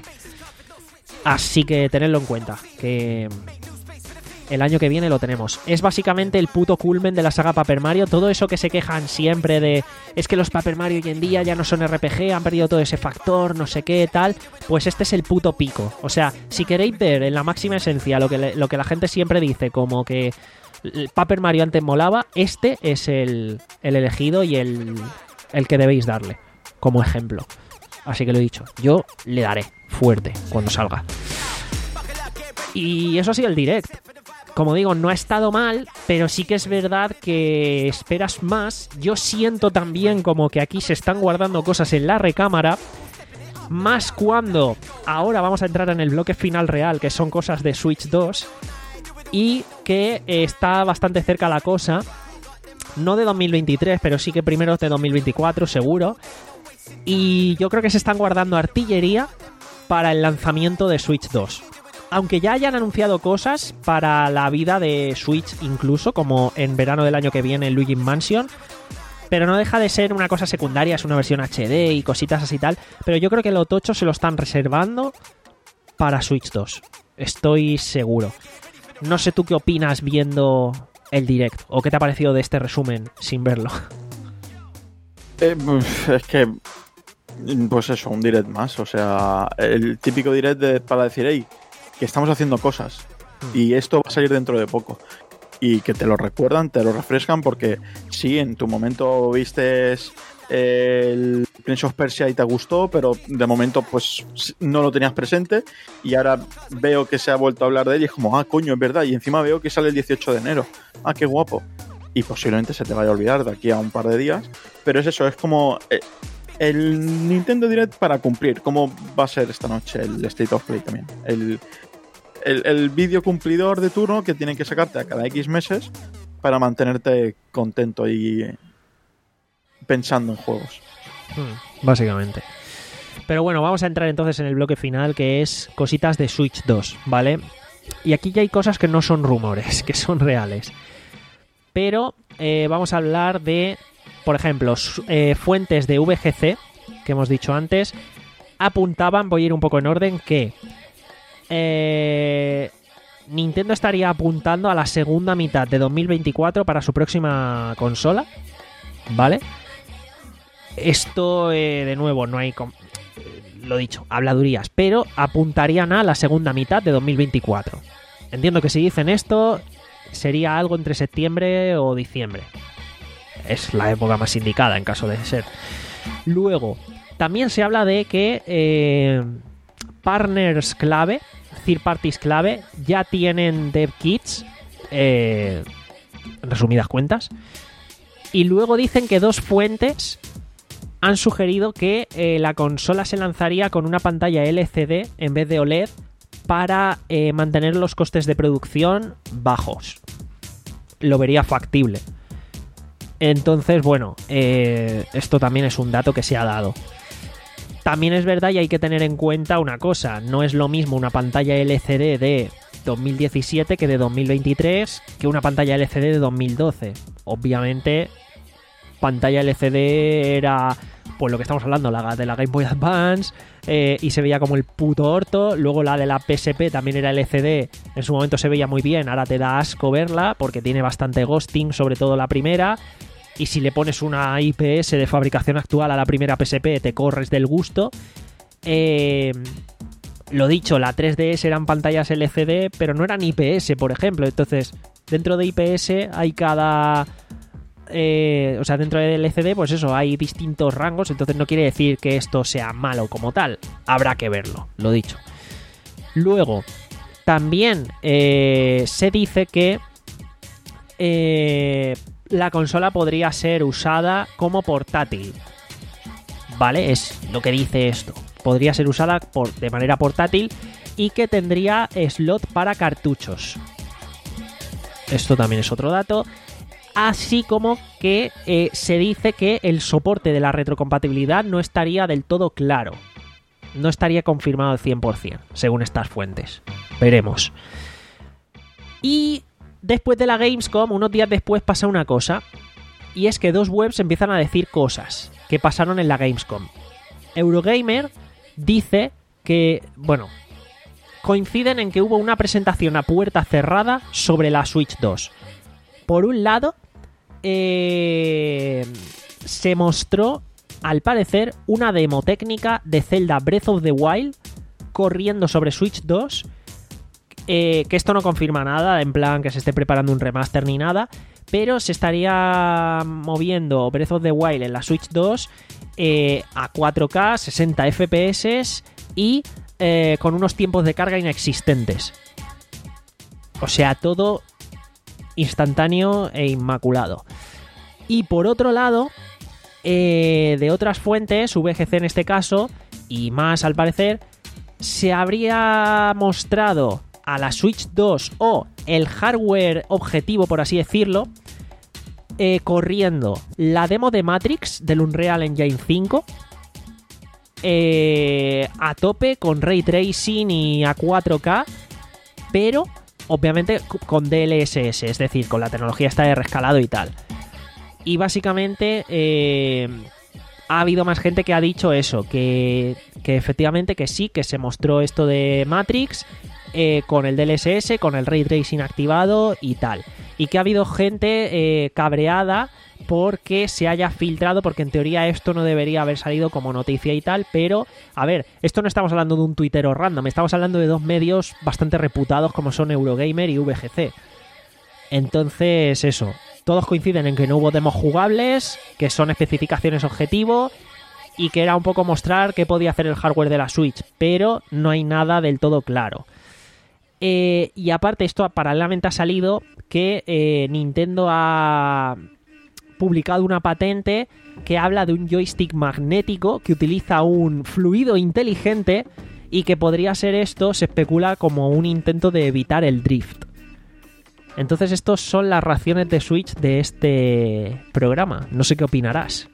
Así que tenedlo en cuenta, que el año que viene lo tenemos. Es básicamente el puto culmen de la saga Paper Mario. Todo eso que se quejan siempre de es que los Paper Mario hoy en día ya no son R P G, han perdido todo ese factor, no sé qué, tal. Pues este es el puto pico. O sea, si queréis ver en la máxima esencia lo que, le, lo que la gente siempre dice, como que el Paper Mario antes molaba, este es el, el elegido y el, el que debéis darle como ejemplo. Así que lo he dicho, yo le daré fuerte cuando salga. Y eso ha sido el direct. Como digo, no ha estado mal, pero sí que es verdad que esperas más. Yo siento también como que aquí se están guardando cosas en la recámara, más cuando ahora vamos a entrar en el bloque final real, que son cosas de Switch dos, y que está bastante cerca la cosa, no de dos mil veintitrés, pero sí que primero de dos mil veinticuatro, seguro. Y yo creo que se están guardando artillería para el lanzamiento de Switch dos. Aunque ya hayan anunciado cosas para la vida de Switch incluso, como en verano del año que viene el Luigi's Mansion, pero no deja de ser una cosa secundaria, es una versión H D y cositas así tal, pero yo creo que lo tocho se lo están reservando para Switch dos. Estoy seguro. No sé tú qué opinas viendo el direct, o qué te ha parecido de este resumen sin verlo. Eh, es que, pues eso, un direct más. O sea, el típico direct de, para decir, hey, que estamos haciendo cosas mm. y esto va a salir dentro de poco. Y que te lo recuerdan, te lo refrescan, porque sí, en tu momento vistes el Prince of Persia y te gustó, pero de momento pues no lo tenías presente, y ahora veo que se ha vuelto a hablar de él y es como, ah, coño, es verdad, y encima veo que sale el dieciocho de enero. Ah, qué guapo. Y posiblemente se te vaya a olvidar de aquí a un par de días, pero es eso, es como eh, el Nintendo Direct para cumplir. ¿Cómo va a ser esta noche el State of Play también? El, el, el vídeo cumplidor de turno que tienen que sacarte a cada X meses para mantenerte contento y pensando en juegos. Hmm, básicamente. Pero bueno, vamos a entrar entonces en el bloque final, que es cositas de Switch dos, ¿vale? Y aquí ya hay cosas que no son rumores, que son reales. Pero eh, vamos a hablar de, por ejemplo, eh, fuentes de V G C, que hemos dicho antes, apuntaban, voy a ir un poco en orden, que eh, Nintendo estaría apuntando a la segunda mitad de dos mil veinticuatro para su próxima consola, ¿vale? Esto, eh, de nuevo, no hay... Com- lo dicho, habladurías, pero apuntarían a la segunda mitad de dos mil veinticuatro. Entiendo que si dicen esto, sería algo entre septiembre o diciembre. Es la época más indicada en caso de ser. Luego, también se habla de que eh, partners clave, third parties clave, ya tienen dev kits, eh, en resumidas cuentas. Y luego dicen que dos fuentes han sugerido que eh, la consola se lanzaría con una pantalla L C D en vez de O L E D para eh, mantener los costes de producción bajos. Lo vería factible. Entonces, bueno, eh, esto también es un dato que se ha dado. También es verdad y hay que tener en cuenta una cosa. No es lo mismo una pantalla L C D de dos mil diecisiete que de dos mil veintitrés que una pantalla L C D de dos mil doce. Obviamente, pantalla L C D era pues lo que estamos hablando, la de la Game Boy Advance, eh, y se veía como el puto orto. Luego la de la P S P también era L C D, en su momento se veía muy bien, ahora te da asco verla porque tiene bastante ghosting, sobre todo la primera. Y si le pones una I P S de fabricación actual a la primera P S P, te corres del gusto. Eh, lo dicho, la tres D S eran pantallas L C D, pero no eran I P S, por ejemplo. Entonces, dentro de I P S hay cada... Eh, o sea, dentro de L C D, pues eso, hay distintos rangos. Entonces no quiere decir que esto sea malo como tal. Habrá que verlo, lo dicho. Luego, también eh, se dice que... Eh, la consola podría ser usada como portátil. ¿Vale? Es lo que dice esto. Podría ser usada por, de manera portátil y que tendría slot para cartuchos. Esto también es otro dato. Así como que eh, se dice que el soporte de la retrocompatibilidad no estaría del todo claro. No estaría confirmado al cien por ciento, según estas fuentes. Veremos. Y... después de la Gamescom, unos días después pasa una cosa, y es que dos webs empiezan a decir cosas que pasaron en la Gamescom. Eurogamer dice que, bueno, coinciden en que hubo una presentación a puerta cerrada sobre la Switch dos. Por un lado, eh, se mostró, al parecer, una demo técnica de Zelda Breath of the Wild corriendo sobre Switch dos. Eh, que esto no confirma nada, en plan que se esté preparando un remaster ni nada, pero se estaría moviendo Breath of the Wild en la Switch dos eh, a cuatro K, sesenta F P S y eh, con unos tiempos de carga inexistentes. O sea, todo instantáneo e inmaculado. Y por otro lado, eh, de otras fuentes, V G C en este caso, y más al parecer, se habría mostrado a la Switch dos o el hardware objetivo, por así decirlo, eh, corriendo la demo de Matrix del Unreal Engine cinco eh, a tope con Ray Tracing y a cuatro K, pero obviamente con D L S S, es decir, con la tecnología esta de rescalado y tal. Y básicamente eh, ha habido más gente que ha dicho eso, que, que efectivamente que sí, que se mostró esto de Matrix eh, con el D L S S, con el Ray Tracing activado y tal. Y que ha habido gente eh, cabreada porque se haya filtrado, porque en teoría esto no debería haber salido como noticia y tal, pero, a ver, esto no estamos hablando de un tuitero random, estamos hablando de dos medios bastante reputados como son Eurogamer y V G C. Entonces, eso, todos coinciden en que no hubo demos jugables, que son especificaciones objetivo y que era un poco mostrar qué podía hacer el hardware de la Switch, pero no hay nada del todo claro. Eh, y aparte, esto paralelamente ha salido que eh, Nintendo ha publicado una patente que habla de un joystick magnético que utiliza un fluido inteligente y que podría ser esto, se especula, como un intento de evitar el drift. Entonces, estos son las raciones de Switch de este programa. No sé qué opinarás.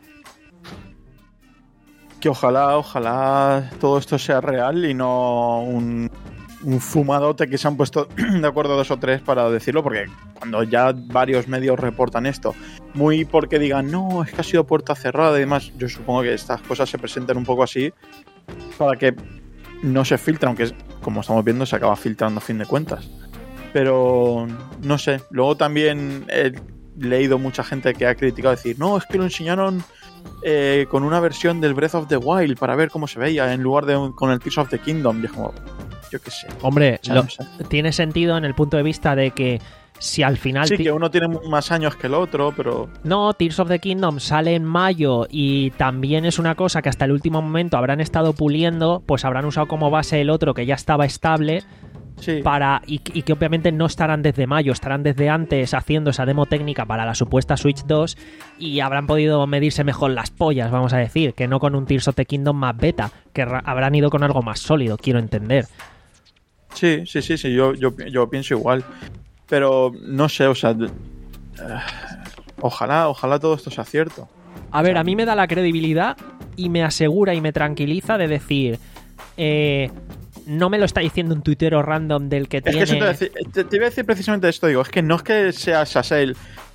Que ojalá, ojalá todo esto sea real y no un, un fumadote que se han puesto de acuerdo dos o tres para decirlo, porque cuando ya varios medios reportan esto, muy porque digan, no, es que ha sido puerta cerrada y demás, yo supongo que estas cosas se presenten un poco así para que no se filtre, aunque como estamos viendo se acaba filtrando a fin de cuentas. Pero no sé, luego también he leído mucha gente que ha criticado decir, no, es que lo enseñaron eh, con una versión del Breath of the Wild para ver cómo se veía en lugar de un, con el Tears of the Kingdom. Y es como, yo qué sé. Hombre, o sea, lo, no sé. Tiene sentido en el punto de vista de que si al final... Sí, que uno tiene más años que el otro, pero... No, Tears of the Kingdom sale en mayo y también es una cosa que hasta el último momento habrán estado puliendo, pues habrán usado como base el otro que ya estaba estable. Sí. Para, y, y que obviamente no estarán desde mayo, estarán desde antes haciendo esa demo técnica para la supuesta Switch dos y habrán podido medirse mejor las pollas, vamos a decir, que no con un Tears of the Kingdom más beta, que ra- habrán ido con algo más sólido, quiero entender. Sí, sí, sí, sí, yo, yo, yo pienso igual. Pero no sé, o sea, uh, ojalá, ojalá todo esto sea cierto. A ver, a mí me da la credibilidad y me asegura y me tranquiliza de decir... Eh, no me lo está diciendo un tuitero random del que es tiene... Que eso te, te, te iba a decir precisamente esto, digo, es que no es que sea Sassel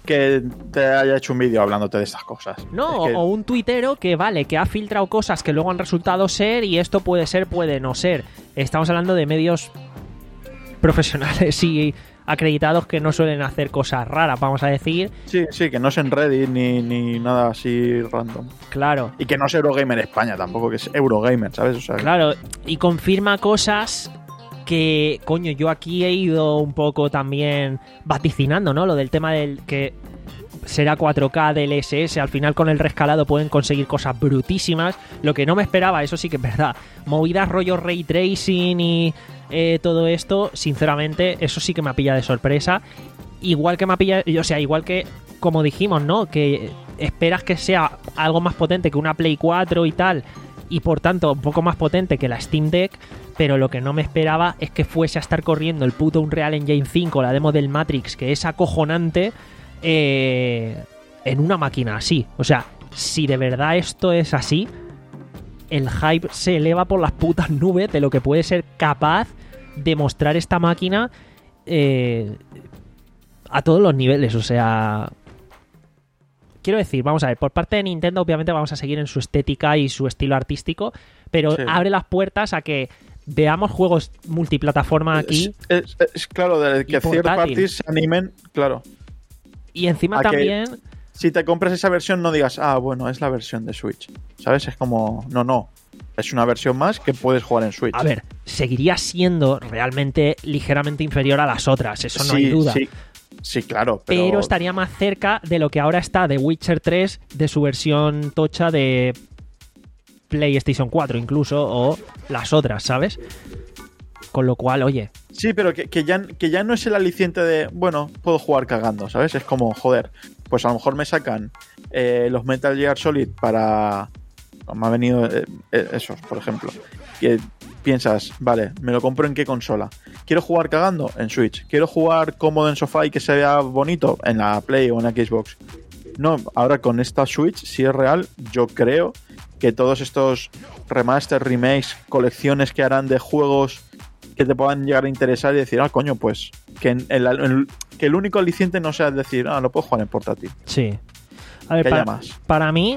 que te haya hecho un vídeo hablándote de estas cosas. No, es que... o un tuitero que vale, que ha filtrado cosas que luego han resultado ser y esto puede ser, puede no ser. Estamos hablando de medios profesionales y acreditados que no suelen hacer cosas raras, vamos a decir. Sí, sí, que no es en Reddit ni, ni nada así random. Claro. Y que no es Eurogamer España tampoco, que es Eurogamer, ¿sabes? O sea, claro, y confirma cosas que, coño, yo aquí he ido un poco también vaticinando, ¿no? Lo del tema del que será cuatro K del D L S S, al final con el rescalado pueden conseguir cosas brutísimas. Lo que no me esperaba, eso sí que es verdad, movidas rollo ray tracing y eh, todo esto, sinceramente, eso sí que me ha pillado de sorpresa. Igual que me ha pillado, o sea, igual que como dijimos, ¿no? Que esperas que sea algo más potente que una Play cuatro y tal, y por tanto un poco más potente que la Steam Deck, pero lo que no me esperaba es que fuese a estar corriendo el puto Unreal Engine cinco, la demo del Matrix, que es acojonante, eh, en una máquina así. O sea, si de verdad esto es así, el hype se eleva por las putas nubes de lo que puede ser capaz de mostrar esta máquina eh, a todos los niveles. O sea... Quiero decir, vamos a ver, por parte de Nintendo obviamente vamos a seguir en su estética y su estilo artístico, pero sí, abre las puertas a que veamos juegos multiplataforma aquí. Es, es, es claro, de que third parties se animen, claro. Y encima a también... Si te compras esa versión no digas, ah, bueno, es la versión de Switch, ¿sabes? Es como, no, no, es una versión más que puedes jugar en Switch. A ver, seguiría siendo realmente ligeramente inferior a las otras, eso no sí, hay duda. Sí. Sí, claro, pero... pero estaría más cerca de lo que ahora está de Witcher tres, de su versión tocha de PlayStation cuatro incluso, o las otras, ¿sabes? Con lo cual, oye... Sí, pero que, que, ya, que ya no es el aliciente de, bueno, puedo jugar cagando, ¿sabes? Es como, joder, pues a lo mejor me sacan eh, los Metal Gear Solid para... Me ha venido eh, esos, por ejemplo. Que piensas, vale, ¿me lo compro en qué consola? ¿Quiero jugar cagando? En Switch. ¿Quiero jugar cómodo en sofá y que se vea bonito? En la Play o en la Xbox. No, ahora con esta Switch, si es real, yo creo que todos estos remaster, remakes, colecciones que harán de juegos que te puedan llegar a interesar y decir, ah, coño, pues que, en el, el, que el único aliciente no sea decir, ah, lo puedo jugar en portátil. Sí. A ver, que para, haya más. Para mí,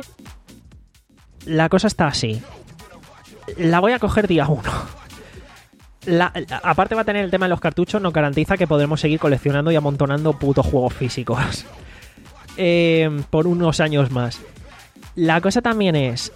la cosa está así. La voy a coger día uno. La, la, aparte va a tener el tema de los cartuchos, nos garantiza que podremos seguir coleccionando y amontonando putos juegos físicos eh, por unos años más. La cosa también es,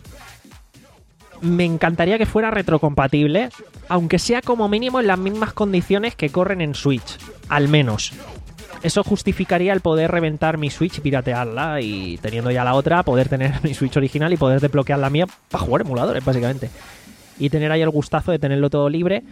me encantaría que fuera retrocompatible, aunque sea como mínimo en las mismas condiciones que corren en Switch, al menos. Eso justificaría el poder reventar mi Switch y piratearla, y teniendo ya la otra, poder tener mi Switch original y poder desbloquear la mía para jugar emuladores, básicamente. Y tener ahí el gustazo de tenerlo todo libre.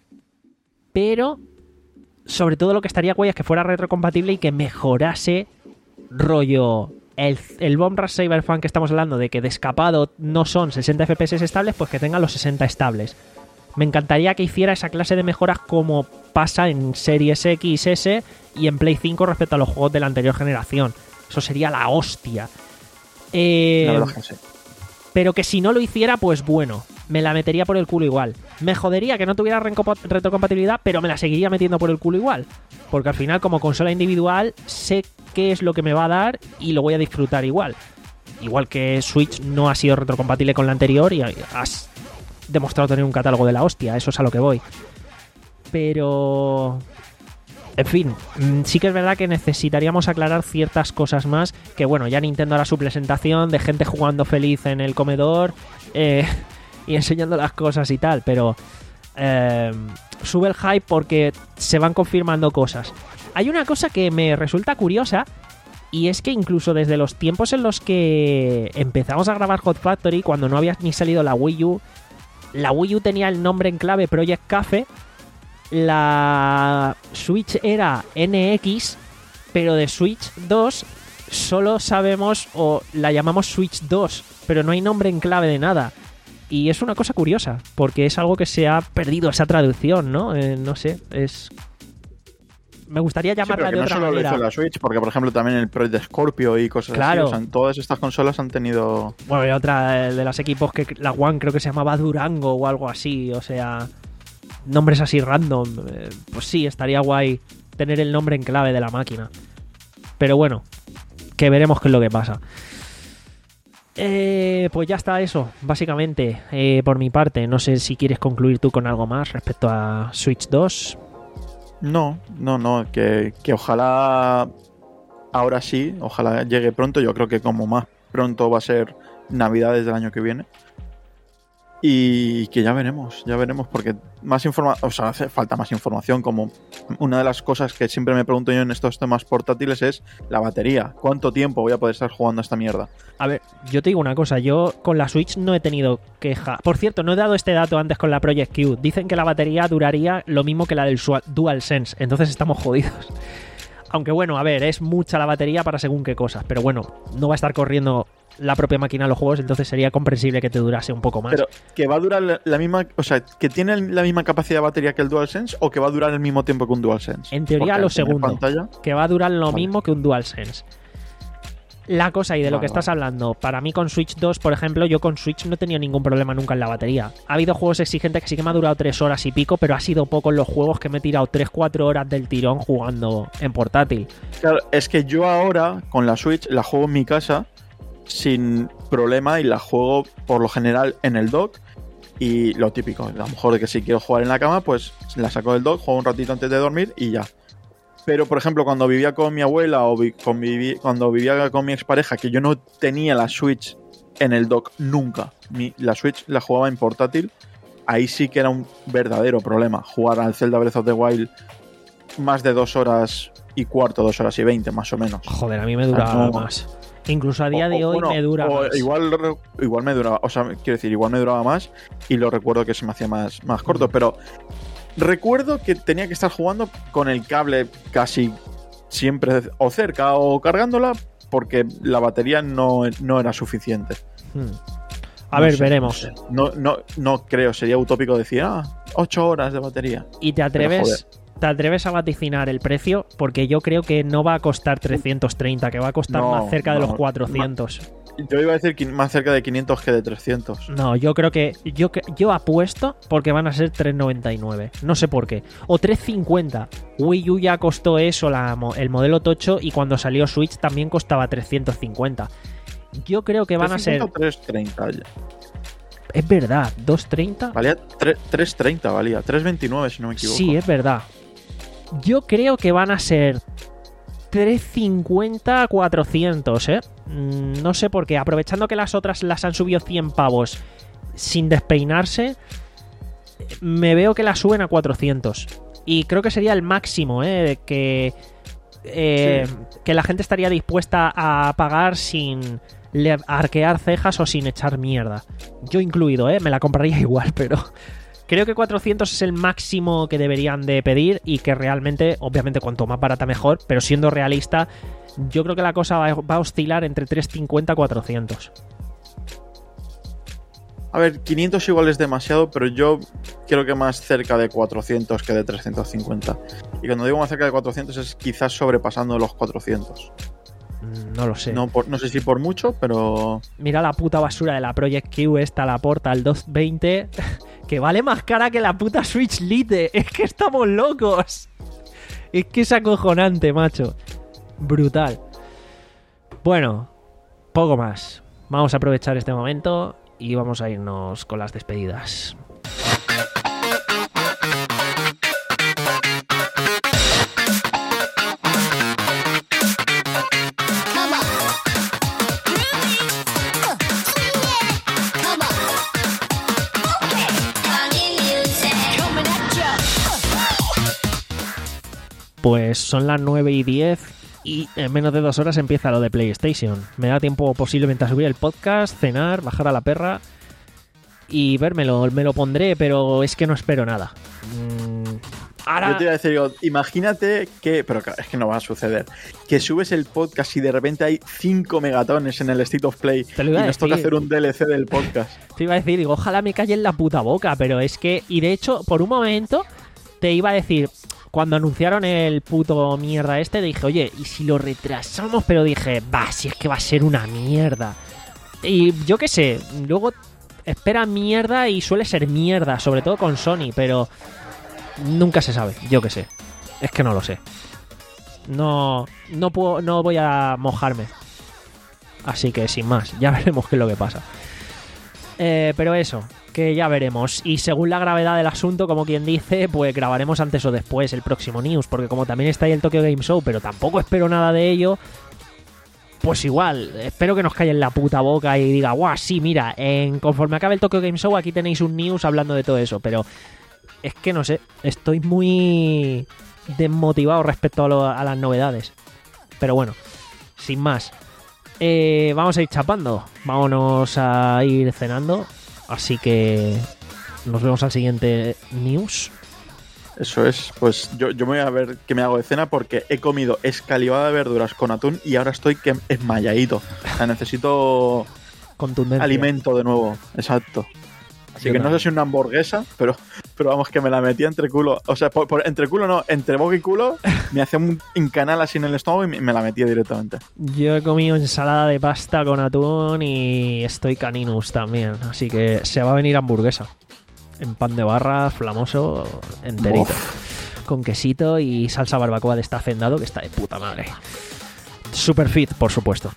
Pero, sobre todo lo que estaría guay es que fuera retrocompatible y que mejorase rollo... El, el Bomb Rush Cyberpunk que estamos hablando de que de escapado no son sesenta F P S estables, pues que tenga los sesenta estables. Me encantaría que hiciera esa clase de mejoras como pasa en Series X S y en Play cinco respecto a los juegos de la anterior generación. Eso sería la hostia. Eh, la verdad que sí. Pero que si no lo hiciera, pues bueno, me la metería por el culo igual. Me jodería que no tuviera retrocompatibilidad, pero me la seguiría metiendo por el culo igual. Porque al final, como consola individual, sé qué es lo que me va a dar y lo voy a disfrutar igual. Igual que Switch no ha sido retrocompatible con la anterior y has demostrado tener un catálogo de la hostia, eso es a lo que voy. Pero... En fin, sí que es verdad que necesitaríamos aclarar ciertas cosas más, que bueno, ya Nintendo hará su presentación de gente jugando feliz en el comedor eh, y enseñando las cosas y tal, pero eh, sube el hype porque se van confirmando cosas. Hay una cosa que me resulta curiosa, y es que incluso desde los tiempos en los que empezamos a grabar Hot Factory, cuando no había ni salido la Wii U, la Wii U tenía el nombre en clave Project Cafe. La Switch era N X, pero de Switch dos solo sabemos o la llamamos Switch dos, pero no hay nombre en clave de nada. Y es una cosa curiosa, porque es algo que se ha perdido esa traducción, ¿no? Eh, no sé, es... Me gustaría llamarla sí, de no otra solo manera. Lo hizo la Switch, porque por ejemplo también el Project Scorpio y cosas claro. así. O sea, todas estas consolas han tenido... Bueno, y otra de los equipos que la One creo que se llamaba Durango o algo así, o sea... Nombres así random, eh, pues sí, estaría guay tener el nombre en clave de la máquina. Pero bueno, que veremos qué es lo que pasa. Eh, pues ya está eso, básicamente, eh, por mi parte. No sé si quieres concluir tú con algo más respecto a Switch dos. No, no, no, que, que ojalá ahora sí, ojalá llegue pronto. Yo creo que como más pronto va a ser Navidades del año que viene. Y que ya veremos, ya veremos, porque más información, o sea, hace falta más información. Como una de las cosas que siempre me pregunto yo en estos temas portátiles es la batería. ¿Cuánto tiempo voy a poder estar jugando a esta mierda? A ver, yo te digo una cosa, yo con la Switch no he tenido queja. Por cierto, no he dado este dato antes con la Project Q. Dicen que la batería duraría lo mismo que la del DualSense, entonces estamos jodidos. Aunque bueno, a ver, es mucha la batería para según qué cosas, pero bueno, no va a estar corriendo la propia máquina los juegos, entonces sería comprensible que te durase un poco más. Pero que va a durar la, la misma, o sea, que tiene la misma capacidad de batería que el DualSense o que va a durar el mismo tiempo que un DualSense. En teoría porque lo segundo, pantalla... que va a durar lo vale. mismo que un DualSense. La cosa, y de lo vale, que estás vale. hablando, para mí con Switch dos, por ejemplo, yo con Switch no he tenido ningún problema nunca en la batería. Ha habido juegos exigentes que sí que me ha durado tres horas y pico, pero ha sido poco en los juegos que me he tirado tres cuatro horas del tirón jugando en portátil. Claro, es que yo ahora con la Switch la juego en mi casa sin problema y la juego por lo general en el dock. Y lo típico, a lo mejor de que si quiero jugar en la cama, pues la saco del dock, juego un ratito antes de dormir y ya. Pero, por ejemplo, cuando vivía con mi abuela o vi, con mi, cuando vivía con mi expareja, que yo no tenía la Switch en el dock nunca, mi, la Switch la jugaba en portátil, ahí sí que era un verdadero problema. Jugar al Zelda Breath of the Wild más de dos horas y cuarto, dos horas y veinte, más o menos. Joder, a mí me duraba no. más. Incluso a día O- de o, hoy bueno, me dura o más. Igual, igual me duraba, o sea, quiero decir, igual me duraba más y lo recuerdo que se me hacía más, más corto, Mm. pero recuerdo que tenía que estar jugando con el cable casi siempre o cerca o cargándola porque la batería no, no era suficiente. Hmm. A No ver, sé, veremos. No, sé. no, no, no creo, sería utópico decir, ah, ocho horas de batería. ¿Y te atreves, te atreves a vaticinar el precio? Porque yo creo que no va a costar trescientos treinta, que va a costar No, más cerca de no, los cuatrocientos. Yo iba a decir que más cerca de quinientos que de trescientos. No, yo creo que yo, que- yo apuesto porque van a ser tres noventa y nueve. No sé por qué. O tres cincuenta. Wii U ya costó eso, la, mo- el modelo tocho, y cuando salió Switch también costaba trescientos cincuenta. Yo creo que van a ser... tres treinta ya. Es verdad, dos treinta. Valía tre- tres treinta, valía. tres veintinueve si no me equivoco. Sí, es verdad. Yo creo que van a ser tres cincuenta a cuatrocientos, ¿eh? Mm, No sé por qué. Aprovechando que las otras las han subido cien pavos sin despeinarse, me veo que las suben a cuatrocientos. Y creo que sería el máximo, ¿eh? Que, eh, Sí. que la gente estaría dispuesta a pagar sin le- arquear cejas o sin echar mierda. Yo incluido, ¿eh? Me la compraría igual, pero... Creo que cuatrocientos es el máximo que deberían de pedir y que realmente, obviamente, cuanto más barata mejor, pero siendo realista, yo creo que la cosa va, va a oscilar entre trescientos cincuenta y cuatrocientos. A ver, quinientos igual es demasiado, pero yo creo que más cerca de cuatrocientos que de trescientos cincuenta. Y cuando digo más cerca de cuatrocientos es quizás sobrepasando los cuatrocientos. Mm, No lo sé. No, por- no sé si por mucho, pero... Mira la puta basura de la Project Q esta, la Portal doscientos veinte, que vale más cara que la puta Switch Lite. Es que estamos locos. Es que es acojonante, macho. Brutal. Bueno, poco más. Vamos a aprovechar este momento y vamos a irnos con las despedidas. Pues son las nueve y diez y en menos de dos horas empieza lo de PlayStation. Me da tiempo posiblemente a subir el podcast, cenar, bajar a la perra y vérmelo. Me lo pondré, pero es que no espero nada. Mm, ahora... Yo te iba a decir, digo, imagínate que... Pero claro, es que no va a suceder. Que subes el podcast y de repente hay cinco megatones en el State of Play Te lo y iba a nos toca decir. hacer un D L C del podcast. Te iba a decir, digo, ojalá me calle en la puta boca, pero es que... Y de hecho, por un momento te iba a decir... Cuando anunciaron el puto mierda este, dije, oye, ¿y si lo retrasamos? Pero dije, va, si es que va a ser una mierda. Y yo qué sé, luego espera mierda y suele ser mierda, sobre todo con Sony, pero nunca se sabe, yo qué sé. Es que no lo sé. No, no puedo, no voy a mojarme. Así que sin más, ya veremos qué es lo que pasa. Eh, pero eso, que ya veremos. Y según la gravedad del asunto, como quien dice, pues grabaremos antes o después el próximo News. Porque como también está ahí el Tokyo Game Show, pero tampoco espero nada de ello, pues igual, espero que nos calle en la puta boca y diga, guau, sí, mira, en, conforme acabe el Tokyo Game Show, aquí tenéis un News hablando de todo eso. Pero es que no sé, estoy muy desmotivado respecto a, lo, a las novedades. Pero bueno, sin más. Eh, vamos a ir chapando, vámonos a ir cenando, así que nos vemos al siguiente News. Eso es, pues yo, yo me voy a ver qué me hago de cena porque he comido escalivada de verduras con atún y ahora estoy que esmayadito. O sea, necesito Contundencia. alimento de nuevo, exacto. Así Yo que también. no sé si una hamburguesa, pero, pero vamos, que me la metí entre culo. O sea, por, por- entre culo no, entre boca y culo, me hacía un, un canal así en el estómago y me, me la metía directamente. Yo he comido ensalada de pasta con atún y estoy caninus también, así que se va a venir hamburguesa. En pan de barra, flamoso, enterito. Con quesito y salsa barbacoa de esta hacendado que está de puta madre. Super fit, por supuesto.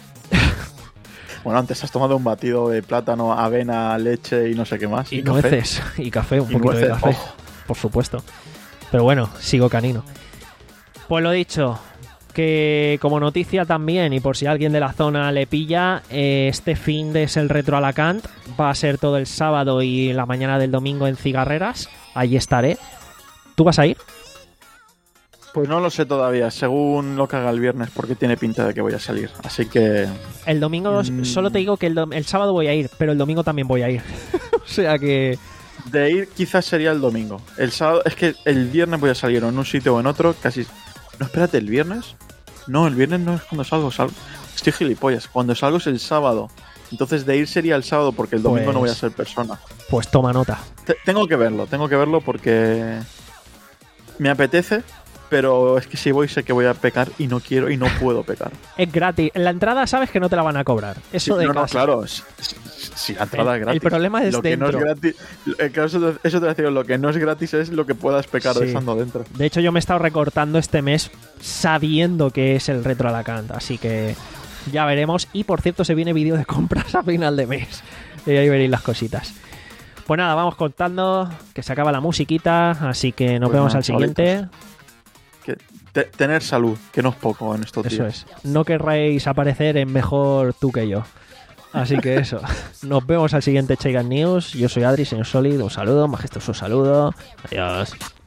Bueno, antes has tomado un batido de plátano, avena, leche y no sé qué más. Y café. nueces, y café, un Y poquito de nueces, café, ojo. por supuesto. Pero bueno, sigo canino. Pues lo dicho, que como noticia también, y por si alguien de la zona le pilla, eh, este fin de es el Retro Alacant, va a ser todo el sábado y la mañana del domingo en Cigarreras, allí estaré. ¿Tú vas a ir? Pues no lo sé todavía, según lo que haga el viernes, porque tiene pinta de que voy a salir. Así que El domingo, Mm. solo te digo que el, dom- el sábado voy a ir, pero el domingo también voy a ir. O sea que... de ir quizás sería el domingo. El sábado, es que el viernes voy a salir o en un sitio o en otro, casi... No, espérate, ¿el viernes? No, el viernes no es cuando salgo, salgo. Estoy gilipollas. Cuando salgo es el sábado. Entonces de ir sería el sábado porque el domingo Pues- no voy a ser persona. Pues toma nota. Te- tengo que verlo, tengo que verlo porque me apetece, pero es que si voy sé que voy a pecar y no quiero y no puedo pecar. Es gratis. En la entrada sabes que no te la van a cobrar. Eso Sí, de no, no, casa. claro. Si, si- si la entrada El- es gratis. el problema es lo que no es dentro. gratis. eh, claro, eso, te- eso te decía, lo que no es gratis es lo que puedas pecar Sí. estando dentro. De hecho, yo me he estado recortando este mes sabiendo que es el Retro Alacant, así que ya veremos. Y por cierto, se viene vídeo de compras a final de mes. Y ahí veréis las cositas. Pues nada, vamos contando que se acaba la musiquita, así que nos Pues vemos nada, al siguiente. Que te- tener salud, que no es poco en estos Eso días. es. No querréis aparecer en mejor tú que yo. Así que eso. Nos vemos al siguiente Chaigan News. Yo soy Adri, señor Solid. Un saludo, majestuoso saludo. Adiós.